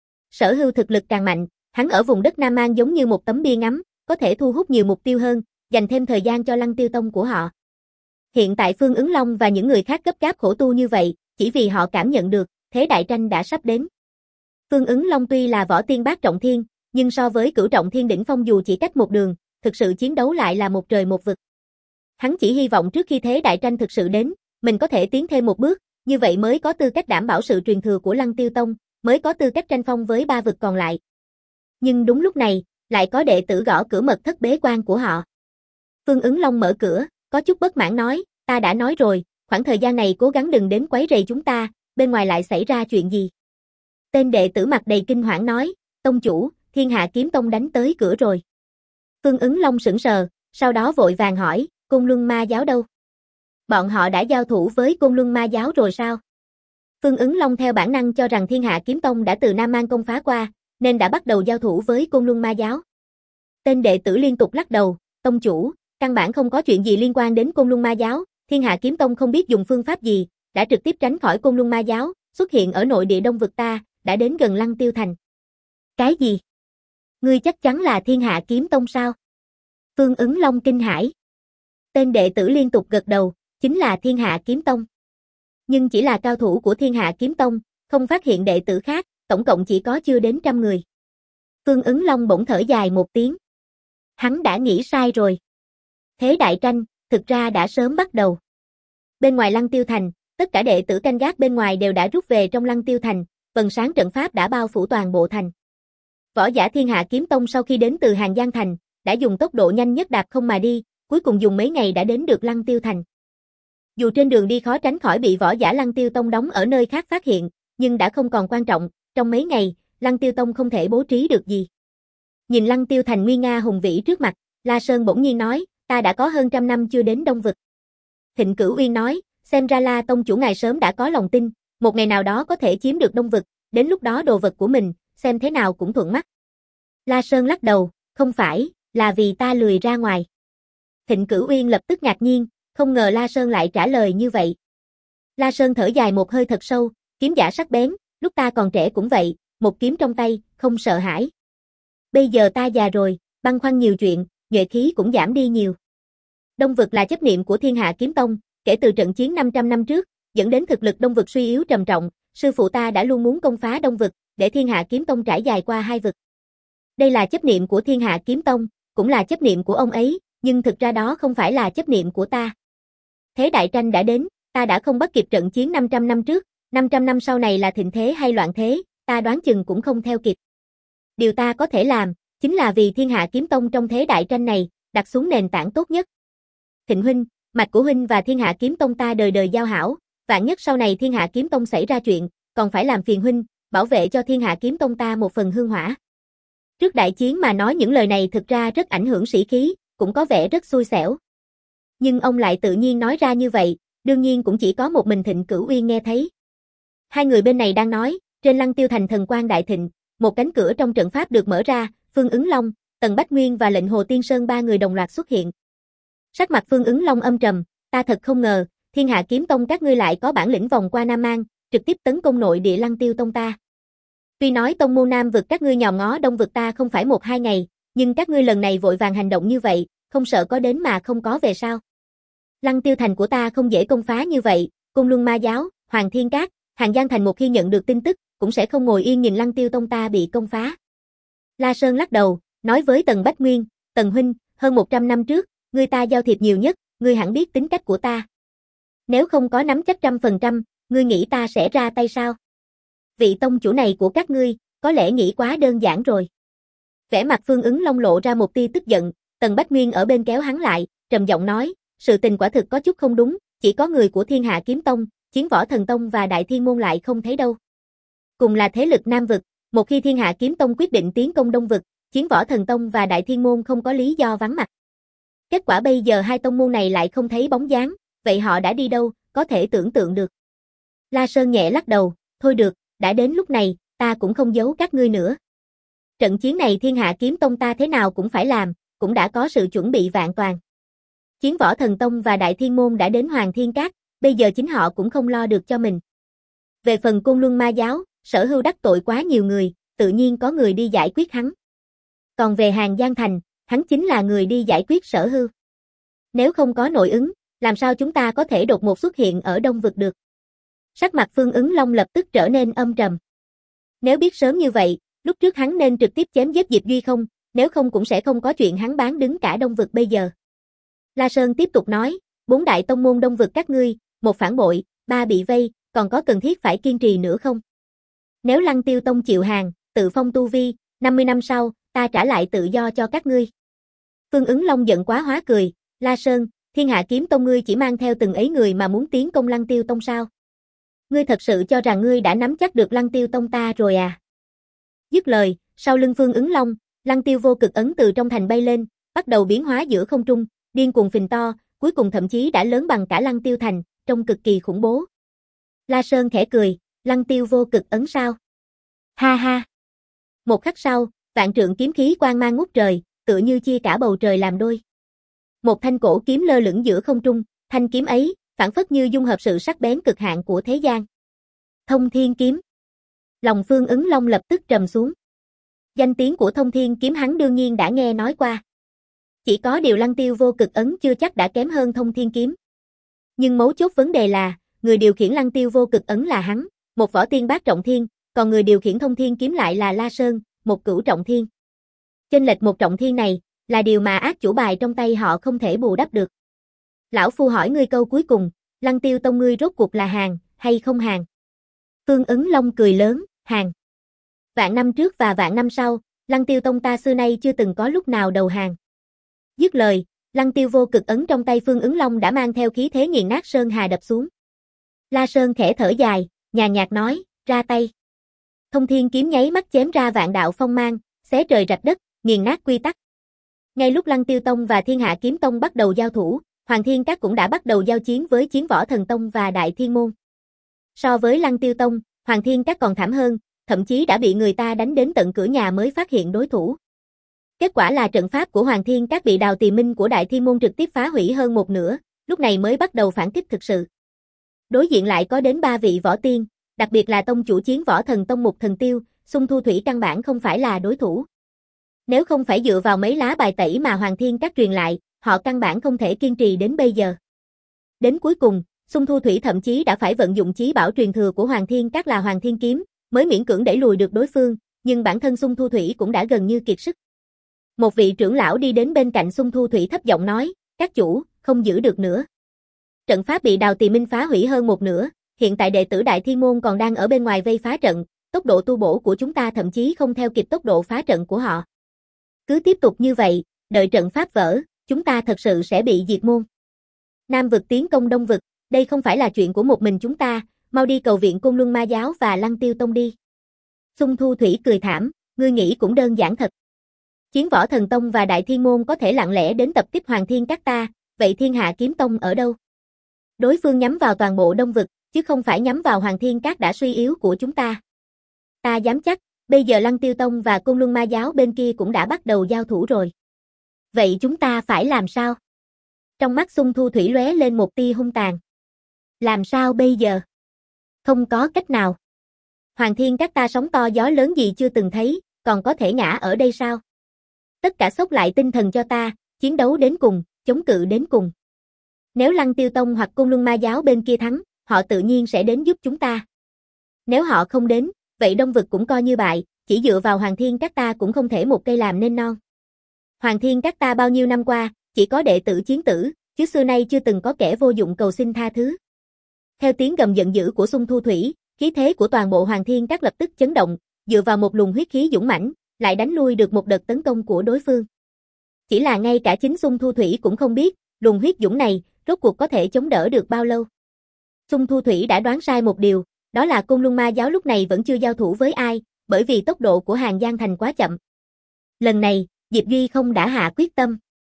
Sở Hưu thực lực càng mạnh, hắn ở vùng đất Nam An giống như một tấm bia ngắm, có thể thu hút nhiều mục tiêu hơn, dành thêm thời gian cho Lăng Tiêu Tông của họ. Hiện tại Phương Ứng Long và những người khác gấp gáp khổ tu như vậy, chỉ vì họ cảm nhận được, thế đại tranh đã sắp đến. Phương Ứng Long tuy là võ tiên bát trọng thiên, nhưng so với cửu trọng thiên đỉnh phong dù chỉ cách một đường, thực sự chiến đấu lại là một trời một vực. Hắn chỉ hy vọng trước khi thế đại tranh thực sự đến, mình có thể tiến thêm một bước, như vậy mới có tư cách đảm bảo sự truyền thừa của Lăng Tiêu Tông, mới có tư cách tranh phong với ba vực còn lại. Nhưng đúng lúc này, lại có đệ tử gõ cửa mật thất bế quan của họ. Phương Ứng Long mở cửa, có chút bất mãn nói, ta đã nói rồi, khoảng thời gian này cố gắng đừng đến quấy rầy chúng ta, bên ngoài lại xảy ra chuyện gì. Tên đệ tử mặt đầy kinh hoảng nói, tông chủ, Thiên Hạ Kiếm Tông đánh tới cửa rồi. Phương Ứng Long sững sờ, sau đó vội vàng hỏi, Côn Luân Ma Giáo đâu? Bọn họ đã giao thủ với Côn Luân Ma Giáo rồi sao? Phương Ứng Long theo bản năng cho rằng Thiên Hạ Kiếm Tông đã từ Nam An công phá qua, nên đã bắt đầu giao thủ với Côn Luân Ma Giáo. Tên đệ tử liên tục lắc đầu, tông chủ, căn bản không có chuyện gì liên quan đến Côn Luân Ma Giáo, Thiên Hạ Kiếm Tông không biết dùng phương pháp gì, đã trực tiếp tránh khỏi Côn Luân Ma Giáo, xuất hiện ở nội địa Đông vực ta, đã đến gần Lăng Tiêu Thành. Cái gì? Ngươi chắc chắn là Thiên Hạ Kiếm Tông sao? Phương Ứng Long kinh hãi. Tên đệ tử liên tục gật đầu, chính là Thiên Hạ Kiếm Tông. Nhưng chỉ là cao thủ của Thiên Hạ Kiếm Tông, không phát hiện đệ tử khác, tổng cộng chỉ có chưa đến trăm người. Phương Ứng Long bỗng thở dài một tiếng. Hắn đã nghĩ sai rồi. Thế đại tranh, thực ra đã sớm bắt đầu. Bên ngoài Lăng Tiêu Thành, tất cả đệ tử canh gác bên ngoài đều đã rút về trong Lăng Tiêu Thành, vầng sáng trận pháp đã bao phủ toàn bộ thành. Võ giả Thiên Hạ Kiếm Tông sau khi đến từ Hàng Giang Thành, đã dùng tốc độ nhanh nhất đạp không mà đi, cuối cùng dùng mấy ngày đã đến được Lăng Tiêu Thành. Dù trên đường đi khó tránh khỏi bị võ giả Lăng Tiêu Tông đóng ở nơi khác phát hiện, nhưng đã không còn quan trọng, trong mấy ngày, Lăng Tiêu Tông không thể bố trí được gì. Nhìn Lăng Tiêu Thành nguy nga hùng vĩ trước mặt, La Sơn bỗng nhiên nói, ta đã có hơn trăm năm chưa đến Đông vực. Thịnh Cửu Uyên nói, xem ra La Tông chủ ngài sớm đã có lòng tin, một ngày nào đó có thể chiếm được Đông vực, đến lúc đó đồ vật của mình, xem thế nào cũng thuận mắt. La Sơn lắc đầu, không phải, là vì ta lười ra ngoài. Thịnh Cửu Uyên lập tức ngạc nhiên, không ngờ La Sơn lại trả lời như vậy. La Sơn thở dài một hơi thật sâu, kiếm giả sắc bén, lúc ta còn trẻ cũng vậy, một kiếm trong tay, không sợ hãi. Bây giờ ta già rồi, băn khoăn nhiều chuyện, nhuệ khí cũng giảm đi nhiều. Đông vực là chấp niệm của Thiên Hạ Kiếm Tông, kể từ trận chiến năm trăm năm trước, dẫn đến thực lực Đông vực suy yếu trầm trọng, sư phụ ta đã luôn muốn công phá Đông vực, để Thiên Hạ Kiếm Tông trải dài qua hai vực. Đây là chấp niệm của Thiên Hạ Kiếm Tông, cũng là chấp niệm của ông ấy, nhưng thực ra đó không phải là chấp niệm của ta. Thế đại tranh đã đến, ta đã không bắt kịp trận chiến năm trăm năm trước, năm trăm năm sau này là thịnh thế hay loạn thế, ta đoán chừng cũng không theo kịp. Điều ta có thể làm, chính là vì Thiên Hạ Kiếm Tông trong thế đại tranh này, đặt xuống nền tảng tốt nhất. Thịnh huynh, mạch của huynh và Thiên Hạ Kiếm Tông ta đời đời giao hảo, vạn nhất sau này Thiên Hạ Kiếm Tông xảy ra chuyện, còn phải làm phiền huynh, bảo vệ cho Thiên Hạ Kiếm Tông ta một phần hương hỏa. Trước đại chiến mà nói những lời này thực ra rất ảnh hưởng sĩ khí, cũng có vẻ rất xui xẻo. Nhưng ông lại tự nhiên nói ra như vậy, đương nhiên cũng chỉ có một mình Thịnh Cửu Uyên nghe thấy. Hai người bên này đang nói, trên Lăng Tiêu thành thần quang đại thịnh, một cánh cửa trong trận pháp được mở ra, Phương Ứng Long, Tần Bách Nguyên và lệnh Hồ Tiên Sơn ba người đồng loạt xuất hiện. Sắc mặt Phương Ứng Long âm trầm, ta thật không ngờ, Thiên Hạ Kiếm Tông các ngươi lại có bản lĩnh vòng qua Nam Mang, trực tiếp tấn công nội địa Lăng Tiêu tông ta. Tuy nói tông môn Nam vực các ngươi nhòm ngó Đông vực ta không phải một hai ngày, nhưng các ngươi lần này vội vàng hành động như vậy, không sợ có đến mà không có về sao? Lăng Tiêu thành của ta không dễ công phá như vậy, Côn Luân Ma giáo, Hoàng Thiên Các, Hàng Giang thành một khi nhận được tin tức, cũng sẽ không ngồi yên nhìn Lăng Tiêu tông ta bị công phá. La Sơn lắc đầu, nói với Tần Bách Nguyên, Tần huynh, hơn một trăm năm trước, ngươi ta giao thiệp nhiều nhất, ngươi hẳn biết tính cách của ta. Nếu không có nắm chắc trăm phần trăm, ngươi nghĩ ta sẽ ra tay sao? Vị tông chủ này của các ngươi, có lẽ nghĩ quá đơn giản rồi. Vẻ mặt Phương Ứng Long lộ ra một tia tức giận, Tần Bách Nguyên ở bên kéo hắn lại, trầm giọng nói, sự tình quả thực có chút không đúng, chỉ có người của Thiên Hạ Kiếm Tông, Chiến Võ Thần Tông và Đại Thiên Môn lại không thấy đâu. Cùng là thế lực Nam vực, một khi Thiên Hạ Kiếm Tông quyết định tiến công Đông vực, Chiến Võ Thần Tông và Đại Thiên Môn không có lý do vắng mặt. Kết quả bây giờ hai tông môn này lại không thấy bóng dáng, vậy họ đã đi đâu, có thể tưởng tượng được. La Sơn nhẹ lắc đầu, thôi được, đã đến lúc này, ta cũng không giấu các ngươi nữa. Trận chiến này Thiên Hạ Kiếm Tông ta thế nào cũng phải làm, cũng đã có sự chuẩn bị vạn toàn. Chiến Võ Thần Tông và Đại Thiên Môn đã đến Hoàng Thiên Các, bây giờ chính họ cũng không lo được cho mình. Về phần Côn Luân Ma giáo, Sở Hưu đắc tội quá nhiều người, tự nhiên có người đi giải quyết hắn. Còn về Hàng Giang thành, hắn chính là người đi giải quyết Sở Hưu. Nếu không có nội ứng, làm sao chúng ta có thể đột ngột xuất hiện ở Đông vực được? Sắc mặt Phương Ứng Long lập tức trở nên âm trầm. Nếu biết sớm như vậy, lúc trước hắn nên trực tiếp chém giết Diệp Duy không, nếu không cũng sẽ không có chuyện hắn bán đứng cả Đông vực bây giờ. La Sơn tiếp tục nói, bốn đại tông môn Đông vực các ngươi, một phản bội, ba bị vây, còn có cần thiết phải kiên trì nữa không? Nếu Lăng Tiêu tông chịu hàng, tự phong tu vi, năm mươi năm sau, ta trả lại tự do cho các ngươi. Phương Ứng Long giận quá hóa cười, La Sơn, Thiên Hạ Kiếm Tông ngươi chỉ mang theo từng ấy người mà muốn tiến công Lăng Tiêu tông sao? Ngươi thật sự cho rằng ngươi đã nắm chắc được Lăng Tiêu tông ta rồi à? Dứt lời, sau lưng Phương Ứng Long, Lăng Tiêu vô cực ấn từ trong thành bay lên, bắt đầu biến hóa giữa không trung, điên cuồng phình to, cuối cùng thậm chí đã lớn bằng cả Lăng Tiêu thành, trông cực kỳ khủng bố. La Sơn khẽ cười, Lăng Tiêu vô cực ấn sao? Ha ha. Một khắc sau, vạn trượng kiếm khí quang mang ngút trời, tựa như chia cả bầu trời làm đôi. Một thanh cổ kiếm lơ lửng giữa không trung, thanh kiếm ấy, phảng phất như dung hợp sự sắc bén cực hạn của thế gian. Thông Thiên kiếm. Lòng Phương Ứng Long lập tức trầm xuống. Danh tiếng của Thông Thiên kiếm hắn đương nhiên đã nghe nói qua. Chỉ có điều Lăng Tiêu vô cực ấn chưa chắc đã kém hơn Thông Thiên kiếm. Nhưng mấu chốt vấn đề là, người điều khiển Lăng Tiêu vô cực ấn là hắn, một võ tiên bát trọng thiên, còn người điều khiển Thông Thiên kiếm lại là La Sơn, một cửu trọng thiên. Chênh lệch một trọng thiên này, là điều mà ác chủ bài trong tay họ không thể bù đắp được. Lão Phu hỏi ngươi câu cuối cùng, Lăng Tiêu tông ngươi rốt cuộc là hàng, hay không hàng? Phương Ứng Long cười lớn, hàng. Vạn năm trước và vạn năm sau, Lăng Tiêu tông ta xưa nay chưa từng có lúc nào đầu hàng. Dứt lời, Lăng Tiêu vô cực ấn trong tay Phương Ứng Long đã mang theo khí thế nghiền nát Sơn Hà đập xuống. La Sơn khẽ thở dài, nhàn nhạt nói, ra tay. Thông Thiên kiếm nháy mắt chém ra vạn đạo phong mang, xé trời rạch đất, nghiền nát quy tắc. Ngay lúc Lăng Tiêu tông và Thiên Hạ Kiếm Tông bắt đầu giao thủ, Hoàng Thiên Các cũng đã bắt đầu giao chiến với Chiến Võ Thần Tông và Đại Thiên Môn. So với Lăng Tiêu tông, Hoàng Thiên Các còn thảm hơn, thậm chí đã bị người ta đánh đến tận cửa nhà mới phát hiện đối thủ. Kết quả là trận pháp của Hoàng Thiên Các bị Đào Tỳ Minh của Đại Thiên Môn trực tiếp phá hủy hơn một nửa, lúc này mới bắt đầu phản kích thực sự. Đối diện lại có đến ba vị võ tiên, đặc biệt là tông chủ Chiến Võ Thần Tông Mục Thần Tiêu, Xung Thu Thủy căn bản không phải là đối thủ. Nếu không phải dựa vào mấy lá bài tẩy mà Hoàng Thiên Các truyền lại, họ căn bản không thể kiên trì đến bây giờ. Đến cuối cùng, Xung Thu Thủy thậm chí đã phải vận dụng chí bảo truyền thừa của Hoàng Thiên Các là Hoàng Thiên Kiếm, mới miễn cưỡng đẩy lùi được đối phương, nhưng bản thân Xung Thu Thủy cũng đã gần như kiệt sức. Một vị trưởng lão đi đến bên cạnh Xung Thu Thủy thấp giọng nói, các chủ, không giữ được nữa. Trận pháp bị Đào Tỳ Minh phá hủy hơn một nửa, hiện tại đệ tử Đại Thiên Môn còn đang ở bên ngoài vây phá trận, tốc độ tu bổ của chúng ta thậm chí không theo kịp tốc độ phá trận của họ. Cứ tiếp tục như vậy, đợi trận pháp vỡ, chúng ta thật sự sẽ bị diệt môn. Nam vực tiến công Đông vực, đây không phải là chuyện của một mình chúng ta, mau đi cầu viện Côn Luân Ma giáo và Lăng Tiêu tông đi. Xung Thu Thủy cười thảm, ngươi nghĩ cũng đơn giản thật. Chiến Võ Thần Tông và Đại Thiên Môn có thể lặng lẽ đến tập kích Hoàng Thiên Các ta, vậy Thiên Hạ Kiếm Tông ở đâu? Đối phương nhắm vào toàn bộ Đông Vực, chứ không phải nhắm vào Hoàng Thiên Các đã suy yếu của chúng ta. Ta dám chắc, bây giờ Lăng Tiêu Tông và Côn Luân Ma Giáo bên kia cũng đã bắt đầu giao thủ rồi. Vậy chúng ta phải làm sao? Trong mắt Xung Thu Thủy lóe lên một tia hung tàn. Làm sao bây giờ? Không có cách nào. Hoàng Thiên Các ta sóng to gió lớn gì chưa từng thấy, còn có thể ngã ở đây sao? Tất cả xốc lại tinh thần cho ta, chiến đấu đến cùng, chống cự đến cùng. Nếu Lăng Tiêu Tông hoặc Côn Luân Ma Giáo bên kia thắng, họ tự nhiên sẽ đến giúp chúng ta. Nếu họ không đến, vậy Đông Vực cũng coi như bại, chỉ dựa vào Hoàng Thiên Các ta cũng không thể một cây làm nên non. Hoàng Thiên Các ta bao nhiêu năm qua, chỉ có đệ tử chiến tử, chứ xưa nay chưa từng có kẻ vô dụng cầu xin tha thứ. Theo tiếng gầm giận dữ của Xung Thu Thủy, khí thế của toàn bộ Hoàng Thiên Các lập tức chấn động, dựa vào một luồng huyết khí dũng mãnh, lại đánh lui được một đợt tấn công của đối phương. Chỉ là ngay cả chính Xung Thu Thủy cũng không biết, luồng huyết dũng này, rốt cuộc có thể chống đỡ được bao lâu. Xung Thu Thủy đã đoán sai một điều, đó là Côn Luân Ma Giáo lúc này vẫn chưa giao thủ với ai, bởi vì tốc độ của Hàng Giang Thành quá chậm. Lần này, Diệp Duy không đã hạ quyết tâm.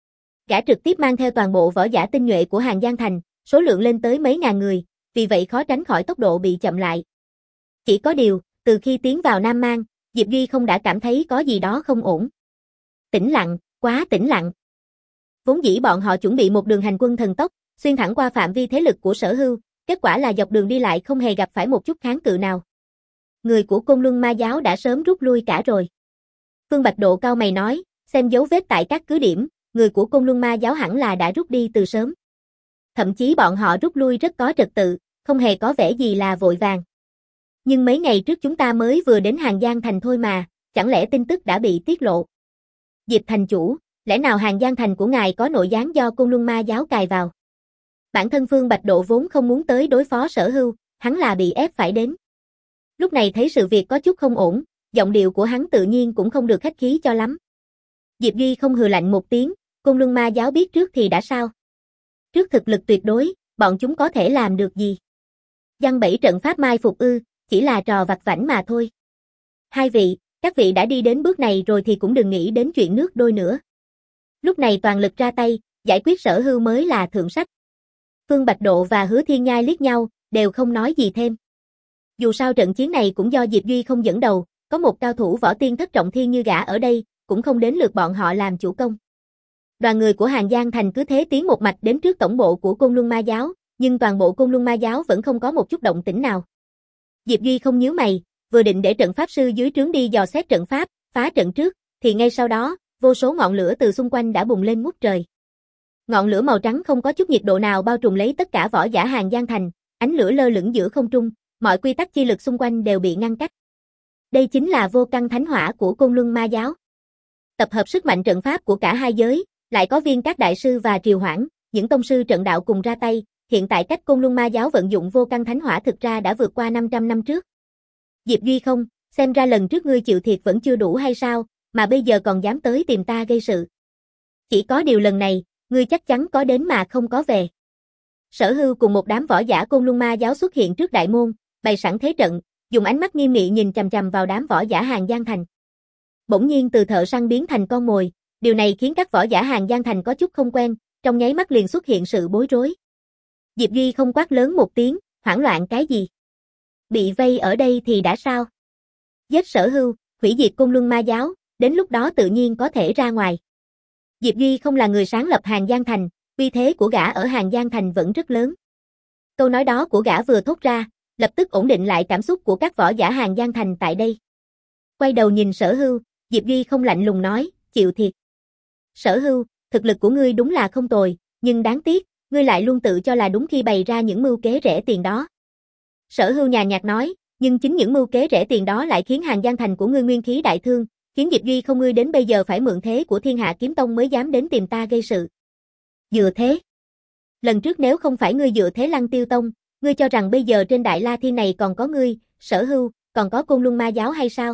Gã trực tiếp mang theo toàn bộ võ giả tinh nhuệ của Hàng Giang Thành, số lượng lên tới mấy ngàn người, vì vậy khó tránh khỏi tốc độ bị chậm lại. Chỉ có điều, từ khi tiến vào Nam Mang, Diệp Duy không đã cảm thấy có gì đó không ổn. Tĩnh lặng, quá tĩnh lặng. Vốn dĩ bọn họ chuẩn bị một đường hành quân thần tốc, xuyên thẳng qua phạm vi thế lực của Sở Hưu, kết quả là dọc đường đi lại không hề gặp phải một chút kháng cự nào. Người của Côn Luân Ma Giáo đã sớm rút lui cả rồi. Phương Bạch Độ cau mày nói, xem dấu vết tại các cứ điểm, người của Côn Luân Ma Giáo hẳn là đã rút đi từ sớm. Thậm chí bọn họ rút lui rất có trật tự, không hề có vẻ gì là vội vàng. Nhưng mấy ngày trước chúng ta mới vừa đến Hàng Giang Thành thôi mà, chẳng lẽ tin tức đã bị tiết lộ? Diệp thành chủ, lẽ nào Hàng Giang Thành của ngài có nội gián do Côn Luân Ma Giáo cài vào? Bản thân Phương Bạch Độ vốn không muốn tới đối phó Sở Hưu, hắn là bị ép phải đến. Lúc này thấy sự việc có chút không ổn, giọng điệu của hắn tự nhiên cũng không được khách khí cho lắm. Diệp Duy không hừ lạnh một tiếng, Côn Luân Ma Giáo biết trước thì đã sao? Trước thực lực tuyệt đối, bọn chúng có thể làm được gì? Giăng bẫy trận pháp mai phục ư, chỉ là trò vặt vãnh mà thôi. Hai vị, các vị đã đi đến bước này rồi thì cũng đừng nghĩ đến chuyện nước đôi nữa. Lúc này toàn lực ra tay, giải quyết Sở Hưu mới là thượng sách. Phương Bạch Độ và Hứa Thiên Nhai liếc nhau, đều không nói gì thêm. Dù sao trận chiến này cũng do Diệp Duy không dẫn đầu, có một cao thủ võ tiên thất trọng thiên như gã ở đây, cũng không đến lượt bọn họ làm chủ công. Đoàn người của Hàng Giang Thành cứ thế tiến một mạch đến trước tổng bộ của Côn Luân Ma Giáo, nhưng toàn bộ Côn Luân Ma Giáo vẫn không có một chút động tĩnh nào. Diệp Duy không nhíu mày, vừa định để trận pháp sư dưới trướng đi dò xét trận pháp, phá trận trước, thì ngay sau đó, vô số ngọn lửa từ xung quanh đã bùng lên ngút trời. Ngọn lửa màu trắng không có chút nhiệt độ nào bao trùm lấy tất cả võ giả Hàng Giang Thành, ánh lửa lơ lửng giữa không trung, mọi quy tắc chi lực xung quanh đều bị ngăn cách. Đây chính là vô căn thánh hỏa của Côn Luân Ma Giáo. Tập hợp sức mạnh trận pháp của cả hai giới, lại có Viên Các đại sư và Triều Hoãn, những tông sư trận đạo cùng ra tay, hiện tại cách Côn Luân Ma Giáo vận dụng vô căn thánh hỏa thực ra đã vượt qua năm trăm năm trước. Diệp Duy không, xem ra lần trước ngươi chịu thiệt vẫn chưa đủ hay sao, mà bây giờ còn dám tới tìm ta gây sự. Chỉ có điều lần này, ngươi chắc chắn có đến mà không có về. Sở Hưu cùng một đám võ giả Côn Luân Ma Giáo xuất hiện trước đại môn, bày sẵn thế trận, dùng ánh mắt nghiêm nghị nhìn chằm chằm vào đám võ giả Hàng Giang Thành. Bỗng nhiên từ thợ săn biến thành con mồi, điều này khiến các võ giả Hàng Giang Thành có chút không quen, trong nháy mắt liền xuất hiện sự bối rối. Diệp Duy không quát lớn một tiếng, hoảng loạn cái gì? Bị vây ở đây thì đã sao? Giết Sở Hưu, hủy diệt Côn Luân Ma Giáo, đến lúc đó tự nhiên có thể ra ngoài. Diệp Duy không là người sáng lập Hàng Giang Thành, uy thế của gã ở Hàng Giang Thành vẫn rất lớn. Câu nói đó của gã vừa thốt ra, lập tức ổn định lại cảm xúc của các võ giả Hàng Giang Thành tại đây. Quay đầu nhìn Sở Hưu, Diệp Duy không lạnh lùng nói, chịu thiệt. Sở Hưu, thực lực của ngươi đúng là không tồi, nhưng đáng tiếc, ngươi lại luôn tự cho là đúng khi bày ra những mưu kế rẻ tiền đó. Sở Hưu nhàn nhạt nói, nhưng chính những mưu kế rẻ tiền đó lại khiến Hàng Giang Thành của ngươi nguyên khí đại thương, khiến Diệp Duy không ngươi đến bây giờ phải mượn thế của Thiên Hạ Kiếm Tông mới dám đến tìm ta gây sự. Dựa thế. Lần trước nếu không phải ngươi dựa thế Lăng Tiêu Tông, ngươi cho rằng bây giờ trên Đại La Thiên này còn có ngươi, Sở Hưu, còn có Côn Luân Ma Giáo hay sao?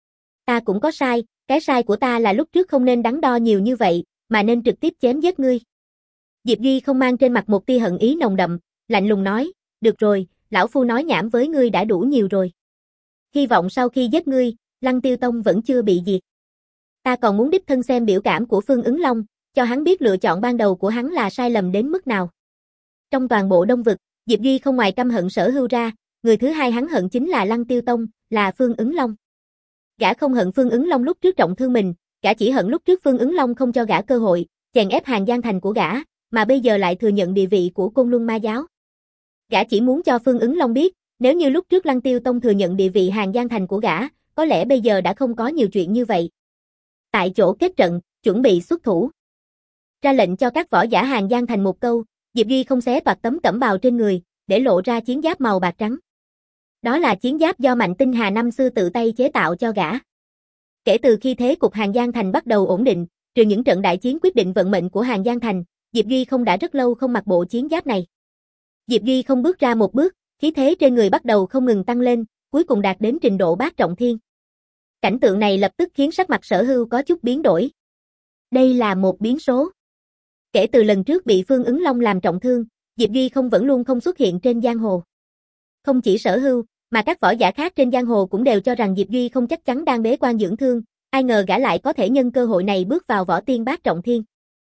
Ta cũng có sai, cái sai của ta là lúc trước không nên đắn đo nhiều như vậy, mà nên trực tiếp chém giết ngươi. Diệp Duy không mang trên mặt một tia hận ý nồng đậm, lạnh lùng nói, được rồi, lão phu nói nhảm với ngươi đã đủ nhiều rồi. Hy vọng sau khi giết ngươi, Lăng Tiêu Tông vẫn chưa bị diệt. Ta còn muốn đích thân xem biểu cảm của Phương Ứng Long, cho hắn biết lựa chọn ban đầu của hắn là sai lầm đến mức nào. Trong toàn bộ Đông Vực, Diệp Duy không ngoài căm hận Sở Hưu ra, người thứ hai hắn hận chính là Lăng Tiêu Tông, là Phương Ứng Long. Gã không hận Phương Ứng Long lúc trước trọng thương mình, gã chỉ hận lúc trước Phương Ứng Long không cho gã cơ hội, chèn ép Hàng Giang Thành của gã, mà bây giờ lại thừa nhận địa vị của Côn Luân Ma Giáo. Gã chỉ muốn cho Phương Ứng Long biết, nếu như lúc trước Lăng Tiêu Tông thừa nhận địa vị Hàng Giang Thành của gã, có lẽ bây giờ đã không có nhiều chuyện như vậy. Tại chỗ kết trận, chuẩn bị xuất thủ. Ra lệnh cho các võ giả Hàng Giang Thành một câu, Diệp Duy không xé toạc tấm cẩm bào trên người, để lộ ra chiến giáp màu bạc trắng. Đó là chiến giáp do Mạnh Tinh Hà năm xưa tự tay chế tạo cho gã. Kể từ khi thế cục Hàng Giang Thành bắt đầu ổn định, trừ những trận đại chiến quyết định vận mệnh của Hàng Giang Thành, Diệp Duy không đã rất lâu không mặc bộ chiến giáp này. Diệp Duy không bước ra một bước, khí thế trên người bắt đầu không ngừng tăng lên, cuối cùng đạt đến trình độ bát trọng thiên. Cảnh tượng này lập tức khiến sắc mặt Sở Hưu có chút biến đổi. Đây là một biến số. Kể từ lần trước bị Phương Ứng Long làm trọng thương, Diệp Duy không vẫn luôn không xuất hiện trên giang hồ. Không chỉ Sở Hưu, mà các võ giả khác trên giang hồ cũng đều cho rằng Diệp Duy không chắc chắn đang bế quan dưỡng thương, ai ngờ gã lại có thể nhân cơ hội này bước vào võ tiên bát trọng thiên.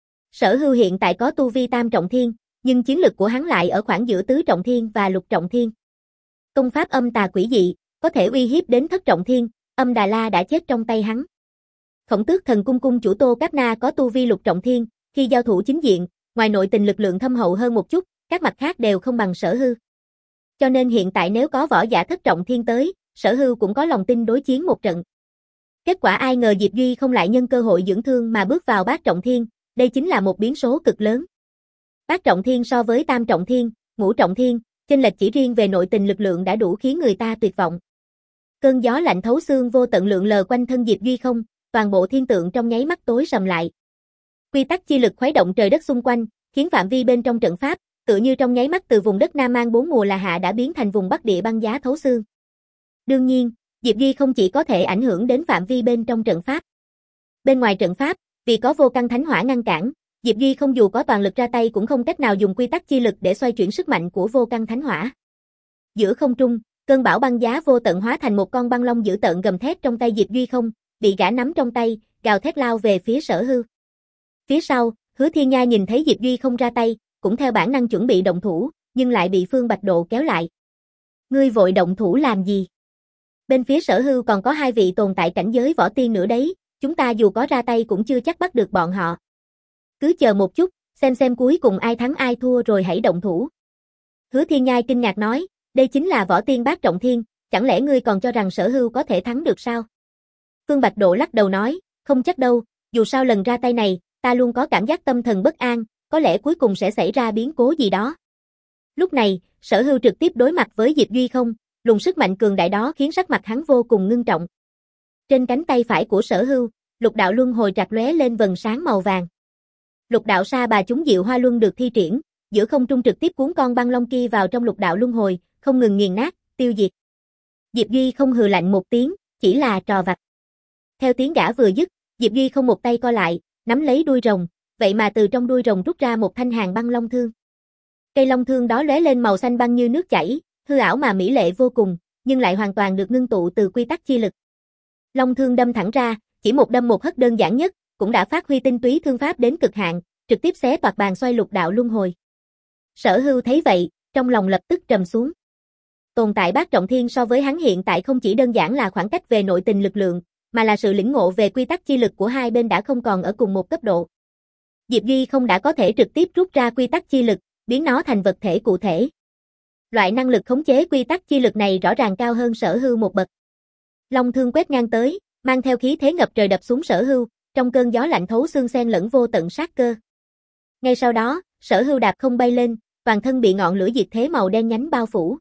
Sở Hưu hiện tại có tu vi tam trọng thiên, nhưng chiến lực của hắn lại ở khoảng giữa tứ trọng thiên và lục trọng thiên. Công pháp âm tà quỷ dị, có thể uy hiếp đến thất trọng thiên, Âm Đà La đã chết trong tay hắn. Khổng Tước Thần Cung cung chủ Tô Cáp Na có tu vi lục trọng thiên, khi giao thủ chính diện, ngoài nội tình lực lượng thâm hậu hơn một chút, các mặt khác đều không bằng Sở Hưu. Cho nên hiện tại nếu có võ giả thất trọng thiên tới, Sở Hưu cũng có lòng tin đối chiến một trận. Kết quả ai ngờ Diệp Duy không lại nhân cơ hội dưỡng thương mà bước vào bát trọng thiên, đây chính là một biến số cực lớn. Bát trọng thiên so với tam trọng thiên, ngũ trọng thiên, chênh lệch chỉ riêng về nội tình lực lượng đã đủ khiến người ta tuyệt vọng. Cơn gió lạnh thấu xương vô tận lượn lờ quanh thân Diệp Duy không, toàn bộ thiên tượng trong nháy mắt tối sầm lại. Quy tắc chi lực khuấy động trời đất xung quanh, khiến phạm vi bên trong trận pháp, tựa như trong nháy mắt từ vùng đất Nam Mang bốn mùa là hạ đã biến thành vùng Bắc Địa băng giá thấu xương. Đương nhiên, Diệp Duy không chỉ có thể ảnh hưởng đến phạm vi bên trong trận pháp. Bên ngoài trận pháp, vì có vô căn thánh hỏa ngăn cản, Diệp Duy không dù có toàn lực ra tay cũng không cách nào dùng quy tắc chi lực để xoay chuyển sức mạnh của vô căn thánh hỏa. Giữa không trung, cơn bão băng giá vô tận hóa thành một con băng long dữ tợn gầm thét trong tay Diệp Duy không, bị gã nắm trong tay, gào thét lao về phía Sở Hưu. Phía sau, Hứa Thiên Nha nhìn thấy Diệp Duy không ra tay, cũng theo bản năng chuẩn bị động thủ, nhưng lại bị Phương Bạch Độ kéo lại. Ngươi vội động thủ làm gì? Bên phía Sở Hưu còn có hai vị tồn tại cảnh giới võ tiên nữa đấy, chúng ta dù có ra tay cũng chưa chắc bắt được bọn họ. Cứ chờ một chút, xem xem cuối cùng ai thắng ai thua rồi hãy động thủ. Hứa Thiên Nhai kinh ngạc nói, đây chính là võ tiên bát trọng thiên, chẳng lẽ ngươi còn cho rằng Sở Hưu có thể thắng được sao? Phương Bạch Độ lắc đầu nói, không chắc đâu, dù sao lần ra tay này, ta luôn có cảm giác tâm thần bất an, có lẽ cuối cùng sẽ xảy ra biến cố gì đó. Lúc này, Sở Hưu trực tiếp đối mặt với Diệp Duy không, luồng sức mạnh cường đại đó khiến sắc mặt hắn vô cùng ngưng trọng. Trên cánh tay phải của Sở Hưu, lục đạo luân hồi trạc lóe lên vầng sáng màu vàng. Lục đạo sa bà chúng diệu hoa luân được thi triển, giữa không trung trực tiếp cuốn con băng long kia vào trong lục đạo luân hồi, không ngừng nghiền nát, tiêu diệt. Diệp Duy không hừ lạnh một tiếng, chỉ là trò vặt. Theo tiếng gã vừa dứt, Diệp Duy không một tay co lại, nắm lấy đuôi rồng, vậy mà từ trong đuôi rồng rút ra một thanh hàng băng long thương. Cây long thương đó lóe lên màu xanh băng như nước chảy, hư ảo mà mỹ lệ vô cùng, nhưng lại hoàn toàn được ngưng tụ từ quy tắc chi lực. Long thương đâm thẳng ra, chỉ một đâm một hất đơn giản nhất, cũng đã phát huy tinh túy thương pháp đến cực hạn, trực tiếp xé toạc bàn xoay lục đạo luân hồi. Sở Hưu thấy vậy, trong lòng lập tức trầm xuống. Tồn tại bát trọng thiên so với hắn hiện tại không chỉ đơn giản là khoảng cách về nội tình lực lượng, mà là sự lĩnh ngộ về quy tắc chi lực của hai bên đã không còn ở cùng một cấp độ. Diệp Duy không đã có thể trực tiếp rút ra quy tắc chi lực, biến nó thành vật thể cụ thể. Loại năng lực khống chế quy tắc chi lực này rõ ràng cao hơn Sở Hưu một bậc. Long thương quét ngang tới, mang theo khí thế ngập trời đập xuống Sở Hưu, trong cơn gió lạnh thấu xương xen lẫn vô tận sát cơ. Ngay sau đó, Sở Hưu đạp không bay lên, toàn thân bị ngọn lửa diệt thế màu đen nhánh bao phủ.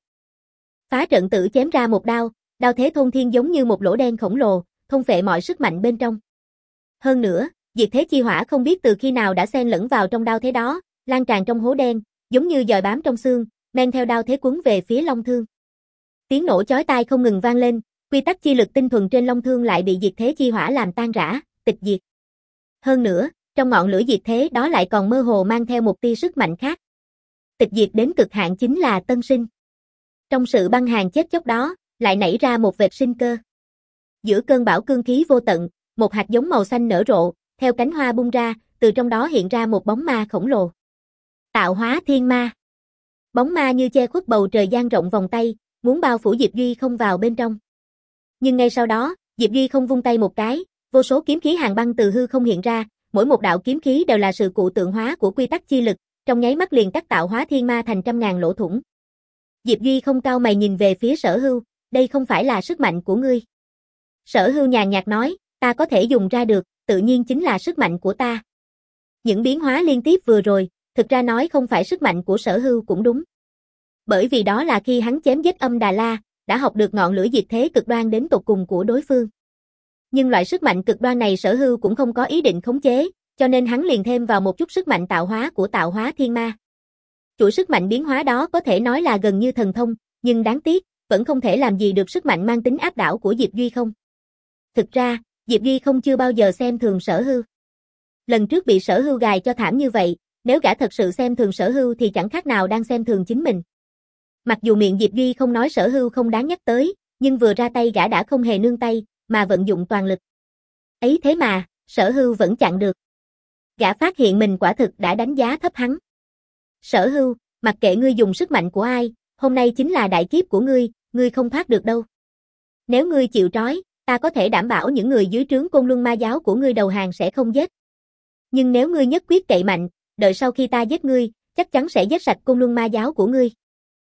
Phá trận tử chém ra một đao, đao thế thôn thiên giống như một lỗ đen khổng lồ, thôn phệ mọi sức mạnh bên trong. Hơn nữa, diệt thế chi hỏa không biết từ khi nào đã xen lẫn vào trong đao thế đó, lan tràn trong hố đen, giống như dòi bám trong xương, men theo đao thế cuốn về phía long thương. Tiếng nổ chói tai không ngừng vang lên, quy tắc chi lực tinh thuần trên long thương lại bị diệt thế chi hỏa làm tan rã, tịch diệt. Hơn nữa, trong ngọn lửa diệt thế đó lại còn mơ hồ mang theo một tia sức mạnh khác. Tịch diệt đến cực hạn chính là tân sinh. Trong sự băng hàn chết chóc đó, lại nảy ra một vệt sinh cơ. Giữa cơn bão cương khí vô tận, một hạt giống màu xanh nở rộ, theo cánh hoa bung ra, từ trong đó hiện ra một bóng ma khổng lồ. Tạo hóa thiên ma. Bóng ma như che khuất bầu trời dang rộng vòng tay, muốn bao phủ Diệp Duy không vào bên trong. Nhưng ngay sau đó, Diệp Duy không vung tay một cái, vô số kiếm khí hàng băng từ hư không hiện ra, mỗi một đạo kiếm khí đều là sự cụ tượng hóa của quy tắc chi lực, trong nháy mắt liền cắt tạo hóa thiên ma thành trăm ngàn lỗ thủng. Diệp Duy không cau mày nhìn về phía Sở Hưu, đây không phải là sức mạnh của ngươi. Sở Hưu nhàn nhạt nói, ta có thể dùng ra được, tự nhiên chính là sức mạnh của ta. Những biến hóa liên tiếp vừa rồi, thực ra nói không phải sức mạnh của Sở Hưu cũng đúng. Bởi vì đó là khi hắn chém giết Âm Đà La, đã học được ngọn lửa diệt thế cực đoan đến tột cùng của đối phương. Nhưng loại sức mạnh cực đoan này Sở Hưu cũng không có ý định khống chế, cho nên hắn liền thêm vào một chút sức mạnh tạo hóa của tạo hóa thiên ma. Chuỗi sức mạnh biến hóa đó có thể nói là gần như thần thông, nhưng đáng tiếc, vẫn không thể làm gì được sức mạnh mang tính áp đảo của Diệp Duy không. Thực ra, Diệp Duy không chưa bao giờ xem thường Sở Hưu. Lần trước bị Sở Hưu gài cho thảm như vậy, nếu gã thật sự xem thường Sở Hưu thì chẳng khác nào đang xem thường chính mình. Mặc dù miệng Diệp Duy không nói Sở Hưu không đáng nhắc tới, nhưng vừa ra tay gã đã không hề nương tay, mà vận dụng toàn lực. Ấy thế mà, Sở Hưu vẫn chặn được. Gã phát hiện mình quả thực đã đánh giá thấp hắn. Sở Hưu, mặc kệ ngươi dùng sức mạnh của ai, hôm nay chính là đại kiếp của ngươi, ngươi không thoát được đâu. Nếu ngươi chịu trói, ta có thể đảm bảo những người dưới trướng Côn Luân Ma giáo của ngươi đầu hàng sẽ không giết. Nhưng nếu ngươi nhất quyết cậy mạnh, đợi sau khi ta giết ngươi, chắc chắn sẽ giết sạch Côn Luân Ma giáo của ngươi.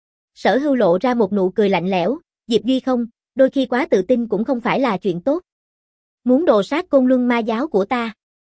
Sở Hưu lộ ra một nụ cười lạnh lẽo, Diệp Duy không, đôi khi quá tự tin cũng không phải là chuyện tốt. Muốn đồ sát Côn Luân Ma giáo của ta.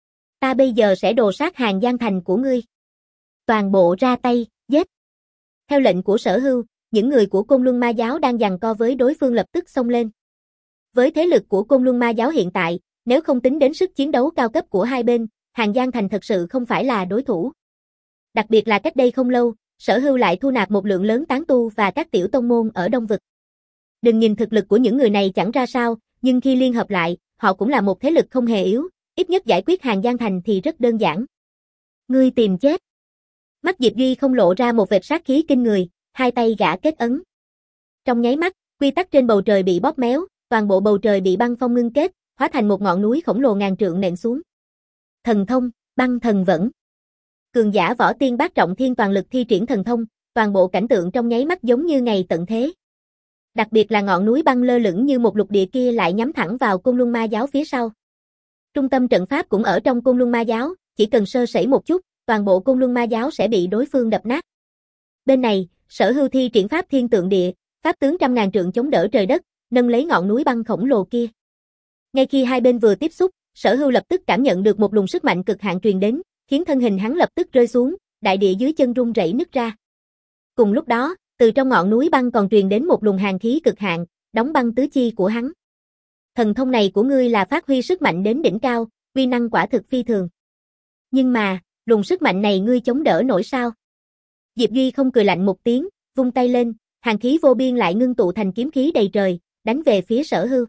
Ta bây giờ sẽ đồ sát Hàng Giang Thành của ngươi. Toàn bộ ra tay, giết. Theo lệnh của Sở Hưu, những người của Côn Luân Ma giáo đang giằng co với đối phương lập tức xông lên. Với thế lực của Côn Luân Ma giáo hiện tại, nếu không tính đến sức chiến đấu cao cấp của hai bên, Hàng Giang Thành thật sự không phải là đối thủ. Đặc biệt là cách đây không lâu, Sở Hưu lại thu nạp một lượng lớn tán tu và các tiểu tông môn ở Đông Vực. Đừng nhìn thực lực của những người này chẳng ra sao, nhưng khi liên hợp lại, họ cũng là một thế lực không hề yếu, ít nhất giải quyết Hàng Giang Thành thì rất đơn giản. Ngươi tìm chết. Mắt Diệp Duy không lộ ra một vệt sát khí kinh người, hai tay gã kết ấn. Trong nháy mắt, quy tắc trên bầu trời bị bóp méo, toàn bộ bầu trời bị băng phong ngưng kết, hóa thành một ngọn núi khổng lồ ngàn trượng nện xuống. Thần thông, băng thần vẫn. Cường giả võ tiên bát trọng thiên toàn lực thi triển thần thông, toàn bộ cảnh tượng trong nháy mắt giống như ngày tận thế. Đặc biệt là ngọn núi băng lơ lửng như một lục địa kia lại nhắm thẳng vào Côn Luân Ma giáo phía sau. Trung tâm trận pháp cũng ở trong Côn Luân Ma giáo, chỉ cần sơ sẩy một chút, toàn bộ Côn Luân Ma giáo sẽ bị đối phương đập nát. Bên này, Sở Hưu thi triển pháp thiên tượng địa, pháp tướng trăm ngàn trượng chống đỡ trời đất, nâng lấy ngọn núi băng khổng lồ kia. Ngay khi hai bên vừa tiếp xúc, Sở Hưu lập tức cảm nhận được một luồng sức mạnh cực hạn truyền đến, khiến thân hình hắn lập tức rơi xuống, đại địa dưới chân rung rẩy nứt ra. Cùng lúc đó, từ trong ngọn núi băng còn truyền đến một luồng hàn khí cực hạn, đóng băng tứ chi của hắn. Thần thông này của ngươi là phát huy sức mạnh đến đỉnh cao, uy năng quả thực phi thường. Nhưng mà, luồng sức mạnh này ngươi chống đỡ nổi sao? Diệp Duy không cười lạnh một tiếng, vung tay lên, hàn khí vô biên lại ngưng tụ thành kiếm khí đầy trời, đánh về phía Sở Hưu.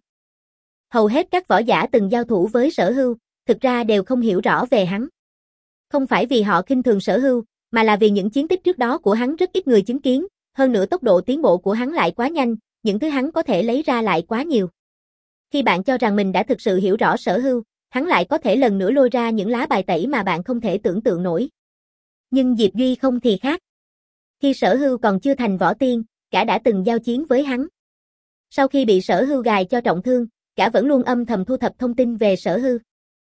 Hầu hết các võ giả từng giao thủ với Sở Hưu, thực ra đều không hiểu rõ về hắn. Không phải vì họ khinh thường Sở Hưu, mà là vì những chiến tích trước đó của hắn rất ít người chứng kiến, hơn nữa tốc độ tiến bộ của hắn lại quá nhanh, những thứ hắn có thể lấy ra lại quá nhiều. Khi bạn cho rằng mình đã thực sự hiểu rõ Sở Hưu, hắn lại có thể lần nữa lôi ra những lá bài tẩy mà bạn không thể tưởng tượng nổi. Nhưng Diệp Duy không thì khác. Khi Sở Hưu còn chưa thành võ tiên, gã đã từng giao chiến với hắn. Sau khi bị Sở Hưu gài cho trọng thương, gã vẫn luôn âm thầm thu thập thông tin về Sở Hưu.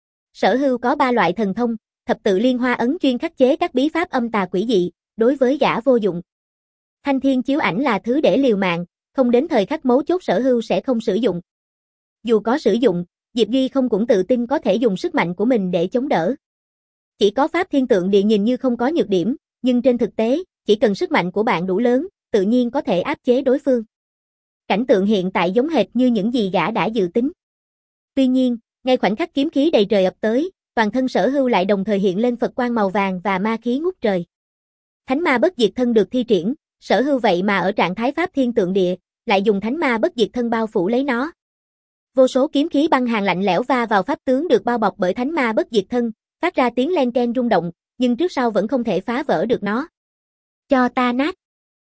Sở Hưu có ba loại thần thông, thập tự liên hoa ấn chuyên khắc chế các bí pháp âm tà quỷ dị, đối với gã vô dụng. Thanh thiên chiếu ảnh là thứ để liều mạng, không đến thời khắc mấu chốt Sở Hưu sẽ không sử dụng. Dù có sử dụng, Diệp Duy không cũng tự tin có thể dùng sức mạnh của mình để chống đỡ. Chỉ có pháp thiên tượng địa nhìn như không có nhược điểm, nhưng trên thực tế, chỉ cần sức mạnh của bạn đủ lớn, tự nhiên có thể áp chế đối phương. Cảnh tượng hiện tại giống hệt như những gì gã đã dự tính. Tuy nhiên, ngay khoảnh khắc kiếm khí đầy trời ập tới, toàn thân Sở Hưu lại đồng thời hiện lên Phật quang màu vàng và ma khí ngút trời. Thánh ma bất diệt thân được thi triển, Sở Hưu vậy mà ở trạng thái pháp thiên tượng địa, lại dùng thánh ma bất diệt thân bao phủ lấy nó. Vô số kiếm khí băng hàn lạnh lẽo va vào pháp tướng được bao bọc bởi thánh ma bất diệt thân, phát ra tiếng len ken rung động, nhưng trước sau vẫn không thể phá vỡ được nó. Cho ta nát.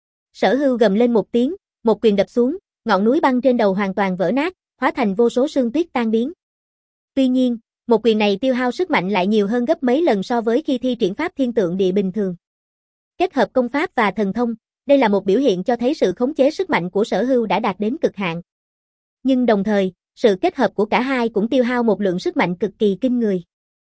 Sở Hưu gầm lên một tiếng, một quyền đập xuống, ngọn núi băng trên đầu hoàn toàn vỡ nát, hóa thành vô số sương tuyết tan biến. Tuy nhiên, một quyền này tiêu hao sức mạnh lại nhiều hơn gấp mấy lần so với khi thi triển pháp thiên tượng địa bình thường. Kết hợp công pháp và thần thông, đây là một biểu hiện cho thấy sự khống chế sức mạnh của Sở Hưu đã đạt đến cực hạn. Nhưng đồng thời, sự kết hợp của cả hai cũng tiêu hao một lượng sức mạnh cực kỳ kinh người.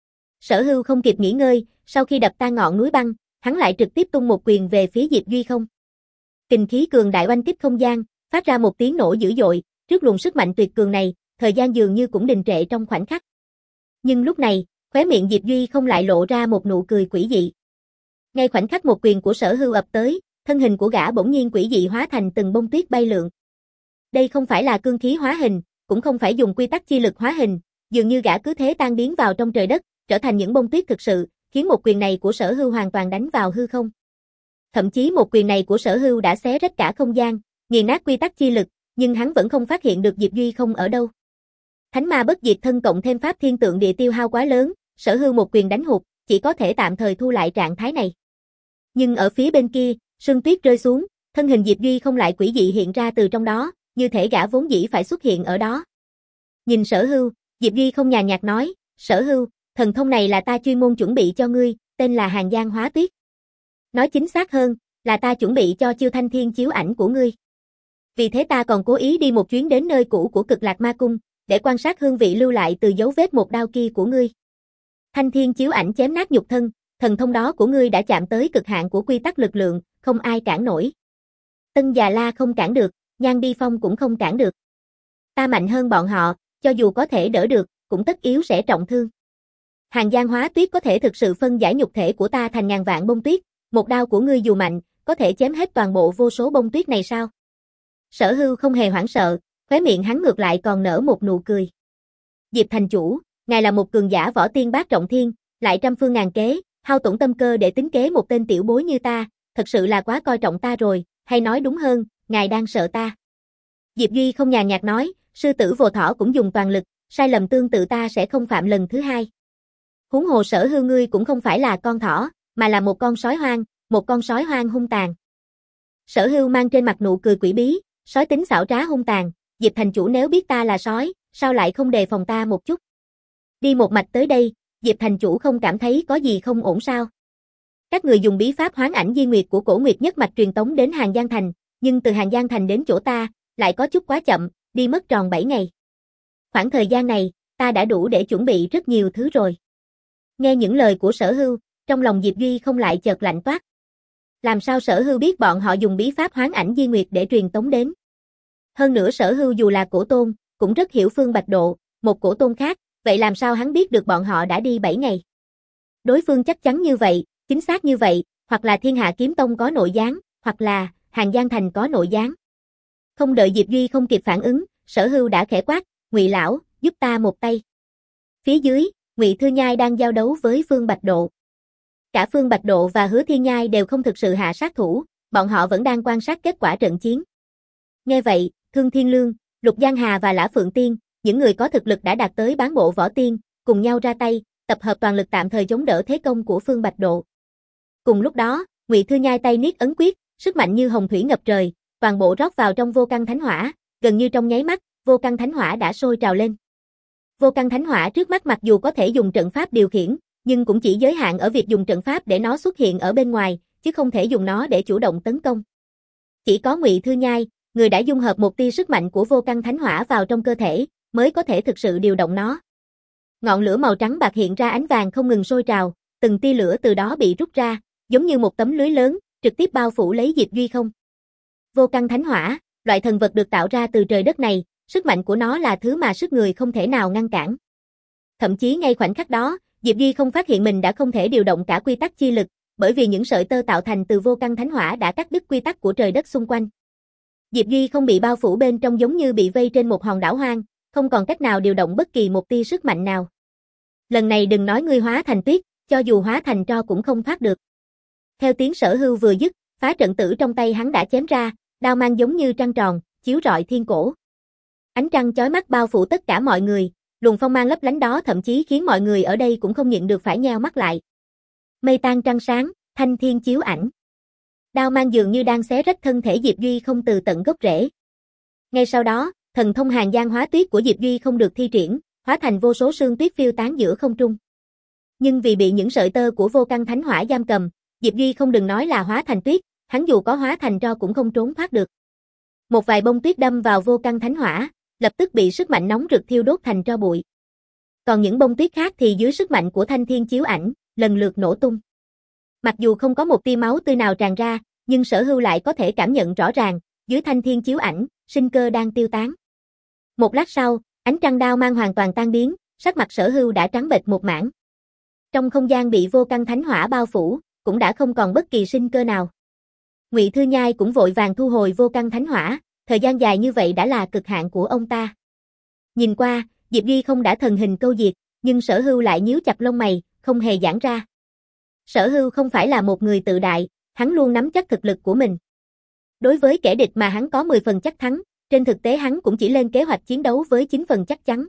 Sở Hưu không kịp nghỉ ngơi, sau khi đập tan ngọn núi băng, hắn lại trực tiếp tung một quyền về phía Diệp Duy không. Kình khí cường đại oanh kích không gian, phát ra một tiếng nổ dữ dội, trước luồng sức mạnh tuyệt cường này, thời gian dường như cũng đình trệ trong khoảnh khắc. Nhưng lúc này, khóe miệng Diệp Duy không lại lộ ra một nụ cười quỷ dị. Ngay khoảnh khắc một quyền của Sở Hưu ập tới, thân hình của gã bỗng nhiên quỷ dị hóa thành từng bông tuyết bay lượn. Đây không phải là cương khí hóa hình, cũng không phải dùng quy tắc chi lực hóa hình, dường như gã cứ thế tan biến vào trong trời đất, trở thành những bông tuyết thực sự, khiến một quyền này của Sở Hưu hoàn toàn đánh vào hư không. Thậm chí một quyền này của Sở Hưu đã xé rách cả không gian, nghiền nát quy tắc chi lực, nhưng hắn vẫn không phát hiện được Diệp Duy không ở đâu. Thánh ma bất diệt thân cộng thêm pháp thiên tượng địa tiêu hao quá lớn, Sở Hưu một quyền đánh hụt, chỉ có thể tạm thời thu lại trạng thái này. Nhưng ở phía bên kia, sương tuyết rơi xuống, thân hình Diệp Duy không lại quỷ dị hiện ra từ trong đó, như thể gã vốn dĩ phải xuất hiện ở đó. Nhìn Sở Hưu, Diệp Duy không nhàn nhạt nói, Sở Hưu, thần thông này là ta chuyên môn chuẩn bị cho ngươi, tên là Hàng Giang Hóa Tuyết. Nói chính xác hơn, là ta chuẩn bị cho chiêu thanh thiên chiếu ảnh của ngươi. Vì thế ta còn cố ý đi một chuyến đến nơi cũ của Cực Lạc Ma Cung, để quan sát hương vị lưu lại từ dấu vết một đao kia của ngươi. Thanh thiên chiếu ảnh chém nát nhục thân, thần thông đó của ngươi đã chạm tới cực hạn của quy tắc lực lượng, không ai cản nổi. Tân Già La không cản được, Nhan Đi Phong cũng không cản được. Ta mạnh hơn bọn họ, cho dù có thể đỡ được, cũng tất yếu sẽ trọng thương. Hàng Giang Hóa Tuyết có thể thực sự phân giải nhục thể của ta thành ngàn vạn bông tuyết, một đao của ngươi dù mạnh, có thể chém hết toàn bộ vô số bông tuyết này sao? Sở Hưu không hề hoảng sợ, khóe miệng hắn ngược lại còn nở một nụ cười. Diệp thành chủ, ngài là một cường giả võ tiên bát trọng thiên, lại trăm phương ngàn kế, hao tổn tâm cơ để tính kế một tên tiểu bối như ta, thật sự là quá coi trọng ta rồi, hay nói đúng hơn, ngài đang sợ ta. Diệp Duy không nhàn nhạt nói, sư tử Vô Thỏ cũng dùng toàn lực, sai lầm tương tự ta sẽ không phạm lần thứ hai. Huống hồ Sở Hưu ngươi cũng không phải là con thỏ, mà là một con sói hoang, một con sói hoang hung tàn. Sở Hưu mang trên mặt nụ cười quỷ bí, sói tính xảo trá hung tàn, Diệp thành chủ nếu biết ta là sói, sao lại không đề phòng ta một chút? Đi một mạch tới đây, Diệp thành chủ không cảm thấy có gì không ổn sao? Các người dùng bí pháp hoán ảnh di nguyệt của Cổ Nguyệt nhất mạch truyền tống đến Hàng Giang Thành, nhưng từ Hàng Giang Thành đến chỗ ta, lại có chút quá chậm, đi mất tròn bảy ngày. Khoảng thời gian này, ta đã đủ để chuẩn bị rất nhiều thứ rồi. Nghe những lời của Sở Hưu, trong lòng Diệp Duy không lại chợt lạnh toát. Làm sao Sở Hưu biết bọn họ dùng bí pháp hoán ảnh di nguyệt để truyền tống đến? Hơn nữa Sở Hưu dù là cổ tôn, cũng rất hiểu Phương Bạch Độ, một cổ tôn khác, vậy làm sao hắn biết được bọn họ đã đi bảy ngày? Đối phương chắc chắn như vậy, chính xác như vậy, hoặc là Thiên Hạ Kiếm Tông có nội gián, hoặc là Hàng Giang Thành có nội gián. Không đợi Diệp Duy không kịp phản ứng, Sở Hưu đã khẽ quát, Ngụy lão, giúp ta một tay. Phía dưới, Ngụy Thư Nhai đang giao đấu với Phương Bạch Độ. Cả Phương Bạch Độ và Hứa Thiên Nhai đều không thực sự hạ sát thủ, bọn họ vẫn đang quan sát kết quả trận chiến. Nghe vậy, Thương Thiên Lương, Lục Giang Hà và Lã Phượng Tiên, những người có thực lực đã đạt tới bán bộ võ tiên, cùng nhau ra tay, tập hợp toàn lực tạm thời chống đỡ thế công của Phương Bạch Độ. Cùng lúc đó, Ngụy Thư Nhai tay niết ấn quyết, sức mạnh như hồng thủy ngập trời, toàn bộ rót vào trong vô căn thánh hỏa, gần như trong nháy mắt, vô căn thánh hỏa đã sôi trào lên. Vô căn thánh hỏa trước mắt mặc dù có thể dùng trận pháp điều khiển, nhưng cũng chỉ giới hạn ở việc dùng trận pháp để nó xuất hiện ở bên ngoài, chứ không thể dùng nó để chủ động tấn công. Chỉ có Ngụy Thư Nhai, người đã dung hợp một tia sức mạnh của vô căn thánh hỏa vào trong cơ thể, mới có thể thực sự điều động nó. Ngọn lửa màu trắng bạc hiện ra ánh vàng không ngừng sôi trào, từng tia lửa từ đó bị rút ra, giống như một tấm lưới lớn, trực tiếp bao phủ lấy Diệp Duy không. Vô căn thánh hỏa, loại thần vật được tạo ra từ trời đất này, sức mạnh của nó là thứ mà sức người không thể nào ngăn cản. Thậm chí ngay khoảnh khắc đó, Diệp Duy không phát hiện mình đã không thể điều động cả quy tắc chi lực, bởi vì những sợi tơ tạo thành từ vô căn thánh hỏa đã cắt đứt quy tắc của trời đất xung quanh. Diệp Duy không bị bao phủ bên trong giống như bị vây trên một hòn đảo hoang, không còn cách nào điều động bất kỳ một tia sức mạnh nào. Lần này đừng nói ngươi hóa thành tuyết, cho dù hóa thành tro cũng không thoát được. Theo tiếng Sở Hưu vừa dứt, phá trận tử trong tay hắn đã chém ra, đao mang giống như trăng tròn, chiếu rọi thiên cổ. Ánh trăng chói mắt bao phủ tất cả mọi người, luồng phong mang lấp lánh đó thậm chí khiến mọi người ở đây cũng không nhịn được phải nheo mắt lại. Mây tan trăng sáng, thanh thiên chiếu ảnh. Đao mang dường như đang xé rách thân thể Diệp Duy không từ tận gốc rễ. Ngay sau đó, thần thông Hàng Giang Hóa Tuyết của Diệp Duy không được thi triển, hóa thành vô số sương tuyết phiêu tán giữa không trung. Nhưng vì bị những sợi tơ của vô căn thánh hỏa giam cầm, Diệp Duy không đừng nói là hóa thành tuyết, hắn dù có hóa thành tro cũng không trốn thoát được. Một vài bông tuyết đâm vào vô căn thánh hỏa, lập tức bị sức mạnh nóng rực thiêu đốt thành tro bụi. Còn những bông tuyết khác thì dưới sức mạnh của thanh thiên chiếu ảnh, lần lượt nổ tung. Mặc dù không có một tia máu tươi nào tràn ra, nhưng Sở Hưu lại có thể cảm nhận rõ ràng, dưới thanh thiên chiếu ảnh, sinh cơ đang tiêu tán. Một lát sau, ánh trăng đao mang hoàn toàn tan biến, sắc mặt Sở Hưu đã trắng bệch một mảng. Trong không gian bị vô căn thánh hỏa bao phủ, cũng đã không còn bất kỳ sinh cơ nào. Ngụy Thư Nhai cũng vội vàng thu hồi vô căn thánh hỏa, thời gian dài như vậy đã là cực hạn của ông ta. Nhìn qua, Diệp Duy không đã thần hình câu diệt, nhưng Sở Hưu lại nhíu chặt lông mày, không hề giãn ra. Sở Hưu không phải là một người tự đại, hắn luôn nắm chắc thực lực của mình. Đối với kẻ địch mà hắn có mười phần chắc thắng, trên thực tế hắn cũng chỉ lên kế hoạch chiến đấu với chín phần chắc chắn.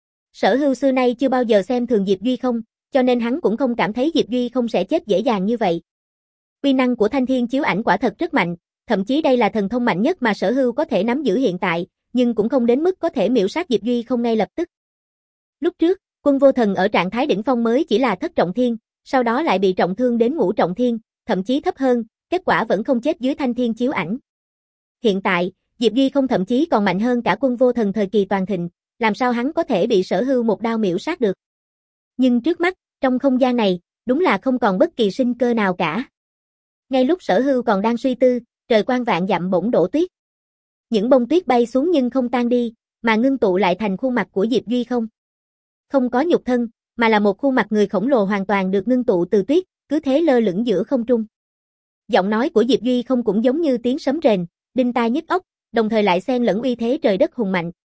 Sở Hưu xưa nay chưa bao giờ xem thường Diệp Duy không, cho nên hắn cũng không cảm thấy Diệp Duy không sẽ chết dễ dàng như vậy. Uy năng của thanh thiên chiếu ảnh quả thật rất mạnh, thậm chí đây là thần thông mạnh nhất mà Sở Hưu có thể nắm giữ hiện tại, nhưng cũng không đến mức có thể miểu sát Diệp Duy không ngay lập tức. Lúc trước, Quân Vô Thần ở trạng thái đỉnh phong mới chỉ là thất trọng thiên, sau đó lại bị trọng thương đến ngũ trọng thiên, thậm chí thấp hơn, kết quả vẫn không chết dưới thanh thiên chiếu ảnh. Hiện tại, Diệp Duy không thậm chí còn mạnh hơn cả Quân Vô Thần thời kỳ toàn thịnh, làm sao hắn có thể bị Sở Hưu một đao miểu sát được. Nhưng trước mắt, trong không gian này, đúng là không còn bất kỳ sinh cơ nào cả. Ngay lúc Sở Hưu còn đang suy tư, trời quang vạn dặm bỗng đổ tuyết. Những bông tuyết bay xuống nhưng không tan đi, mà ngưng tụ lại thành khuôn mặt của Diệp Duy không. Không có nhục thân, mà là một khuôn mặt người khổng lồ hoàn toàn được ngưng tụ từ tuyết, cứ thế lơ lửng giữa không trung. Giọng nói của Diệp Duy không cũng giống như tiếng sấm rền, đinh tai nhức óc, đồng thời lại xen lẫn uy thế trời đất hùng mạnh.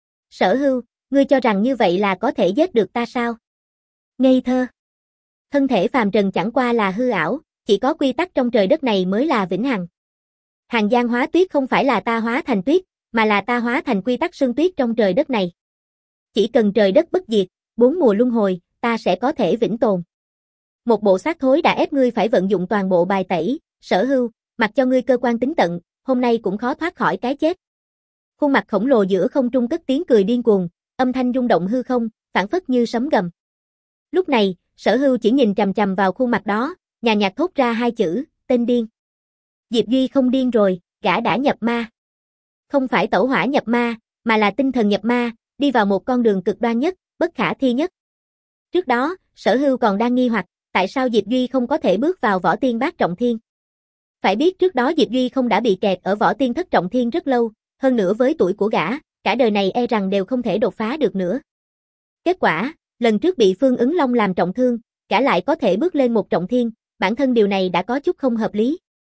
Sở Hưu, ngươi cho rằng như vậy là có thể giết được ta sao? Ngây thơ. Thân thể phàm trần chẳng qua là hư ảo, chỉ có quy tắc trong trời đất này mới là vĩnh hằng. Hàng giang hóa tuyết không phải là ta hóa thành tuyết, mà là ta hóa thành quy tắc sương tuyết trong trời đất này. Chỉ cần trời đất bất diệt, bốn mùa luân hồi, ta sẽ có thể vĩnh tồn. Một bộ xác thối đã ép ngươi phải vận dụng toàn bộ bài tẩy, Sở Hưu, mặc cho ngươi cơ quan tính tận, hôm nay cũng khó thoát khỏi cái chết. Khuôn mặt khổng lồ giữa không trung cất tiếng cười điên cuồng, âm thanh rung động hư không, phảng phất như sấm gầm. Lúc này, Sở Hưu chỉ nhìn chằm chằm vào khuôn mặt đó, nhàn nhạt thốt ra hai chữ, tên điên. Diệp Duy không điên rồi, gã đã nhập ma. Không phải tẩu hỏa nhập ma, mà là tinh thần nhập ma, đi vào một con đường cực đoan nhất, bất khả thi nhất. Trước đó, Sở Hưu còn đang nghi hoặc, tại sao Diệp Duy không có thể bước vào võ tiên bát trọng thiên. Phải biết trước đó Diệp Duy không đã bị kẹt ở võ tiên thất trọng thiên rất lâu, hơn nữa với tuổi của gã, cả đời này e rằng đều không thể đột phá được nữa. Kết quả, lần trước bị Phương Ứng Long làm trọng thương, gã lại có thể bước lên một trọng thiên, bản thân điều này đã có chút không hợp lý.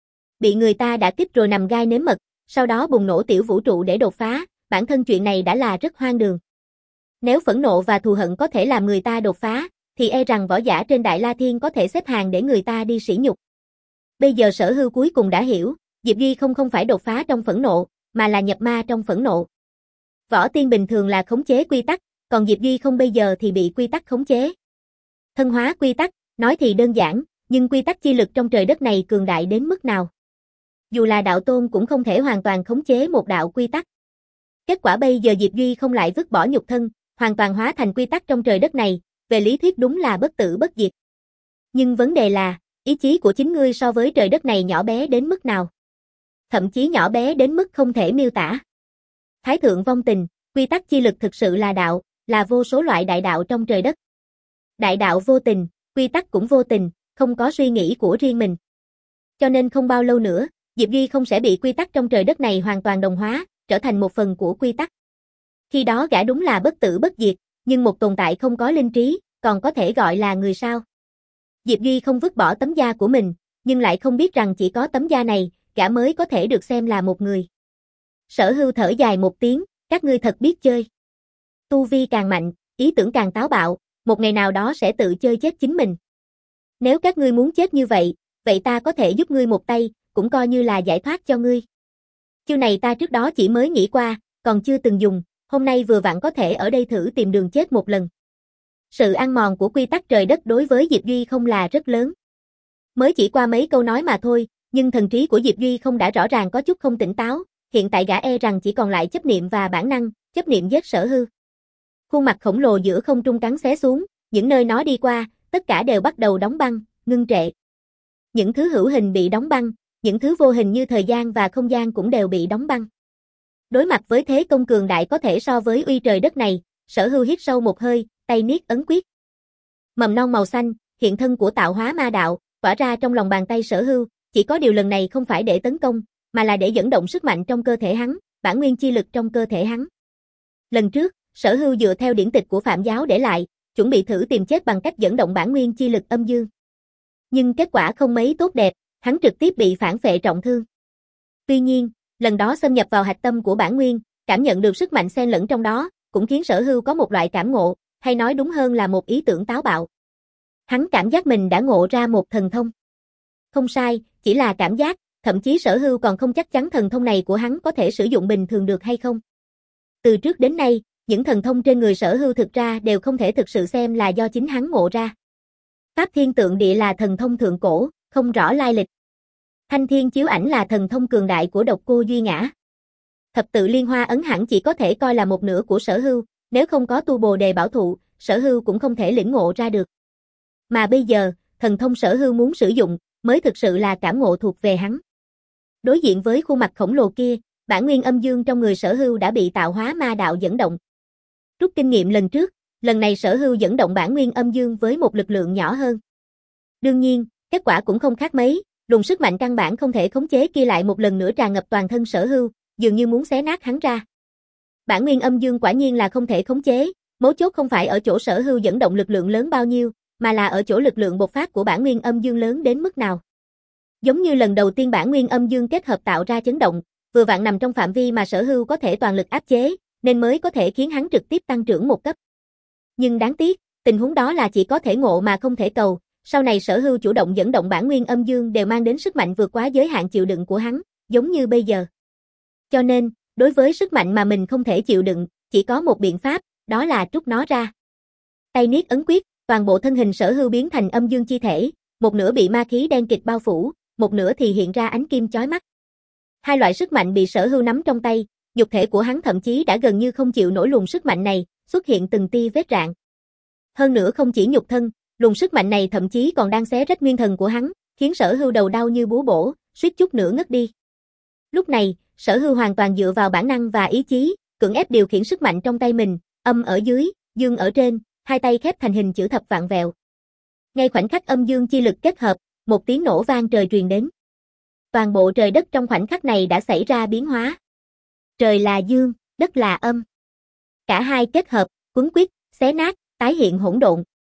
Bị người ta đã kích rồi nằm gai nếm mật, sau đó bùng nổ tiểu vũ trụ để đột phá, bản thân chuyện này đã là rất hoang đường. Nếu phẫn nộ và thù hận có thể làm người ta đột phá, thì e rằng võ giả trên Đại La Thiên có thể xếp hàng để người ta đi sỉ nhục. Bây giờ Sở Hưu cuối cùng đã hiểu, Diệp Duy không không phải đột phá trong phẫn nộ, mà là nhập ma trong phẫn nộ. Võ tiên bình thường là khống chế quy tắc, còn Diệp Duy không bây giờ thì bị quy tắc khống chế. Thân hóa quy tắc, nói thì đơn giản, nhưng quy tắc chi lực trong trời đất này cường đại đến mức nào? Dù là đạo tôn cũng không thể hoàn toàn khống chế một đạo quy tắc. Kết quả bây giờ Diệp Duy không lại vứt bỏ nhục thân, hoàn toàn hóa thành quy tắc trong trời đất này, về lý thuyết đúng là bất tử bất diệt. Nhưng vấn đề là, ý chí của chính ngươi so với trời đất này nhỏ bé đến mức nào? Thậm chí nhỏ bé đến mức không thể miêu tả. Thái thượng vong tình, quy tắc chi lực thực sự là đạo, là vô số loại đại đạo trong trời đất. Đại đạo vô tình, quy tắc cũng vô tình, không có suy nghĩ của riêng mình. Cho nên không bao lâu nữa, Diệp Duy không sẽ bị quy tắc trong trời đất này hoàn toàn đồng hóa, trở thành một phần của quy tắc. Khi đó gã đúng là bất tử bất diệt, nhưng một tồn tại không có linh trí, còn có thể gọi là người sao? Diệp Duy không vứt bỏ tấm da của mình, nhưng lại không biết rằng chỉ có tấm da này, gã mới có thể được xem là một người. Sở Hưu thở dài một tiếng, các ngươi thật biết chơi. Tu vi càng mạnh, ý tưởng càng táo bạo, một ngày nào đó sẽ tự chơi chết chính mình. Nếu các ngươi muốn chết như vậy, vậy ta có thể giúp ngươi một tay, cũng coi như là giải thoát cho ngươi. Chiêu này ta trước đó chỉ mới nghĩ qua, còn chưa từng dùng, hôm nay vừa vặn có thể ở đây thử tìm đường chết một lần. Sự ăn mòn của quy tắc trời đất đối với Diệp Duy không là rất lớn. Mới chỉ qua mấy câu nói mà thôi, nhưng thần trí của Diệp Duy không đã rõ ràng có chút không tỉnh táo, hiện tại gã e rằng chỉ còn lại chấp niệm và bản năng, chấp niệm giết Sở Hưu. Khuôn mặt khổng lồ giữa không trung cắn xé xuống, những nơi nó đi qua, tất cả đều bắt đầu đóng băng, ngưng trệ. Những thứ hữu hình bị đóng băng, những thứ vô hình như thời gian và không gian cũng đều bị đóng băng. Đối mặt với thế công cường đại có thể so với uy trời đất này, Sở Hưu hít sâu một hơi, tay niết ấn quyết. Mầm non màu xanh, hiện thân của tạo hóa ma đạo, tỏa ra trong lòng bàn tay Sở Hưu, chỉ có điều lần này không phải để tấn công, mà là để dẫn động sức mạnh trong cơ thể hắn, bản nguyên chi lực trong cơ thể hắn. Lần trước, Sở Hưu dựa theo điển tịch của Phạm giáo để lại, chuẩn bị thử tìm chết bằng cách dẫn động bản nguyên chi lực âm dương. Nhưng kết quả không mấy tốt đẹp, hắn trực tiếp bị phản phệ trọng thương. Tuy nhiên, lần đó xâm nhập vào hạch tâm của bản nguyên, cảm nhận được sức mạnh xen lẫn trong đó, cũng khiến Sở Hưu có một loại cảm ngộ, hay nói đúng hơn là một ý tưởng táo bạo. Hắn cảm giác mình đã ngộ ra một thần thông. Không sai, chỉ là cảm giác, thậm chí Sở Hưu còn không chắc chắn thần thông này của hắn có thể sử dụng bình thường được hay không. Từ trước đến nay, những thần thông trên người Sở Hưu thực ra đều không thể thực sự xem là do chính hắn ngộ ra. Pháp Thiên Tượng Địa là thần thông thượng cổ, không rõ lai lịch. Thanh Thiên Chiếu Ảnh là thần thông cường đại của Độc Cô Duy Ngã. Thập tự Liên Hoa Ấn hẳn chỉ có thể coi là một nửa của Sở Hưu, nếu không có tu Bồ Đề Bảo Thụ, Sở Hưu cũng không thể lĩnh ngộ ra được. Mà bây giờ, thần thông Sở Hưu muốn sử dụng, mới thực sự là cảm ngộ thuộc về hắn. Đối diện với khuôn mặt khổng lồ kia, bản nguyên âm dương trong người Sở Hưu đã bị tạo hóa ma đạo dẫn động. Rút kinh nghiệm lần trước, lần này Sở Hưu dẫn động bản nguyên âm dương với một lực lượng nhỏ hơn. Đương nhiên, kết quả cũng không khác mấy, luồng sức mạnh căn bản không thể khống chế kia lại một lần nữa tràn ngập toàn thân Sở Hưu, dường như muốn xé nát hắn ra. Bản nguyên âm dương quả nhiên là không thể khống chế, mấu chốt không phải ở chỗ Sở Hưu dẫn động lực lượng lớn bao nhiêu, mà là ở chỗ lực lượng bộc phát của bản nguyên âm dương lớn đến mức nào. Giống như lần đầu tiên bản nguyên âm dương kết hợp tạo ra chấn động, vừa vặn nằm trong phạm vi mà Sở Hưu có thể toàn lực áp chế, nên mới có thể khiến hắn trực tiếp tăng trưởng một cấp. Nhưng đáng tiếc, tình huống đó là chỉ có thể ngộ mà không thể cầu, sau này Sở Hưu chủ động dẫn động bản nguyên âm dương đều mang đến sức mạnh vượt quá giới hạn chịu đựng của hắn, giống như bây giờ. Cho nên, đối với sức mạnh mà mình không thể chịu đựng, chỉ có một biện pháp, đó là trút nó ra. Tay niết ấn quyết, toàn bộ thân hình Sở Hưu biến thành âm dương chi thể, một nửa bị ma khí đen kịt bao phủ, một nửa thì hiện ra ánh kim chói mắt. Hai loại sức mạnh bị Sở Hưu nắm trong tay, nhục thể của hắn thậm chí đã gần như không chịu nổi luồng sức mạnh này, xuất hiện từng tia vết rạn. Hơn nữa không chỉ nhục thân, luồng sức mạnh này thậm chí còn đang xé rách nguyên thần của hắn, khiến Sở Hưu đầu đau như búa bổ, suýt chút nữa ngất đi. Lúc này, Sở Hưu hoàn toàn dựa vào bản năng và ý chí, cưỡng ép điều khiển sức mạnh trong tay mình, âm ở dưới, dương ở trên, hai tay khép thành hình chữ thập vạn vẹo. Ngay khoảnh khắc âm dương chi lực kết hợp, một tiếng nổ vang trời truyền đến. Toàn bộ trời đất trong khoảnh khắc này đã xảy ra biến hóa. Trời là dương, đất là âm. Cả hai kết hợp, quấn quýt, xé nát, tái hiện hỗn độn.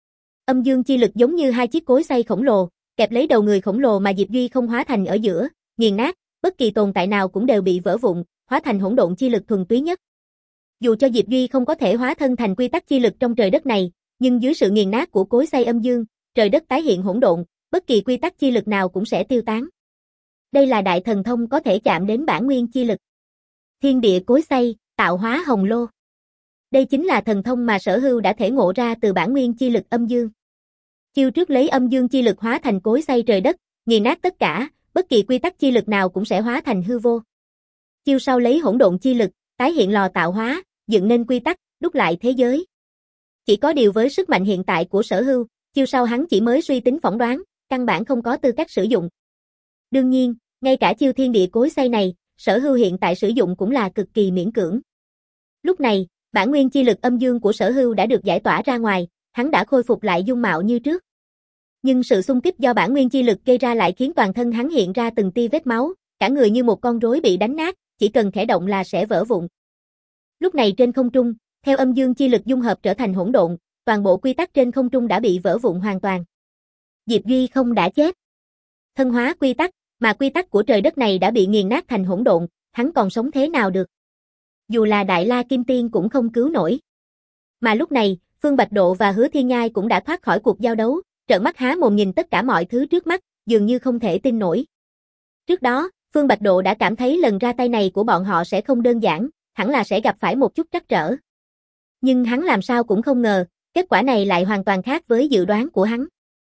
Âm dương chi lực giống như hai chiếc cối xay khổng lồ, kẹp lấy đầu người khổng lồ mà Diệp Duy không hóa thành ở giữa, nghiền nát, bất kỳ tồn tại nào cũng đều bị vỡ vụn, hóa thành hỗn độn chi lực thuần túy nhất. Dù cho Diệp Duy không có thể hóa thân thành quy tắc chi lực trong trời đất này, nhưng dưới sự nghiền nát của cối xay âm dương, trời đất tái hiện hỗn độn, bất kỳ quy tắc chi lực nào cũng sẽ tiêu tán. Đây là đại thần thông có thể chạm đến bản nguyên chi lực. Thiên địa cối xay, tạo hóa hồng lô. Đây chính là thần thông mà Sở Hưu đã thể ngộ ra từ bản nguyên chi lực âm dương. Chiêu trước lấy âm dương chi lực hóa thành cối xay trời đất, nghiền nát tất cả, bất kỳ quy tắc chi lực nào cũng sẽ hóa thành hư vô. Chiêu sau lấy hỗn độn chi lực, tái hiện lò tạo hóa, dựng nên quy tắc, đúc lại thế giới. Chỉ có điều với sức mạnh hiện tại của Sở Hưu, chiêu sau hắn chỉ mới suy tính phỏng đoán, căn bản không có tư cách sử dụng. Đương nhiên, ngay cả chiêu thiên địa cối xay này, Sở Hưu hiện tại sử dụng cũng là cực kỳ miễn cưỡng. Lúc này, bản nguyên chi lực âm dương của Sở Hưu đã được giải tỏa ra ngoài, hắn đã khôi phục lại dung mạo như trước. Nhưng sự xung kích do bản nguyên chi lực gây ra lại khiến toàn thân hắn hiện ra từng tia vết máu, cả người như một con rối bị đánh nát, chỉ cần khẽ động là sẽ vỡ vụn. Lúc này trên không trung, theo âm dương chi lực dung hợp trở thành hỗn độn, toàn bộ quy tắc trên không trung đã bị vỡ vụn hoàn toàn. Diệp Duy không đã chết. Thân hóa quy tắc, mà quy tắc của trời đất này đã bị nghiền nát thành hỗn độn, hắn còn sống thế nào được? Dù là Đại La Kim Tiên cũng không cứu nổi. Mà lúc này, Phương Bạch Độ và Hứa Thiên Nhai cũng đã thoát khỏi cuộc giao đấu, trợn mắt há mồm nhìn tất cả mọi thứ trước mắt, dường như không thể tin nổi. Trước đó, Phương Bạch Độ đã cảm thấy lần ra tay này của bọn họ sẽ không đơn giản, hẳn là sẽ gặp phải một chút trắc trở. Nhưng hắn làm sao cũng không ngờ, kết quả này lại hoàn toàn khác với dự đoán của hắn.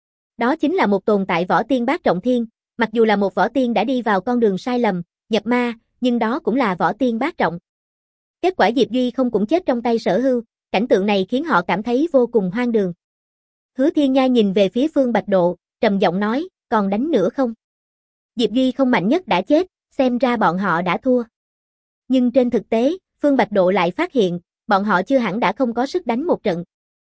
Đó chính là một tồn tại võ tiên bát trọng thiên, mặc dù là một võ tiên đã đi vào con đường sai lầm, nhập ma, nhưng đó cũng là võ tiên bát trọng. Kết quả Diệp Duy không cũng chết trong tay Sở Hưu, cảnh tượng này khiến họ cảm thấy vô cùng hoang đường. Hứa Thiên Nhai nhìn về phía Phương Bạch Độ, trầm giọng nói, còn đánh nữa không? Diệp Duy không mạnh nhất đã chết, xem ra bọn họ đã thua. Nhưng trên thực tế, Phương Bạch Độ lại phát hiện, bọn họ chưa hẳn đã không có sức đánh một trận.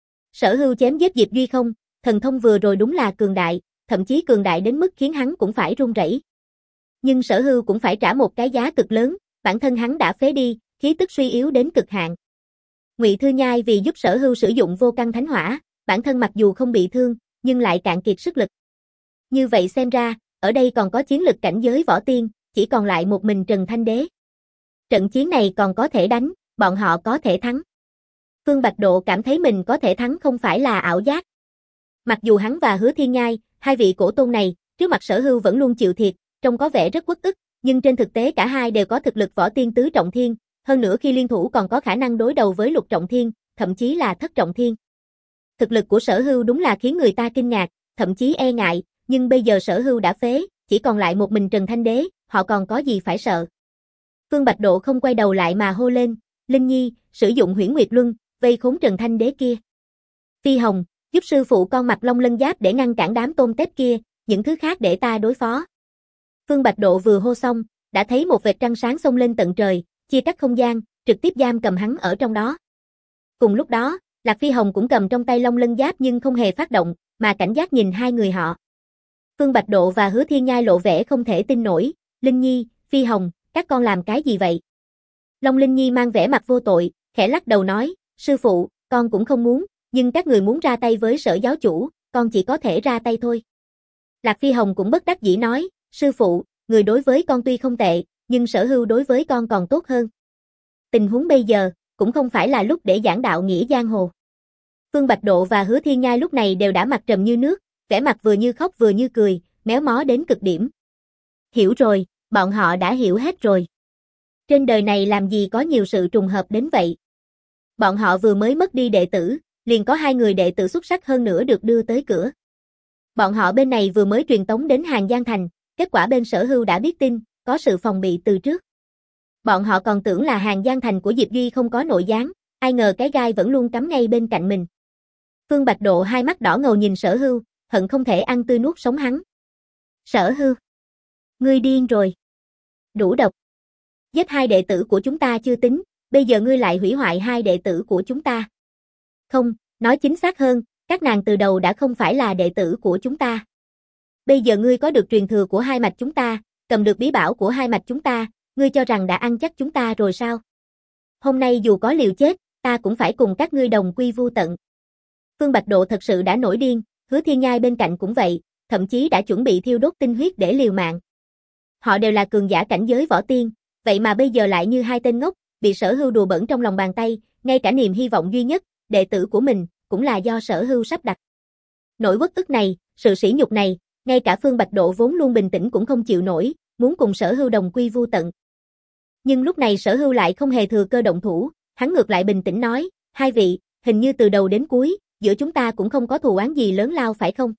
Sở Hưu chém giết Diệp Duy không, thần thông vừa rồi đúng là cường đại, thậm chí cường đại đến mức khiến hắn cũng phải run rẩy. Nhưng Sở Hưu cũng phải trả một cái giá cực lớn, bản thân hắn đã phế đi, khí tức suy yếu đến cực hạn. Ngụy Thư Nhai vì giúp Sở Hưu sử dụng vô căn thánh hỏa, bản thân mặc dù không bị thương, nhưng lại cạn kiệt sức lực. Như vậy xem ra, ở đây còn có chiến lực cảnh giới võ tiên, chỉ còn lại một mình Trần Thanh Đế. Trận chiến này còn có thể đánh, bọn họ có thể thắng. Phương Bạch Độ cảm thấy mình có thể thắng không phải là ảo giác. Mặc dù hắn và Hứa Thiên Nhai, hai vị cổ tôn này, trước mặt Sở Hưu vẫn luôn chịu thiệt, trông có vẻ rất uất ức, nhưng trên thực tế cả hai đều có thực lực võ tiên tứ trọng thiên, hơn nữa khi liên thủ còn có khả năng đối đầu với lục trọng thiên, thậm chí là thất trọng thiên. Thực lực của Sở Hưu đúng là khiến người ta kinh ngạc, thậm chí e ngại, nhưng bây giờ Sở Hưu đã phế, chỉ còn lại một mình Trần Thanh Đế, họ còn có gì phải sợ. Phương Bạch Độ không quay đầu lại mà hô lên, Linh Nhi, sử dụng Huyễn Nguyệt Luân, vây khốn Trần Thanh Đế kia. Phi Hồng, giúp sư phụ con mặc Long Lân Giáp để ngăn cản đám tôm tép kia, những thứ khác để ta đối phó. Phương Bạch Độ vừa hô xong, đã thấy một vệt trăng sáng xông lên tận trời, chia cắt không gian, trực tiếp giam cầm hắn ở trong đó. Cùng lúc đó, Lạc Phi Hồng cũng cầm trong tay Long Lân Giáp nhưng không hề phát động, mà cảnh giác nhìn hai người họ. Phương Bạch Độ và Hứa Thiên Nhai lộ vẻ không thể tin nổi, Linh Nhi, Phi Hồng, các con làm cái gì vậy? Long Linh Nhi mang vẻ mặt vô tội, khẽ lắc đầu nói, sư phụ, con cũng không muốn, nhưng các người muốn ra tay với Sở giáo chủ, con chỉ có thể ra tay thôi. Lạc Phi Hồng cũng bất đắc dĩ nói, sư phụ, người đối với con tuy không tệ, nhưng Sở Hưu đối với con còn tốt hơn. Tình huống bây giờ, cũng không phải là lúc để giảng đạo nghĩa giang hồ. Phương Bạch Độ và Hứa Thiên Nhai lúc này đều đã mặt trầm như nước, vẻ mặt vừa như khóc vừa như cười, méo mó đến cực điểm. Hiểu rồi, bọn họ đã hiểu hết rồi. Trên đời này làm gì có nhiều sự trùng hợp đến vậy. Bọn họ vừa mới mất đi đệ tử, liền có hai người đệ tử xuất sắc hơn nữa được đưa tới cửa. Bọn họ bên này vừa mới truyền tống đến Hàng Giang Thành, kết quả bên Sở Hưu đã biết tin, có sự phòng bị từ trước. Bọn họ còn tưởng là Hàng Giang Thành của Diệp Duy không có nội gián, ai ngờ cái gai vẫn luôn cắm ngay bên cạnh mình. Phương Bạch Độ hai mắt đỏ ngầu nhìn Sở Hưu, hận không thể ăn tươi nuốt sống hắn. Sở Hưu, ngươi điên rồi. Đủ độc. Giết hai đệ tử của chúng ta chưa tính, bây giờ ngươi lại hủy hoại hai đệ tử của chúng ta. Không, nói chính xác hơn, các nàng từ đầu đã không phải là đệ tử của chúng ta. Bây giờ ngươi có được truyền thừa của hai mạch chúng ta, cầm được bí bảo của hai mạch chúng ta, ngươi cho rằng đã ăn chắc chúng ta rồi sao? Hôm nay dù có liều chết, ta cũng phải cùng các ngươi đồng quy vu tận. Phương Bạch Độ thật sự đã nổi điên, Hứa Thiên Nhai bên cạnh cũng vậy, thậm chí đã chuẩn bị thiêu đốt tinh huyết để liều mạng. Họ đều là cường giả cảnh giới võ tiên, vậy mà bây giờ lại như hai tên ngốc, bị Sở Hưu đùa bỡn trong lòng bàn tay, ngay cả niềm hy vọng duy nhất, đệ tử của mình, cũng là do Sở Hưu sắp đặt. Nỗi uất ức này, sự sỉ nhục này, ngay cả Phương Bạch Độ vốn luôn bình tĩnh cũng không chịu nổi, muốn cùng Sở Hưu đồng quy vu tận. Nhưng lúc này Sở Hưu lại không hề thừa cơ động thủ, hắn ngược lại bình tĩnh nói, hai vị, hình như từ đầu đến cuối, giữa chúng ta cũng không có thù oán gì lớn lao phải không?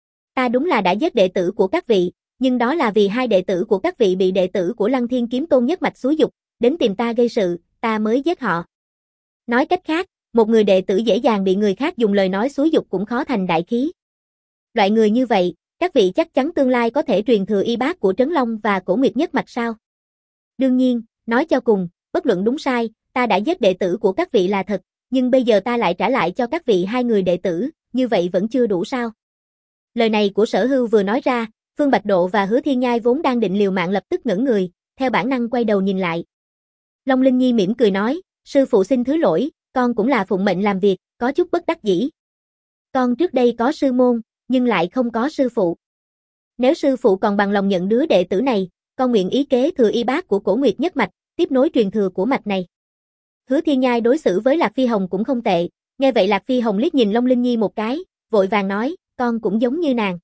Ta đúng là đã giết đệ tử của các vị, nhưng đó là vì hai đệ tử của các vị bị đệ tử của Lăng Thiên Kiếm Tôn nhất mạch xúi dục, đến tìm ta gây sự, ta mới giết họ. Nói cách khác, một người đệ tử dễ dàng bị người khác dùng lời nói xúi dục cũng khó thành đại khí. Loại người như vậy, các vị chắc chắn tương lai có thể truyền thừa y bác của Trấn Long và Cổ Nguyệt nhất mạch sao? Đương nhiên, nói cho cùng, bất luận đúng sai, ta đã giết đệ tử của các vị là thật, nhưng bây giờ ta lại trả lại cho các vị hai người đệ tử, như vậy vẫn chưa đủ sao? Lời này của Sở Hưu vừa nói ra, Phương Bạch Độ và Hứa Thiên Nhai vốn đang định liều mạng lập tức ngẩn người, theo bản năng quay đầu nhìn lại. Long Linh Nhi mỉm cười nói, sư phụ xin thứ lỗi, con cũng là phụng mệnh làm việc, có chút bất đắc dĩ. Con trước đây có sư môn, nhưng lại không có sư phụ. Nếu sư phụ còn bằng lòng nhận đứa đệ tử này, con nguyện ý kế thừa y bác của Cổ Nguyệt nhất mạch, tiếp nối truyền thừa của mạch này. Hứa Thiên Nhai đối xử với Lạc Phi Hồng cũng không tệ, nghe vậy Lạc Phi Hồng liếc nhìn Long Linh Nhi một cái, vội vàng nói, con cũng giống như nàng.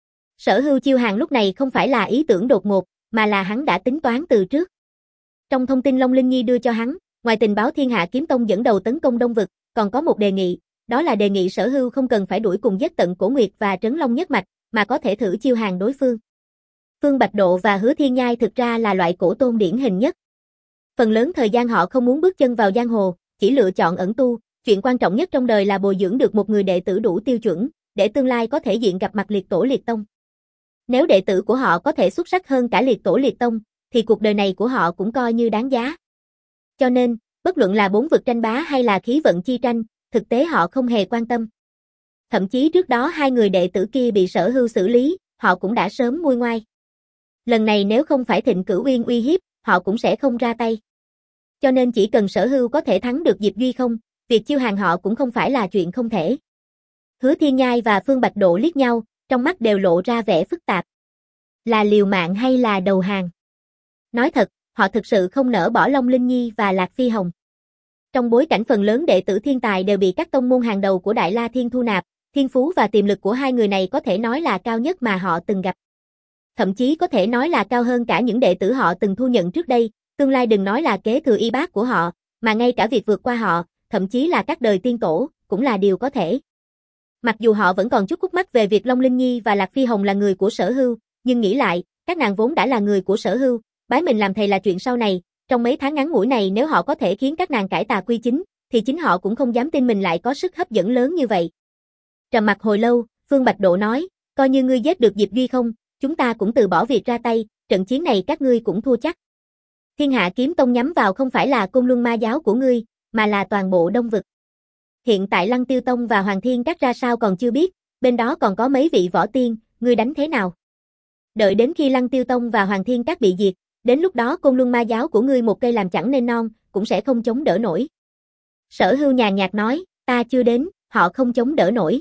Sở Hưu chiêu hàng lúc này không phải là ý tưởng đột ngột, mà là hắn đã tính toán từ trước. Trong thông tin Long Linh Nhi đưa cho hắn, ngoài tình báo Thiên Hạ Kiếm Tông dẫn đầu tấn công Đông Vực, còn có một đề nghị, đó là đề nghị Sở Hưu không cần phải đuổi cùng giết tận Cổ Nguyệt và Trấn Long nhất mạch, mà có thể thử chiêu hàng đối phương. Phương Bạch Độ và Hứa Thiên Nhai thực ra là loại cổ tôn điển hình nhất. Phần lớn thời gian họ không muốn bước chân vào giang hồ, chỉ lựa chọn ẩn tu, Chuyện quan trọng nhất trong đời là bồi dưỡng được một người đệ tử đủ tiêu chuẩn, để tương lai có thể diện gặp mặt liệt tổ liệt tông. Nếu đệ tử của họ có thể xuất sắc hơn cả liệt tổ liệt tông, thì cuộc đời này của họ cũng coi như đáng giá. Cho nên, bất luận là bốn vực tranh bá hay là khí vận chi tranh, thực tế họ không hề quan tâm. Thậm chí trước đó hai người đệ tử kia bị Sở Hưu xử lý, họ cũng đã sớm nguôi ngoai. Lần này nếu không phải Thịnh Cửu Uyên uy hiếp, họ cũng sẽ không ra tay. Cho nên chỉ cần Sở Hưu có thể thắng được Diệp Duy Không, việc chiêu hàng họ cũng không phải là chuyện không thể. Hứa Thiên Nhai và Phương Bạch Độ liếc nhau, trong mắt đều lộ ra vẻ phức tạp. Là liều mạng hay là đầu hàng? Nói thật, họ thực sự không nỡ bỏ Long Linh Nhi và Lạc Phi Hồng. Trong bối cảnh phần lớn đệ tử thiên tài đều bị các tông môn hàng đầu của Đại La Thiên thu nạp, thiên phú và tiềm lực của hai người này có thể nói là cao nhất mà họ từng gặp. Thậm chí có thể nói là cao hơn cả những đệ tử họ từng thu nhận trước đây, tương lai đừng nói là kế thừa y bát của họ, mà ngay cả việc vượt qua họ, thậm chí là các đời tiên tổ, cũng là điều có thể. Mặc dù họ vẫn còn chút khúc mắc về việc Long Linh Nhi và Lạc Phi Hồng là người của Sở Hưu, nhưng nghĩ lại, các nàng vốn đã là người của Sở Hưu, bái mình làm thầy là chuyện sau này, trong mấy tháng ngắn ngủi này nếu họ có thể khiến các nàng cải tà quy chính, thì chính họ cũng không dám tin mình lại có sức hấp dẫn lớn như vậy. Trầm mặc hồi lâu, Phương Bạch Độ nói, coi như ngươi giết được Diệp Duy Không, chúng ta cũng từ bỏ việc ra tay, trận chiến này các ngươi cũng thua chắc. Thiên Hạ Kiếm Tông nhắm vào không phải là Côn Luân Ma giáo của ngươi, mà là toàn bộ Đông vực. Hiện tại Lăng Tiêu Tông và Hoàng Thiên Các ra sao còn chưa biết, bên đó còn có mấy vị võ tiên, ngươi đánh thế nào? Đợi đến khi Lăng Tiêu Tông và Hoàng Thiên Các bị diệt, đến lúc đó Côn Luân Ma giáo của ngươi một cây làm chẳng nên non, cũng sẽ không chống đỡ nổi. Sở Hưu nhàn nhạt nói, ta chưa đến, họ không chống đỡ nổi.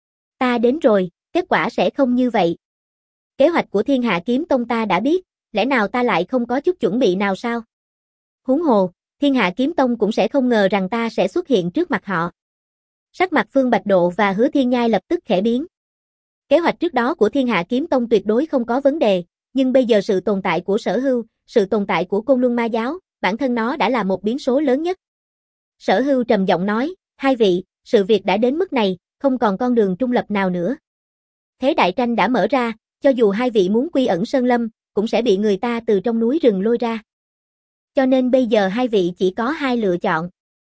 Ta đến rồi, kết quả sẽ không như vậy. Kế hoạch của Thiên Hạ Kiếm Tông ta đã biết, lẽ nào ta lại không có chút chuẩn bị nào sao? Huống hồ, Thiên Hạ Kiếm Tông cũng sẽ không ngờ rằng ta sẽ xuất hiện trước mặt họ. Sắc mặt Phương Bạch Độ và Hứa Thiên Nhai lập tức khẽ biến. Kế hoạch trước đó của Thiên Hạ Kiếm Tông tuyệt đối không có vấn đề, nhưng bây giờ sự tồn tại của Sở Hưu, sự tồn tại của Côn Luân Ma giáo, bản thân nó đã là một biến số lớn nhất. Sở Hưu trầm giọng nói, hai vị, sự việc đã đến mức này, không còn con đường trung lập nào nữa. Thế đại tranh đã mở ra, cho dù hai vị muốn quy ẩn sơn lâm, cũng sẽ bị người ta từ trong núi rừng lôi ra. Cho nên bây giờ hai vị chỉ có hai lựa chọn.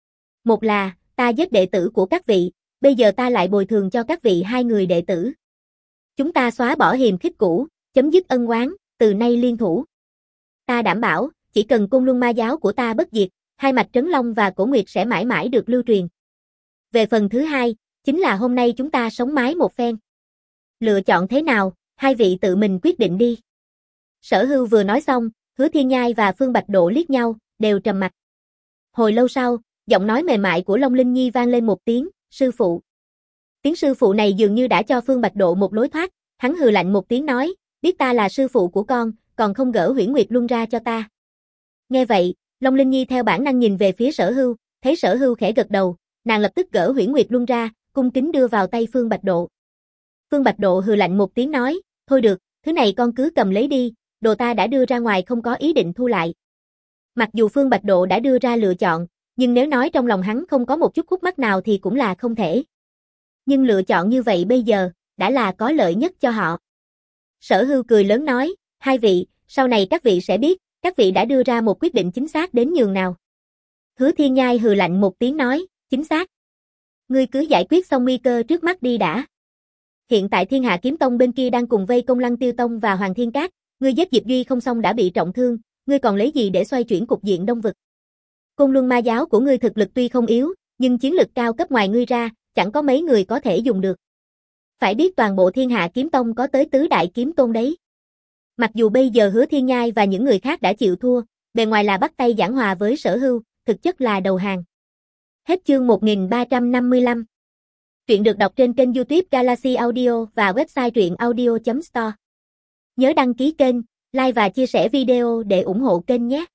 Một là, ta giết đệ tử của các vị, bây giờ ta lại bồi thường cho các vị hai người đệ tử. Chúng ta xóa bỏ hiềm khích cũ, chấm dứt ân oán, từ nay liên thủ. Ta đảm bảo, chỉ cần Côn Luân Ma giáo của ta bất diệt, hai mạch Trấn Long và Cổ Nguyệt sẽ mãi mãi được lưu truyền. Về phần thứ hai, chính là hôm nay chúng ta sống mái một phen. Lựa chọn thế nào, hai vị tự mình quyết định đi. Sở Hưu vừa nói xong, Hứa Thiên Nhai và Phương Bạch Độ liếc nhau, đều trầm mặc. Hồi lâu sau, giọng nói mềm mại của Long Linh Nhi vang lên một tiếng, sư phụ. Tiếng sư phụ này dường như đã cho Phương Bạch Độ một lối thoát, hắn hừ lạnh một tiếng nói, biết ta là sư phụ của con, còn không gỡ Huyễn Nguyệt Luân ra cho ta. Nghe vậy, Long Linh Nhi theo bản năng nhìn về phía Sở Hưu, thấy Sở Hưu khẽ gật đầu, nàng lập tức gỡ Huyễn Nguyệt Luân ra, cung kính đưa vào tay Phương Bạch Độ. Phương Bạch Độ hừ lạnh một tiếng nói, thôi được, thứ này con cứ cầm lấy đi, đồ ta đã đưa ra ngoài không có ý định thu lại. Mặc dù Phương Bạch Độ đã đưa ra lựa chọn, nhưng nếu nói trong lòng hắn không có một chút khúc mắc nào thì cũng là không thể. Nhưng lựa chọn như vậy bây giờ, đã là có lợi nhất cho họ. Sở Hưu cười lớn nói, hai vị, sau này các vị sẽ biết, các vị đã đưa ra một quyết định chính xác đến nhường nào. Hứa Thiên Nhai hừ lạnh một tiếng nói, chính xác. Ngươi cứ giải quyết xong nguy cơ trước mắt đi đã. Hiện tại Thiên Hạ Kiếm Tông bên kia đang cùng vây công Lăng Tiêu Tông và Hoàng Thiên Các, ngươi giết Diệp Duy Không xong đã bị trọng thương, ngươi còn lấy gì để xoay chuyển cục diện Đông vực. Côn Luân Ma giáo của ngươi thực lực tuy không yếu, nhưng chiến lực cao cấp ngoài ngươi ra, chẳng có mấy người có thể dùng được. Phải biết toàn bộ Thiên Hạ Kiếm Tông có tới tứ đại kiếm tôn đấy. Mặc dù bây giờ Hứa Thiên Nhai và những người khác đã chịu thua, bề ngoài là bắt tay giảng hòa với Sở Hưu, thực chất là đầu hàng. Hết chương một nghìn ba trăm năm mươi lăm. Truyện được đọc trên kênh YouTube Galaxy Audio và website truyện audio chấm store. Nhớ đăng ký kênh, like và chia sẻ video để ủng hộ kênh nhé.